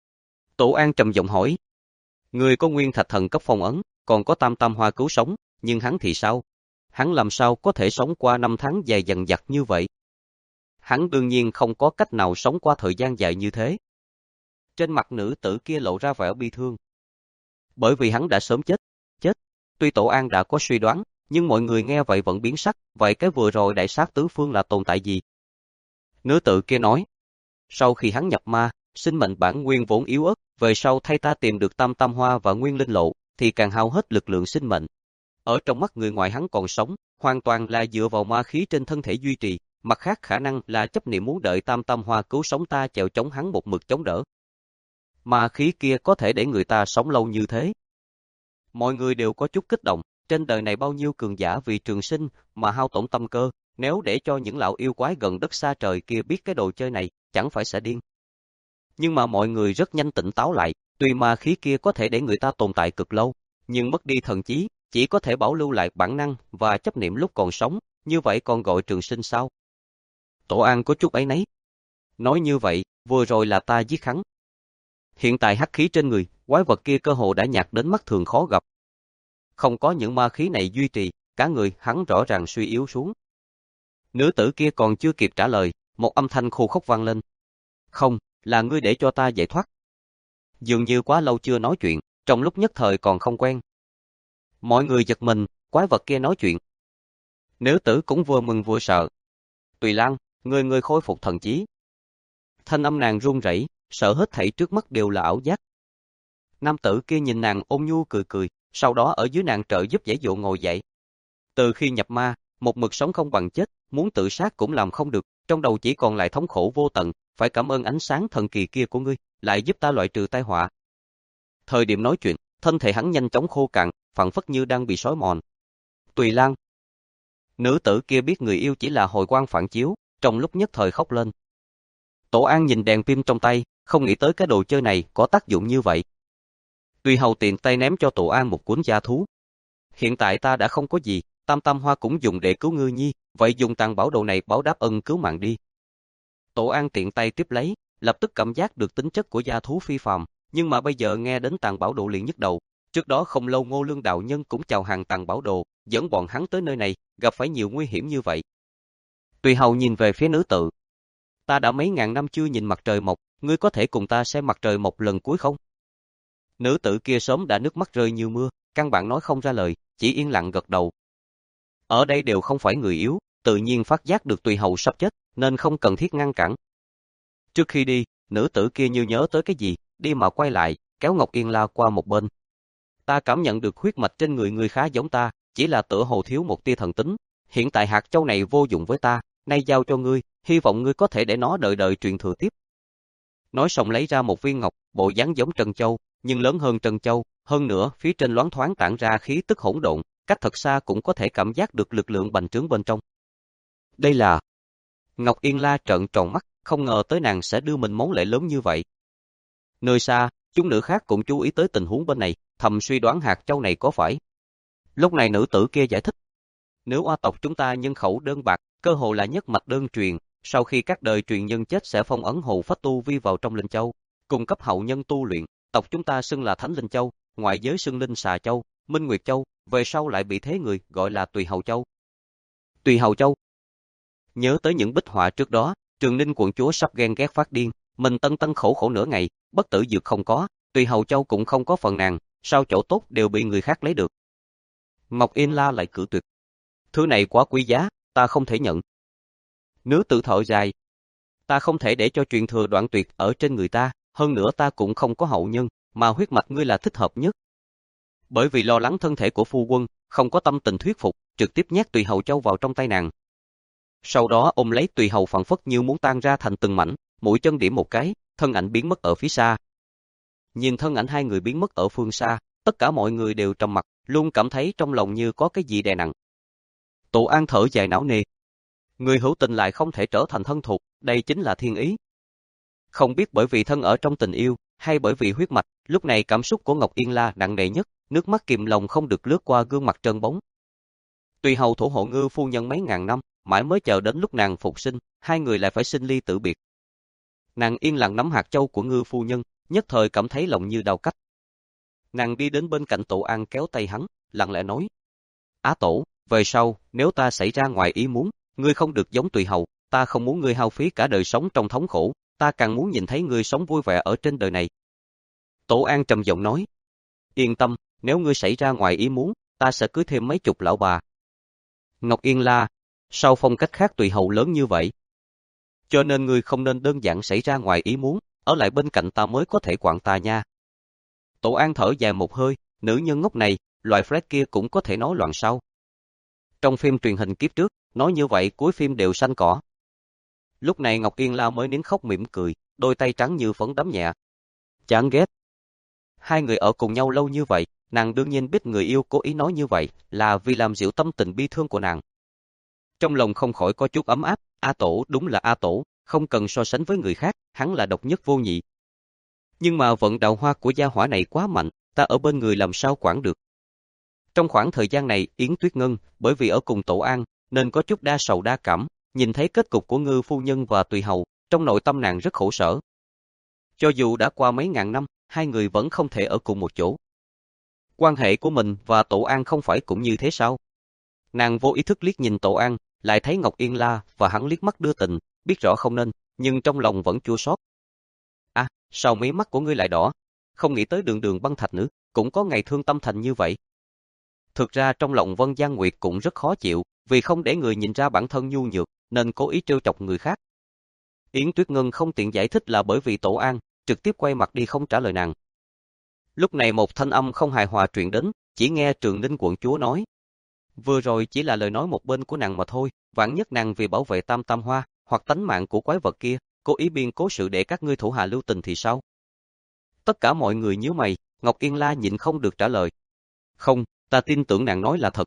Tổ An trầm giọng hỏi, người có nguyên thạch thần cấp phong ấn, còn có tam tam hoa cứu sống, nhưng hắn thì sao? Hắn làm sao có thể sống qua năm tháng dài dằng dặc như vậy? Hắn đương nhiên không có cách nào sống qua thời gian dài như thế. Trên mặt nữ tử kia lộ ra vẻ bi thương. Bởi vì hắn đã sớm chết, chết. Tuy Tổ An đã có suy đoán, nhưng mọi người nghe vậy vẫn biến sắc, vậy cái vừa rồi đại sát tứ phương là tồn tại gì? Nữ tử kia nói, sau khi hắn nhập ma, sinh mệnh bản nguyên vốn yếu ớt, về sau thay ta tìm được tam tam hoa và nguyên linh lộ, thì càng hao hết lực lượng sinh mệnh. Ở trong mắt người ngoài hắn còn sống, hoàn toàn là dựa vào ma khí trên thân thể duy trì, mặt khác khả năng là chấp niệm muốn đợi tam tam hoa cứu sống ta chèo chống hắn một mực chống đỡ. Ma khí kia có thể để người ta sống lâu như thế. Mọi người đều có chút kích động, trên đời này bao nhiêu cường giả vì trường sinh mà hao tổn tâm cơ, nếu để cho những lão yêu quái gần đất xa trời kia biết cái đồ chơi này, chẳng phải sẽ điên. Nhưng mà mọi người rất nhanh tỉnh táo lại, tuy ma khí kia có thể để người ta tồn tại cực lâu, nhưng mất đi thần trí, chỉ có thể bảo lưu lại bản năng và chấp niệm lúc còn sống, như vậy còn gọi trường sinh sao? Tổ An có chút áy náy. Nói như vậy, vừa rồi là ta giết hắn. Hiện tại hắc khí trên người, quái vật kia cơ hồ đã nhạt đến mắt thường khó gặp. Không có những ma khí này duy trì, cả người hắn rõ ràng suy yếu xuống. Nữ tử kia còn chưa kịp trả lời, một âm thanh khô khốc vang lên. Không, là ngươi để cho ta giải thoát. Dường như quá lâu chưa nói chuyện, trong lúc nhất thời còn không quen. Mọi người giật mình, quái vật kia nói chuyện. Nữ tử cũng vừa mừng vừa sợ. Tùy Lan, người người khôi phục thần trí. Thanh âm nàng run rẩy, sợ hết thảy trước mắt đều là ảo giác. Nam tử kia nhìn nàng ôn nhu cười cười, sau đó ở dưới nàng trợ giúp giải dụ ngồi dậy. Từ khi nhập ma, một mực sống không bằng chết, muốn tự sát cũng làm không được, trong đầu chỉ còn lại thống khổ vô tận, phải cảm ơn ánh sáng thần kỳ kia của ngươi, lại giúp ta loại trừ tai họa. Thời điểm nói chuyện, thân thể hắn nhanh chóng khô cạn, phảng phất như đang bị sói mòn. Tùy Lan. Nữ tử kia biết người yêu chỉ là hồi quang phản chiếu, trong lúc nhất thời khóc lên. Tổ An nhìn đèn pin trong tay, không nghĩ tới cái đồ chơi này có tác dụng như vậy. Tùy Hầu tiện tay ném cho Tổ An một cuốn gia thú. Hiện tại ta đã không có gì, tam tam hoa cũng dùng để cứu ngư nhi, vậy dùng tàng bảo đồ này báo đáp ân cứu mạng đi. Tổ An tiện tay tiếp lấy, lập tức cảm giác được tính chất của gia thú phi phàm, nhưng mà bây giờ nghe đến tàng bảo đồ liền nhức đầu. Trước đó không lâu Ngô Lương đạo nhân cũng chào hàng tàng bảo đồ, dẫn bọn hắn tới nơi này, gặp phải nhiều nguy hiểm như vậy. Tùy Hầu nhìn về phía nữ tử. Ta đã mấy ngàn năm chưa nhìn mặt trời mọc, ngươi có thể cùng ta xem mặt trời mọc lần cuối không? Nữ tử kia sớm đã nước mắt rơi như mưa, căn bản nói không ra lời, chỉ yên lặng gật đầu. Ở đây đều không phải người yếu, tự nhiên phát giác được Tùy Hầu sắp chết, nên không cần thiết ngăn cản. Trước khi đi, nữ tử kia như nhớ tới cái gì, đi mà quay lại, kéo Ngọc Yên La qua một bên. Ta cảm nhận được huyết mạch trên người ngươi khá giống ta, chỉ là tựa hồ thiếu một tia thần tính. Hiện tại hạt châu này vô dụng với ta, nay giao cho ngươi, hy vọng ngươi có thể để nó đời đời truyền thừa tiếp. Nói xong lấy ra một viên ngọc, bộ dáng giống Trân Châu, nhưng lớn hơn Trân Châu, hơn nữa phía trên loáng thoáng tản ra khí tức hỗn độn, cách thật xa cũng có thể cảm giác được lực lượng bành trướng bên trong. Đây là... Ngọc Yên La trợn tròn mắt, không ngờ tới nàng sẽ đưa mình món lễ lớn như vậy. Nơi xa, chúng nữ khác cũng chú ý tới tình huống bên này, thầm suy đoán hạt châu này có phải. Lúc này nữ tử kia giải thích. Nếu oa tộc chúng ta nhân khẩu đơn bạc, cơ hồ là nhất mạch đơn truyền, sau khi các đời truyền nhân chết sẽ phong ấn hồn phách tu vi vào trong linh châu, cung cấp hậu nhân tu luyện. Tộc chúng ta xưng là Thánh Linh Châu, ngoại giới xưng Linh Xà Châu, Minh Nguyệt Châu, về sau lại bị thế người gọi là Tùy Hầu Châu. Tùy Hầu Châu. Nhớ tới những bích họa trước đó, Trường Ninh quận chúa sắp ghen ghét phát điên, mình tân tân khổ khổ nửa ngày, bất tử dược không có, Tùy Hầu Châu cũng không có phần nàng, sao chỗ tốt đều bị người khác lấy được. Ngọc Yên La lại cự tuyệt. Thứ này quá quý giá, ta không thể nhận. Nữ tử thở dài. Ta không thể để cho truyền thừa đoạn tuyệt ở trên người ta, hơn nữa ta cũng không có hậu nhân, mà huyết mạch ngươi là thích hợp nhất. Bởi vì lo lắng thân thể của phu quân, không có tâm tình thuyết phục, trực tiếp nhét Tùy Hầu Châu vào trong tay nàng. Sau đó ôm lấy Tùy Hầu phảng phất như muốn tan ra thành từng mảnh, mũi chân điểm một cái, thân ảnh biến mất ở phía xa. Nhìn thân ảnh hai người biến mất ở phương xa, tất cả mọi người đều trầm mặc, luôn cảm thấy trong lòng như có cái gì đè nặng. Tổ An thở dài não nề. Người hữu tình lại không thể trở thành thân thuộc, đây chính là thiên ý. Không biết bởi vì thân ở trong tình yêu, hay bởi vì huyết mạch, lúc này cảm xúc của Ngọc Yên La nặng nề nhất, nước mắt kìm lòng không được lướt qua gương mặt trơn bóng. Tùy Hầu thủ hộ Ngư phu nhân mấy ngàn năm, mãi mới chờ đến lúc nàng phục sinh, hai người lại phải sinh ly tử biệt. Nàng yên lặng nắm hạt châu của Ngư phu nhân, nhất thời cảm thấy lòng như đau cắt. Nàng đi đến bên cạnh Tổ An kéo tay hắn, lặng lẽ nói: Á Tổ, về sau, nếu ta xảy ra ngoài ý muốn, ngươi không được giống Tùy Hầu, ta không muốn ngươi hao phí cả đời sống trong thống khổ, ta càng muốn nhìn thấy ngươi sống vui vẻ ở trên đời này. Tổ An trầm giọng nói: Yên tâm, nếu ngươi xảy ra ngoài ý muốn, ta sẽ cưới thêm mấy chục lão bà. Ngọc Yên La, sao phong cách khác Tùy Hầu lớn như vậy? Cho nên ngươi không nên đơn giản xảy ra ngoài ý muốn, ở lại bên cạnh ta mới có thể quản ta nha. Tổ An thở dài một hơi, nữ nhân ngốc này, loại Fred kia cũng có thể nói loạn sao. Trong phim truyền hình kiếp trước, nói như vậy cuối phim đều xanh cỏ. Lúc này Ngọc Yên La mới nín khóc mỉm cười, đôi tay trắng như phấn đấm nhẹ. Chán ghét. Hai người ở cùng nhau lâu như vậy, nàng đương nhiên biết người yêu cố ý nói như vậy là vì làm dịu tâm tình bi thương của nàng. Trong lòng không khỏi có chút ấm áp, A Tổ đúng là A Tổ, không cần so sánh với người khác, hắn là độc nhất vô nhị. Nhưng mà vận đào hoa của gia hỏa này quá mạnh, ta ở bên người làm sao quản được. Trong khoảng thời gian này, Yến Tuyết Ngân, bởi vì ở cùng Tổ An, nên có chút đa sầu đa cảm, nhìn thấy kết cục của Ngư phu nhân và Tùy hầu, trong nội tâm nàng rất khổ sở. Cho dù đã qua mấy ngàn năm, hai người vẫn không thể ở cùng một chỗ. Quan hệ của mình và Tổ An không phải cũng như thế sao? Nàng vô ý thức liếc nhìn Tổ An, lại thấy Ngọc Yên La và hắn liếc mắt đưa tình, biết rõ không nên, nhưng trong lòng vẫn chua xót. À, sao mấy mắt của ngươi lại đỏ? Không nghĩ tới Đường Đường Băng Thạch nữa, cũng có ngày thương tâm thành như vậy. Thực ra trong lòng Vân Giang Nguyệt cũng rất khó chịu, vì không để người nhìn ra bản thân nhu nhược, nên cố ý trêu chọc người khác. Yến Tuyết Ngân không tiện giải thích là bởi vì Tổ An, trực tiếp quay mặt đi không trả lời nàng. Lúc này một thanh âm không hài hòa truyền đến, chỉ nghe Trường Ninh quận chúa nói. Vừa rồi chỉ là lời nói một bên của nàng mà thôi, vạn nhất nàng vì bảo vệ Tam Tam Hoa, hoặc tánh mạng của quái vật kia, cố ý biên cố sự để các ngươi thủ hạ lưu tình thì sao? Tất cả mọi người nhíu mày, Ngọc Yên La nhịn không được trả lời. Không, ta tin tưởng nàng nói là thật.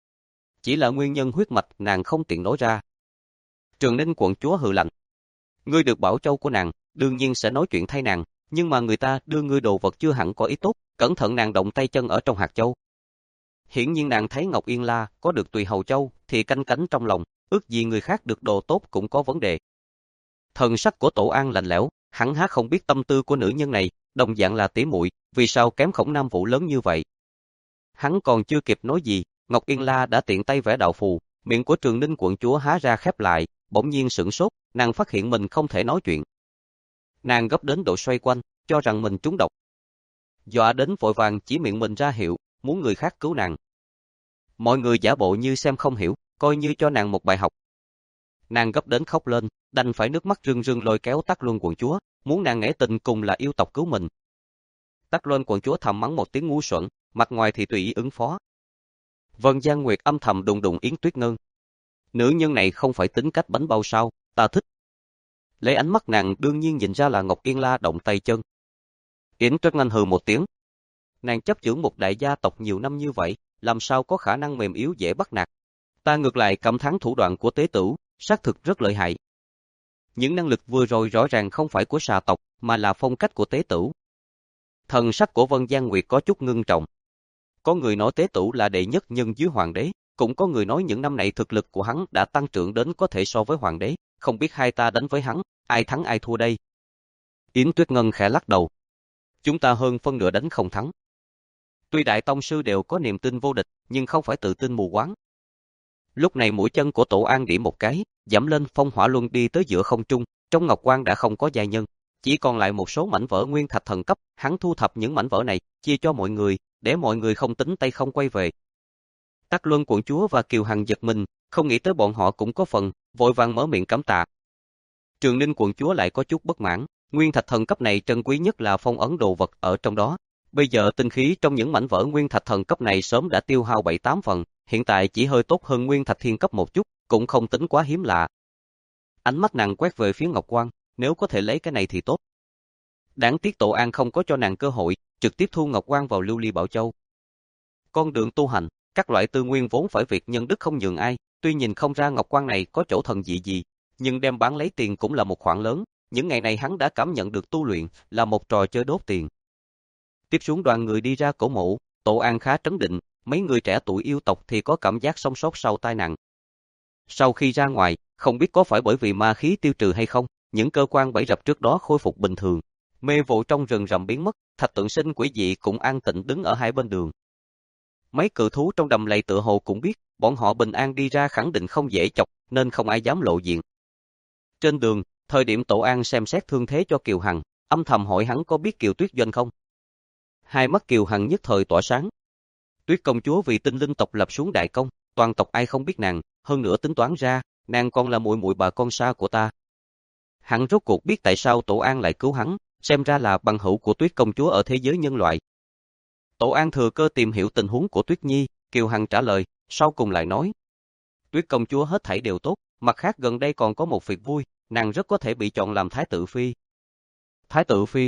Chỉ là nguyên nhân huyết mạch nàng không tiện nói ra. Trường Ninh quận chúa hừ lạnh. Ngươi được bảo châu của nàng, đương nhiên sẽ nói chuyện thay nàng, nhưng mà người ta đưa ngươi đồ vật chưa hẳn có ý tốt, cẩn thận nàng động tay chân ở trong hạt châu. Hiển nhiên nàng thấy Ngọc Yên La có được Tùy hầu châu thì canh cánh trong lòng, ước gì người khác được đồ tốt cũng có vấn đề. Thần sắc của Tổ An lạnh lẽo, hắn há không biết tâm tư của nữ nhân này, đồng dạng là tỉ muội, vì sao kém Khổng Nam Vũ lớn như vậy. Hắn còn chưa kịp nói gì, Ngọc Yên La đã tiện tay vẽ đạo phù, miệng của Trường Ninh quận chúa há ra khép lại, bỗng nhiên sửng sốt, nàng phát hiện mình không thể nói chuyện. Nàng gấp đến độ xoay quanh, cho rằng mình trúng độc. Dọa đến vội vàng chỉ miệng mình ra hiệu, muốn người khác cứu nàng. Mọi người giả bộ như xem không hiểu, coi như cho nàng một bài học. Nàng gấp đến khóc lên, đành phải nước mắt rưng rưng lôi kéo Tắc Luân quận chúa, muốn nàng nể tình cùng là yêu tộc cứu mình. Tắc Luân quận chúa thầm mắng một tiếng ngu xuẩn, mặt ngoài thì tùy ý ứng phó. Vân Giang Nguyệt âm thầm đùng đùng Yến Tuyết Ngân. Nữ nhân này không phải tính cách bánh bao sao, ta thích. Lấy ánh mắt nàng đương nhiên nhìn ra là Ngọc Yên La động tay chân. Yến Tuyết Ngân hừ một tiếng. Nàng chấp chưởng một đại gia tộc nhiều năm như vậy, làm sao có khả năng mềm yếu dễ bắt nạt. Ta ngược lại cảm thán thủ đoạn của tế tử, xác thực rất lợi hại. Những năng lực vừa rồi rõ ràng không phải của xà tộc, mà là phong cách của tế tử. Thần sắc của Vân Giang Nguyệt có chút ngưng trọng. Có người nói tế tử là đệ nhất nhân dưới hoàng đế, cũng có người nói những năm này thực lực của hắn đã tăng trưởng đến có thể so với hoàng đế, không biết hai ta đánh với hắn, ai thắng ai thua đây. Yến Tuyết Ngân khẽ lắc đầu. Chúng ta hơn phân nửa đánh không thắng. Tuy đại tông sư đều có niềm tin vô địch, nhưng không phải tự tin mù quáng. Lúc này mũi chân của Tổ An điểm một cái, dẫm lên phong hỏa luân đi tới giữa không trung, trong ngọc quan đã không có giai nhân, chỉ còn lại một số mảnh vỡ nguyên thạch thần cấp, hắn thu thập những mảnh vỡ này, chia cho mọi người, để mọi người không tính tay không quay về. Tắc Luân quận chúa và Kiều Hằng giật mình, không nghĩ tới bọn họ cũng có phần, vội vàng mở miệng cảm tạ. Trường Ninh quận chúa lại có chút bất mãn, nguyên thạch thần cấp này trân quý nhất là phong ấn đồ vật ở trong đó. Bây giờ tinh khí trong những mảnh vỡ nguyên thạch thần cấp này sớm đã tiêu hao bảy tám phần, hiện tại chỉ hơi tốt hơn nguyên thạch thiên cấp một chút, cũng không tính quá hiếm lạ. Ánh mắt nàng quét về phía Ngọc Quan, nếu có thể lấy cái này thì tốt. Đáng tiếc Tổ An không có cho nàng cơ hội, trực tiếp thu Ngọc Quan vào Lưu Ly Bảo Châu. Con đường tu hành, các loại tư nguyên vốn phải việc nhân đức không nhường ai, tuy nhìn không ra Ngọc Quan này có chỗ thần dị gì, nhưng đem bán lấy tiền cũng là một khoản lớn, những ngày này hắn đã cảm nhận được tu luyện là một trò chơi đốt tiền. Tiếp xuống đoàn người đi ra cổ mộ, Tổ An khá trấn định, mấy người trẻ tuổi yêu tộc thì có cảm giác sống sót sau tai nạn. Sau khi ra ngoài, không biết có phải bởi vì ma khí tiêu trừ hay không, những cơ quan bẫy rập trước đó khôi phục bình thường. Mê vụ trong rừng rậm biến mất, thạch tượng sinh quỷ dị cũng an tĩnh đứng ở hai bên đường. Mấy cự thú trong đầm lầy tựa hồ cũng biết, bọn họ bình an đi ra khẳng định không dễ chọc, nên không ai dám lộ diện. Trên đường, thời điểm Tổ An xem xét thương thế cho Kiều Hằng, âm thầm hỏi hắn có biết Kiều Tuyết Doanh không? Hai mắt Kiều Hằng nhất thời tỏa sáng. Tuyết công chúa vì tinh linh tộc lập xuống đại công, toàn tộc ai không biết nàng, hơn nữa tính toán ra, nàng còn là muội muội bà con xa của ta. Hắn rốt cuộc biết tại sao Tổ An lại cứu hắn, xem ra là bằng hữu của Tuyết công chúa ở thế giới nhân loại. Tổ An thừa cơ tìm hiểu tình huống của Tuyết Nhi, Kiều Hằng trả lời, sau cùng lại nói. Tuyết công chúa hết thảy đều tốt, mặt khác gần đây còn có một việc vui, nàng rất có thể bị chọn làm thái tử phi. Thái tử phi?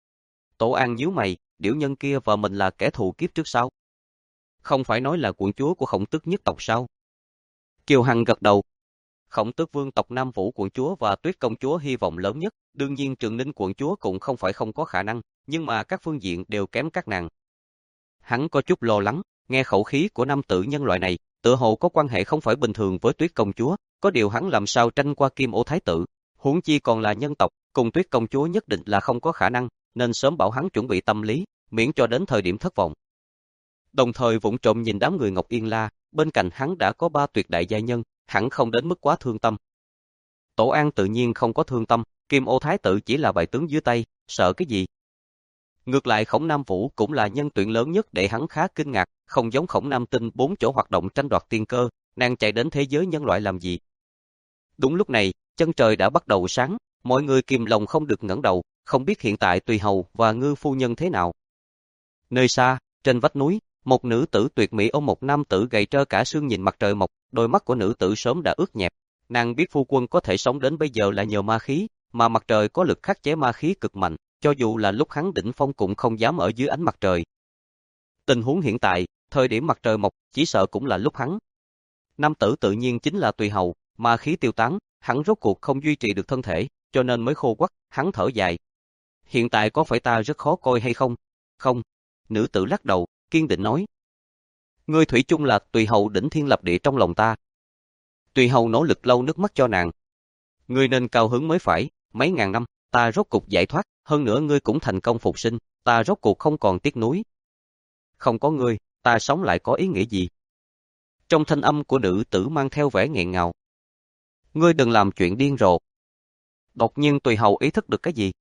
Tổ An nhíu mày, điểu nhân kia và mình là kẻ thù kiếp trước sao? Không phải nói là quận chúa của Khổng Tước nhất tộc sao? Kiều Hằng gật đầu. Khổng Tước vương tộc Nam Vũ quận chúa và Tuyết công chúa hy vọng lớn nhất, đương nhiên Trường Ninh quận chúa cũng không phải không có khả năng, nhưng mà các phương diện đều kém các nàng. Hắn có chút lo lắng, nghe khẩu khí của nam tử nhân loại này, tựa hồ có quan hệ không phải bình thường với Tuyết công chúa, có điều hắn làm sao tranh qua Kim Ô thái tử, huống chi còn là nhân tộc, cùng Tuyết công chúa nhất định là không có khả năng, nên sớm bảo hắn chuẩn bị tâm lý, miễn cho đến thời điểm thất vọng. Đồng thời vụng trộm nhìn đám người Ngọc Yên La, bên cạnh hắn đã có ba tuyệt đại gia nhân, hẳn không đến mức quá thương tâm. Tổ An tự nhiên không có thương tâm, Kim Ô thái tử chỉ là bại tướng dưới tay, sợ cái gì? Ngược lại Khổng Nam Vũ cũng là nhân tuyển lớn nhất để hắn khá kinh ngạc, không giống Khổng Nam Tinh bốn chỗ hoạt động tranh đoạt tiên cơ, nàng chạy đến thế giới nhân loại làm gì? Đúng lúc này, chân trời đã bắt đầu sáng, mọi người kìm lòng không được ngẩng đầu, không biết hiện tại Tùy Hầu và Ngư phu nhân thế nào. Nơi xa, trên vách núi, một nữ tử tuyệt mỹ ôm một nam tử gầy trơ cả xương nhìn mặt trời mọc, đôi mắt của nữ tử sớm đã ướt nhẹp. Nàng biết phu quân có thể sống đến bây giờ là nhờ ma khí, mà mặt trời có lực khắc chế ma khí cực mạnh, cho dù là lúc hắn đỉnh phong cũng không dám ở dưới ánh mặt trời. Tình huống hiện tại, thời điểm mặt trời mọc, chỉ sợ cũng là lúc hắn. Nam tử tự nhiên chính là Tùy Hầu, ma khí tiêu tán, hắn rốt cuộc không duy trì được thân thể, cho nên mới khô quắt, hắn thở dài. Hiện tại có phải ta rất khó coi hay không? Không. Nữ tử lắc đầu, kiên định nói. Ngươi thủy chung là Tùy Hầu đỉnh thiên lập địa trong lòng ta. Tùy Hầu nỗ lực lau nước mắt cho nàng. Ngươi nên cao hứng mới phải, mấy ngàn năm, ta rốt cuộc giải thoát, hơn nữa ngươi cũng thành công phục sinh, ta rốt cuộc không còn tiếc nuối. Không có ngươi, ta sống lại có ý nghĩa gì? Trong thanh âm của nữ tử mang theo vẻ nghẹn ngào. Ngươi đừng làm chuyện điên rồ. Đột nhiên Tùy Hầu ý thức được cái gì?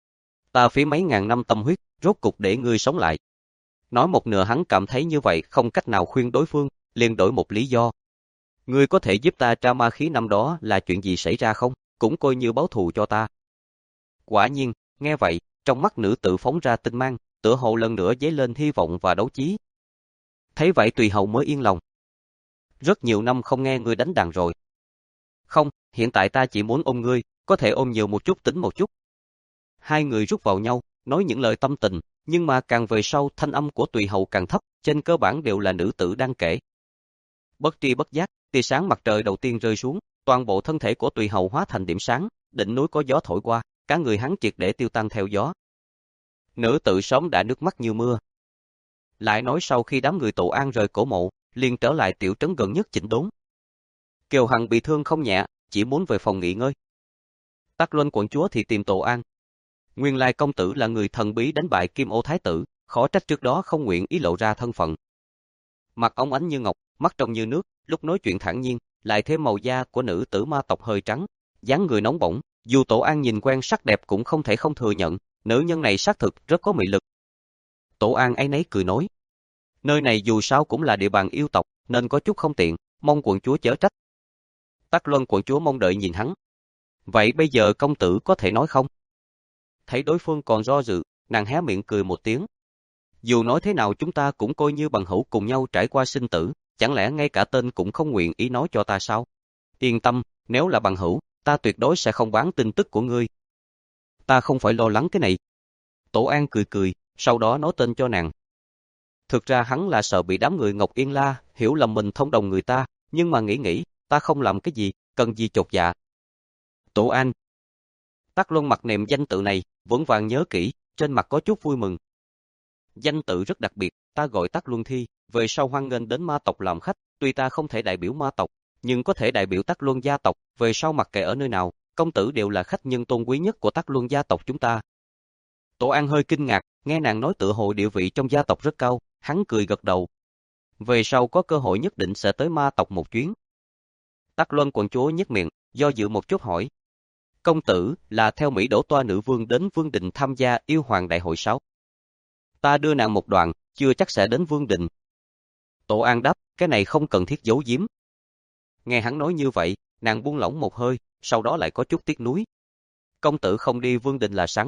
Ta phí mấy ngàn năm tâm huyết, rốt cuộc để ngươi sống lại. Nói một nửa hắn cảm thấy như vậy không cách nào khuyên đối phương, liền đổi một lý do. Ngươi có thể giúp ta tra ma khí năm đó là chuyện gì xảy ra không? Cũng coi như báo thù cho ta. Quả nhiên, nghe vậy, trong mắt nữ tử phóng ra tinh mang, tựa hồ lần nữa dấy lên hy vọng và đấu chí. Thấy vậy Tùy Hầu mới yên lòng. Rất nhiều năm không nghe ngươi đánh đàn rồi. Không, hiện tại ta chỉ muốn ôm ngươi, có thể ôm nhiều một chút tính một chút. Hai người rút vào nhau, nói những lời tâm tình, nhưng mà càng về sau thanh âm của Tùy Hầu càng thấp, trên cơ bản đều là nữ tử đang kể. Bất tri bất giác, tia sáng mặt trời đầu tiên rơi xuống, toàn bộ thân thể của Tùy Hầu hóa thành điểm sáng, đỉnh núi có gió thổi qua, cả người hắn triệt để tiêu tan theo gió. Nữ tử sớm đã nước mắt như mưa. Lại nói sau khi đám người Tổ An rời cổ mộ, liền trở lại tiểu trấn gần nhất chỉnh đốn. Kiều Hằng bị thương không nhẹ, chỉ muốn về phòng nghỉ ngơi. Tắc Luân quận chúa thì tìm Tổ An. Nguyên lai công tử là người thần bí đánh bại Kim Ô thái tử, khó trách trước đó không nguyện ý lộ ra thân phận. Mặt óng ánh như ngọc, mắt trong như nước, lúc nói chuyện thản nhiên, lại thêm màu da của nữ tử ma tộc hơi trắng, dáng người nóng bỏng, dù Tổ An nhìn quen sắc đẹp cũng không thể không thừa nhận, nữ nhân này xác thực rất có mị lực. Tổ An ấy nấy cười nói, nơi này dù sao cũng là địa bàn yêu tộc, nên có chút không tiện, mong quận chúa chớ trách. Tắc Luân quận chúa mong đợi nhìn hắn. Vậy bây giờ công tử có thể nói không? Thấy đối phương còn do dự, nàng hé miệng cười một tiếng. Dù nói thế nào chúng ta cũng coi như bằng hữu cùng nhau trải qua sinh tử, chẳng lẽ ngay cả tên cũng không nguyện ý nói cho ta sao? Yên tâm, nếu là bằng hữu, ta tuyệt đối sẽ không bán tin tức của ngươi. Ta không phải lo lắng cái này. Tổ An cười cười, sau đó nói tên cho nàng. Thực ra hắn là sợ bị đám người Ngọc Yên La hiểu lầm mình thông đồng người ta, nhưng mà nghĩ nghĩ, ta không làm cái gì, cần gì chột dạ. Tổ An. Tắc Luân mặt nệm danh tự này, vững vàng nhớ kỹ, trên mặt có chút vui mừng. Danh tự rất đặc biệt, ta gọi Tắc Luân Thi, về sau hoan nghênh đến ma tộc làm khách, tuy ta không thể đại biểu ma tộc, nhưng có thể đại biểu Tắc Luân gia tộc, về sau mặc kệ ở nơi nào, công tử đều là khách nhân tôn quý nhất của Tắc Luân gia tộc chúng ta. Tổ An hơi kinh ngạc, nghe nàng nói tựa hồ địa vị trong gia tộc rất cao, hắn cười gật đầu. Về sau có cơ hội nhất định sẽ tới ma tộc một chuyến. Tắc Luân quận chúa nhếch miệng, do dự một chút hỏi. Công tử là theo Mỹ Đỗ Toa nữ vương đến Vương Đình tham gia yêu hoàng đại hội sao? Ta đưa nàng một đoạn, chưa chắc sẽ đến Vương Đình. Tổ An đáp, cái này không cần thiết giấu giếm. Nghe hắn nói như vậy, nàng buông lỏng một hơi, sau đó lại có chút tiếc nuối. Công tử không đi Vương Đình là sáng suốt,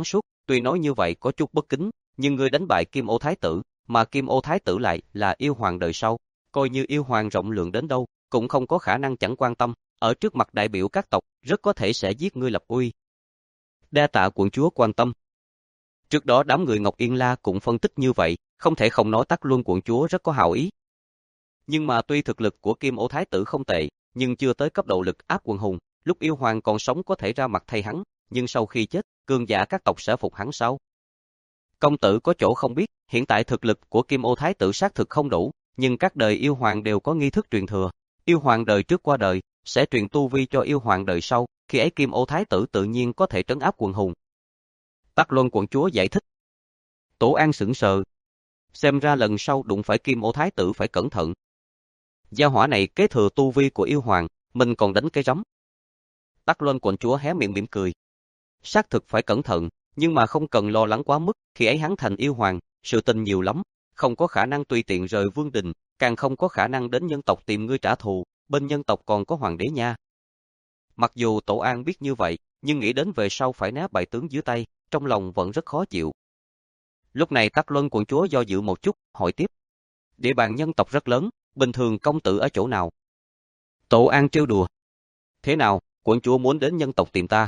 Tuy nói như vậy có chút bất kính, nhưng ngươi đánh bại Kim Ô Thái tử, mà Kim Ô Thái tử lại là yêu hoàng đời sau, coi như yêu hoàng rộng lượng đến đâu, cũng không có khả năng chẳng quan tâm, ở trước mặt đại biểu các tộc, rất có thể sẽ giết ngươi lập uy. Đa tạ quận chúa quan tâm. Trước đó đám người Ngọc Yên La cũng phân tích như vậy, không thể không nói Tắc Luân quận chúa rất có hảo ý. Nhưng mà tuy thực lực của Kim Ô Thái tử không tệ, nhưng chưa tới cấp độ lực áp quần hùng, lúc yêu hoàng còn sống có thể ra mặt thay hắn, nhưng sau khi chết, cường giả các tộc sẽ phục hắn sao? Công tử có chỗ không biết, hiện tại thực lực của Kim Ô Thái tử xác thực không đủ, nhưng các đời yêu hoàng đều có nghi thức truyền thừa. Yêu hoàng đời trước qua đời, sẽ truyền tu vi cho yêu hoàng đời sau, khi ấy Kim Ô Thái tử tự nhiên có thể trấn áp quần hùng. Tắc Luân quận chúa giải thích. Tổ An sững sờ. Xem ra lần sau đụng phải Kim Ô Thái tử phải cẩn thận. Gia hỏa này kế thừa tu vi của yêu hoàng, mình còn đánh cái rắm. Tắc Luân quận chúa hé miệng mỉm cười. Xác thực phải cẩn thận, nhưng mà không cần lo lắng quá mức, khi ấy hắn thành yêu hoàng, sự tình nhiều lắm, không có khả năng tùy tiện rời vương đình, càng không có khả năng đến nhân tộc tìm ngươi trả thù, bên nhân tộc còn có hoàng đế nha. Mặc dù Tổ An biết như vậy, nhưng nghĩ đến về sau phải né bại tướng dưới tay, trong lòng vẫn rất khó chịu. Lúc này Tắc Luân quận chúa do dự một chút, hỏi tiếp. Địa bàn nhân tộc rất lớn, bình thường công tử ở chỗ nào? Tổ An trêu đùa. Thế nào, quận chúa muốn đến nhân tộc tìm ta?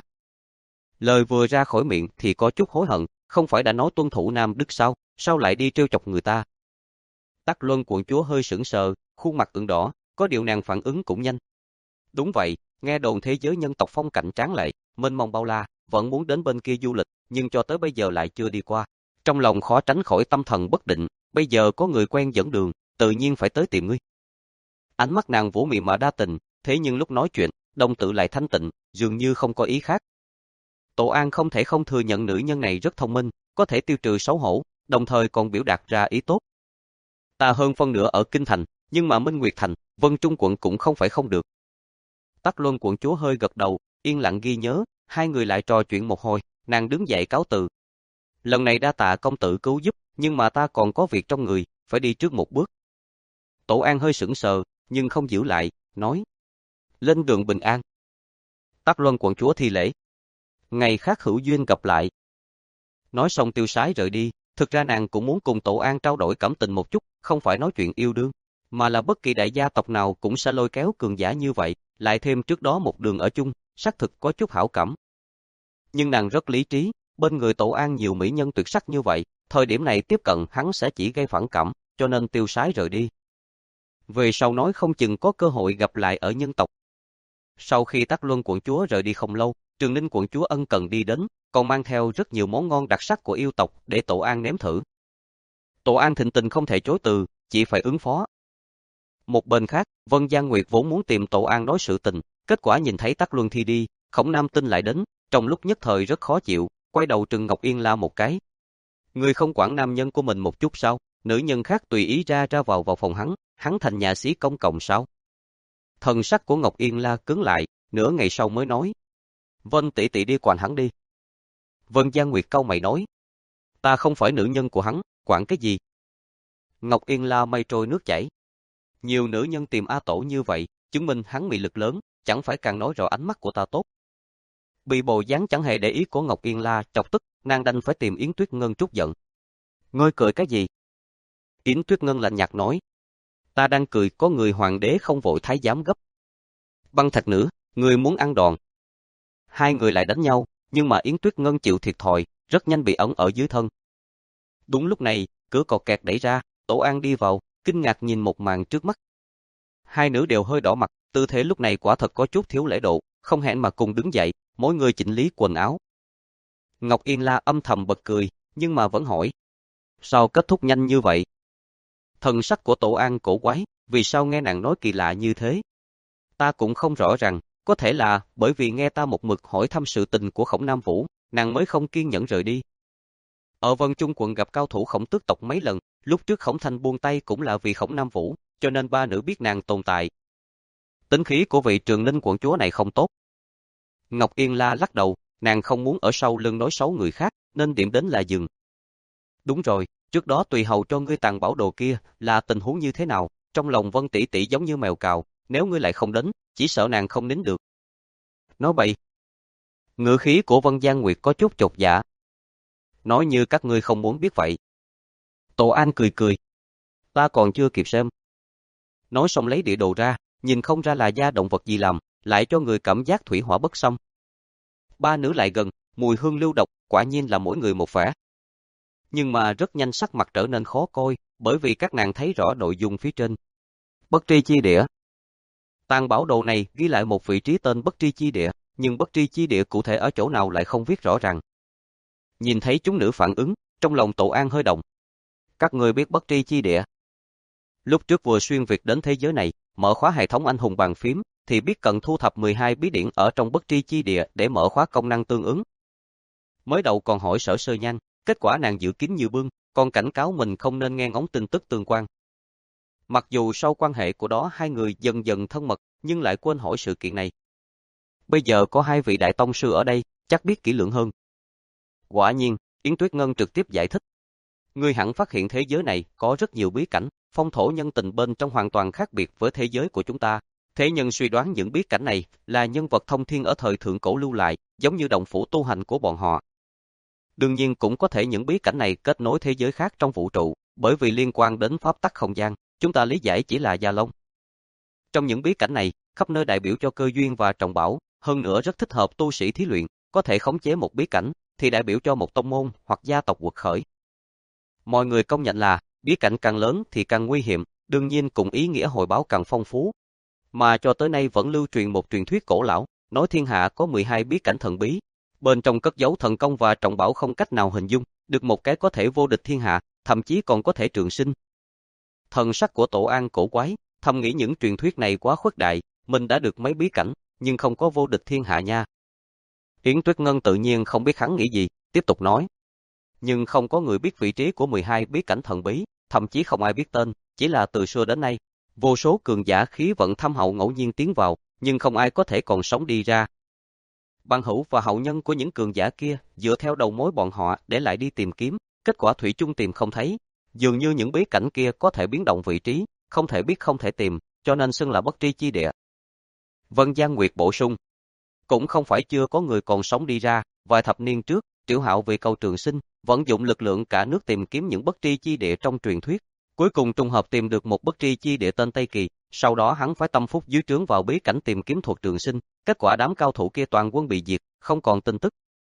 Lời vừa ra khỏi miệng thì có chút hối hận, không phải đã nói tuân thủ Nam Đức sao, sao lại đi trêu chọc người ta? Tắc Luân quận chúa hơi sững sờ, khuôn mặt ửng đỏ, có điều nàng phản ứng cũng nhanh. Đúng vậy, nghe đồn thế giới nhân tộc phong cảnh tráng lệ, mênh mông bao la, vẫn muốn đến bên kia du lịch, nhưng cho tới bây giờ lại chưa đi qua. Trong lòng khó tránh khỏi tâm thần bất định, bây giờ có người quen dẫn đường, tự nhiên phải tới tìm ngươi. Ánh mắt nàng vũ mị mà đa tình, thế nhưng lúc nói chuyện, đồng tử lại thanh tịnh, dường như không có ý khác. Tổ An không thể không thừa nhận nữ nhân này rất thông minh, có thể tiêu trừ xấu hổ, đồng thời còn biểu đạt ra ý tốt. Ta hơn phân nửa ở Kinh Thành, nhưng mà Minh Nguyệt Thành, Vân Trung quận cũng không phải không được. Tắc Luân quận chúa hơi gật đầu, yên lặng ghi nhớ, hai người lại trò chuyện một hồi, nàng đứng dậy cáo từ. Lần này đa tạ công tử cứu giúp, nhưng mà ta còn có việc trong người, phải đi trước một bước. Tổ An hơi sững sờ, nhưng không giữ lại, nói. Lên đường bình an. Tắc Luân quận chúa thi lễ. Ngày khác hữu duyên gặp lại. Nói xong tiêu sái rời đi, thực ra nàng cũng muốn cùng Tổ An trao đổi cảm tình một chút, không phải nói chuyện yêu đương, mà là bất kỳ đại gia tộc nào cũng sẽ lôi kéo cường giả như vậy, lại thêm trước đó một đường ở chung, xác thực có chút hảo cảm. Nhưng nàng rất lý trí, bên người Tổ An nhiều mỹ nhân tuyệt sắc như vậy, thời điểm này tiếp cận hắn sẽ chỉ gây phản cảm, cho nên tiêu sái rời đi. Về sau nói không chừng có cơ hội gặp lại ở nhân tộc. Sau khi Tắc Luân quận chúa rời đi không lâu, Trường Ninh quận chúa ân cần đi đến, còn mang theo rất nhiều món ngon đặc sắc của yêu tộc để Tổ An nếm thử. Tổ An thịnh tình không thể chối từ, chỉ phải ứng phó. Một bên khác, Vân Giang Nguyệt vốn muốn tìm Tổ An nói sự tình, kết quả nhìn thấy Tắc Luân thi đi, Khổng Nam Tinh lại đến, trong lúc nhất thời rất khó chịu, quay đầu trừng Ngọc Yên La một cái. Người không quản nam nhân của mình một chút sao? Nữ nhân khác tùy ý ra ra vào vào phòng hắn, hắn thành nhà xí công cộng sao? Thần sắc của Ngọc Yên La cứng lại, nửa ngày sau mới nói. Vân tỷ tỷ đi quản hắn đi. Vân Giang Nguyệt cau mày nói. Ta không phải nữ nhân của hắn, quản cái gì? Ngọc Yên La mây trôi nước chảy. Nhiều nữ nhân tìm A Tổ như vậy, chứng minh hắn mị lực lớn, chẳng phải càng nói rõ ánh mắt của ta tốt. Bị bộ dáng chẳng hề để ý của Ngọc Yên La chọc tức, nàng đành phải tìm Yến Tuyết Ngân trút giận. Ngươi cười cái gì? Yến Tuyết Ngân lạnh nhạt nói. Ta đang cười có người hoàng đế không vội thái giám gấp. Băng Thạch Nữ, người muốn ăn đòn. Hai người lại đánh nhau, nhưng mà Yến Tuyết Ngân chịu thiệt thòi, rất nhanh bị ẩn ở dưới thân. Đúng lúc này, cửa cọt kẹt đẩy ra, Tổ An đi vào, kinh ngạc nhìn một màn trước mắt. Hai nữ đều hơi đỏ mặt, tư thế lúc này quả thật có chút thiếu lễ độ, không hẹn mà cùng đứng dậy, mỗi người chỉnh lý quần áo. Ngọc Yên La âm thầm bật cười, nhưng mà vẫn hỏi. Sao kết thúc nhanh như vậy? Thần sắc của Tổ An cổ quái, vì sao nghe nàng nói kỳ lạ như thế? Ta cũng không rõ ràng, có thể là bởi vì nghe ta một mực hỏi thăm sự tình của Khổng Nam Vũ, nàng mới không kiên nhẫn rời đi. Ở Vân Trung quận gặp cao thủ Khổng tước tộc mấy lần, lúc trước Khổng Thanh buông tay cũng là vì Khổng Nam Vũ, cho nên ba nữ biết nàng tồn tại. Tính khí của vị Trường Ninh quận chúa này không tốt. Ngọc Yên La lắc đầu, nàng không muốn ở sau lưng nói xấu người khác, nên điểm đến là dừng. Đúng rồi, trước đó tùy hầu cho ngươi tàng bảo đồ kia, là tình huống như thế nào? Trong lòng Vân tỷ tỷ giống như mèo cào, nếu ngươi lại không đến, chỉ sợ nàng không nín được. Nói bậy. Ngữ khí của Vân Giang Nguyệt có chút chột dạ. nói như các ngươi không muốn biết vậy. Tổ An cười cười. Ta còn chưa kịp xem. Nói xong lấy địa đồ ra, nhìn không ra là da động vật gì làm, lại cho người cảm giác thủy hỏa bất xâm. Ba nữ lại gần, mùi hương lưu độc, quả nhiên là mỗi người một vẻ. Nhưng mà rất nhanh sắc mặt trở nên khó coi, bởi vì các nàng thấy rõ nội dung phía trên. Bất tri chi địa. Tàng bảo đồ này ghi lại một vị trí tên bất tri chi địa, nhưng bất tri chi địa cụ thể ở chỗ nào lại không viết rõ ràng. Nhìn thấy chúng nữ phản ứng, trong lòng Tổ An hơi động. Các người biết bất tri chi địa. Lúc trước vừa xuyên Việt đến thế giới này, mở khóa hệ thống anh hùng bàn phím, thì biết cần thu thập mười hai bí điển ở trong bất tri chi địa để mở khóa công năng tương ứng. Mới đầu còn hỏi Sở Sơ Nhan, kết quả nàng giữ kín như bưng, còn cảnh cáo mình không nên nghe ngóng tin tức tương quan. Mặc dù sau quan hệ của đó hai người dần dần thân mật, nhưng lại quên hỏi sự kiện này. Bây giờ có hai vị đại tông sư ở đây, chắc biết kỹ lưỡng hơn. Quả nhiên, Yến Tuyết Ngân trực tiếp giải thích. Ngươi hẳn phát hiện thế giới này có rất nhiều bí cảnh, phong thổ nhân tình bên trong hoàn toàn khác biệt với thế giới của chúng ta. Thế nhân suy đoán những bí cảnh này là nhân vật thông thiên ở thời thượng cổ lưu lại, giống như động phủ tu hành của bọn họ. Đương nhiên cũng có thể những bí cảnh này kết nối thế giới khác trong vũ trụ, bởi vì liên quan đến pháp tắc không gian, chúng ta lý giải chỉ là Gia Long. Trong những bí cảnh này, khắp nơi đại biểu cho cơ duyên và trọng bảo, hơn nữa rất thích hợp tu sĩ thí luyện, có thể khống chế một bí cảnh, thì đại biểu cho một tông môn hoặc gia tộc quật khởi. Mọi người công nhận là, bí cảnh càng lớn thì càng nguy hiểm, đương nhiên cũng ý nghĩa hồi báo càng phong phú. Mà cho tới nay vẫn lưu truyền một truyền thuyết cổ lão, nói thiên hạ có mười hai bí cảnh thần bí. Bên trong cất giấu thần công và trọng bảo không cách nào hình dung, được một cái có thể vô địch thiên hạ, thậm chí còn có thể trường sinh. Thần sắc của Tổ An cổ quái, thầm nghĩ những truyền thuyết này quá khuất đại, mình đã được mấy bí cảnh, nhưng không có vô địch thiên hạ nha. Yến Tuyết Ngân tự nhiên không biết hắn nghĩ gì, tiếp tục nói. Nhưng không có người biết vị trí của mười hai bí cảnh thần bí, thậm chí không ai biết tên, chỉ là từ xưa đến nay, vô số cường giả khí vận thâm hậu ngẫu nhiên tiến vào, nhưng không ai có thể còn sống đi ra. Bằng hữu và hậu nhân của những cường giả kia, dựa theo đầu mối bọn họ để lại đi tìm kiếm, kết quả thủy chung tìm không thấy. Dường như những bí cảnh kia có thể biến động vị trí, không thể biết không thể tìm, cho nên xưng là bất tri chi địa. Vân Giang Nguyệt bổ sung. Cũng không phải chưa có người còn sống đi ra, vài thập niên trước, Tiểu Hạo vì cầu trường sinh, vận dụng lực lượng cả nước tìm kiếm những bất tri chi địa trong truyền thuyết. Cuối cùng trùng hợp tìm được một bất tri chi địa tên Tây Kỳ, sau đó hắn phải tâm phúc dưới trướng vào bí cảnh tìm kiếm thuật trường sinh, kết quả đám cao thủ kia toàn quân bị diệt, không còn tin tức.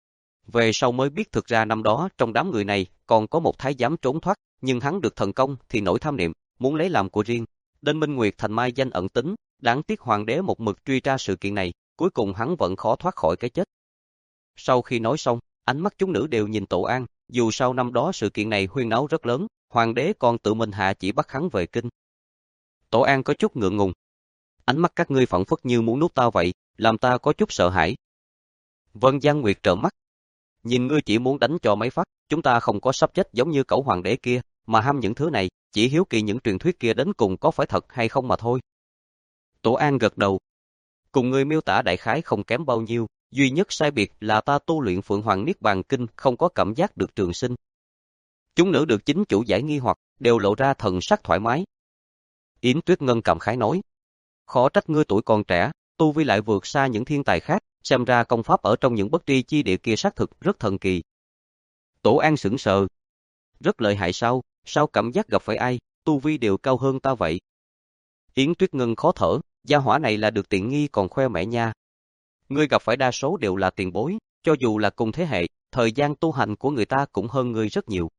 Về sau mới biết thực ra năm đó trong đám người này còn có một thái giám trốn thoát, nhưng hắn được thần công thì nổi tham niệm, muốn lấy làm của riêng. Đến Minh Nguyệt Thành mai danh ẩn tính, đáng tiếc hoàng đế một mực truy tra sự kiện này, cuối cùng hắn vẫn khó thoát khỏi cái chết. Sau khi nói xong, ánh mắt chúng nữ đều nhìn Tổ An, dù sau năm đó sự kiện này huyên náo rất lớn, hoàng đế còn tự mình hạ chỉ bắt hắn về kinh. Tổ An có chút ngượng ngùng. Ánh mắt các ngươi phảng phất như muốn nuốt tao vậy, làm ta có chút sợ hãi. Vân Giang Nguyệt trợn mắt. Nhìn ngươi chỉ muốn đánh cho mấy phát, chúng ta không có sắp chết giống như cẩu hoàng đế kia, mà ham những thứ này, chỉ hiếu kỳ những truyền thuyết kia đến cùng có phải thật hay không mà thôi. Tổ An gật đầu. Cùng ngươi miêu tả đại khái không kém bao nhiêu, duy nhất sai biệt là ta tu luyện Phượng Hoàng Niết Bàn Kinh không có cảm giác được trường sinh. Chúng nữ được chính chủ giải nghi hoặc, đều lộ ra thần sắc thoải mái. Yến Tuyết Ngân cảm khái nói. Khó trách ngươi tuổi còn trẻ, tu vi lại vượt xa những thiên tài khác, xem ra công pháp ở trong những bất tri chi địa kia xác thực rất thần kỳ. Tổ An sững sờ. Rất lợi hại sao, sao cảm giác gặp phải ai, tu vi đều cao hơn ta vậy. Yến Tuyết Ngân khó thở, gia hỏa này là được tiện nghi còn khoe mẽ nha. Ngươi gặp phải đa số đều là tiền bối, cho dù là cùng thế hệ, thời gian tu hành của người ta cũng hơn ngươi rất nhiều.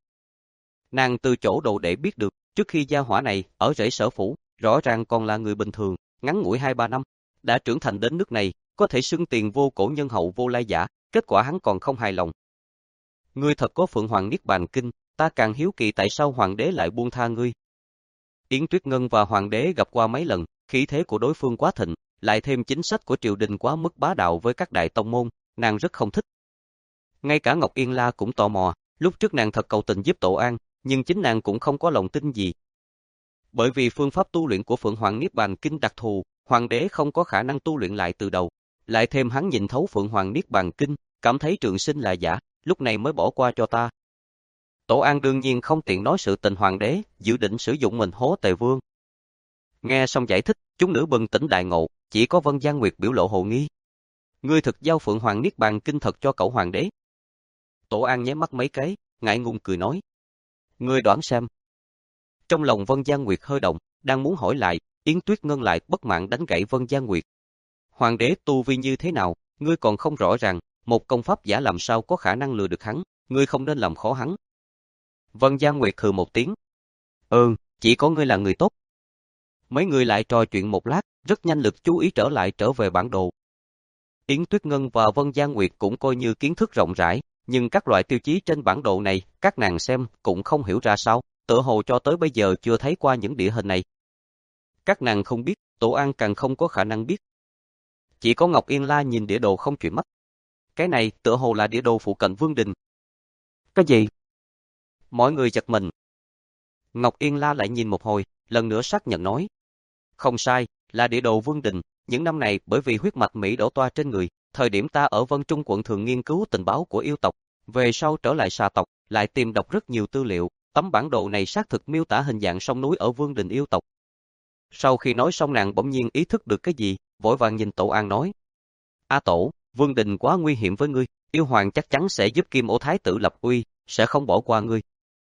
Nàng từ chỗ đồ để biết được, trước khi gia hỏa này ở rễ Sở phủ, rõ ràng còn là người bình thường, ngắn ngủi hai ba năm, đã trưởng thành đến nước này, có thể xưng tiền vô cổ nhân hậu vô lai giả, kết quả hắn còn không hài lòng. Ngươi thật có Phượng Hoàng Niết Bàn Kinh, ta càng hiếu kỳ tại sao hoàng đế lại buông tha ngươi. Yến Tuyết Ngân và hoàng đế gặp qua mấy lần, khí thế của đối phương quá thịnh, lại thêm chính sách của triều đình quá mức bá đạo với các đại tông môn, nàng rất không thích. Ngay cả Ngọc Yên La cũng tò mò, lúc trước nàng thật cầu tình giúp Tổ An, nhưng chính nàng cũng không có lòng tin gì. Bởi vì phương pháp tu luyện của Phượng Hoàng Niết Bàn Kinh đặc thù, hoàng đế không có khả năng tu luyện lại từ đầu, lại thêm hắn nhìn thấu Phượng Hoàng Niết Bàn Kinh, cảm thấy trường sinh là giả, lúc này mới bỏ qua cho ta. Tổ An đương nhiên không tiện nói sự tình hoàng đế, dự định sử dụng mình hố Tề Vương. Nghe xong giải thích, chúng nữ bừng tỉnh đại ngộ, chỉ có Vân Giang Nguyệt biểu lộ hồ nghi. Ngươi thực giao Phượng Hoàng Niết Bàn Kinh thật cho cậu hoàng đế. Tổ An nháy mắt mấy cái, ngại ngùng cười nói. Ngươi đoán xem. Trong lòng Vân Giang Nguyệt hơi động, đang muốn hỏi lại, Yến Tuyết Ngân lại bất mãn đánh gãy Vân Giang Nguyệt. Hoàng đế tu vi như thế nào, ngươi còn không rõ ràng, một công pháp giả làm sao có khả năng lừa được hắn, ngươi không nên làm khó hắn. Vân Giang Nguyệt hừ một tiếng. Ừ, chỉ có ngươi là người tốt. Mấy người lại trò chuyện một lát, rất nhanh lực chú ý trở lại trở về bản đồ. Yến Tuyết Ngân và Vân Giang Nguyệt cũng coi như kiến thức rộng rãi, nhưng các loại tiêu chí trên bản đồ này, các nàng xem cũng không hiểu ra sao, tựa hồ cho tới bây giờ chưa thấy qua những địa hình này. Các nàng không biết, Tổ An càng không có khả năng biết. Chỉ có Ngọc Yên La nhìn địa đồ không chuyển mắt. Cái này tựa hồ là địa đồ phụ cận Vương Đình. Cái gì? Mọi người giật mình. Ngọc Yên La lại nhìn một hồi, lần nữa xác nhận nói. Không sai, là địa đồ Vương Đình. Những năm này bởi vì huyết mạch Mỹ đổ toa trên người, thời điểm ta ở Vân Trung quận thường nghiên cứu tình báo của yêu tộc, về sau trở lại xà tộc, lại tìm đọc rất nhiều tư liệu, tấm bản đồ này xác thực miêu tả hình dạng sông núi ở Vương Đình yêu tộc. Sau khi nói xong nàng bỗng nhiên ý thức được cái gì, vội vàng nhìn Tổ An nói. A Tổ, Vương Đình quá nguy hiểm với ngươi, yêu hoàng chắc chắn sẽ giúp Kim Ô Thái tử lập uy, sẽ không bỏ qua ngươi.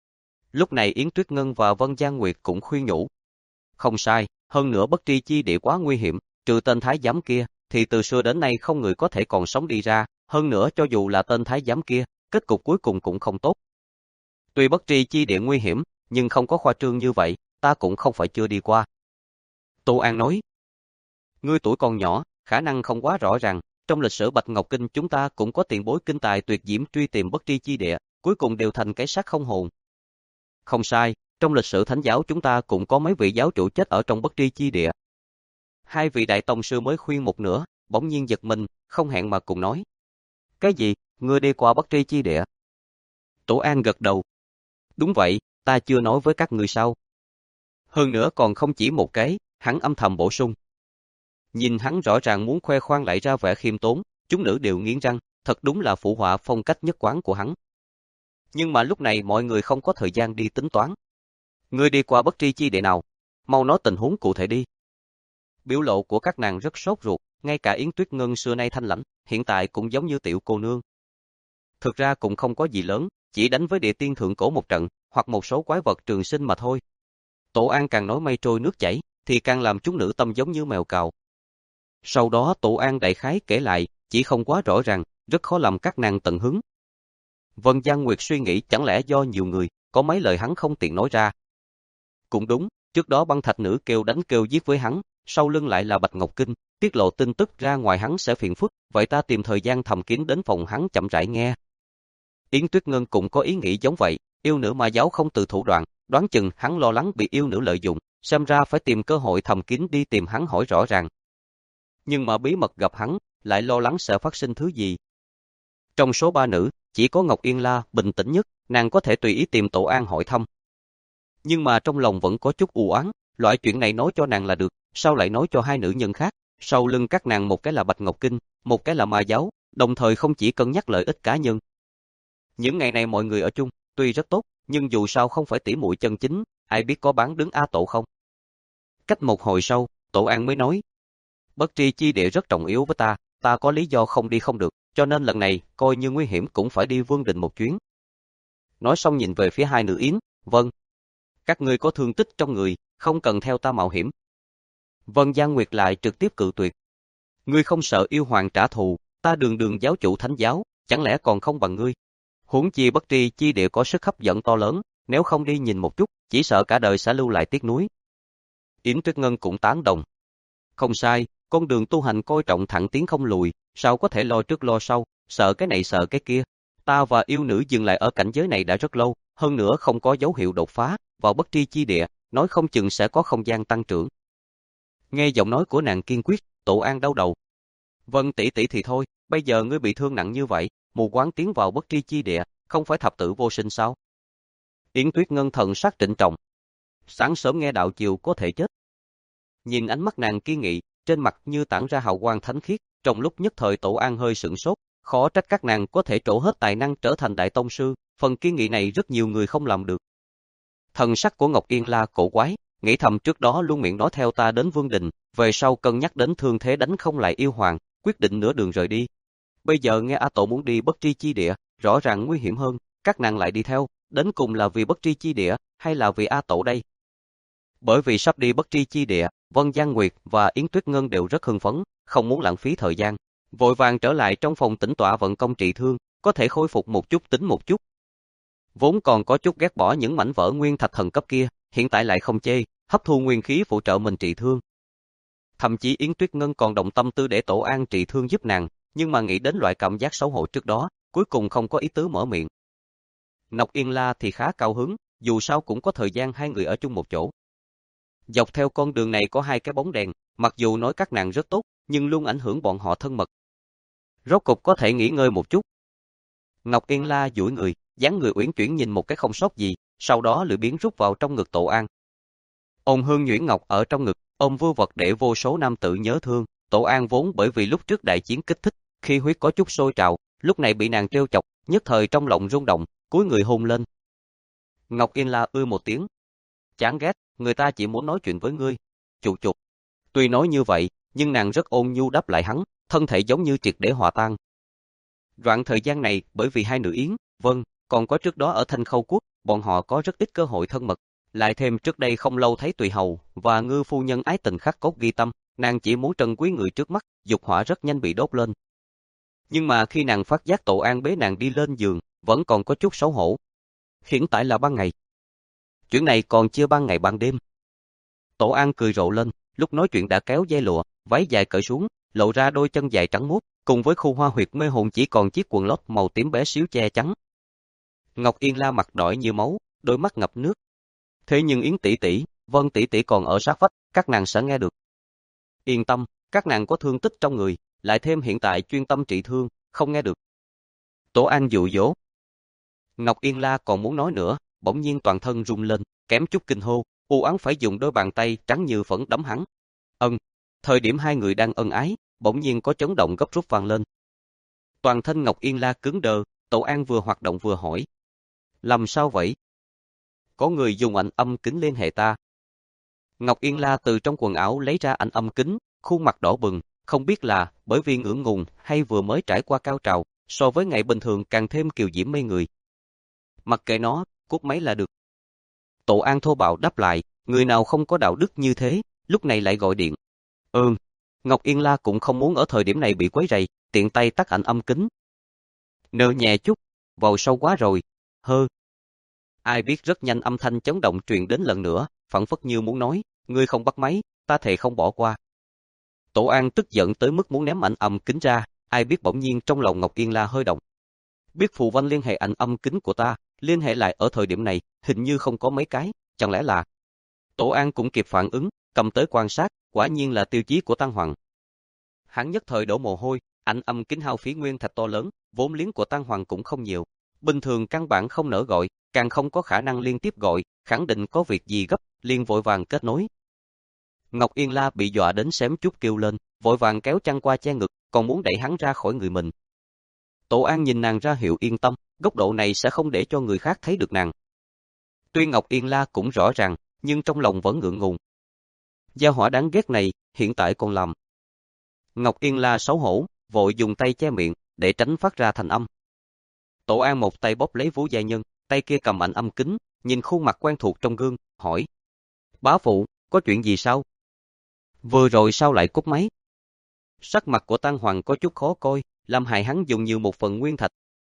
Lúc này Yến Tuyết Ngân và Vân Giang Nguyệt cũng khuyên nhủ. Không sai, hơn nữa bất tri chi địa quá nguy hiểm, trừ tên thái giám kia, thì từ xưa đến nay không người có thể còn sống đi ra, hơn nữa cho dù là tên thái giám kia, kết cục cuối cùng cũng không tốt. Tuy bất tri chi địa nguy hiểm, nhưng không có khoa trương như vậy, ta cũng không phải chưa đi qua. Tô An nói. Ngươi tuổi còn nhỏ, khả năng không quá rõ ràng, trong lịch sử Bạch Ngọc Kinh chúng ta cũng có tiền bối kinh tài tuyệt diễm truy tìm bất tri chi địa, cuối cùng đều thành cái xác không hồn. Không sai, trong lịch sử thánh giáo chúng ta cũng có mấy vị giáo chủ chết ở trong bất tri chi địa. Hai vị đại tông sư mới khuyên một nửa, bỗng nhiên giật mình, không hẹn mà cùng nói. Cái gì, ngươi đi qua bất tri chi địa? Tổ An gật đầu. Đúng vậy, ta chưa nói với các ngươi sao. Hơn nữa còn không chỉ một cái, hắn âm thầm bổ sung. Nhìn hắn rõ ràng muốn khoe khoang lại ra vẻ khiêm tốn, chúng nữ đều nghiến răng, thật đúng là phụ họa phong cách nhất quán của hắn. Nhưng mà lúc này mọi người không có thời gian đi tính toán. Ngươi đi qua bất tri chi địa nào? Mau nói tình huống cụ thể đi. Biểu lộ của các nàng rất sốt ruột, ngay cả Yến Tuyết Ngân xưa nay thanh lãnh, hiện tại cũng giống như tiểu cô nương. Thực ra cũng không có gì lớn, chỉ đánh với địa tiên thượng cổ một trận, hoặc một số quái vật trường sinh mà thôi. Tổ An càng nói mây trôi nước chảy, thì càng làm chúng nữ tâm giống như mèo cào. Sau đó Tổ An đại khái kể lại, chỉ không quá rõ ràng, rất khó làm các nàng tận hứng. Vân Giang Nguyệt suy nghĩ chẳng lẽ do nhiều người, có mấy lời hắn không tiện nói ra. Cũng đúng, trước đó băng thạch nữ kêu đánh kêu giết với hắn, sau lưng lại là Bạch Ngọc Kinh, tiết lộ tin tức ra ngoài hắn sẽ phiền phức, vậy ta tìm thời gian thầm kín đến phòng hắn chậm rãi nghe. Yến Tuyết Ngân cũng có ý nghĩ giống vậy, yêu nữ ma giáo không từ thủ đoạn, đoán chừng hắn lo lắng bị yêu nữ lợi dụng, xem ra phải tìm cơ hội thầm kín đi tìm hắn hỏi rõ ràng. Nhưng mà bí mật gặp hắn, lại lo lắng sẽ phát sinh thứ gì. Trong số ba nữ, chỉ có Ngọc Yên La bình tĩnh nhất, nàng có thể tùy ý tìm Tổ An hỏi thăm. Nhưng mà trong lòng vẫn có chút u oán, loại chuyện này nói cho nàng là được, sao lại nói cho hai nữ nhân khác, sau lưng các nàng một cái là Bạch Ngọc Kinh, một cái là ma giáo, đồng thời không chỉ cân nhắc lợi ích cá nhân. Những ngày này mọi người ở chung, tuy rất tốt, nhưng dù sao không phải tỉ muội chân chính, ai biết có bán đứng A Tổ không. Cách một hồi sau, Tổ An mới nói, bất tri chi địa rất trọng yếu với ta, ta có lý do không đi không được, cho nên lần này, coi như nguy hiểm cũng phải đi Vương Đình một chuyến. Nói xong nhìn về phía hai nữ Yến, vâng. Các ngươi có thương tích trong người, không cần theo ta mạo hiểm. Vân Giang Nguyệt lại trực tiếp cự tuyệt. Ngươi không sợ yêu hoàng trả thù, ta đường đường giáo chủ thánh giáo, chẳng lẽ còn không bằng ngươi. Huống chi bất tri chi địa có sức hấp dẫn to lớn, nếu không đi nhìn một chút, chỉ sợ cả đời sẽ lưu lại tiếc nuối. Yến Tuyết Ngân cũng tán đồng. Không sai, con đường tu hành coi trọng thẳng tiến không lùi, sao có thể lo trước lo sau, sợ cái này sợ cái kia. Ta và yêu nữ dừng lại ở cảnh giới này đã rất lâu, hơn nữa không có dấu hiệu đột phá, vào bất tri chi địa, nói không chừng sẽ có không gian tăng trưởng. Nghe giọng nói của nàng kiên quyết, Tổ An đau đầu. Vân tỷ tỷ thì thôi, bây giờ ngươi bị thương nặng như vậy, mù quáng tiến vào bất tri chi địa, không phải thập tử vô sinh sao? Yến Tuyết Ngân thần sắc trịnh trọng. Sáng sớm nghe đạo chiều có thể chết. Nhìn ánh mắt nàng kiên nghị, trên mặt như tản ra hào quang thánh khiết, trong lúc nhất thời Tổ An hơi sửng sốt, khó trách các nàng có thể trổ hết tài năng trở thành đại tông sư, phần kiên nghị này rất nhiều người không làm được. Thần sắc của Ngọc Yên La cổ quái, nghĩ thầm trước đó luôn miệng nói theo ta đến Vương Đình, về sau cân nhắc đến thương thế đánh không lại yêu hoàng, quyết định nửa đường rời đi. Bây giờ nghe A Tổ muốn đi bất tri chi địa, rõ ràng nguy hiểm hơn, các nàng lại đi theo, đến cùng là vì bất tri chi địa, hay là vì A Tổ đây? Bởi vì sắp đi bất tri chi địa, Vân Giang Nguyệt và Yến Tuyết Ngân đều rất hưng phấn, không muốn lãng phí thời gian, vội vàng trở lại trong phòng tĩnh tọa vận công trị thương, có thể khôi phục một chút tính một chút. Vốn còn có chút ghét bỏ những mảnh vỡ nguyên thạch thần cấp kia, hiện tại lại không chê, hấp thu nguyên khí phụ trợ mình trị thương. Thậm chí Yến Tuyết Ngân còn động tâm tư để Tổ An trị thương giúp nàng, nhưng mà nghĩ đến loại cảm giác xấu hổ trước đó, cuối cùng không có ý tứ mở miệng. Ngọc Yên La thì khá cao hứng, dù sao cũng có thời gian hai người ở chung một chỗ. Dọc theo con đường này có hai cái bóng đèn, mặc dù nói các nàng rất tốt, nhưng luôn ảnh hưởng bọn họ thân mật. Rốt cục có thể nghỉ ngơi một chút. Ngọc Yên La duỗi người, dáng người uyển chuyển nhìn một cái không sót gì, sau đó lười biếng rút vào trong ngực Tổ An. Ôm Hương Nhuyễn Ngọc ở trong ngực, ôm vưu vật để vô số nam tử nhớ thương. Tổ An vốn bởi vì lúc trước đại chiến kích thích, khi huyết có chút sôi trào, lúc này bị nàng trêu chọc, nhất thời trong lòng rung động, cúi người hôn lên. Ngọc Yên La ư một tiếng. Chán ghét, người ta chỉ muốn nói chuyện với ngươi. Chụp chụp. Tuy nói như vậy, nhưng nàng rất ôn nhu đáp lại hắn, thân thể giống như triệt để hòa tan. Đoạn thời gian này, bởi vì hai nữ Yến, vâng, còn có trước đó ở Thanh Khâu Quốc, bọn họ có rất ít cơ hội thân mật. Lại thêm trước đây không lâu thấy Tùy Hầu và Ngư phu nhân ái tình khắc cốt ghi tâm, nàng chỉ muốn trân quý người trước mắt, dục hỏa rất nhanh bị đốt lên. Nhưng mà khi nàng phát giác Tổ An bế nàng đi lên giường, vẫn còn có chút xấu hổ. Hiện tại là ban ngày. Chuyện này còn chưa ban ngày ban đêm. Tổ An cười rộ lên, lúc nói chuyện đã kéo dây lụa, váy dài cởi xuống, lộ ra đôi chân dài trắng muốt, cùng với khu hoa huyệt mê hồn chỉ còn chiếc quần lót màu tím bé xíu che chắn. Ngọc Yên La mặt đỏ như máu, đôi mắt ngập nước. Thế nhưng Yến tỷ tỷ, Vân tỷ tỷ còn ở sát vách, các nàng sẽ nghe được. Yên tâm, các nàng có thương tích trong người, lại thêm hiện tại chuyên tâm trị thương, không nghe được. Tổ An dụ dỗ. Ngọc Yên La còn muốn nói nữa, bỗng nhiên toàn thân rung lên, kém chút kinh hô, u oán phải dùng đôi bàn tay trắng như phấn đấm hắn. Ân, thời điểm hai người đang ân ái, bỗng nhiên có chấn động gấp rút vang lên. Toàn thân Ngọc Yên La cứng đờ, Tổ An vừa hoạt động vừa hỏi. Làm sao vậy? Có người dùng ảnh âm kính liên hệ ta. Ngọc Yên La từ trong quần áo lấy ra ảnh âm kính, khuôn mặt đỏ bừng, không biết là bởi vì ngưỡng ngùng hay vừa mới trải qua cao trào, so với ngày bình thường càng thêm kiều diễm mê người. Mặc kệ nó, cút máy là được. Tổ An thô bạo đáp lại, người nào không có đạo đức như thế, lúc này lại gọi điện. Ừm, Ngọc Yên La cũng không muốn ở thời điểm này bị quấy rầy, tiện tay tắt ảnh âm kính. Nơ nhẹ chút, vào sâu quá rồi, hơ. Ai biết rất nhanh âm thanh chấn động truyền đến lần nữa, phảng phất như muốn nói, ngươi không bắt máy, ta thề không bỏ qua. Tổ An tức giận tới mức muốn ném ảnh âm kính ra, ai biết bỗng nhiên trong lòng Ngọc Yên La hơi động. Biết phù văn liên hệ ảnh âm kính của ta, liên hệ lại ở thời điểm này, hình như không có mấy cái, chẳng lẽ là... Tổ An cũng kịp phản ứng, cầm tới quan sát, quả nhiên là tiêu chí của Tăng Hoàng. Hắn nhất thời đổ mồ hôi, ảnh âm kính hao phí nguyên thạch to lớn, vốn liếng của Tăng Hoàng cũng không nhiều. Bình thường căn bản không nỡ gọi, càng không có khả năng liên tiếp gọi, khẳng định có việc gì gấp, liền vội vàng kết nối. Ngọc Yên La bị dọa đến xém chút kêu lên, vội vàng kéo chăn qua che ngực, còn muốn đẩy hắn ra khỏi người mình. Tổ An nhìn nàng ra hiệu yên tâm, góc độ này sẽ không để cho người khác thấy được nàng. Tuy Ngọc Yên La cũng rõ ràng, nhưng trong lòng vẫn ngượng ngùng. Gia hỏa đáng ghét này, hiện tại còn làm. Ngọc Yên La xấu hổ, vội dùng tay che miệng, để tránh phát ra thành âm. Tổ An một tay bóp lấy Vũ Gia Nhân, tay kia cầm ảnh âm kính, nhìn khuôn mặt quen thuộc trong gương, hỏi. Bá phụ, có chuyện gì sao? Vừa rồi sao lại cúp máy? Sắc mặt của Tăng Hoàng có chút khó coi, làm hại hắn dùng nhiều một phần nguyên thạch.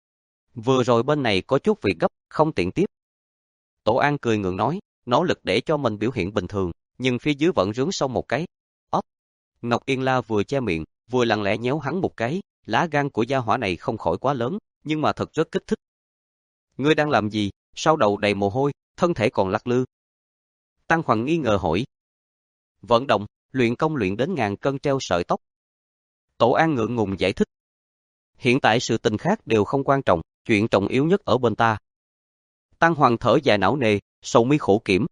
Vừa rồi bên này có chút việc gấp, không tiện tiếp. Tổ An cười ngượng nói, nỗ lực để cho mình biểu hiện bình thường, nhưng phía dưới vẫn rướng xong một cái. Ốc! Ngọc Yên La vừa che miệng, vừa lặng lẽ nhéo hắn một cái, lá gan của gia hỏa này không khỏi quá lớn, nhưng mà thật rất kích thích. Ngươi đang làm gì, sau đầu đầy mồ hôi, thân thể còn lắc lư. Tăng Hoàng nghi ngờ hỏi. Vận động, luyện công luyện đến ngàn cân treo sợi tóc. Tổ An ngượng ngùng giải thích. Hiện tại sự tình khác đều không quan trọng, chuyện trọng yếu nhất ở bên ta. Tăng Hoàng thở dài não nề, sầu mi khổ kiểm.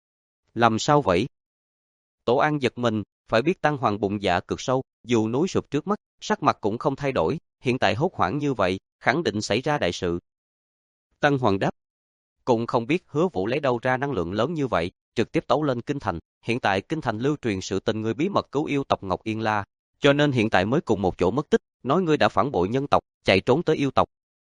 Làm sao vậy? Tổ An giật mình, phải biết Tăng Hoàng bụng dạ cực sâu, dù núi sụp trước mắt, sắc mặt cũng không thay đổi, hiện tại hốt hoảng như vậy, khẳng định xảy ra đại sự. Tăng Hoàng đáp. Cũng không biết Hứa Vũ lấy đâu ra năng lượng lớn như vậy, trực tiếp tấu lên kinh thành, hiện tại kinh thành lưu truyền sự tình người bí mật cứu yêu tộc Ngọc Yên La, cho nên hiện tại mới cùng một chỗ mất tích, nói ngươi đã phản bội nhân tộc, chạy trốn tới yêu tộc.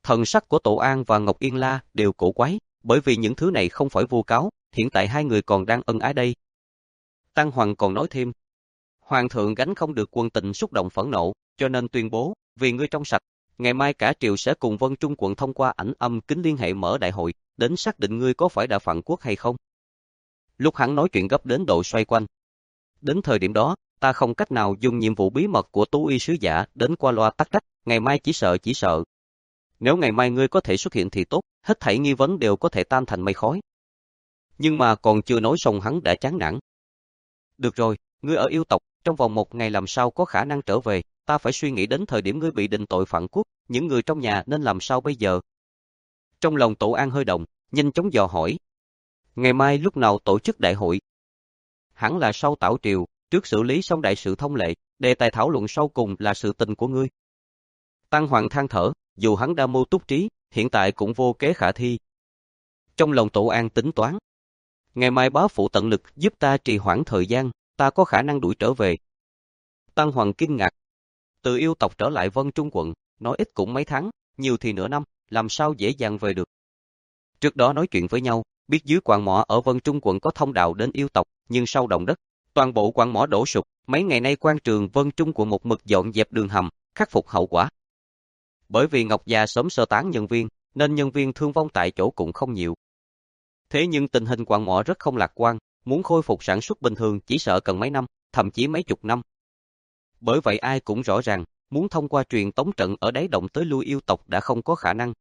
Thần sắc của Tổ An và Ngọc Yên La đều cổ quái, bởi vì những thứ này không phải vu cáo, hiện tại hai người còn đang ân ái đây. Tăng Hoàng còn nói thêm, Hoàng thượng gánh không được quân tình xúc động phẫn nộ, cho nên tuyên bố, vì ngươi trong sạch, ngày mai cả triều sẽ cùng Vân Trung quận thông qua ảnh âm kính liên hệ mở đại hội, đến xác định ngươi có phải đã phạm quốc hay không. Lúc hắn nói chuyện gấp đến độ xoay quanh. Đến thời điểm đó, ta không cách nào dùng nhiệm vụ bí mật của Tú Y sứ giả đến qua loa tắc trách, ngày mai chỉ sợ chỉ sợ. Nếu ngày mai ngươi có thể xuất hiện thì tốt, hết thảy nghi vấn đều có thể tan thành mây khói. Nhưng mà còn chưa nói xong hắn đã chán nản. Được rồi, ngươi ở yêu tộc, trong vòng một ngày làm sao có khả năng trở về, ta phải suy nghĩ đến thời điểm ngươi bị định tội phản quốc, những người trong nhà nên làm sao bây giờ. Trong lòng Tổ An hơi động, nhanh chóng dò hỏi. Ngày mai lúc nào tổ chức đại hội? Hẳn là sau tảo triều, trước xử lý xong đại sự thông lệ, đề tài thảo luận sau cùng là sự tình của ngươi. Tăng Hoàng than thở, dù hắn đa mưu túc trí, hiện tại cũng vô kế khả thi. Trong lòng Tổ An tính toán. Ngày mai bá phụ tận lực giúp ta trì hoãn thời gian, ta có khả năng đuổi trở về. Tăng Hoàng kinh ngạc. Từ yêu tộc trở lại Vân Trung quận, nói ít cũng mấy tháng, nhiều thì nửa năm, làm sao dễ dàng về được. Trước đó nói chuyện với nhau, biết dưới quặng mỏ ở Vân Trung quận có thông đạo đến yêu tộc, nhưng sau động đất, toàn bộ quặng mỏ đổ sụp, mấy ngày nay quan trường Vân Trung quận một mực dọn dẹp đường hầm, khắc phục hậu quả. Bởi vì Ngọc Gia sớm sơ tán nhân viên, nên nhân viên thương vong tại chỗ cũng không nhiều. Thế nhưng tình hình quặng mỏ rất không lạc quan, muốn khôi phục sản xuất bình thường chỉ sợ cần mấy năm, thậm chí mấy chục năm. Bởi vậy ai cũng rõ ràng, muốn thông qua truyền tống trận ở đáy động tới lui yêu tộc đã không có khả năng.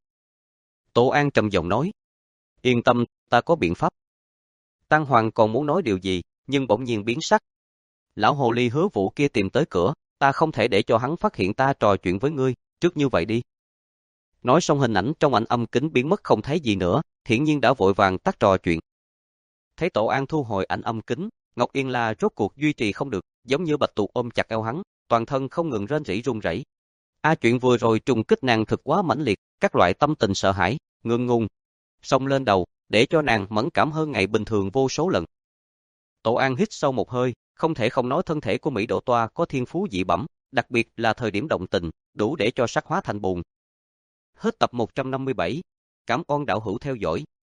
Tổ An trầm giọng nói, yên tâm, ta có biện pháp. Tăng Hoàng còn muốn nói điều gì, nhưng bỗng nhiên biến sắc. Lão hồ ly Hứa Vũ kia tìm tới cửa, ta không thể để cho hắn phát hiện ta trò chuyện với ngươi, trước như vậy đi. Nói xong hình ảnh trong ảnh âm kính biến mất không thấy gì nữa, hiển nhiên đã vội vàng tắt trò chuyện. Thấy Tổ An thu hồi ảnh âm kính, Ngọc Yên La rốt cuộc duy trì không được, giống như bạch tuộc ôm chặt eo hắn, toàn thân không ngừng rên rỉ run rẩy. A chuyện vừa rồi trùng kích nàng thực quá mãnh liệt, các loại tâm tình sợ hãi, ngượng ngùng, xông lên đầu, để cho nàng mẫn cảm hơn ngày bình thường vô số lần. Tổ An hít sâu một hơi, không thể không nói thân thể của Mỹ Độ Toa có thiên phú dị bẩm, đặc biệt là thời điểm động tình, đủ để cho sắc hóa thành bùn. Hết tập một trăm năm mươi bảy. Cảm ơn đạo hữu theo dõi.